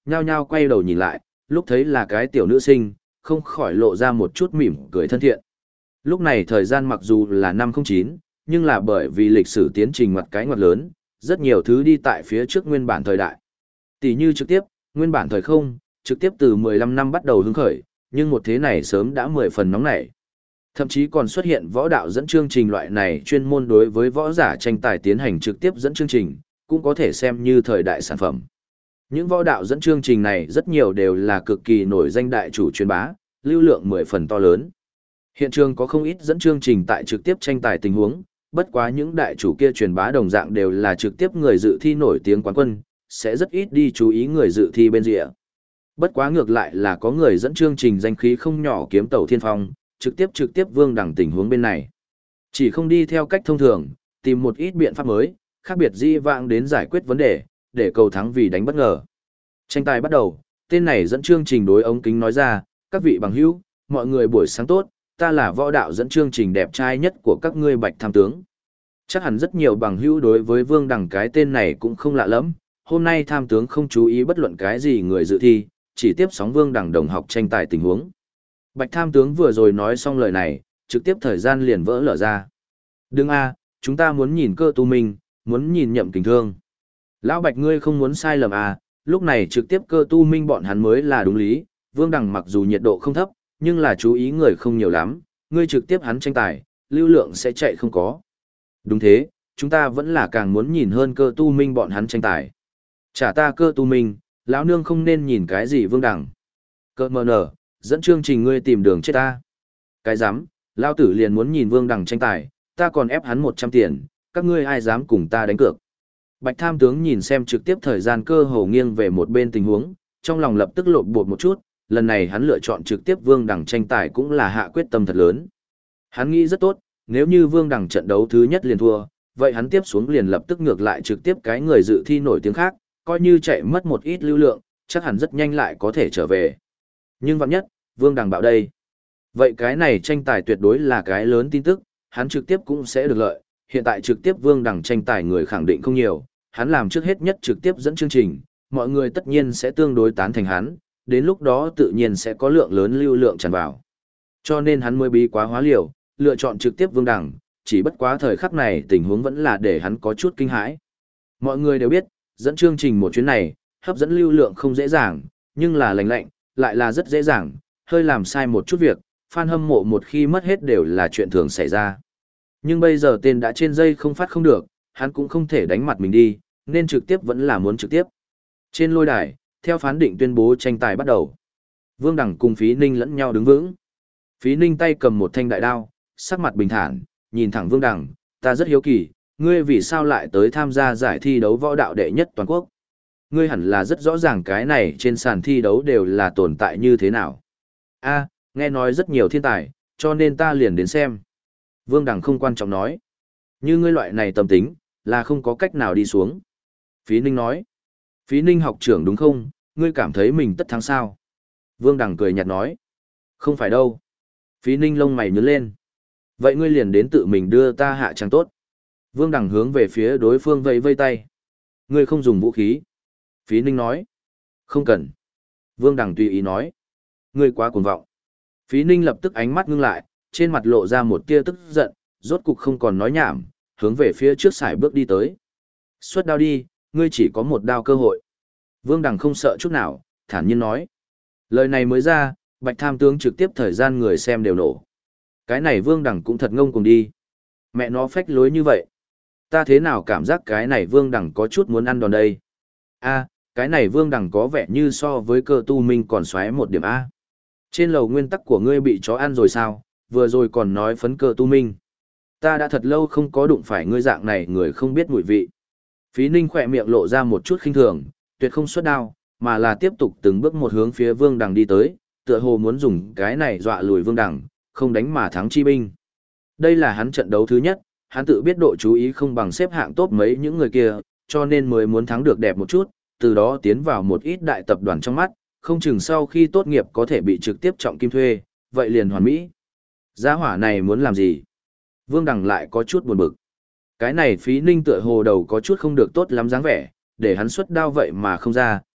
nhao nhao quay đầu nhìn lại, lúc thấy là cái tiểu nữ sinh, không khỏi lộ ra một chút mỉm cười thân thiện. Lúc này thời gian mặc dù là năm 09, nhưng là bởi vì lịch sử tiến trình ngoặt cái ngoặt lớn, rất nhiều thứ đi tại phía trước nguyên bản thời đại. Tỷ như trực tiếp, nguyên bản thời không, trực tiếp từ 15 năm bắt đầu hứng khởi, nhưng một thế này sớm đã 10 phần nóng nảy. Thậm chí còn xuất hiện võ đạo dẫn chương trình loại này chuyên môn đối với võ giả tranh tài tiến hành trực tiếp dẫn chương trình, cũng có thể xem như thời đại sản phẩm. Những võ đạo dẫn chương trình này rất nhiều đều là cực kỳ nổi danh đại chủ truyền bá, lưu lượng 10 phần to lớn. Hiện trường có không ít dẫn chương trình tại trực tiếp tranh tài tình huống, bất quá những đại chủ kia truyền bá đồng dạng đều là trực tiếp người dự thi nổi tiếng quán quân, sẽ rất ít đi chú ý người dự thi bên rìa. Bất quá ngược lại là có người dẫn chương trình danh khí không nhỏ kiếm tàu thiên phong, trực tiếp vương đẳng tình huống bên này. Chỉ không đi theo cách thông thường, tìm một ít biện pháp mới, khác biệt di vãng đến giải quyết vấn đề, để cầu thắng vì đánh bất ngờ. Tranh tài bắt đầu, tên này dẫn chương trình đối ống kính nói ra, các vị bằng hữu, mọi người buổi sáng tốt, ta là võ đạo dẫn chương trình đẹp trai nhất của các ngươi Bạch Tham Tướng. Chắc hẳn rất nhiều bằng hữu đối với Vương Đằng cái tên này cũng không lạ lắm, hôm nay Tham Tướng không chú ý bất luận cái gì người dự thi, chỉ tiếp sóng Vương Đằng đồng học tranh tài tình huống. Bạch Tham Tướng vừa rồi nói xong lời này, trực tiếp thời gian liền vỡ lở ra. Đừng a, chúng ta muốn nhìn Cơ Tu Minh, muốn nhìn Nhậm Kình Thương. Lão Bạch ngươi không muốn sai lầm à, lúc này trực tiếp Cơ Tu Minh bọn hắn mới là đúng lý, Vương Đằng mặc dù nhiệt độ không thấp, nhưng là chú ý người không nhiều lắm, ngươi trực tiếp hắn tranh tài, lưu lượng sẽ chạy không có. Đúng thế, chúng ta vẫn là càng muốn nhìn hơn Cơ Tu Minh bọn hắn tranh tài. Trả ta Cơ Tu Minh, lão nương không nên nhìn cái gì Vương Đằng. Cơ mờ nở, dẫn chương trình ngươi tìm đường chết ta. Cái dám, lão tử liền muốn nhìn Vương Đằng tranh tài, ta còn ép hắn 100 tiền, các ngươi ai dám cùng ta đánh cược. Bạch Tham Tướng nhìn xem trực tiếp thời gian cơ hồ nghiêng về một bên tình huống, trong lòng lập tức lộn bột một chút, lần này hắn lựa chọn trực tiếp Vương Đằng tranh tài cũng là hạ quyết tâm thật lớn. Hắn nghĩ rất tốt, nếu như Vương Đằng trận đấu thứ nhất liền thua, vậy hắn tiếp xuống liền lập tức ngược lại trực tiếp cái người dự thi nổi tiếng khác, coi như chạy mất một ít lưu lượng, chắc hẳn rất nhanh lại có thể trở về. Nhưng vạn nhất, Vương Đằng bạo đây. Vậy cái này tranh tài tuyệt đối là cái lớn tin tức, hắn trực tiếp cũng sẽ được lợi. Hiện tại trực tiếp Vương Đằng tranh tài người khẳng định không nhiều, hắn làm trước hết nhất trực tiếp dẫn chương trình, mọi người tất nhiên sẽ tương đối tán thành hắn, đến lúc đó tự nhiên sẽ có lượng lớn lưu lượng tràn vào. Cho nên hắn mới bí quá hóa liều, lựa chọn trực tiếp Vương Đằng, chỉ bất quá thời khắc này tình huống vẫn là để hắn có chút kinh hãi. Mọi người đều biết, dẫn chương trình một chuyến này, hấp dẫn lưu lượng không dễ dàng, nhưng là lành lạnh, lại là rất dễ dàng, hơi làm sai một chút việc, fan hâm mộ một khi mất hết đều là chuyện thường xảy ra. Nhưng bây giờ tên đã trên dây không phát không được, hắn cũng không thể đánh mặt mình đi, nên trực tiếp vẫn là muốn trực tiếp. Trên lôi đài, theo phán định tuyên bố tranh tài bắt đầu. Vương Đằng cùng Phí Ninh lẫn nhau đứng vững. Phí Ninh tay cầm một thanh đại đao, sắc mặt bình thản, nhìn thẳng Vương Đằng, ta rất hiếu kỳ, ngươi vì sao lại tới tham gia giải thi đấu võ đạo đệ nhất toàn quốc? Ngươi hẳn là rất rõ ràng cái này trên sàn thi đấu đều là tồn tại như thế nào. A, nghe nói rất nhiều thiên tài, cho nên ta liền đến xem. Vương Đằng không quan trọng nói. Như ngươi loại này tâm tính, là không có cách nào đi xuống. Phí Ninh nói. Phí Ninh học trưởng đúng không, ngươi cảm thấy mình tất thắng sao? Vương Đằng cười nhạt nói. Không phải đâu. Phí Ninh lông mày nhướng lên. Vậy ngươi liền đến tự mình đưa ta hạ trang tốt. Vương Đằng hướng về phía đối phương vẫy vây tay. Ngươi không dùng vũ khí. Phí Ninh nói. Không cần. Vương Đằng tùy ý nói. Ngươi quá cuồng vọng. Phí Ninh lập tức ánh mắt ngưng lại, trên mặt lộ ra một tia tức giận, rốt cục không còn nói nhảm, hướng về phía trước sải bước đi tới. Xuất đao đi, ngươi chỉ có một đao cơ hội. Vương Đằng không sợ chút nào, thản nhiên nói. Lời này mới ra, Bạch Tham Tướng trực tiếp thời gian người xem đều nổ. Cái này Vương Đằng cũng thật ngông cuồng đi. Mẹ nó phách lối như vậy. Ta thế nào cảm giác cái này Vương Đằng có chút muốn ăn đòn đây. A, cái này Vương Đằng có vẻ như so với Cơ Tu Minh còn xoáy một điểm A. Trên lầu nguyên tắc của ngươi bị chó ăn rồi sao, vừa rồi còn nói phấn Cơ Tu Minh. Ta đã thật lâu không có đụng phải ngươi dạng này người không biết mùi vị. Phí Ninh khỏe miệng lộ ra một chút khinh thường, tuyệt không xuất đao, mà là tiếp tục từng bước một hướng phía Vương Đằng đi tới, tựa hồ muốn dùng cái này dọa lùi Vương Đằng, không đánh mà thắng chi binh. Đây là hắn trận đấu thứ nhất, hắn tự biết độ chú ý không bằng xếp hạng top mấy những người kia, cho nên mới muốn thắng được đẹp một chút, từ đó tiến vào một ít đại tập đoàn trong mắt, không chừng sau khi tốt nghiệp có thể bị trực tiếp trọng kim thuê, vậy liền hoàn mỹ. Gia hỏa này muốn làm gì? Vương Đằng lại có chút buồn bực. Cái này Phí Ninh tựa hồ đầu có chút không được tốt lắm dáng vẻ, để hắn xuất đao vậy mà không ra,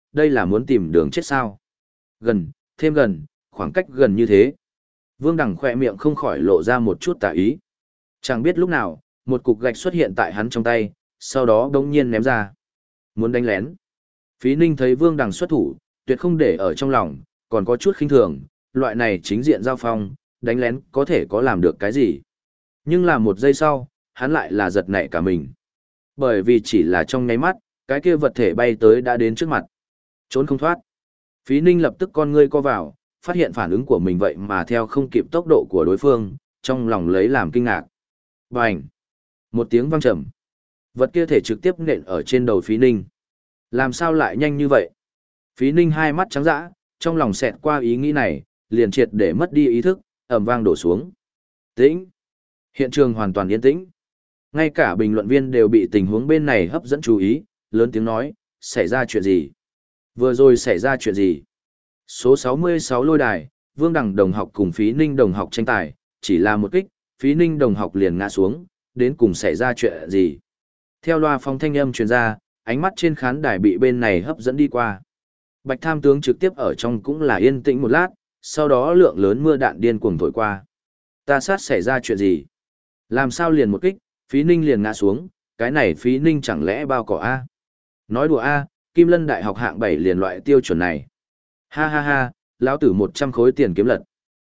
đây là muốn tìm đường chết sao? Gần, thêm gần, khoảng cách gần như thế. Vương Đằng khỏe miệng không khỏi lộ ra một chút tà ý. Chẳng biết lúc nào, một cục gạch xuất hiện tại hắn trong tay, sau đó đống nhiên ném ra. Muốn đánh lén. Phí Ninh thấy Vương Đằng xuất thủ, tuyệt không để ở trong lòng, còn có chút khinh thường, loại này chính diện giao phong, đánh lén có thể có làm được cái gì. Nhưng là một giây sau, hắn lại là giật nảy cả mình. Bởi vì chỉ là trong nháy mắt, cái kia vật thể bay tới đã đến trước mặt. Trốn không thoát. Phí Ninh lập tức con ngươi co vào, phát hiện phản ứng của mình vậy mà theo không kịp tốc độ của đối phương, trong lòng lấy làm kinh ngạc. Bành! Một tiếng vang trầm. Vật kia thể trực tiếp nện ở trên đầu Phí Ninh. Làm sao lại nhanh như vậy? Phí Ninh hai mắt trắng dã, trong lòng xẹt qua ý nghĩ này, liền triệt để mất đi ý thức, ầm vang đổ xuống. Tĩnh! Hiện trường hoàn toàn yên tĩnh. Ngay cả bình luận viên đều bị tình huống bên này hấp dẫn chú ý, lớn tiếng nói, xảy ra chuyện gì? Vừa rồi xảy ra chuyện gì? Số 66 lôi đài, Vương Đằng đồng học cùng Phí Ninh đồng học tranh tài, chỉ là một kích, Phí Ninh đồng học liền ngã xuống, đến cùng xảy ra chuyện gì? Theo loa phóng thanh âm truyền ra, ánh mắt trên khán đài bị bên này hấp dẫn đi qua. Bạch Tham tướng trực tiếp ở trong cũng là yên tĩnh một lát, sau đó lượng lớn mưa đạn điên cuồng thổi qua. Ta sát xảy ra chuyện gì? Làm sao liền một kích, Phí Ninh liền ngã xuống, cái này Phí Ninh chẳng lẽ bao cỏ A? Nói đùa A, Kim Lân Đại học hạng 7 liền loại tiêu chuẩn này. Ha ha ha, lão tử 100 khối tiền kiếm lật.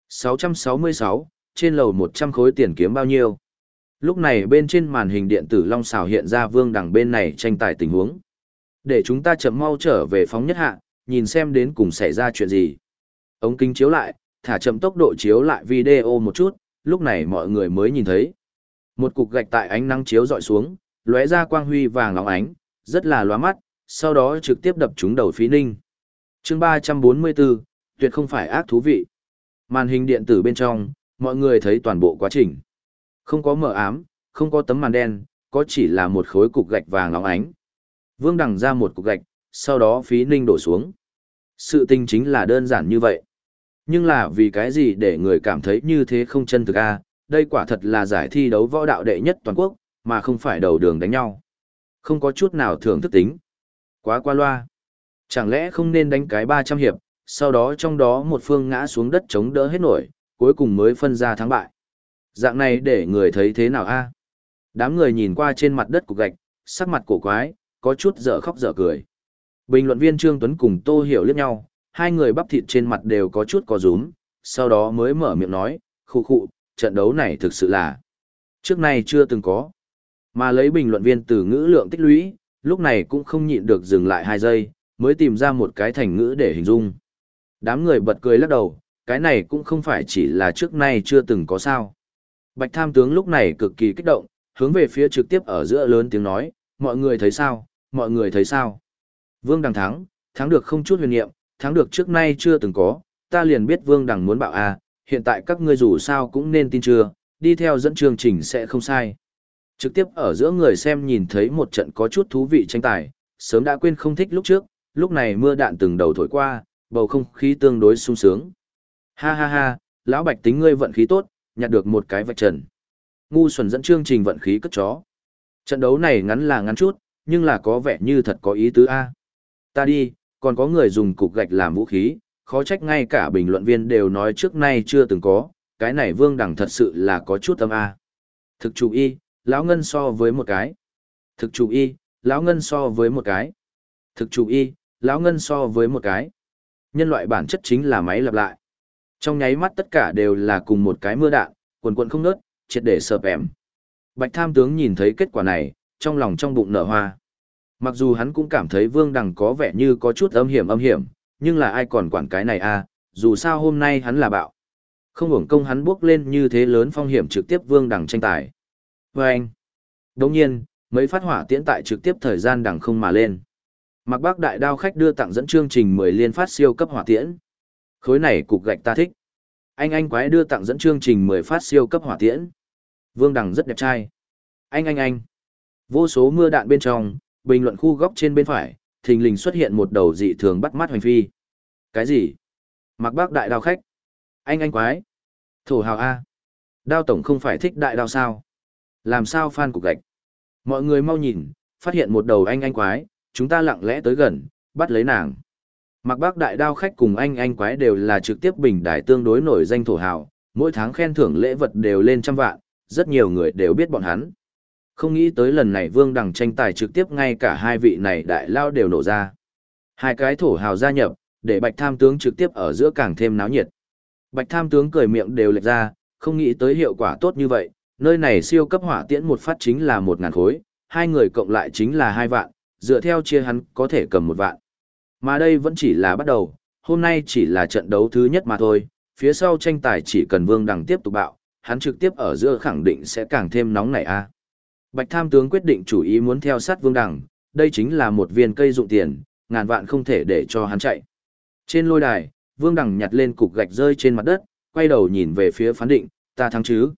666, trên lầu 100 khối tiền kiếm bao nhiêu? Lúc này bên trên màn hình điện tử long xào hiện ra Vương Đằng bên này tranh tài tình huống. Để chúng ta chậm mau trở về phóng nhất hạ, nhìn xem đến cùng xảy ra chuyện gì. Ống kính chiếu lại, thả chậm tốc độ chiếu lại video một chút, lúc này mọi người mới nhìn thấy. Một cục gạch tại ánh nắng chiếu dọi xuống, lóe ra quang huy vàng óng ánh, rất là lóa mắt, sau đó trực tiếp đập trúng đầu Phí Ninh. Chương 344, tuyệt không phải ác thú vị. Màn hình điện tử bên trong, mọi người thấy toàn bộ quá trình. Không có mờ ám, không có tấm màn đen, có chỉ là một khối cục gạch vàng óng ánh. Vương Đằng ra một cục gạch, sau đó Phí Ninh đổ xuống. Sự tình chính là đơn giản như vậy. Nhưng là vì cái gì để người cảm thấy như thế không chân thực a? Đây quả thật là giải thi đấu võ đạo đệ nhất toàn quốc, mà không phải đầu đường đánh nhau. Không có chút nào thưởng thức tính. Quá qua loa. Chẳng lẽ không nên đánh cái 300 hiệp, sau đó trong đó một phương ngã xuống đất chống đỡ hết nổi, cuối cùng mới phân ra thắng bại. Dạng này để người thấy thế nào a? Đám người nhìn qua trên mặt đất cục gạch, sắc mặt cổ quái, có chút dở khóc dở cười. Bình luận viên Trương Tuấn cùng Tô Hiểu liếc nhau, hai người bắp thịt trên mặt đều có chút co rúm, sau đó mới mở miệng nói, khụ khụ, trận đấu này thực sự là trước nay chưa từng có. Mà lấy bình luận viên từ ngữ lượng tích lũy, lúc này cũng không nhịn được dừng lại 2 giây, mới tìm ra một cái thành ngữ để hình dung. Đám người bật cười lắc đầu, cái này cũng không phải chỉ là trước nay chưa từng có sao. Bạch Tham tướng lúc này cực kỳ kích động, hướng về phía trực tiếp ở giữa lớn tiếng nói, mọi người thấy sao, mọi người thấy sao. Vương Đằng thắng, thắng được không chút huyền niệm, thắng được trước nay chưa từng có, ta liền biết Vương Đằng muốn bạo a, hiện tại các ngươi dù sao cũng nên tin chưa, đi theo dẫn chương trình sẽ không sai. Trực tiếp ở giữa người xem nhìn thấy một trận có chút thú vị tranh tài, sớm đã quên không thích lúc trước, lúc này mưa đạn từng đầu thổi qua, bầu không khí tương đối sung sướng. Ha ha ha, lão Bạch tính ngươi vận khí tốt, nhặt được một cái vạch trần. Ngu xuẩn dẫn chương trình vận khí cất chó. Trận đấu này ngắn là ngắn chút, nhưng là có vẻ như thật có ý tứ a. Ta đi, còn có người dùng cục gạch làm vũ khí, khó trách ngay cả bình luận viên đều nói trước nay chưa từng có, cái này Vương Đằng thật sự là có chút tâm a. Thực chủ y, lão ngân so với một cái. Thực chủ y, lão ngân so với một cái. Thực chủ y, lão ngân so với một cái. Nhân loại bản chất chính là máy lặp lại. Trong nháy mắt tất cả đều là cùng một cái mưa đạn, quần quần không ngớt, triệt để sợp ẻm. Bạch Tham tướng nhìn thấy kết quả này, trong lòng trong bụng nở hoa. Mặc dù hắn cũng cảm thấy Vương Đằng có vẻ như có chút âm hiểm, nhưng là ai còn quản cái này a? Dù sao hôm nay hắn là bạo. Không hưởng công hắn bước lên như thế lớn phong hiểm trực tiếp Vương Đằng tranh tài. Và anh, đồng nhiên, mấy phát hỏa tiễn tại trực tiếp thời gian đằng không mà lên. Mạc Bác Đại Đao khách đưa tặng dẫn chương trình 10 liên phát siêu cấp hỏa tiễn. Khối này cục gạch ta thích. Anh quái đưa tặng dẫn chương trình 10 phát siêu cấp hỏa tiễn. Vương Đằng rất đẹp trai. Anh. Vô số mưa đạn bên trong, bình luận khu góc trên bên phải, thình lình xuất hiện một đầu dị thường bắt mắt hoành phi. Cái gì? Mạc Bác Đại Đao khách. Anh quái. Thổ hào A. Đao tổng không phải thích đại đao sao? Làm sao fan cục gạch? Mọi người mau nhìn, phát hiện một đầu anh quái, chúng ta lặng lẽ tới gần, bắt lấy nàng. Mạc Bắc đại đao khách cùng anh quái đều là trực tiếp bình đài tương đối nổi danh thổ hào, mỗi tháng khen thưởng lễ vật đều lên trăm vạn, rất nhiều người đều biết bọn hắn. Không nghĩ tới lần này Vương Đằng tranh tài trực tiếp ngay cả hai vị này đại lao đều nổ ra. Hai cái thổ hào gia nhập, để Bạch Tham tướng trực tiếp ở giữa càng thêm náo nhiệt. Bạch Tham tướng cười miệng đều lệch ra, không nghĩ tới hiệu quả tốt như vậy, nơi này siêu cấp hỏa tiễn một phát chính là 1.000 khối, hai người cộng lại chính là 2 vạn, dựa theo chia hắn có thể cầm 1 vạn. Mà đây vẫn chỉ là bắt đầu, hôm nay chỉ là trận đấu thứ nhất mà thôi, phía sau tranh tài chỉ cần Vương Đằng tiếp tục bạo, hắn trực tiếp ở giữa khẳng định sẽ càng thêm nóng nảy a. Bạch Tham tướng quyết định chủ ý muốn theo sát Vương Đằng, đây chính là một viên cây dụng tiền, ngàn vạn không thể để cho hắn chạy. Trên lôi đài, Vương Đằng nhặt lên cục gạch rơi trên mặt đất, quay đầu nhìn về phía phán định, ta thắng chứ?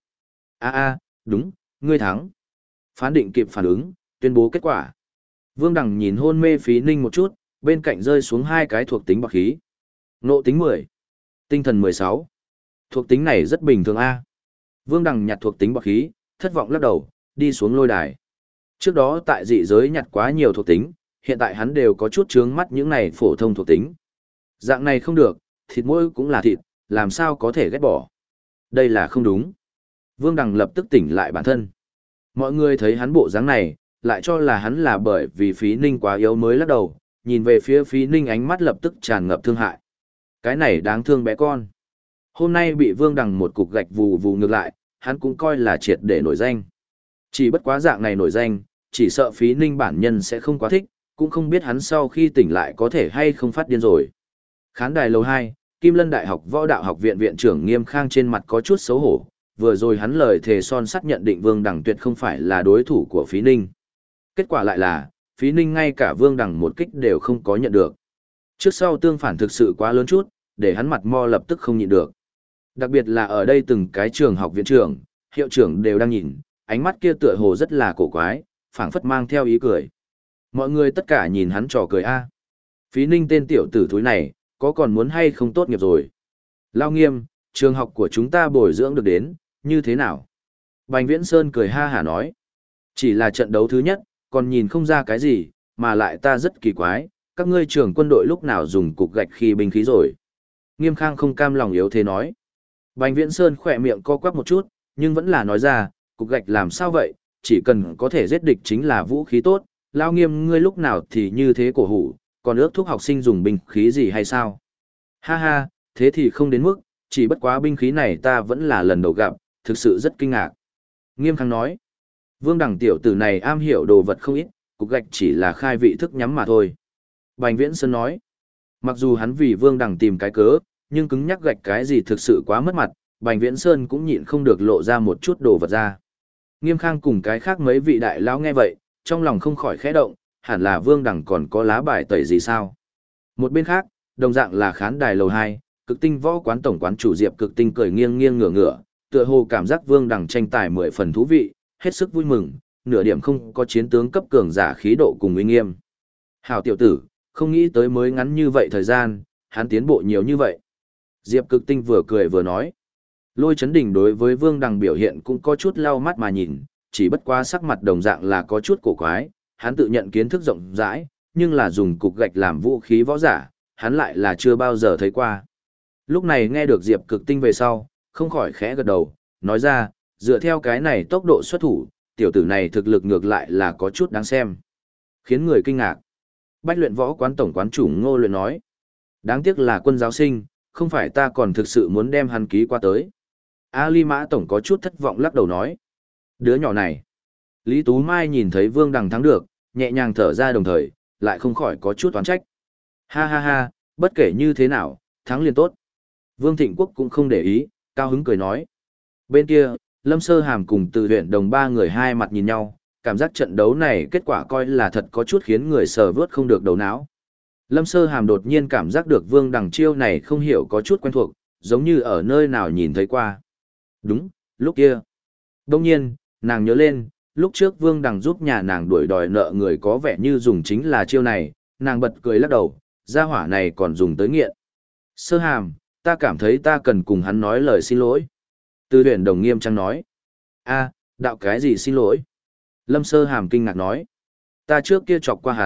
Đúng, ngươi thắng. Phán định kịp phản ứng, tuyên bố kết quả. Vương Đằng nhìn hôn mê Phí Ninh một chút, bên cạnh rơi xuống hai cái thuộc tính bạc khí. Nộ tính 10, tinh thần 16. Thuộc tính này rất bình thường a. Vương Đằng nhặt thuộc tính bạc khí, thất vọng lắc đầu, đi xuống lôi đài. Trước đó tại dị giới nhặt quá nhiều thuộc tính, hiện tại hắn đều có chút chướng mắt những này phổ thông thuộc tính. Dạng này không được, thịt mỗi cũng là thịt, làm sao có thể ghét bỏ. Đây là không đúng. Vương Đằng lập tức tỉnh lại bản thân. Mọi người thấy hắn bộ dáng này, lại cho là hắn là bởi vì Phí Ninh quá yếu mới lắc đầu, nhìn về phía Phí Ninh ánh mắt lập tức tràn ngập thương hại. Cái này đáng thương bé con. Hôm nay bị Vương Đằng một cục gạch vù vù ngược lại, hắn cũng coi là triệt để nổi danh. Chỉ bất quá dạng này nổi danh, chỉ sợ Phí Ninh bản nhân sẽ không quá thích, cũng không biết hắn sau khi tỉnh lại có thể hay không phát điên rồi. Khán đài lầu 2, Kim Lân Đại học Võ đạo học viện viện trưởng Nghiêm Khang trên mặt có chút xấu hổ, vừa rồi hắn lời thề son sắt nhận định Vương Đằng tuyệt không phải là đối thủ của Phí Ninh. Kết quả lại là, Phí Ninh ngay cả Vương Đằng một kích đều không có nhận được. Trước sau tương phản thực sự quá lớn chút, để hắn mặt mo lập tức không nhịn được. Đặc biệt là ở đây từng cái trường học viện trưởng, hiệu trưởng đều đang nhìn, ánh mắt kia tựa hồ rất là cổ quái, phảng phất mang theo ý cười. Mọi người tất cả nhìn hắn trò cười a. Phí Ninh tên tiểu tử thúi này, có còn muốn hay không tốt nghiệp rồi. Lao Nghiêm, trường học của chúng ta bồi dưỡng được đến, như thế nào? Bành Viễn Sơn cười ha hả nói. Chỉ là trận đấu thứ nhất, còn nhìn không ra cái gì, mà lại ta rất kỳ quái, các ngươi trường quân đội lúc nào dùng cục gạch khi binh khí rồi. Nghiêm Khang không cam lòng yếu thế nói. Bành Viễn Sơn khỏe miệng co quắp một chút, nhưng vẫn là nói ra, cục gạch làm sao vậy, chỉ cần có thể giết địch chính là vũ khí tốt, Lao Nghiêm ngươi lúc nào thì như thế cổ hủ, còn ước thúc học sinh dùng binh khí gì hay sao? Ha ha, thế thì không đến mức, chỉ bất quá binh khí này ta vẫn là lần đầu gặp, thực sự rất kinh ngạc. Nghiêm Khang nói, Vương Đằng tiểu tử này am hiểu đồ vật không ít, cục gạch chỉ là khai vị thức nhắm mà thôi. Bành Viễn Sơn nói, mặc dù hắn vì Vương Đằng tìm cái cớ, nhưng cứng nhắc gạch cái gì thực sự quá mất mặt, Bành Viễn Sơn cũng nhịn không được lộ ra một chút đồ vật ra. Nghiêm Khang cùng cái khác mấy vị đại lão nghe vậy, trong lòng không khỏi khẽ động, hẳn là Vương Đằng còn có lá bài tẩy gì sao. Một bên khác, đồng dạng là khán đài lầu 2, Cực Tinh Võ quán tổng quán chủ Diệp Cực Tinh cười nghiêng nghiêng ngửa ngửa, tựa hồ cảm giác Vương Đằng tranh tài 10 phần thú vị, hết sức vui mừng, nửa điểm không có chiến tướng cấp cường giả khí độ cùng uy nghiêm. Hảo tiểu tử, không nghĩ tới mới ngắn như vậy thời gian, hắn tiến bộ nhiều như vậy. Diệp Cực Tinh vừa cười vừa nói. Lôi Chấn Đình đối với Vương Đằng biểu hiện cũng có chút lau mắt mà nhìn, chỉ bất quá sắc mặt đồng dạng là có chút cổ quái, hắn tự nhận kiến thức rộng rãi, nhưng là dùng cục gạch làm vũ khí võ giả, hắn lại là chưa bao giờ thấy qua. Lúc này nghe được Diệp Cực Tinh về sau, không khỏi khẽ gật đầu, nói ra, dựa theo cái này tốc độ xuất thủ, tiểu tử này thực lực ngược lại là có chút đáng xem. Khiến người kinh ngạc. Bách Luyện Võ quán tổng quán chủ Ngô Luyện nói, đáng tiếc là quân giáo sinh, không phải ta còn thực sự muốn đem hắn ký qua tới. Ali Mã tổng có chút thất vọng lắc đầu nói, đứa nhỏ này. Lý Tú Mai nhìn thấy Vương Đằng thắng được, nhẹ nhàng thở ra đồng thời, lại không khỏi có chút oán trách. Ha ha ha, bất kể như thế nào, thắng liền tốt. Vương Thịnh Quốc cũng không để ý, cao hứng cười nói. Bên kia, Lâm Sơ Hàm cùng Từ Huyền Đồng ba người hai mặt nhìn nhau, cảm giác trận đấu này kết quả coi là thật có chút khiến người sờ vớt không được đầu não. Lâm Sơ Hàm đột nhiên cảm giác được Vương Đằng chiêu này không hiểu có chút quen thuộc, giống như ở nơi nào nhìn thấy qua. Đúng, lúc kia. Đông nhiên, nàng nhớ lên, lúc trước Vương Đằng giúp nhà nàng đuổi đòi nợ người có vẻ như dùng chính là chiêu này, nàng bật cười lắc đầu, gia hỏa này còn dùng tới nghiện. Sơ Hàm, ta cảm thấy ta cần cùng hắn nói lời xin lỗi. Từ Huyền Đồng nghiêm trang nói. A, đạo cái gì xin lỗi? Lâm Sơ Hàm kinh ngạc nói. Ta trước kia chọc qua hắn,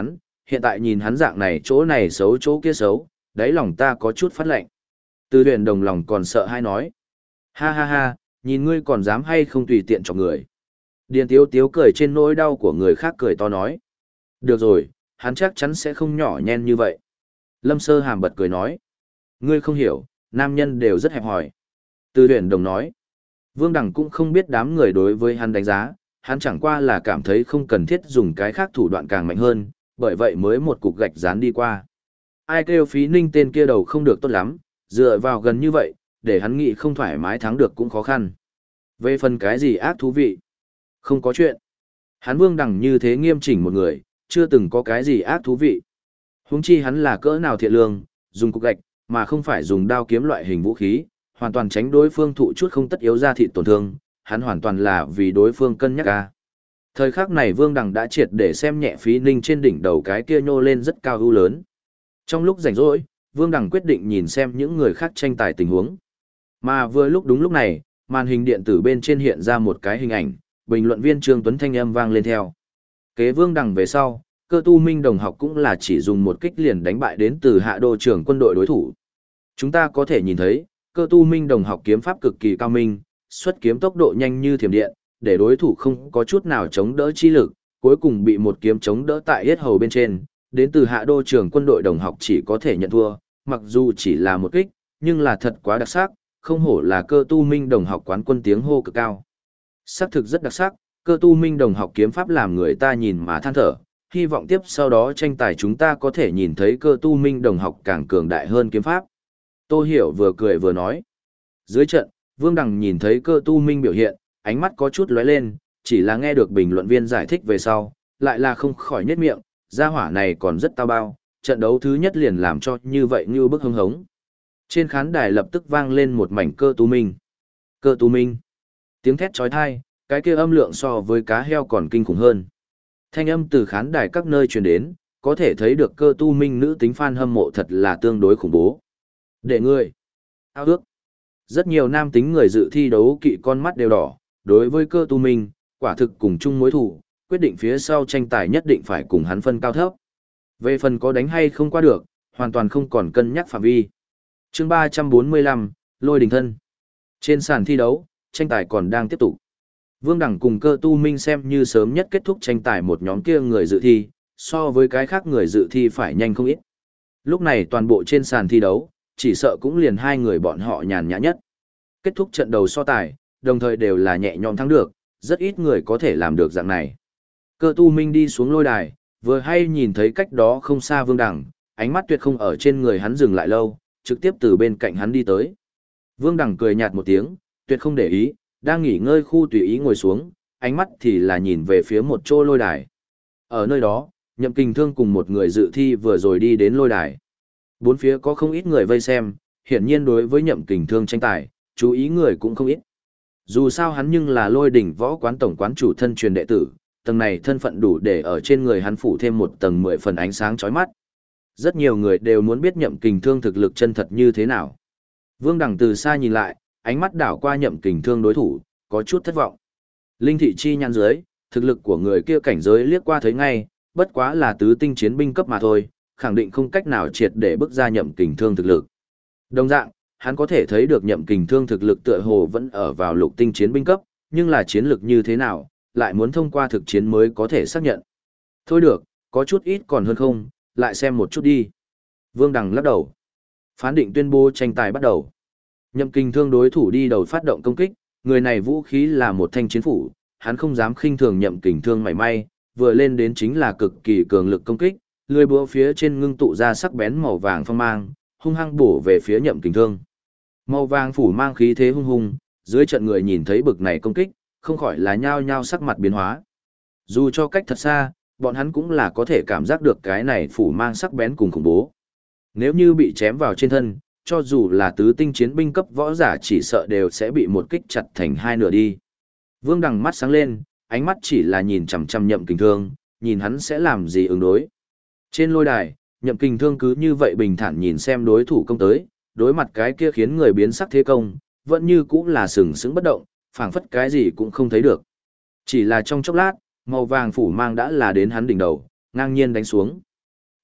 hiện tại nhìn hắn dạng này chỗ này xấu chỗ kia xấu, đáy lòng ta có chút phát lạnh. Từ huyền đồng lòng còn sợ hay nói. Ha ha ha, nhìn ngươi còn dám hay không tùy tiện cho người. Điền Tiếu Tiếu cười trên nỗi đau của người khác cười to nói. Được rồi, hắn chắc chắn sẽ không nhỏ nhen như vậy. Lâm Sơ Hàm bật cười nói. Ngươi không hiểu, nam nhân đều rất hẹp hòi. Từ huyền đồng nói. Vương Đằng cũng không biết đám người đối với hắn đánh giá, hắn chẳng qua là cảm thấy không cần thiết dùng cái khác thủ đoạn càng mạnh hơn, bởi vậy mới một cục gạch dán đi qua. Ai kêu Phí Ninh tên kia đầu không được tốt lắm, dựa vào gần như vậy, để hắn nghĩ không thoải mái thắng được cũng khó khăn. Về phần cái gì ác thú vị? Không có chuyện. Hắn Vương Đằng như thế nghiêm chỉnh một người, chưa từng có cái gì ác thú vị. Huống chi hắn là cỡ nào thiện lương, dùng cục gạch, mà không phải dùng đao kiếm loại hình vũ khí, hoàn toàn tránh đối phương thụ chút không tất yếu ra thịt tổn thương, hắn hoàn toàn là vì đối phương cân nhắc ca. Thời khắc này Vương Đằng đã triệt để xem nhẹ Phí Ninh trên đỉnh đầu cái kia nhô lên rất cao ưu lớn. Trong lúc rảnh rỗi, Vương Đằng quyết định nhìn xem những người khác tranh tài tình huống. Mà vừa đúng lúc này, màn hình điện tử bên trên hiện ra một cái hình ảnh, bình luận viên Trương Tuấn thanh âm vang lên theo. Kế Vương Đằng về sau, Cơ Tu Minh đồng học cũng là chỉ dùng một kích liền đánh bại đến từ hạ đô trưởng quân đội đối thủ. Chúng ta có thể nhìn thấy, Cơ Tu Minh đồng học kiếm pháp cực kỳ cao minh, xuất kiếm tốc độ nhanh như thiểm điện, để đối thủ không có chút nào chống đỡ chi lực, cuối cùng bị một kiếm chống đỡ tại yết hầu bên trên, đến từ hạ đô trưởng quân đội đồng học chỉ có thể nhận thua, mặc dù chỉ là một kích, nhưng là thật quá đặc sắc, không hổ là Cơ Tu Minh đồng học quán quân tiếng hô cực cao. Sắc thực rất đặc sắc, Cơ Tu Minh đồng học kiếm pháp làm người ta nhìn mà than thở, hy vọng tiếp sau đó tranh tài chúng ta có thể nhìn thấy Cơ Tu Minh đồng học càng cường đại hơn kiếm pháp. Tô Hiểu vừa cười vừa nói. Dưới trận, Vương Đằng nhìn thấy Cơ Tu Minh biểu hiện, ánh mắt có chút lóe lên, chỉ là nghe được bình luận viên giải thích về sau, lại là không khỏi nhếch miệng, gia hỏa này còn rất tao bao, trận đấu thứ nhất liền làm cho như vậy như bức hưng hống. Trên khán đài lập tức vang lên một mảnh Cơ Tu Minh. Cơ Tu Minh. Tiếng thét chói tai, cái kia âm lượng so với cá heo còn kinh khủng hơn. Thanh âm từ khán đài các nơi truyền đến, có thể thấy được Cơ Tu Minh nữ tính fan hâm mộ thật là tương đối khủng bố. Để ngươi ao ước. Rất nhiều nam tính người dự thi đấu kỵ con mắt đều đỏ, đối với Cơ Tu Minh, quả thực cùng chung mối thù, quyết định phía sau tranh tài nhất định phải cùng hắn phân cao thấp. Về phần có đánh hay không qua được, hoàn toàn không còn cân nhắc phạm vi. Chương 345, Lôi Đình Thân. Trên sàn thi đấu, tranh tài còn đang tiếp tục. Vương Đằng cùng Cơ Tu Minh xem như sớm nhất kết thúc tranh tài một nhóm kia người dự thi, so với cái khác người dự thi phải nhanh không ít. Lúc này toàn bộ trên sàn thi đấu, chỉ sợ cũng liền hai người bọn họ nhàn nhã nhất. Kết thúc trận đầu so tài, đồng thời đều là nhẹ nhõm thắng được, rất ít người có thể làm được dạng này. Cơ Tu Minh đi xuống lôi đài, vừa hay nhìn thấy cách đó không xa Vương Đằng, ánh mắt tuyệt không ở trên người hắn dừng lại lâu, trực tiếp từ bên cạnh hắn đi tới. Vương Đằng cười nhạt một tiếng, tuyệt không để ý, đang nghỉ ngơi khu tùy ý ngồi xuống, ánh mắt thì là nhìn về phía một chỗ lôi đài. Ở nơi đó, Nhậm Kình Thương cùng một người dự thi vừa rồi đi đến lôi đài. Bốn phía có không ít người vây xem, hiển nhiên đối với Nhậm Kình Thương tranh tài, chú ý người cũng không ít. Dù sao hắn nhưng là Lôi Đỉnh Võ Quán tổng quán chủ thân truyền đệ tử, tầng này thân phận đủ để ở trên người hắn phủ thêm một tầng 10 phần ánh sáng chói mắt. Rất nhiều người đều muốn biết Nhậm Kình Thương thực lực chân thật như thế nào. Vương Đằng từ xa nhìn lại, ánh mắt đảo qua Nhậm Kình Thương đối thủ, có chút thất vọng. Linh thị chi nhãn dưới, thực lực của người kia cảnh giới liếc qua thấy ngay, bất quá là tứ tinh chiến binh cấp mà thôi, khẳng định không cách nào triệt để bước ra Nhậm Kình Thương thực lực. Đồng dạng, hắn có thể thấy được Nhậm Kình Thương thực lực tựa hồ vẫn ở vào lục tinh chiến binh cấp, nhưng là chiến lực như thế nào, lại muốn thông qua thực chiến mới có thể xác nhận. Thôi được, có chút ít còn hơn không, lại xem một chút đi. Vương Đằng lắc đầu. Phán định tuyên bố tranh tài bắt đầu. Nhậm Kình Thương đối thủ đi đầu phát động công kích, người này vũ khí là một thanh chiến phủ, hắn không dám khinh thường Nhậm Kình Thương mảy may, vừa lên đến chính là cực kỳ cường lực công kích, lưỡi búa phía trên ngưng tụ ra sắc bén màu vàng phong mang, hung hăng bổ về phía Nhậm Kình Thương. Màu vàng phủ mang khí thế hung hùng, dưới trận người nhìn thấy bực này công kích, không khỏi là nhao nhao sắc mặt biến hóa. Dù cho cách thật xa, bọn hắn cũng là có thể cảm giác được cái này phủ mang sắc bén cùng khủng bố. Nếu như bị chém vào trên thân, cho dù là tứ tinh chiến binh cấp võ giả chỉ sợ đều sẽ bị một kích chặt thành hai nửa đi. Vương Đằng mắt sáng lên, ánh mắt chỉ là nhìn chằm chằm Nhậm Kình Thương, nhìn hắn sẽ làm gì ứng đối. Trên lôi đài, Nhậm Kình Thương cứ như vậy bình thản nhìn xem đối thủ công tới, đối mặt cái kia khiến người biến sắc thế công, vẫn như cũng là sừng sững bất động, phảng phất cái gì cũng không thấy được. Chỉ là trong chốc lát, màu vàng phủ mang đã là đến hắn đỉnh đầu, ngang nhiên đánh xuống.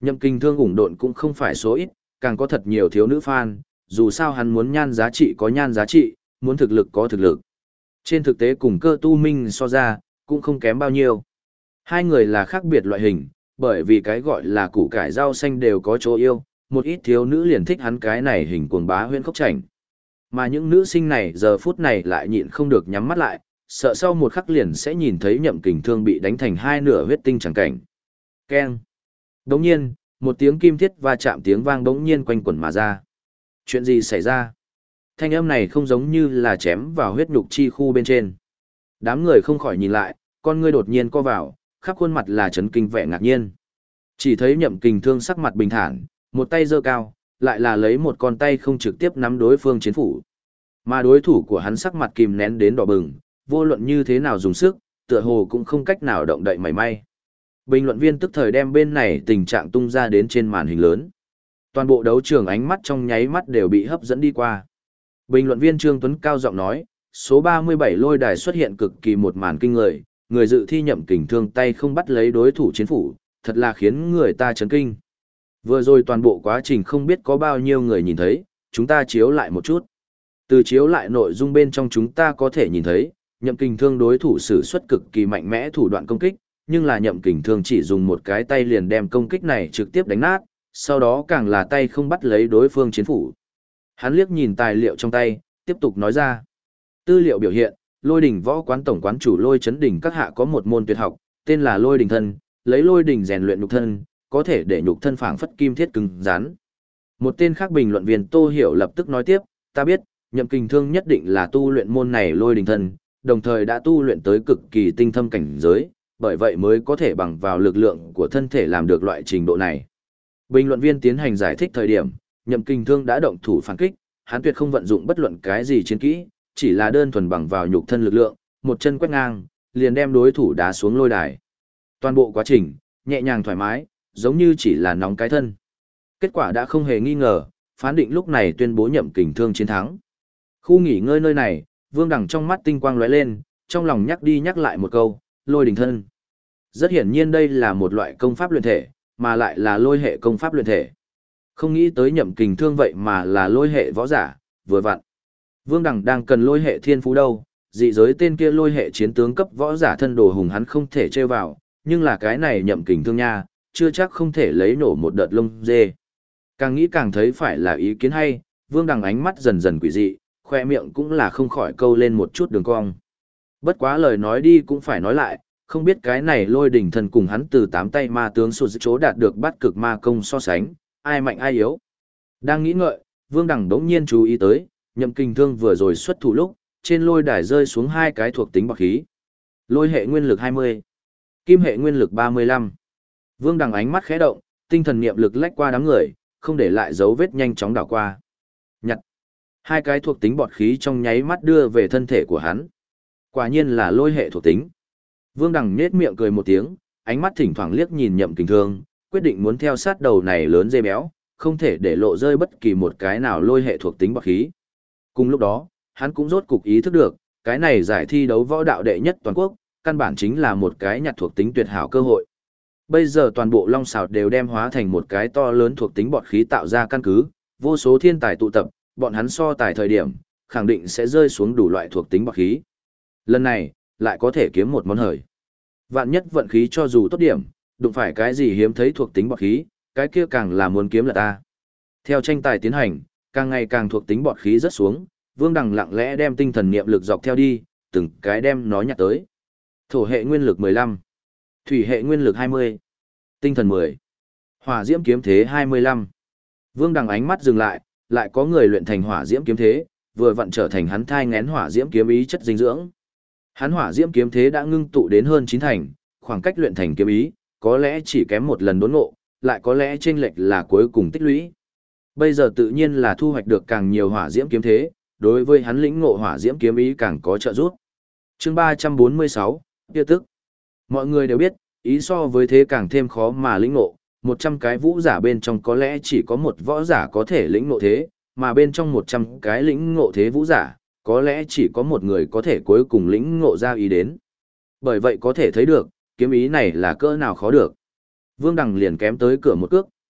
Nhậm Kình Thương ủng độn cũng không phải số ít, càng có thật nhiều thiếu nữ fan, dù sao hắn muốn nhan giá trị có nhan giá trị, muốn thực lực có thực lực. Trên thực tế cùng Cơ Tu Minh so ra, cũng không kém bao nhiêu. Hai người là khác biệt loại hình, bởi vì cái gọi là củ cải rau xanh đều có chỗ yêu, một ít thiếu nữ liền thích hắn cái này hình cuồng bá huyễn khốc chảnh. Mà những nữ sinh này giờ phút này lại nhịn không được nhắm mắt lại, sợ sau một khắc liền sẽ nhìn thấy Nhậm Kình Thương bị đánh thành hai nửa huyết tinh chẳng cảnh. Keng. Đống nhiên, một tiếng kim thiết va chạm tiếng vang đống nhiên quanh quẩn mà ra. Chuyện gì xảy ra? Thanh âm này không giống như là chém vào huyết nhục chi khu bên trên. Đám người không khỏi nhìn lại, con ngươi đột nhiên co vào, khắp khuôn mặt là chấn kinh vẻ ngạc nhiên. Chỉ thấy Nhậm Kình Thương sắc mặt bình thản, một tay giơ cao, lại là lấy một con tay không trực tiếp nắm đối phương chiến phủ. Mà đối thủ của hắn sắc mặt kìm nén đến đỏ bừng, vô luận như thế nào dùng sức, tựa hồ cũng không cách nào động đậy mảy may. Bình luận viên tức thời đem bên này tình trạng tung ra đến trên màn hình lớn. Toàn bộ đấu trường ánh mắt trong nháy mắt đều bị hấp dẫn đi qua. Bình luận viên Trương Tuấn cao giọng nói, số 37 lôi đài xuất hiện cực kỳ một màn kinh người, người dự thi Nhậm Kình Thương tay không bắt lấy đối thủ chiến phủ, thật là khiến người ta chấn kinh. Vừa rồi toàn bộ quá trình không biết có bao nhiêu người nhìn thấy, chúng ta chiếu lại một chút. Từ chiếu lại nội dung bên trong chúng ta có thể nhìn thấy, Nhậm Kình Thương đối thủ sử xuất cực kỳ mạnh mẽ thủ đoạn công kích, nhưng là Nhậm Kình Thương chỉ dùng một cái tay liền đem công kích này trực tiếp đánh nát, sau đó càng là tay không bắt lấy đối phương chiến phủ. Hắn liếc nhìn tài liệu trong tay, tiếp tục nói ra. Tư liệu biểu hiện, Lôi Đỉnh Võ Quán tổng quán chủ Lôi Chấn Đỉnh các hạ có một môn tuyệt học, tên là Lôi Đỉnh Thân, lấy lôi đỉnh rèn luyện nhục thân, có thể để nhục thân phảng phất kim thiết cứng rắn. Một tên khác bình luận viên Tô Hiểu lập tức nói tiếp, ta biết, Nhậm Kình Thương nhất định là tu luyện môn này Lôi Đỉnh Thân, đồng thời đã tu luyện tới cực kỳ tinh thâm cảnh giới, bởi vậy mới có thể bằng vào lực lượng của thân thể làm được loại trình độ này. Bình luận viên tiến hành giải thích thời điểm, Nhậm Kình Thương đã động thủ phản kích, hắn tuyệt không vận dụng bất luận cái gì chiến kỹ, chỉ là đơn thuần bằng vào nhục thân lực lượng, một chân quét ngang, liền đem đối thủ đá xuống lôi đài. Toàn bộ quá trình, nhẹ nhàng thoải mái, giống như chỉ là nóng cái thân. Kết quả đã không hề nghi ngờ, phán định lúc này tuyên bố Nhậm Kình Thương chiến thắng. Khu nghỉ ngơi nơi này, Vương Đằng trong mắt tinh quang lóe lên, trong lòng nhắc đi nhắc lại một câu, lôi đỉnh thân. Rất hiển nhiên đây là một loại công pháp luyện thể, mà lại là lôi hệ công pháp luyện thể. Không nghĩ tới Nhậm Kình Thương vậy mà là lôi hệ võ giả, vừa vặn. Vương Đằng đang cần lôi hệ thiên phú đâu, dị giới tên kia lôi hệ chiến tướng cấp võ giả thân đồ hùng hắn không thể trêu vào, nhưng là cái này Nhậm Kình Thương nha, chưa chắc không thể lấy nổ một đợt lông dê. Càng nghĩ càng thấy phải là ý kiến hay, Vương Đằng ánh mắt dần dần quỷ dị, khoe miệng cũng là không khỏi câu lên một chút đường cong. Bất quá lời nói đi cũng phải nói lại, không biết cái này lôi đỉnh thần cùng hắn từ 8 tay ma tướng sụt chỗ đạt được bắt cực ma công so sánh, ai mạnh ai yếu. Đang nghĩ ngợi, Vương Đằng đống nhiên chú ý tới, Nhậm Kình Thương vừa rồi xuất thủ lúc, trên lôi đài rơi xuống hai cái thuộc tính bạc khí. Lôi hệ nguyên lực 20, kim hệ nguyên lực 35. Vương Đằng ánh mắt khẽ động, tinh thần niệm lực lách qua đám người, không để lại dấu vết nhanh chóng đảo qua. Nhặt. Hai cái thuộc tính bọt khí trong nháy mắt đưa về thân thể của hắn. Quả nhiên là lôi hệ thuộc tính. Vương Đằng nhếch miệng cười một tiếng, ánh mắt thỉnh thoảng liếc nhìn Nhậm Kình Thương, quyết định muốn theo sát đầu này lớn dê béo, không thể để lộ rơi bất kỳ một cái nào lôi hệ thuộc tính bọt khí. Cùng lúc đó, hắn cũng rốt cục ý thức được, cái này giải thi đấu võ đạo đệ nhất toàn quốc, căn bản chính là một cái nhặt thuộc tính tuyệt hảo cơ hội. Bây giờ toàn bộ Long Sào đều đem hóa thành một cái to lớn thuộc tính bọt khí tạo ra căn cứ, vô số thiên tài tụ tập, bọn hắn so tài thời điểm, khẳng định sẽ rơi xuống đủ loại thuộc tính bọt khí. Lần này, lại có thể kiếm một món hời. Vạn nhất vận khí cho dù tốt điểm, đụng phải cái gì hiếm thấy thuộc tính bọt khí, cái kia càng là muốn kiếm là ta. Theo tranh tài tiến hành, càng ngày càng thuộc tính bọt khí rất xuống, Vương Đằng lặng lẽ đem tinh thần niệm lực dọc theo đi, từng cái đem nó nhặt tới. Thổ hệ nguyên lực 15, thủy hệ nguyên lực 20, tinh thần 10, hỏa diễm kiếm thế 25. Vương Đằng ánh mắt dừng lại có người luyện thành hỏa diễm kiếm thế, vừa vặn trở thành hắn thai nghén hỏa diễm kiếm ý chất dinh dưỡng. Hắn hỏa diễm kiếm thế đã ngưng tụ đến hơn 9 thành, khoảng cách luyện thành kiếm ý, có lẽ chỉ kém một lần đốn ngộ, lại có lẽ chênh lệch là cuối cùng tích lũy. Bây giờ tự nhiên là thu hoạch được càng nhiều hỏa diễm kiếm thế, đối với hắn lĩnh ngộ hỏa diễm kiếm ý càng có trợ giúp. Chương 346, Tia tức. Mọi người đều biết, ý so với thế càng thêm khó mà lĩnh ngộ, 100 cái vũ giả bên trong có lẽ chỉ có một võ giả có thể lĩnh ngộ thế, mà bên trong 100 cái lĩnh ngộ thế vũ giả, có lẽ chỉ có một người có thể cuối cùng lĩnh ngộ ra ý đến. Bởi vậy có thể thấy được, kiếm ý này là cỡ nào khó được. Vương Đằng liền kém tới cửa một cước,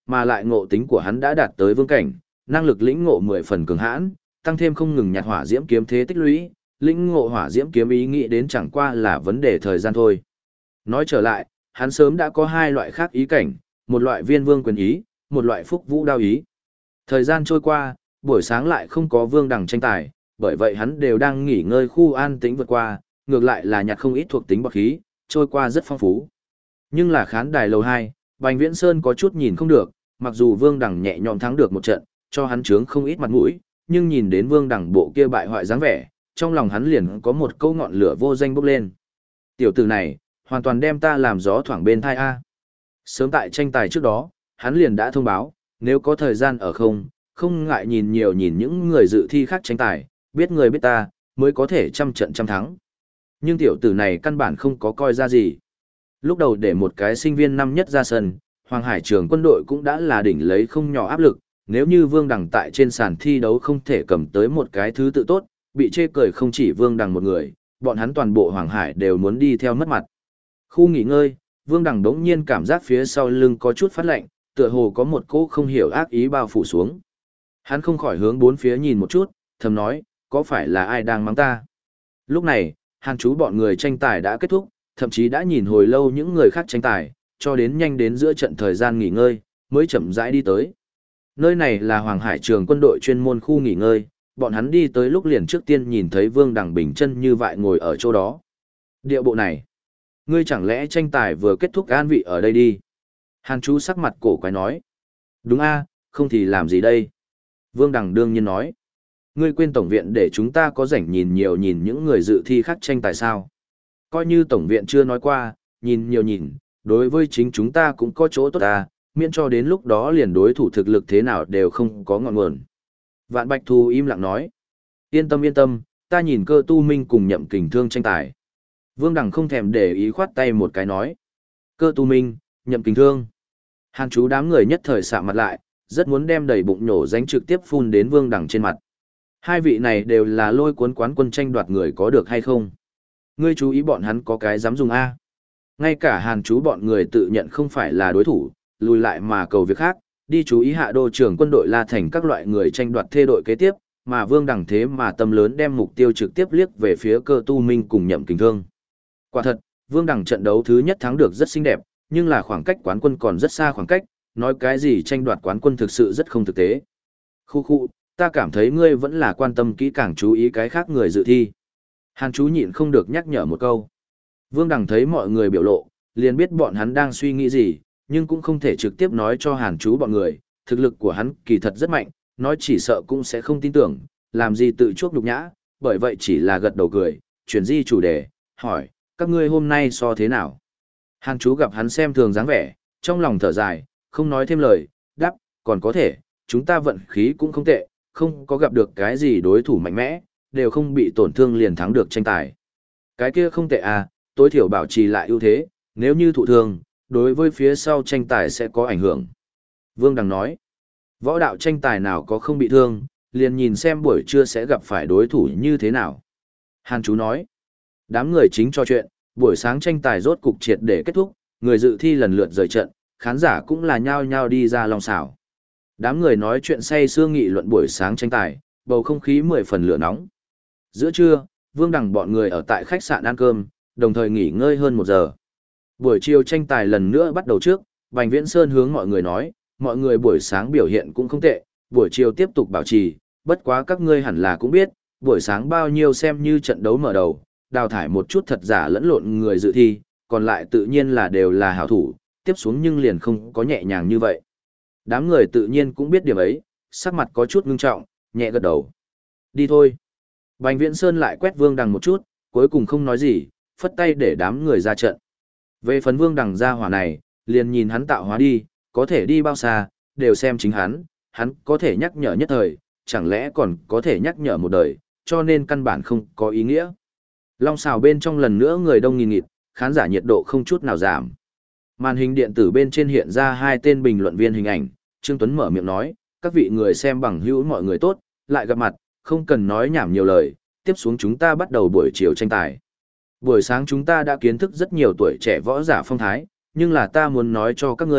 mà lại ngộ tính của hắn đã đạt tới vương cảnh, năng lực lĩnh ngộ 10 phần cường hãn, tăng thêm không ngừng nhặt hỏa diễm kiếm thế tích lũy, lĩnh ngộ hỏa diễm kiếm ý nghĩ đến chẳng qua là vấn đề thời gian thôi. Nói trở lại, hắn sớm đã có hai loại khác ý cảnh, một loại viên vương quyền ý, một loại phúc vũ đao ý. Thời gian trôi qua, buổi sáng lại không có vương đẳng tranh tài, bởi vậy hắn đều đang nghỉ ngơi khu an tĩnh vượt qua, ngược lại là nhặt không ít thuộc tính bậc khí, trôi qua rất phong phú. Nhưng là khán đài lầu 2, Bành Viễn Sơn có chút nhìn không được, mặc dù vương đẳng nhẹ nhõm thắng được một trận, cho hắn chướng không ít mặt mũi, nhưng nhìn đến vương đẳng bộ kia bại hoại dáng vẻ, trong lòng hắn liền có một câu ngọn lửa vô danh bốc lên. Tiểu tử này, hoàn toàn đem ta làm gió thoảng bên thai A. Sớm tại tranh tài trước đó, hắn liền đã thông báo, nếu có thời gian ở không ngại nhìn nhiều nhìn những người dự thi khác tranh tài, biết người biết ta, mới có thể trăm trận trăm thắng. Nhưng tiểu tử này căn bản không có coi ra gì. Lúc đầu để một cái sinh viên năm nhất ra sân, Hoàng Hải trường quân đội cũng đã là đỉnh lấy không nhỏ áp lực, nếu như Vương Đằng tại trên sàn thi đấu không thể cầm tới một cái thứ tự tốt, bị chê cười không chỉ Vương Đằng một người, bọn hắn toàn bộ Hoàng Hải đều muốn đi theo mất mặt. Khu nghỉ ngơi, Vương Đằng đống nhiên cảm giác phía sau lưng có chút phát lạnh, tựa hồ có một cỗ không hiểu ác ý bao phủ xuống. Hắn không khỏi hướng bốn phía nhìn một chút, thầm nói, có phải là ai đang mắng ta? Lúc này, Hàn chú bọn người tranh tài đã kết thúc, thậm chí đã nhìn hồi lâu những người khác tranh tài, cho đến nhanh đến giữa trận thời gian nghỉ ngơi, mới chậm rãi đi tới. Nơi này là Hoàng Hải trường quân đội chuyên môn khu nghỉ ngơi, bọn hắn đi tới lúc liền trước tiên nhìn thấy Vương Đằng bình chân như vậy ngồi ở chỗ đó. Điệu bộ này, ngươi chẳng lẽ tranh tài vừa kết thúc an vị ở đây đi? Hàn chú sắc mặt cổ quái nói. Đúng a, không thì làm gì đây? Vương Đằng đương nhiên nói. Ngươi quên tổng viện để chúng ta có rảnh nhìn nhiều nhìn những người dự thi khác tranh tài sao? Coi như tổng viện chưa nói qua, nhìn nhiều nhìn, đối với chính chúng ta cũng có chỗ tốt ta, miễn cho đến lúc đó liền đối thủ thực lực thế nào đều không có ngọn nguồn. Vạn Bạch Thu im lặng nói. Yên tâm, ta nhìn Cơ Tu Minh cùng Nhậm Kình Thương tranh tài. Vương Đằng không thèm để ý khoát tay một cái nói. Cơ Tu Minh, Nhậm Kình Thương. Hàn chú đám người nhất thời sạm mặt lại, rất muốn đem đầy bụng nhổ dánh trực tiếp phun đến Vương Đằng trên mặt. Hai vị này đều là lôi cuốn quán quân tranh đoạt người có được hay không? Ngươi chú ý bọn hắn có cái dám dùng A. Ngay cả Hàn chú bọn người tự nhận không phải là đối thủ, lùi lại mà cầu việc khác, đi chú ý hạ đô trưởng quân đội La Thành các loại người tranh đoạt thê đội kế tiếp, mà Vương Đằng thế mà tâm lớn đem mục tiêu trực tiếp liếc về phía Cơ Tu Minh cùng Nhậm Kình Thương. Quả thật, Vương Đằng trận đấu thứ nhất thắng được rất xinh đẹp, nhưng là khoảng cách quán quân còn rất xa khoảng cách, nói cái gì tranh đoạt quán quân thực sự rất không thực tế. Khu, ta cảm thấy ngươi vẫn là quan tâm kỹ càng chú ý cái khác người dự thi. Hàn chú nhịn không được nhắc nhở một câu. Vương Đằng thấy mọi người biểu lộ, liền biết bọn hắn đang suy nghĩ gì, nhưng cũng không thể trực tiếp nói cho Hàn chú bọn người, thực lực của hắn kỳ thật rất mạnh, nói chỉ sợ cũng sẽ không tin tưởng, làm gì tự chuốc nhục nhã, bởi vậy chỉ là gật đầu cười, chuyển di chủ đề, hỏi, các ngươi hôm nay so thế nào? Hàn chú gặp hắn xem thường dáng vẻ, trong lòng thở dài, không nói thêm lời, đáp, còn có thể, chúng ta vận khí cũng không tệ, không có gặp được cái gì đối thủ mạnh mẽ, đều không bị tổn thương liền thắng được tranh tài. Cái kia không tệ à, tối thiểu bảo trì lại ưu thế, nếu như thụ thương, đối với phía sau tranh tài sẽ có ảnh hưởng. Vương Đằng nói, võ đạo tranh tài nào có không bị thương, liền nhìn xem buổi trưa sẽ gặp phải đối thủ như thế nào. Hàn chú nói, đám người chính trò chuyện, buổi sáng tranh tài rốt cục triệt để kết thúc, người dự thi lần lượt rời trận, khán giả cũng là nhao nhao đi ra lòng xảo. Đám người nói chuyện say sưa nghị luận buổi sáng tranh tài, bầu không khí 10 phần lửa nóng. Giữa trưa, Vương Đằng bọn người ở tại khách sạn ăn cơm, đồng thời nghỉ ngơi hơn 1 giờ. Buổi chiều tranh tài lần nữa bắt đầu trước, Bành Viễn Sơn hướng mọi người nói, mọi người buổi sáng biểu hiện cũng không tệ, buổi chiều tiếp tục bảo trì, bất quá các ngươi hẳn là cũng biết, buổi sáng bao nhiêu xem như trận đấu mở đầu, đào thải một chút thật giả lẫn lộn người dự thi, còn lại tự nhiên là đều là hảo thủ, tiếp xuống nhưng liền không có nhẹ nhàng như vậy. Đám người tự nhiên cũng biết điểm ấy, sắc mặt có chút ngưng trọng, nhẹ gật đầu. Đi thôi. Bành Viễn Sơn lại quét Vương Đằng một chút, cuối cùng không nói gì, phất tay để đám người ra trận. Về phần Vương Đằng ra hỏa này, liền nhìn hắn tạo hóa đi, có thể đi bao xa, đều xem chính hắn có thể nhắc nhở nhất thời, chẳng lẽ còn có thể nhắc nhở một đời, cho nên căn bản không có ý nghĩa. Long xào bên trong lần nữa người đông nghìn nghịt, khán giả nhiệt độ không chút nào giảm. Màn hình điện tử bên trên hiện ra 2 tên bình luận viên hình ảnh, Trương Tuấn mở miệng nói, các vị người xem bằng hữu mọi người tốt, lại gặp mặt, không cần nói nhảm nhiều lời, tiếp xuống chúng ta bắt đầu buổi chiều tranh tài. Buổi sáng chúng ta đã kiến thức rất nhiều tuổi trẻ võ giả phong thái, nhưng là ta muốn nói cho các ngươi,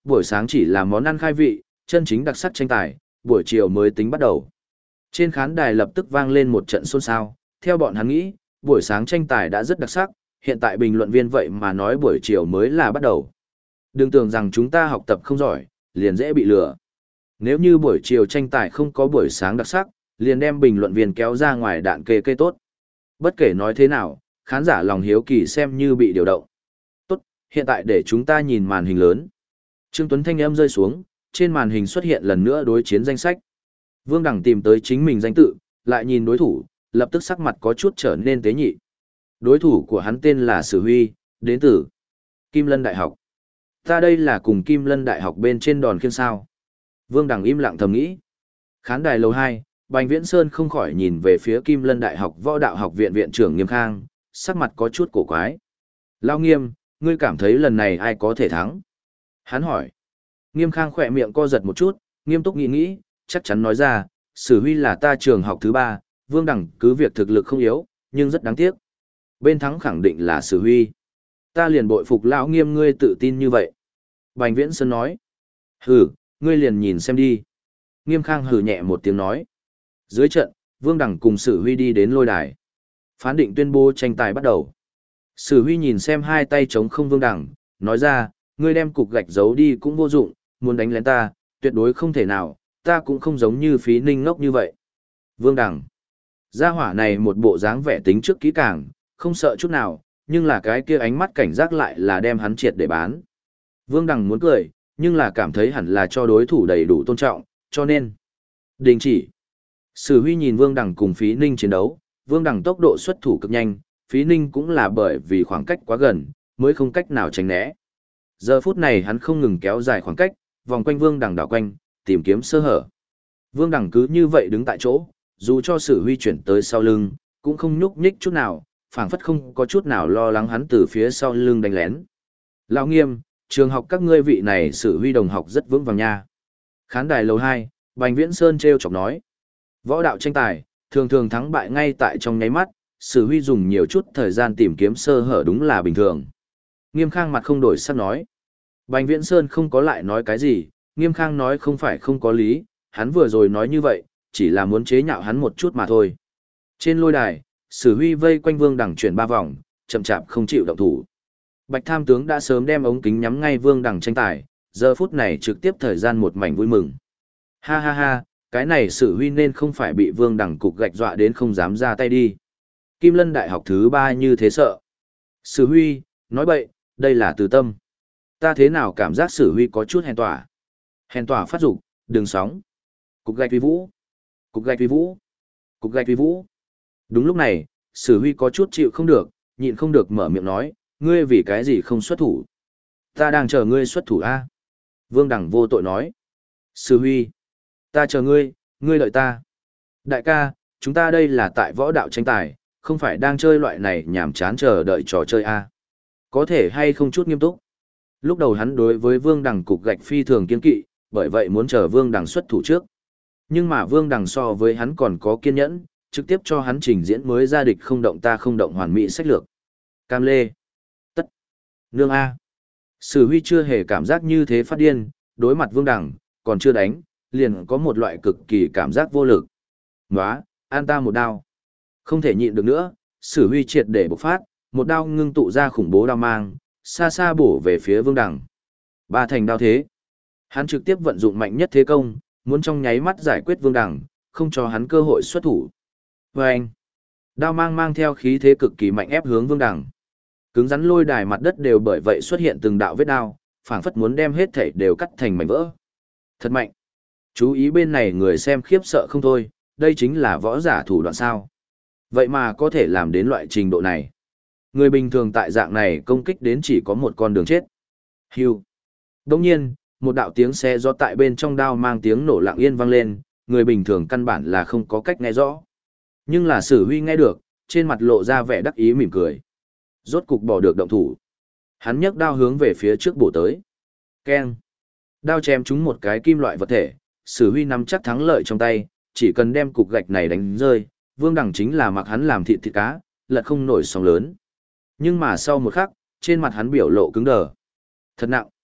buổi sáng chỉ là món ăn khai vị, chân chính đặc sắc tranh tài, buổi chiều mới tính bắt đầu. Trên khán đài lập tức vang lên một trận xôn xao, theo bọn hắn nghĩ, buổi sáng tranh tài đã rất đặc sắc, hiện tại bình luận viên vậy mà nói buổi chiều mới là bắt đầu. Đừng tưởng rằng chúng ta học tập không giỏi, liền dễ bị lừa. Nếu như buổi chiều tranh tài không có buổi sáng đặc sắc, liền đem bình luận viên kéo ra ngoài đạn kê kê tốt. Bất kể nói thế nào, khán giả lòng hiếu kỳ xem như bị điều động. Tốt, hiện tại để chúng ta nhìn màn hình lớn. Trương Tuấn thanh âm rơi xuống, trên màn hình xuất hiện lần nữa đối chiến danh sách. Vương Đẳng tìm tới chính mình danh tự, lại nhìn đối thủ, lập tức sắc mặt có chút trở nên tế nhị. Đối thủ của hắn tên là Sử Huy, đến từ Kim Lân Đại học. Ta đây là cùng Kim Lân Đại học bên trên đòn khiêng sao. Vương Đẳng im lặng thầm nghĩ. Khán đài lầu 2, Bành Viễn Sơn không khỏi nhìn về phía Kim Lân Đại học Võ Đạo Học viện viện trưởng Nghiêm Khang, sắc mặt có chút cổ quái. Lao Nghiêm, ngươi cảm thấy lần này ai có thể thắng? Hắn hỏi. Nghiêm Khang khỏe miệng co giật một chút, nghiêm túc nghĩ nghĩ, chắc chắn nói ra, Sử Huy là ta trường học thứ 3, Vương Đẳng cứ việc thực lực không yếu, nhưng rất đáng tiếc. Bên thắng khẳng định là Sử Huy. Ta liền bội phục lão Nghiêm ngươi tự tin như vậy. Bành Viễn Sơn nói. Hừ, ngươi liền nhìn xem đi. Nghiêm Khang hừ nhẹ một tiếng nói. Dưới trận, Vương Đẳng cùng Sử Huy đi đến lôi đài. Phán định tuyên bố tranh tài bắt đầu. Sử Huy nhìn xem hai tay chống không Vương Đẳng, nói ra, ngươi đem cục gạch giấu đi cũng vô dụng, muốn đánh lén ta, tuyệt đối không thể nào, ta cũng không giống như Phí Ninh ngốc như vậy. Vương Đẳng. Gia hỏa này một bộ dáng vẻ tính trước kỹ càng, không sợ chút nào, nhưng là cái kia ánh mắt cảnh giác lại là đem hắn triệt để bán. Vương Đẳng muốn cười, nhưng là cảm thấy hẳn là cho đối thủ đầy đủ tôn trọng, cho nên đình chỉ. Sử Huy nhìn Vương Đẳng cùng Phí Ninh chiến đấu, Vương Đẳng tốc độ xuất thủ cực nhanh, Phí Ninh cũng là bởi vì khoảng cách quá gần, mới không cách nào tránh né. Giờ phút này hắn không ngừng kéo dài khoảng cách, vòng quanh Vương Đẳng đảo quanh, tìm kiếm sơ hở. Vương Đẳng cứ như vậy đứng tại chỗ, dù cho Sử Huy chuyển tới sau lưng, cũng không nhúc nhích chút nào, phảng phất không có chút nào lo lắng hắn từ phía sau lưng đánh lén. Lão Nghiêm, trường học các ngươi vị này Sử Huy đồng học rất vững vàng nha. Khán đài lầu 2, Bành Viễn Sơn treo chọc nói. Võ đạo tranh tài, thường thường thắng bại ngay tại trong nháy mắt, Sử Huy dùng nhiều chút thời gian tìm kiếm sơ hở đúng là bình thường. Nghiêm Khang mặt không đổi sắc nói. Bành Viễn Sơn không có lại nói cái gì, Nghiêm Khang nói không phải không có lý, hắn vừa rồi nói như vậy, chỉ là muốn chế nhạo hắn một chút mà thôi. Trên lôi đài, Sử Huy vây quanh Vương Đẳng chuyển 3 vòng, chậm chạp không chịu động thủ. Bạch Tham tướng đã sớm đem ống kính nhắm ngay Vương Đẳng tranh tài, giờ phút này trực tiếp thời gian một mảnh vui mừng. Ha ha ha, cái này Sử Huy nên không phải bị Vương Đẳng cục gạch dọa đến không dám ra tay đi. Kim Lân Đại học thứ 3 như thế sợ. Sử Huy, nói bậy, đây là từ tâm. Ta thế nào cảm giác Sử Huy có chút hèn tỏa. Hèn tỏa phát dục, đừng sóng. Cục gạch uy vũ. Cục gạch uy vũ. Cục gạch uy vũ. Đúng lúc này, Sử Huy có chút chịu không được, nhịn không được mở miệng nói, ngươi vì cái gì không xuất thủ. Ta đang chờ ngươi xuất thủ a. Vương Đẳng vô tội nói. Sử Huy, ta chờ ngươi, ngươi đợi ta. Đại ca, chúng ta đây là tại võ đạo tranh tài, không phải đang chơi loại này nhảm chán chờ đợi trò chơi a. Có thể hay không chút nghiêm túc. Lúc đầu hắn đối với Vương Đẳng cục gạch phi thường kiên kỵ, bởi vậy muốn chờ Vương Đẳng xuất thủ trước. Nhưng mà Vương Đẳng so với hắn còn có kiên nhẫn, trực tiếp cho hắn trình diễn mới ra địch không động ta không động hoàn mỹ sách lược. Cam lê. Tất. Nương A. Sử Huy chưa hề cảm giác như thế phát điên, đối mặt Vương Đẳng, còn chưa đánh, liền có một loại cực kỳ cảm giác vô lực. Nóa, an ta một đao. Không thể nhịn được nữa, Sử Huy triệt để bộc phát, một đao ngưng tụ ra khủng bố đao mang, xa xa bổ về phía Vương Đẳng. Ba thành đao thế. Hắn trực tiếp vận dụng mạnh nhất thế công, muốn trong nháy mắt giải quyết Vương Đẳng, không cho hắn cơ hội xuất thủ. Vâng! Đao mang mang theo khí thế cực kỳ mạnh ép hướng Vương Đẳng. Cứng rắn lôi đài mặt đất đều bởi vậy xuất hiện từng đạo vết đao, phảng phất muốn đem hết thảy đều cắt thành mảnh vỡ. Thật mạnh! Chú ý bên này người xem khiếp sợ không thôi, đây chính là võ giả thủ đoạn sao. Vậy mà có thể làm đến loại trình độ này. Người bình thường tại dạng này công kích đến chỉ có một con đường chết. Hưu! Đồng nhiên, một đạo tiếng xe gió tại bên trong đao mang tiếng nổ lặng yên vang lên, người bình thường căn bản là không có cách nghe rõ. Nhưng là Sử Huy nghe được, trên mặt lộ ra vẻ đắc ý mỉm cười. Rốt cục bỏ được động thủ. Hắn nhấc đao hướng về phía trước bổ tới. Keng. Đao chém trúng một cái kim loại vật thể, Sử Huy nắm chắc thắng lợi trong tay, chỉ cần đem cục gạch này đánh rơi, Vương Đẳng chính là mặc hắn làm thịt thịt cá, lật không nổi sóng lớn. Nhưng mà sau một khắc, trên mặt hắn biểu lộ cứng đờ. Thật nặng.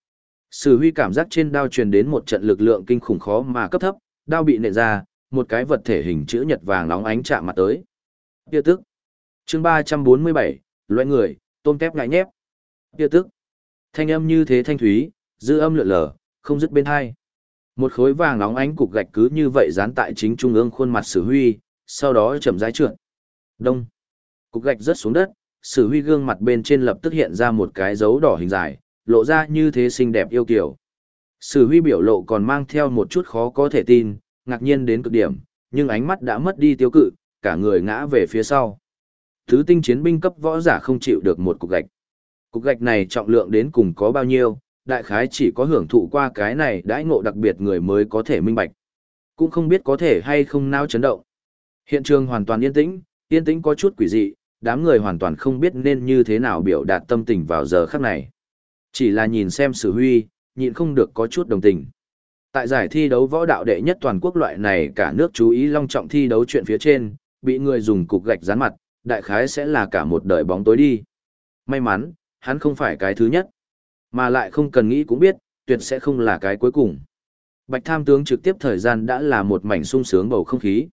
Sử Huy cảm giác trên đao truyền đến một trận lực lượng kinh khủng khó mà cấp thấp, đao bị nện ra, một cái vật thể hình chữ nhật vàng nóng ánh chạm mặt tới. Tia tức. Chương 347, loại người, tôm tép ngại nhép. Tia tức. Thanh âm như thế thanh thúy, dư âm lượn lờ, không dứt bên hai. Một khối vàng nóng ánh cục gạch cứ như vậy dán tại chính trung ương khuôn mặt Sử Huy, sau đó chậm rãi trượt. Đông. Cục gạch rớt xuống đất, Sử Huy gương mặt bên trên lập tức hiện ra một cái dấu đỏ hình dài, lộ ra như thế xinh đẹp yêu kiều. Sử Huy biểu lộ còn mang theo một chút khó có thể tin, ngạc nhiên đến cực điểm, nhưng ánh mắt đã mất đi tiêu cự, cả người ngã về phía sau. Thứ tinh chiến binh cấp võ giả không chịu được một cục gạch. Cục gạch này trọng lượng đến cùng có bao nhiêu, đại khái chỉ có hưởng thụ qua cái này đãi ngộ đặc biệt người mới có thể minh bạch. Cũng không biết có thể hay không não chấn động. Hiện trường hoàn toàn yên tĩnh có chút quỷ dị, đám người hoàn toàn không biết nên như thế nào biểu đạt tâm tình vào giờ khắc này. Chỉ là nhìn xem Sử Huy, nhịn không được có chút đồng tình. Tại giải thi đấu võ đạo đệ nhất toàn quốc loại này cả nước chú ý long trọng thi đấu chuyện phía trên, bị người dùng cục gạch dán mặt, đại khái sẽ là cả một đời bóng tối đi. May mắn, hắn không phải cái thứ nhất, mà lại không cần nghĩ cũng biết, tuyệt sẽ không là cái cuối cùng. Bạch Tham tướng trực tiếp thời gian đã là một mảnh sung sướng bầu không khí.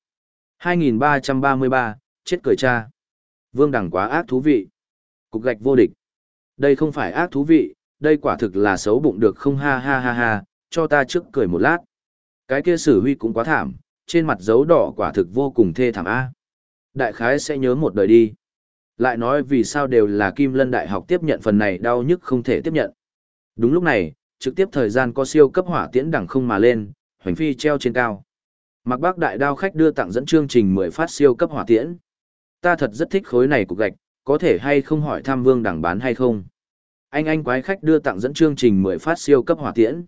2333, chết cười cha. Vương Đằng quá ác thú vị. Cục gạch vô địch. Đây không phải ác thú vị, đây quả thực là xấu bụng được không ha ha ha ha, cho ta trước cười một lát. Cái kia Sử Huy cũng quá thảm, trên mặt dấu đỏ quả thực vô cùng thê thảm a. Đại khái sẽ nhớ một đời đi. Lại nói vì sao đều là Kim Lân Đại học tiếp nhận phần này đau nhức không thể tiếp nhận. Đúng lúc này, trực tiếp thời gian có siêu cấp hỏa tiễn đằng không mà lên, hoành phi treo trên cao. Mạc Bác Đại đao khách đưa tặng dẫn chương trình 10 phát siêu cấp hỏa tiễn. Ta thật rất thích khối này cục gạch, có thể hay không hỏi thăm Vương Đằng bán hay không? Anh quái khách đưa tặng dẫn chương trình 10 phát siêu cấp hỏa tiễn.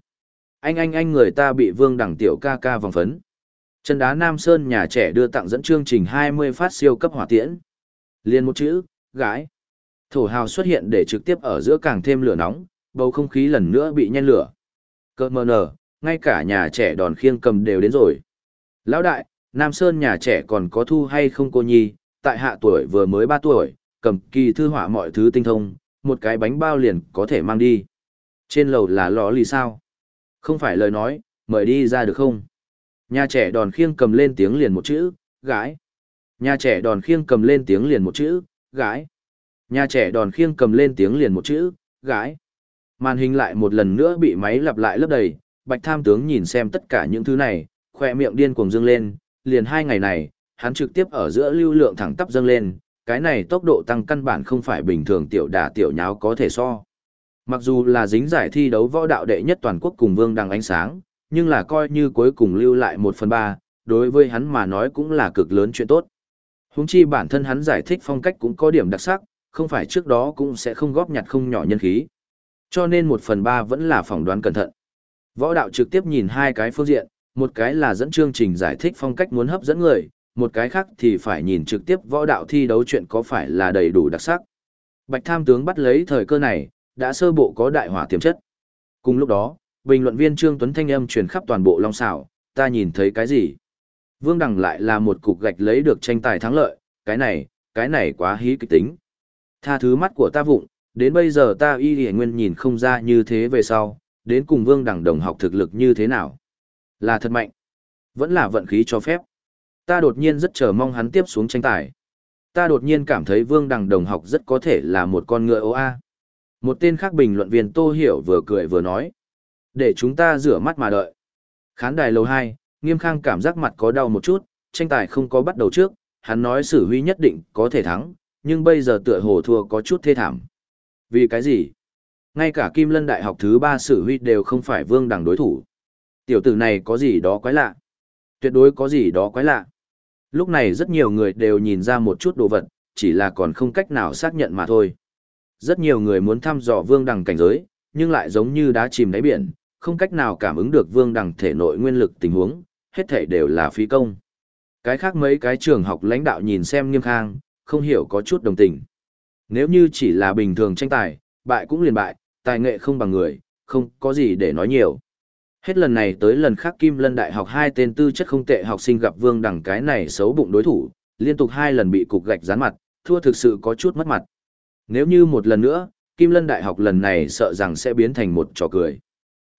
Anh người ta bị Vương Đằng tiểu ca ca vòng phấn. Chân đá Nam Sơn nhà trẻ đưa tặng dẫn chương trình 20 phát siêu cấp hỏa tiễn. Liên một chữ, gái. Thổ hào xuất hiện để trực tiếp ở giữa càng thêm lửa nóng, bầu không khí lần nữa bị nhen lửa. Cơ mờ nở, ngay cả nhà trẻ đòn khiêng cầm đều đến rồi. Lão đại, Nam Sơn nhà trẻ còn có thu hay không cô nhi, tại hạ tuổi vừa mới 3 tuổi, cầm kỳ thư họa mọi thứ tinh thông, một cái bánh bao liền có thể mang đi. Trên lầu là lò lì sao? Không phải lời nói, mời đi ra được không? Nhà trẻ đòn khiêng cầm lên tiếng liền một chữ, gái. Nhà trẻ đòn khiêng cầm lên tiếng liền một chữ, gái. Nhà trẻ đòn khiêng cầm lên tiếng liền một chữ, gái. Màn hình lại một lần nữa bị máy lặp lại lấp đầy, Bạch Tham tướng nhìn xem tất cả những thứ này, khoe miệng điên cuồng dâng lên, liền 2 ngày này, hắn trực tiếp ở giữa lưu lượng thẳng tắp dâng lên, cái này tốc độ tăng căn bản không phải bình thường tiểu đả tiểu nháo có thể so. Mặc dù là dính giải thi đấu võ đạo đệ nhất toàn quốc cùng Vương Đằng ánh sáng, nhưng là coi như cuối cùng lưu lại 1/3, đối với hắn mà nói cũng là cực lớn chuyện tốt. Huống chi bản thân hắn giải thích phong cách cũng có điểm đặc sắc, không phải trước đó cũng sẽ không góp nhặt không nhỏ nhân khí. Cho nên 1/3 vẫn là phỏng đoán cẩn thận. Võ đạo trực tiếp nhìn 2 cái phương diện, một cái là dẫn chương trình giải thích phong cách muốn hấp dẫn người, một cái khác thì phải nhìn trực tiếp võ đạo thi đấu chuyện có phải là đầy đủ đặc sắc. Bạch Tham tướng bắt lấy thời cơ này, đã sơ bộ có đại hỏa tiềm chất. Cùng lúc đó, bình luận viên Trương Tuấn thanh âm truyền khắp toàn bộ Long Xảo, ta nhìn thấy cái gì? Vương Đằng lại là một cục gạch lấy được tranh tài thắng lợi, cái này quá hí kịch tính. Tha thứ mắt của ta vụng, đến bây giờ ta y nguyên nhìn không ra như thế về sau, đến cùng Vương Đằng đồng học thực lực như thế nào? Là thật mạnh, vẫn là vận khí cho phép. Ta đột nhiên rất chờ mong hắn tiếp xuống tranh tài. Ta đột nhiên cảm thấy Vương Đằng đồng học rất có thể là một con ngựa OA. Một tên khác bình luận viên Tô Hiểu vừa cười vừa nói. Để chúng ta rửa mắt mà đợi. Khán đài lầu 2, Nghiêm Khang cảm giác mặt có đau một chút, tranh tài không có bắt đầu trước, hắn nói Sử Huy nhất định có thể thắng, nhưng bây giờ tựa hồ thua có chút thê thảm. Vì cái gì? Ngay cả Kim Lân Đại học thứ 3 Sử Huy đều không phải Vương Đằng đối thủ. Tiểu tử này có gì đó quái lạ. Tuyệt đối có gì đó quái lạ. Lúc này rất nhiều người đều nhìn ra một chút đồ vật, chỉ là còn không cách nào xác nhận mà thôi. Rất nhiều người muốn thăm dò Vương Đằng cảnh giới, nhưng lại giống như đá chìm đáy biển, không cách nào cảm ứng được Vương Đằng thể nội nguyên lực tình huống, hết thảy đều là phí công. Cái khác mấy cái trường học lãnh đạo nhìn xem Nghiêm Khang, không hiểu có chút đồng tình. Nếu như chỉ là bình thường tranh tài, bại cũng liền bại, tài nghệ không bằng người, không có gì để nói nhiều. Hết lần này tới lần khác Kim Lân Đại học 2 tên tư chất không tệ học sinh gặp Vương Đằng cái này xấu bụng đối thủ, liên tục 2 lần bị cục gạch dán mặt, thua thực sự có chút mất mặt. Nếu như một lần nữa, Kim Lân Đại học lần này sợ rằng sẽ biến thành một trò cười.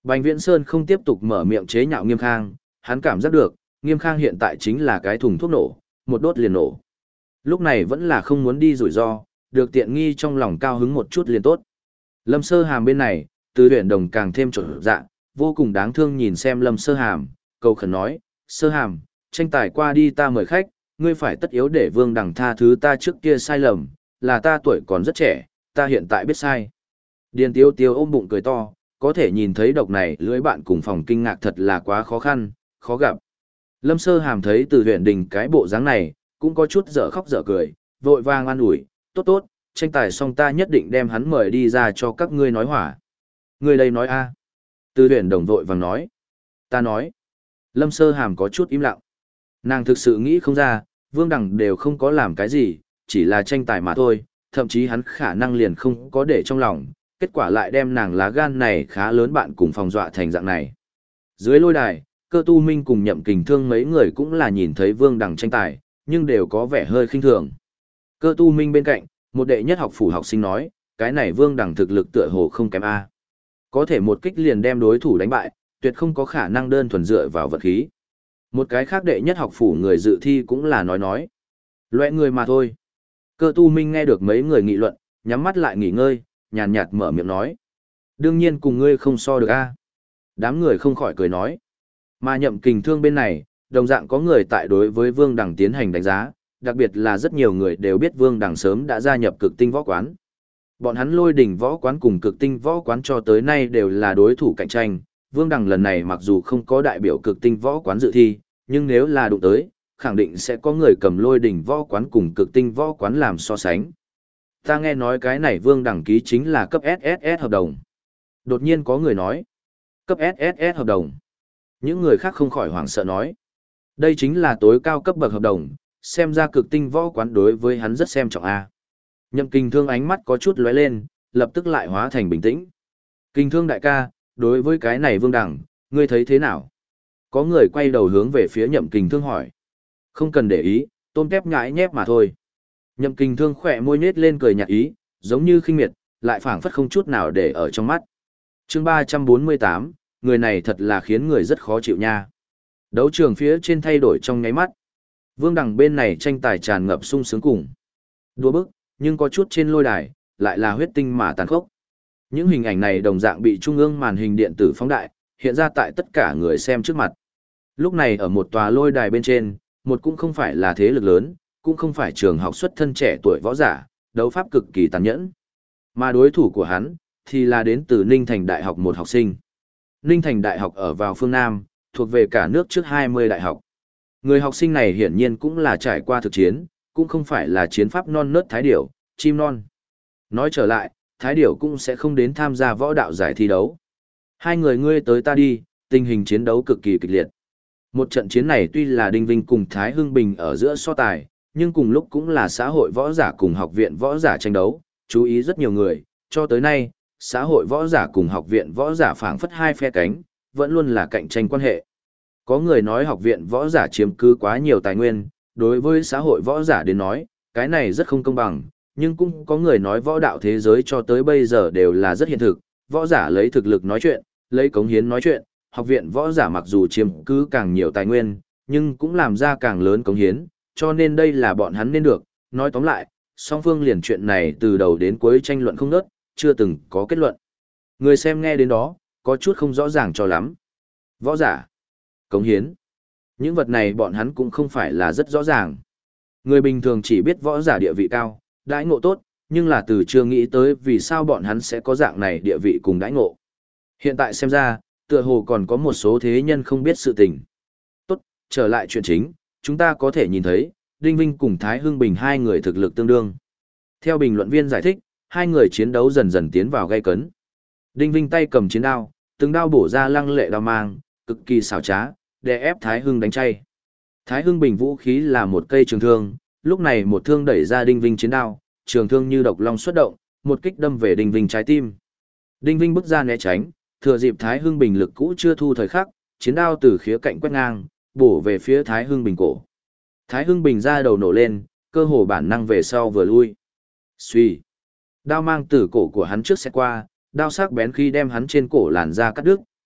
Bành Viễn Sơn không tiếp tục mở miệng chế nhạo Nghiêm Khang, hắn cảm giác được, Nghiêm Khang hiện tại chính là cái thùng thuốc nổ, một đốt liền nổ. Lúc này vẫn là không muốn đi rủi ro, được tiện nghi trong lòng cao hứng một chút liền tốt. Lâm Sơ Hàm bên này, Từ Huyền Đồng càng thêm trộn dạ, vô cùng đáng thương nhìn xem Lâm Sơ Hàm, cầu khẩn nói, Sơ Hàm, tranh tài qua đi ta mời khách, ngươi phải tất yếu để Vương Đằng tha thứ ta trước kia sai lầm, là ta tuổi còn rất trẻ, ta hiện tại biết sai. Điền Tiêu Tiêu ôm bụng cười to, có thể nhìn thấy độc này lưỡi bạn cùng phòng kinh ngạc thật là quá khó khăn, khó gặp. Lâm Sơ Hàm thấy Từ Huyền Đình cái bộ dáng này, cũng có chút dở khóc dở cười, vội vàng an ủi, tốt tốt, tranh tài xong ta nhất định đem hắn mời đi ra cho các ngươi nói hỏa. Ngươi đây nói a? Từ Huyền Đồng vội vàng nói. Ta nói. Lâm Sơ Hàm có chút im lặng. Nàng thực sự nghĩ không ra, Vương Đằng đều không có làm cái gì, chỉ là tranh tài mà thôi, thậm chí hắn khả năng liền không có để trong lòng, kết quả lại đem nàng lá gan này khá lớn bạn cùng phòng dọa thành dạng này. Dưới lôi đài, Cơ Tu Minh cùng Nhậm Kình Thương mấy người cũng là nhìn thấy Vương Đằng tranh tài, nhưng đều có vẻ hơi khinh thường. Cơ Tu Minh bên cạnh, một đệ nhất học phủ học sinh nói, cái này Vương Đằng thực lực tựa hồ không kém a. Có thể một kích liền đem đối thủ đánh bại, tuyệt không có khả năng đơn thuần dựa vào vật khí. Một cái khác đệ nhất học phủ người dự thi cũng là nói. Loại người mà thôi. Cơ Tu Minh nghe được mấy người nghị luận, nhắm mắt lại nghỉ ngơi, nhàn nhạt mở miệng nói. Đương nhiên cùng ngươi không so được a. Đám người không khỏi cười nói. Mà Nhậm Kình Thương bên này, đồng dạng có người tại đối với Vương Đằng tiến hành đánh giá, đặc biệt là rất nhiều người đều biết Vương Đằng sớm đã gia nhập Cực Tinh Võ Quán. Bọn hắn Lôi Đỉnh Võ Quán cùng Cực Tinh Võ Quán cho tới nay đều là đối thủ cạnh tranh. Vương Đằng lần này mặc dù không có đại biểu Cực Tinh Võ Quán dự thi, nhưng nếu là đụng tới, khẳng định sẽ có người cầm Lôi Đỉnh Võ Quán cùng Cực Tinh Võ Quán làm so sánh. Ta nghe nói cái này Vương Đằng ký chính là cấp SSS hợp đồng. Đột nhiên có người nói, cấp SSS hợp đồng. Những người khác không khỏi hoảng sợ nói, đây chính là tối cao cấp bậc hợp đồng, xem ra Cực Tinh Võ Quán đối với hắn rất xem trọng a. Nhậm Kình Thương ánh mắt có chút lóe lên, lập tức lại hóa thành bình tĩnh. Kình Thương đại ca, đối với cái này Vương Đằng, ngươi thấy thế nào? Có người quay đầu hướng về phía Nhậm Kình Thương hỏi. Không cần để ý, tôm tép nhãi nhép mà thôi. Nhậm Kình Thương khỏe môi nhếch lên cười nhạt ý, giống như khinh miệt, lại phảng phất không chút nào để ở trong mắt. Chương 348, người này thật là khiến người rất khó chịu nha. Đấu trường phía trên thay đổi trong nháy mắt. Vương Đằng bên này tranh tài tràn ngập sung sướng cùng. Đua bức, nhưng có chút trên lôi đài, lại là huyết tinh mà tàn khốc. Những hình ảnh này đồng dạng bị trung ương màn hình điện tử phóng đại, hiện ra tại tất cả người xem trước mặt. Lúc này ở một tòa lôi đài bên trên, một cũng không phải là thế lực lớn, cũng không phải trường học xuất thân trẻ tuổi võ giả, đấu pháp cực kỳ tàn nhẫn. Mà đối thủ của hắn, thì là đến từ Ninh Thành Đại học một học sinh. Ninh Thành Đại học ở vào phương Nam, thuộc về cả nước trước 20 đại học. Người học sinh này hiển nhiên cũng là trải qua thực chiến, cũng không phải là chiến pháp non nớt thái điểu, chim non. Nói trở lại, thái điểu cũng sẽ không đến tham gia võ đạo giải thi đấu. Hai người ngươi tới ta đi, tình hình chiến đấu cực kỳ kịch liệt. Một trận chiến này tuy là Đinh Vinh cùng Thái Hưng Bình ở giữa so tài, nhưng cùng lúc cũng là xã hội võ giả cùng học viện võ giả tranh đấu, chú ý rất nhiều người, cho tới nay, xã hội võ giả cùng học viện võ giả phảng phất hai phe cánh, vẫn luôn là cạnh tranh quan hệ. Có người nói học viện võ giả chiếm cứ quá nhiều tài nguyên, đối với xã hội võ giả đến nói, cái này rất không công bằng, nhưng cũng có người nói võ đạo thế giới cho tới bây giờ đều là rất hiện thực, võ giả lấy thực lực nói chuyện, lấy cống hiến nói chuyện, học viện võ giả mặc dù chiếm cứ càng nhiều tài nguyên, nhưng cũng làm ra càng lớn cống hiến, cho nên đây là bọn hắn nên được. Nói tóm lại, song phương liền chuyện này từ đầu đến cuối tranh luận không ngớt, chưa từng có kết luận. Người xem nghe đến đó, có chút không rõ ràng cho lắm. Võ giả, cống hiến, những vật này bọn hắn cũng không phải là rất rõ ràng. Người bình thường chỉ biết võ giả địa vị cao, đãi ngộ tốt, nhưng là từ chưa nghĩ tới vì sao bọn hắn sẽ có dạng này địa vị cùng đãi ngộ. Hiện tại xem ra, tựa hồ còn có một số thế nhân không biết sự tình. Tốt, trở lại chuyện chính, chúng ta có thể nhìn thấy, Đinh Vinh cùng Thái Hưng Bình hai người thực lực tương đương. Theo bình luận viên giải thích, hai người chiến đấu dần dần tiến vào gay cấn. Đinh Vinh tay cầm chiến đao, từng đao bổ ra lăng lệ đao mang, cực kỳ xảo trá, đè ép Thái Hưng đánh chay. Thái Hưng Bình vũ khí là một cây trường thương, lúc này một thương đẩy ra Đinh Vinh chiến đao, trường thương như độc long xuất động, một kích đâm về Đinh Vinh trái tim. Đinh Vinh bước ra né tránh, thừa dịp Thái Hưng Bình lực cũ chưa thu thời khắc, chiến đao từ khía cạnh quét ngang, bổ về phía Thái Hưng Bình cổ. Thái Hưng Bình ra đầu nổ lên, cơ hồ bản năng về sau vừa lui. Xuy. Đao mang từ cổ của hắn trước xét qua, đao sắc bén khi đem hắn trên cổ làn da cắt đứt,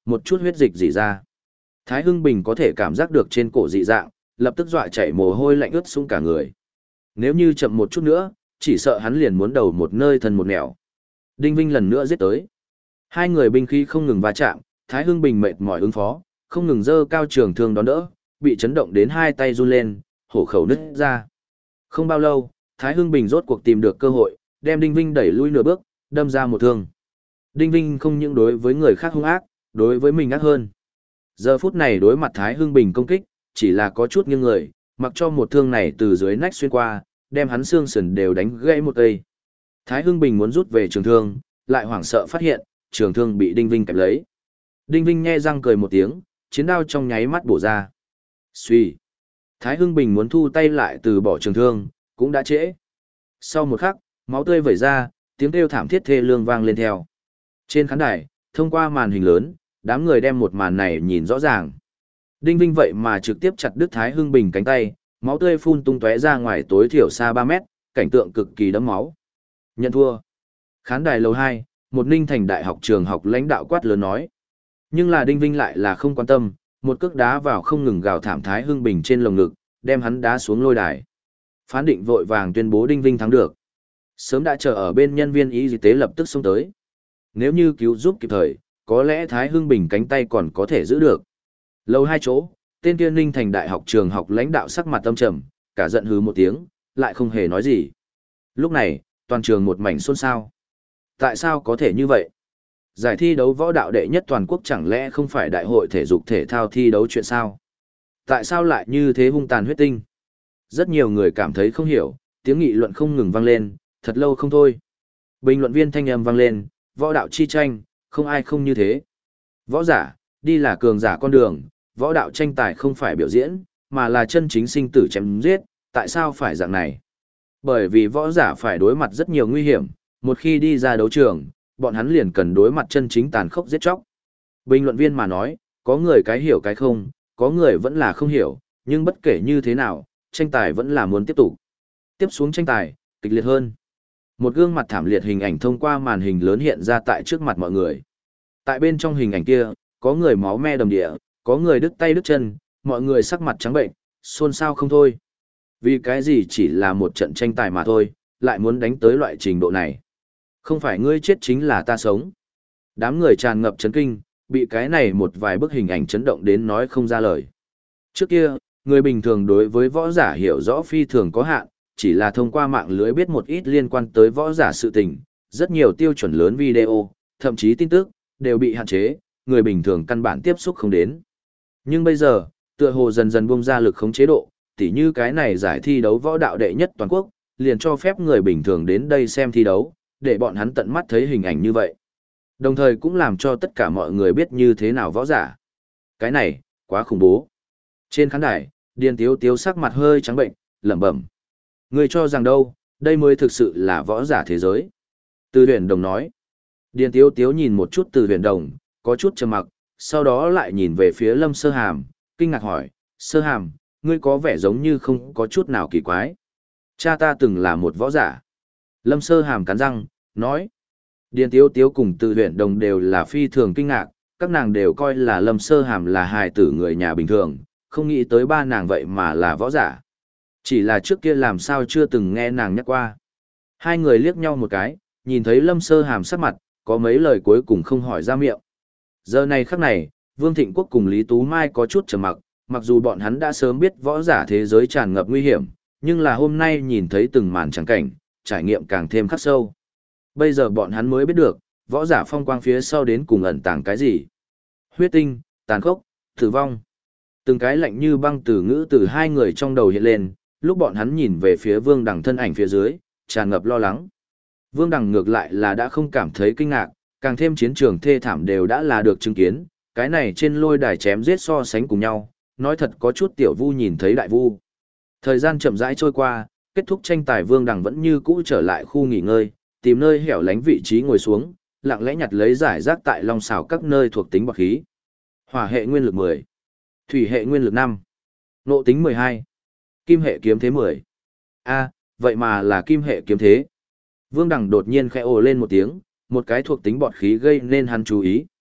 một chút huyết dịch rỉ ra. Thái Hưng Bình có thể cảm giác được trên cổ dị dạng, lập tức dọa chảy mồ hôi lạnh ướt sũng cả người. Nếu như chậm một chút nữa, chỉ sợ hắn liền muốn đầu một nơi thân một nẻo. Đinh Vinh lần nữa giết tới. Hai người binh khí không ngừng va chạm, Thái Hưng Bình mệt mỏi ứng phó, không ngừng giơ cao trường thương đón đỡ, bị chấn động đến hai tay run lên, hổ khẩu nứt ra. Không bao lâu, Thái Hưng Bình rốt cuộc tìm được cơ hội, đem Đinh Vinh đẩy lui nửa bước, đâm ra một thương. Đinh Vinh không những đối với người khác hung ác, đối với mình ác hơn. Giờ phút này đối mặt Thái Hưng Bình công kích, chỉ là có chút nghiêng người, mặc cho một thương này từ dưới nách xuyên qua, đem hắn xương sườn đều đánh gãy một cây. Thái Hưng Bình muốn rút về trường thương, lại hoảng sợ phát hiện, trường thương bị Đinh Vinh kẹp lấy. Đinh Vinh nhe răng cười một tiếng, chiến đao trong nháy mắt bổ ra. Xuy. Thái Hưng Bình muốn thu tay lại từ bỏ trường thương, cũng đã trễ. Sau một khắc, máu tươi vẩy ra, tiếng kêu thảm thiết thê lương vang lên theo. Trên khán đài, thông qua màn hình lớn, đám người đem một màn này nhìn rõ ràng. Đinh Vinh vậy mà trực tiếp chặt đứt Thái Hưng Bình cánh tay, máu tươi phun tung tóe ra ngoài tối thiểu xa 3 mét, cảnh tượng cực kỳ đẫm máu. Nhận thua. Khán đài lầu 2, một Ninh Thành đại học trường học lãnh đạo quát lớn nói. Nhưng là Đinh Vinh lại là không quan tâm, một cước đá vào không ngừng gào thảm Thái Hưng Bình trên lồng ngực, đem hắn đá xuống lôi đài. Phán định vội vàng tuyên bố Đinh Vinh thắng được. Sớm đã chờ ở bên nhân viên y tế lập tức xông tới. Nếu như cứu giúp kịp thời, có lẽ Thái Hưng Bình cánh tay còn có thể giữ được. Lầu 2 chỗ, tên kia Ninh Thành đại học trường học lãnh đạo sắc mặt tâm trầm, cả giận hứ một tiếng, lại không hề nói gì. Lúc này, toàn trường một mảnh xôn xao. Tại sao có thể như vậy? Giải thi đấu võ đạo đệ nhất toàn quốc chẳng lẽ không phải đại hội thể dục thể thao thi đấu chuyện sao? Tại sao lại như thế hung tàn huyết tinh? Rất nhiều người cảm thấy không hiểu, tiếng nghị luận không ngừng vang lên, thật lâu không thôi. Bình luận viên thanh âm vang lên, võ đạo chi tranh, không ai không như thế. Võ giả, đi là cường giả con đường, võ đạo tranh tài không phải biểu diễn, mà là chân chính sinh tử chém giết, tại sao phải dạng này? Bởi vì võ giả phải đối mặt rất nhiều nguy hiểm, một khi đi ra đấu trường, bọn hắn liền cần đối mặt chân chính tàn khốc giết chóc. Bình luận viên mà nói, có người cái hiểu cái không, có người vẫn là không hiểu, nhưng bất kể như thế nào, tranh tài vẫn là muốn tiếp tục. Tiếp xuống tranh tài, kịch liệt hơn. Một gương mặt thảm liệt hình ảnh thông qua màn hình lớn hiện ra tại trước mặt mọi người. Tại bên trong hình ảnh kia, có người máu me đầm địa, có người đứt tay đứt chân, mọi người sắc mặt trắng bệnh, xôn xao không thôi. Vì cái gì chỉ là một trận tranh tài mà thôi, lại muốn đánh tới loại trình độ này. Không phải ngươi chết chính là ta sống. Đám người tràn ngập chấn kinh, bị cái này một vài bức hình ảnh chấn động đến nói không ra lời. Trước kia, người bình thường đối với võ giả hiểu rõ phi thường có hạn, chỉ là thông qua mạng lưới biết một ít liên quan tới võ giả sự tình, rất nhiều tiêu chuẩn lớn video, thậm chí tin tức, đều bị hạn chế, người bình thường căn bản tiếp xúc không đến. Nhưng bây giờ, tựa hồ dần dần bung ra lực khống chế độ, tỉ như cái này giải thi đấu võ đạo đệ nhất toàn quốc, liền cho phép người bình thường đến đây xem thi đấu, để bọn hắn tận mắt thấy hình ảnh như vậy. Đồng thời cũng làm cho tất cả mọi người biết như thế nào võ giả. Cái này, quá khủng bố. Trên khán đài, Điền Tiếu Tiếu sắc mặt hơi trắng bệnh, lẩm bẩm. Ngươi cho rằng đâu, đây mới thực sự là võ giả thế giới. Từ Huyền Đồng nói. Điền Tiếu Tiếu nhìn một chút Từ Huyền Đồng, có chút trầm mặc, sau đó lại nhìn về phía Lâm Sơ Hàm, kinh ngạc hỏi, Sơ Hàm, ngươi có vẻ giống như không có chút nào kỳ quái. Cha ta từng là một võ giả. Lâm Sơ Hàm cắn răng, nói. Điền Tiếu Tiếu cùng Từ Huyền Đồng đều là phi thường kinh ngạc, các nàng đều coi là Lâm Sơ Hàm là hài tử người nhà bình thường, không nghĩ tới ba nàng vậy mà là võ giả. Chỉ là trước kia làm sao chưa từng nghe nàng nhắc qua. Hai người liếc nhau một cái, nhìn thấy Lâm Sơ Hàm sắc mặt, có mấy lời cuối cùng không hỏi ra miệng. Giờ này khắc này, Vương Thịnh Quốc cùng Lý Tú Mai có chút trầm mặc, mặc dù bọn hắn đã sớm biết võ giả thế giới tràn ngập nguy hiểm, nhưng là hôm nay nhìn thấy từng màn trắng cảnh, trải nghiệm càng thêm khắc sâu. Bây giờ bọn hắn mới biết được, võ giả phong quang phía sau đến cùng ẩn tàng cái gì. Huyết tinh, tàn khốc, tử vong. Từng cái lạnh như băng từ ngữ từ hai người trong đầu hiện lên, lúc bọn hắn nhìn về phía Vương Đằng thân ảnh phía dưới, tràn ngập lo lắng. Vương Đằng ngược lại là đã không cảm thấy kinh ngạc, càng thêm chiến trường thê thảm đều đã là được chứng kiến, cái này trên lôi đài chém giết so sánh cùng nhau, nói thật có chút tiểu vu nhìn thấy đại vu. Thời gian chậm rãi trôi qua, kết thúc tranh tài Vương Đằng vẫn như cũ trở lại khu nghỉ ngơi, tìm nơi hẻo lánh vị trí ngồi xuống, lặng lẽ nhặt lấy giải rác tại long xào các nơi thuộc tính bậc khí. Hỏa hệ nguyên lực 10, thủy hệ nguyên lực 5, nộ tính 12, kim hệ kiếm thế 10. A, vậy mà là kim hệ kiếm thế. Vương Đằng đột nhiên khẽ ồ lên một tiếng, một cái thuộc tính bọt khí gây nên hắn chú ý.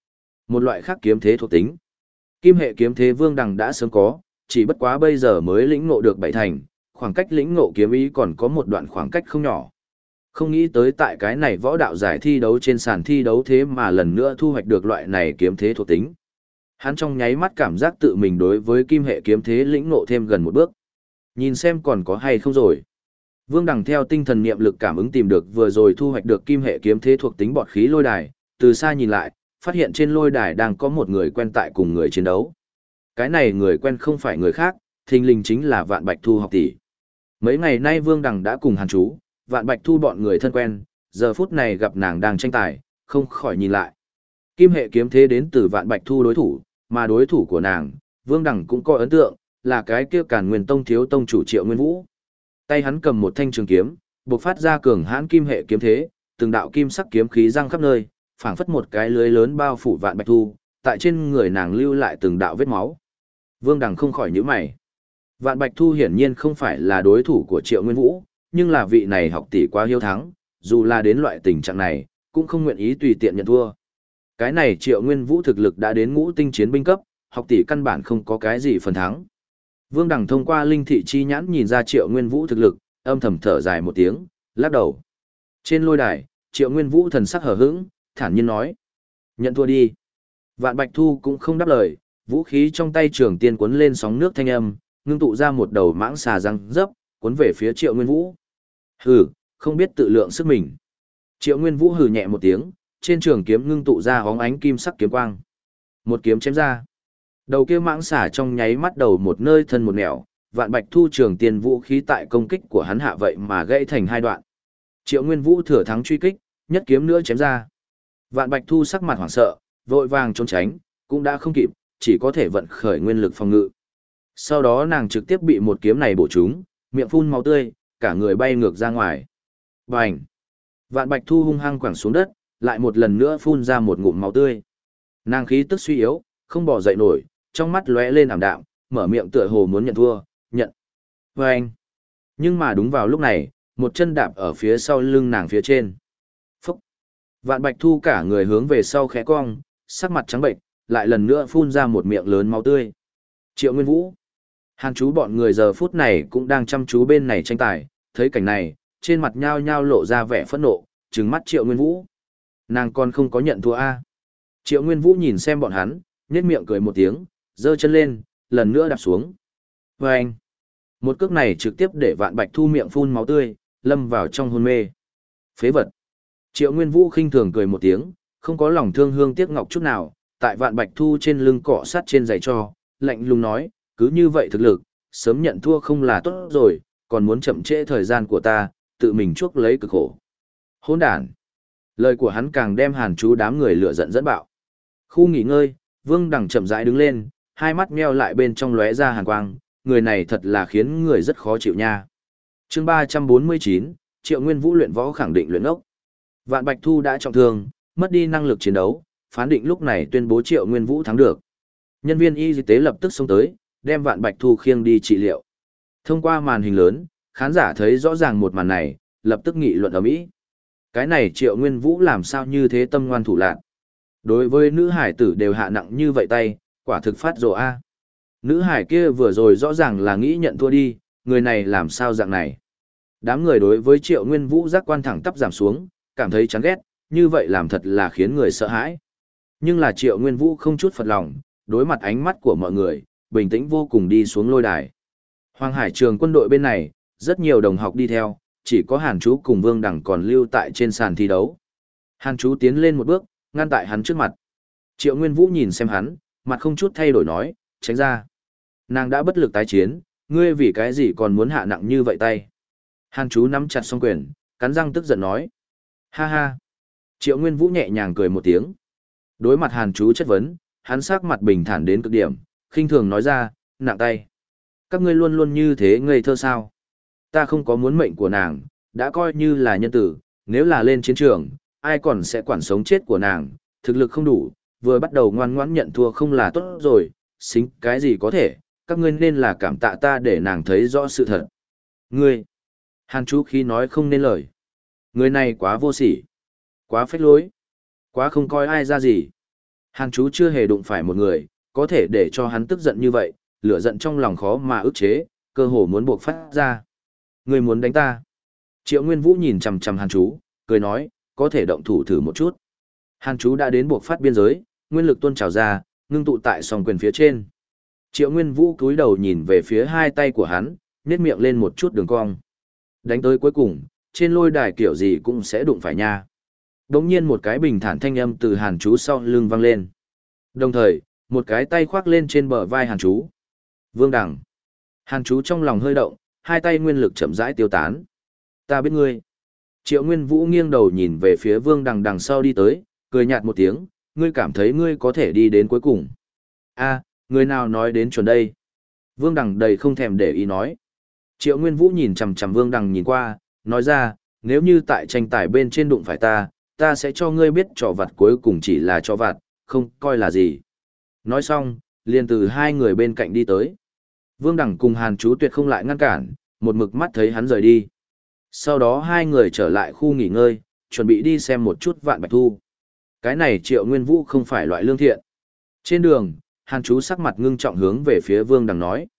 Một loại khác kiếm thế thuộc tính. Kim hệ kiếm thế Vương Đằng đã sớm có, chỉ bất quá bây giờ mới lĩnh ngộ được bảy thành, khoảng cách lĩnh ngộ kiếm ý còn có một đoạn khoảng cách không nhỏ. Không nghĩ tới tại cái này võ đạo giải thi đấu trên sàn thi đấu thế mà lần nữa thu hoạch được loại này kiếm thế thuộc tính. Hắn trong nháy mắt cảm giác tự mình đối với kim hệ kiếm thế lĩnh ngộ thêm gần một bước. Nhìn xem còn có hay không rồi. Vương Đằng theo tinh thần niệm lực cảm ứng tìm được vừa rồi thu hoạch được kim hệ kiếm thế thuộc tính bọt khí lôi đài, từ xa nhìn lại, phát hiện trên lôi đài đang có một người quen tại cùng người chiến đấu. Cái này người quen không phải người khác, thình lình chính là Vạn Bạch Thu học tỷ. Mấy ngày nay Vương Đằng đã cùng Hàn Chú, Vạn Bạch Thu bọn người thân quen, giờ phút này gặp nàng đang tranh tài, không khỏi nhìn lại. Kim hệ kiếm thế đến từ Vạn Bạch Thu đối thủ, mà đối thủ của nàng, Vương Đằng cũng có ấn tượng, là cái kia Càn Nguyên Tông thiếu tông chủ Triệu Nguyên Vũ. Tay hắn cầm một thanh trường kiếm, bộc phát ra cường hãn kim hệ kiếm thế, từng đạo kim sắc kiếm khí răng khắp nơi, phảng phất một cái lưới lớn bao phủ Vạn Bạch Thu, tại trên người nàng lưu lại từng đạo vết máu. Vương Đằng không khỏi nhíu mày. Vạn Bạch Thu hiển nhiên không phải là đối thủ của Triệu Nguyên Vũ, nhưng là vị này học tỷ quá hiếu thắng, dù là đến loại tình trạng này, cũng không nguyện ý tùy tiện nhận thua. Cái này Triệu Nguyên Vũ thực lực đã đến ngũ tinh chiến binh cấp, học tỷ căn bản không có cái gì phần thắng. Vương Đằng thông qua linh thị chi nhãn nhìn ra Triệu Nguyên Vũ thực lực, âm thầm thở dài một tiếng, lắc đầu. Trên lôi đài, Triệu Nguyên Vũ thần sắc hờ hững, thản nhiên nói: "Nhận thua đi." Vạn Bạch Thu cũng không đáp lời, vũ khí trong tay trường tiên cuốn lên sóng nước thanh âm, ngưng tụ ra một đầu mãng xà răng dấp, cuốn về phía Triệu Nguyên Vũ. Hừ, không biết tự lượng sức mình. Triệu Nguyên Vũ hừ nhẹ một tiếng, trên trường kiếm ngưng tụ ra hóng ánh kim sắc kiếm quang. Một kiếm chém ra. Đầu kia mãng xà trong nháy mắt đầu một nơi thân một nẻo, Vạn Bạch Thu trường tiên vũ khí tại công kích của hắn hạ vậy mà gãy thành hai đoạn. Triệu Nguyên Vũ thừa thắng truy kích, nhất kiếm nữa chém ra. Vạn Bạch Thu sắc mặt hoảng sợ, vội vàng trốn tránh, cũng đã không kịp, chỉ có thể vận khởi nguyên lực phòng ngự. Sau đó nàng trực tiếp bị một kiếm này bổ trúng, miệng phun máu tươi, cả người bay ngược ra ngoài. Bành! Vạn Bạch Thu hung hăng quẳng xuống đất, lại một lần nữa phun ra một ngụm máu tươi. Nàng khí tức suy yếu, không bỏ dậy nổi, trong mắt lóe lên ảm đạm, mở miệng tựa hồ muốn nhận thua, nhận. Bành! Nhưng mà đúng vào lúc này, một chân đạp ở phía sau lưng nàng phía trên. Phúc! Vạn Bạch Thu cả người hướng về sau khẽ cong, sắc mặt trắng bệnh, lại lần nữa phun ra một miệng lớn máu tươi. Triệu Nguyên Vũ! Hàn Chú bọn người giờ phút này cũng đang chăm chú bên này tranh tài, thấy cảnh này, trên mặt nhao nhao lộ ra vẻ phẫn nộ, trừng mắt Triệu Nguyên Vũ. Nàng còn không có nhận thua a? Triệu Nguyên Vũ nhìn xem bọn hắn, nhếch miệng cười một tiếng, giơ chân lên, lần nữa đạp xuống. Oeng! Một cước này trực tiếp để Vạn Bạch Thu miệng phun máu tươi, lâm vào trong hôn mê. Phế vật! Triệu Nguyên Vũ khinh thường cười một tiếng, không có lòng thương hương tiếc ngọc chút nào, tại Vạn Bạch Thu trên lưng cọ sát trên giày cho, lạnh lùng nói, cứ như vậy thực lực, sớm nhận thua không là tốt rồi, còn muốn chậm trễ thời gian của ta, tự mình chuốc lấy cực khổ. Hỗn đản. Lời của hắn càng đem Hàn Chú đám người lửa giận dẫn bạo. Khu nghỉ ngơi, Vương Đằng chậm rãi đứng lên, hai mắt meo lại bên trong lóe ra hàn quang, người này thật là khiến người rất khó chịu nha. Chương 349, Triệu Nguyên Vũ luyện võ khẳng định luyện ốc. Vạn Bạch Thu đã trọng thương, mất đi năng lực chiến đấu, phán định lúc này tuyên bố Triệu Nguyên Vũ thắng được. Nhân viên y tế lập tức xông tới, đem Vạn Bạch Thu khiêng đi trị liệu. Thông qua màn hình lớn, khán giả thấy rõ ràng một màn này, lập tức nghị luận ầm ĩ. Cái này Triệu Nguyên Vũ làm sao như thế tâm ngoan thủ lạn. Đối với nữ hải tử đều hạ nặng như vậy tay, quả thực phát rồ a. Nữ hải kia vừa rồi rõ ràng là nghĩ nhận thua đi, người này làm sao dạng này. Đám người đối với Triệu Nguyên Vũ giác quan thẳng tắp giảm xuống, cảm thấy chán ghét, như vậy làm thật là khiến người sợ hãi. Nhưng là Triệu Nguyên Vũ không chút phật lòng, đối mặt ánh mắt của mọi người, bình tĩnh vô cùng đi xuống lôi đài. Hoàng Hải Trường quân đội bên này, rất nhiều đồng học đi theo, chỉ có Hàn Chú cùng Vương Đằng còn lưu tại trên sàn thi đấu. Hàn Chú tiến lên một bước, ngăn tại hắn trước mặt. Triệu Nguyên Vũ nhìn xem hắn, mặt không chút thay đổi nói, tránh ra. Nàng đã bất lực tái chiến, ngươi vì cái gì còn muốn hạ nặng như vậy tay. Hàn Chú nắm chặt song quyền, cắn răng tức giận nói. Ha ha. Triệu Nguyên Vũ nhẹ nhàng cười một tiếng. Đối mặt Hàn Chú chất vấn, hắn sắc mặt bình thản đến cực điểm, khinh thường nói ra, nặng tay. Các ngươi luôn luôn như thế ngây thơ sao? Ta không có muốn mệnh của nàng, đã coi như là nhân tử, nếu là lên chiến trường, ai còn sẽ quản sống chết của nàng, thực lực không đủ, vừa bắt đầu ngoan ngoãn nhận thua không là tốt rồi, xính cái gì có thể, các ngươi nên là cảm tạ ta để nàng thấy rõ sự thật. Ngươi! Hàn Chú khí nói không nên lời. Người này quá vô sỉ, quá phách lối, quá không coi ai ra gì. Hàn chú chưa hề đụng phải một người, có thể để cho hắn tức giận như vậy, lửa giận trong lòng khó mà ức chế, cơ hồ muốn buộc phát ra. Người muốn đánh ta. Triệu Nguyên Vũ nhìn chằm chằm Hàn chú, cười nói, có thể động thủ thử một chút. Hàn chú đã đến buộc phát biên giới, nguyên lực tuôn trào ra, ngưng tụ tại song quyền phía trên. Triệu Nguyên Vũ cúi đầu nhìn về phía hai tay của hắn, nhếch miệng lên một chút đường cong. Đánh tới cuối cùng, trên lôi đài kiểu gì cũng sẽ đụng phải nha. Đống nhiên một cái bình thản thanh âm từ Hàn chú sau lưng vang lên. Đồng thời, một cái tay khoác lên trên bờ vai Hàn chú. Vương Đằng. Hàn chú trong lòng hơi động, hai tay nguyên lực chậm rãi tiêu tán. Ta biết ngươi. Triệu Nguyên Vũ nghiêng đầu nhìn về phía Vương Đằng đằng sau đi tới, cười nhạt một tiếng, ngươi cảm thấy ngươi có thể đi đến cuối cùng. A, người nào nói đến chuẩn đây? Vương Đằng đầy không thèm để ý nói. Triệu Nguyên Vũ nhìn chằm chằm Vương Đằng nhìn qua, nói ra, nếu như tại tranh tài bên trên đụng phải ta sẽ cho ngươi biết trò vặt cuối cùng chỉ là trò vặt, không coi là gì. Nói xong, liền từ hai người bên cạnh đi tới. Vương Đằng cùng Hàn chú tuyệt không lại ngăn cản, một mực mắt thấy hắn rời đi. Sau đó hai người trở lại khu nghỉ ngơi, chuẩn bị đi xem một chút Vạn Bạch Thu. Cái này Triệu Nguyên Vũ không phải loại lương thiện. Trên đường, Hàn chú sắc mặt ngưng trọng hướng về phía Vương Đằng nói.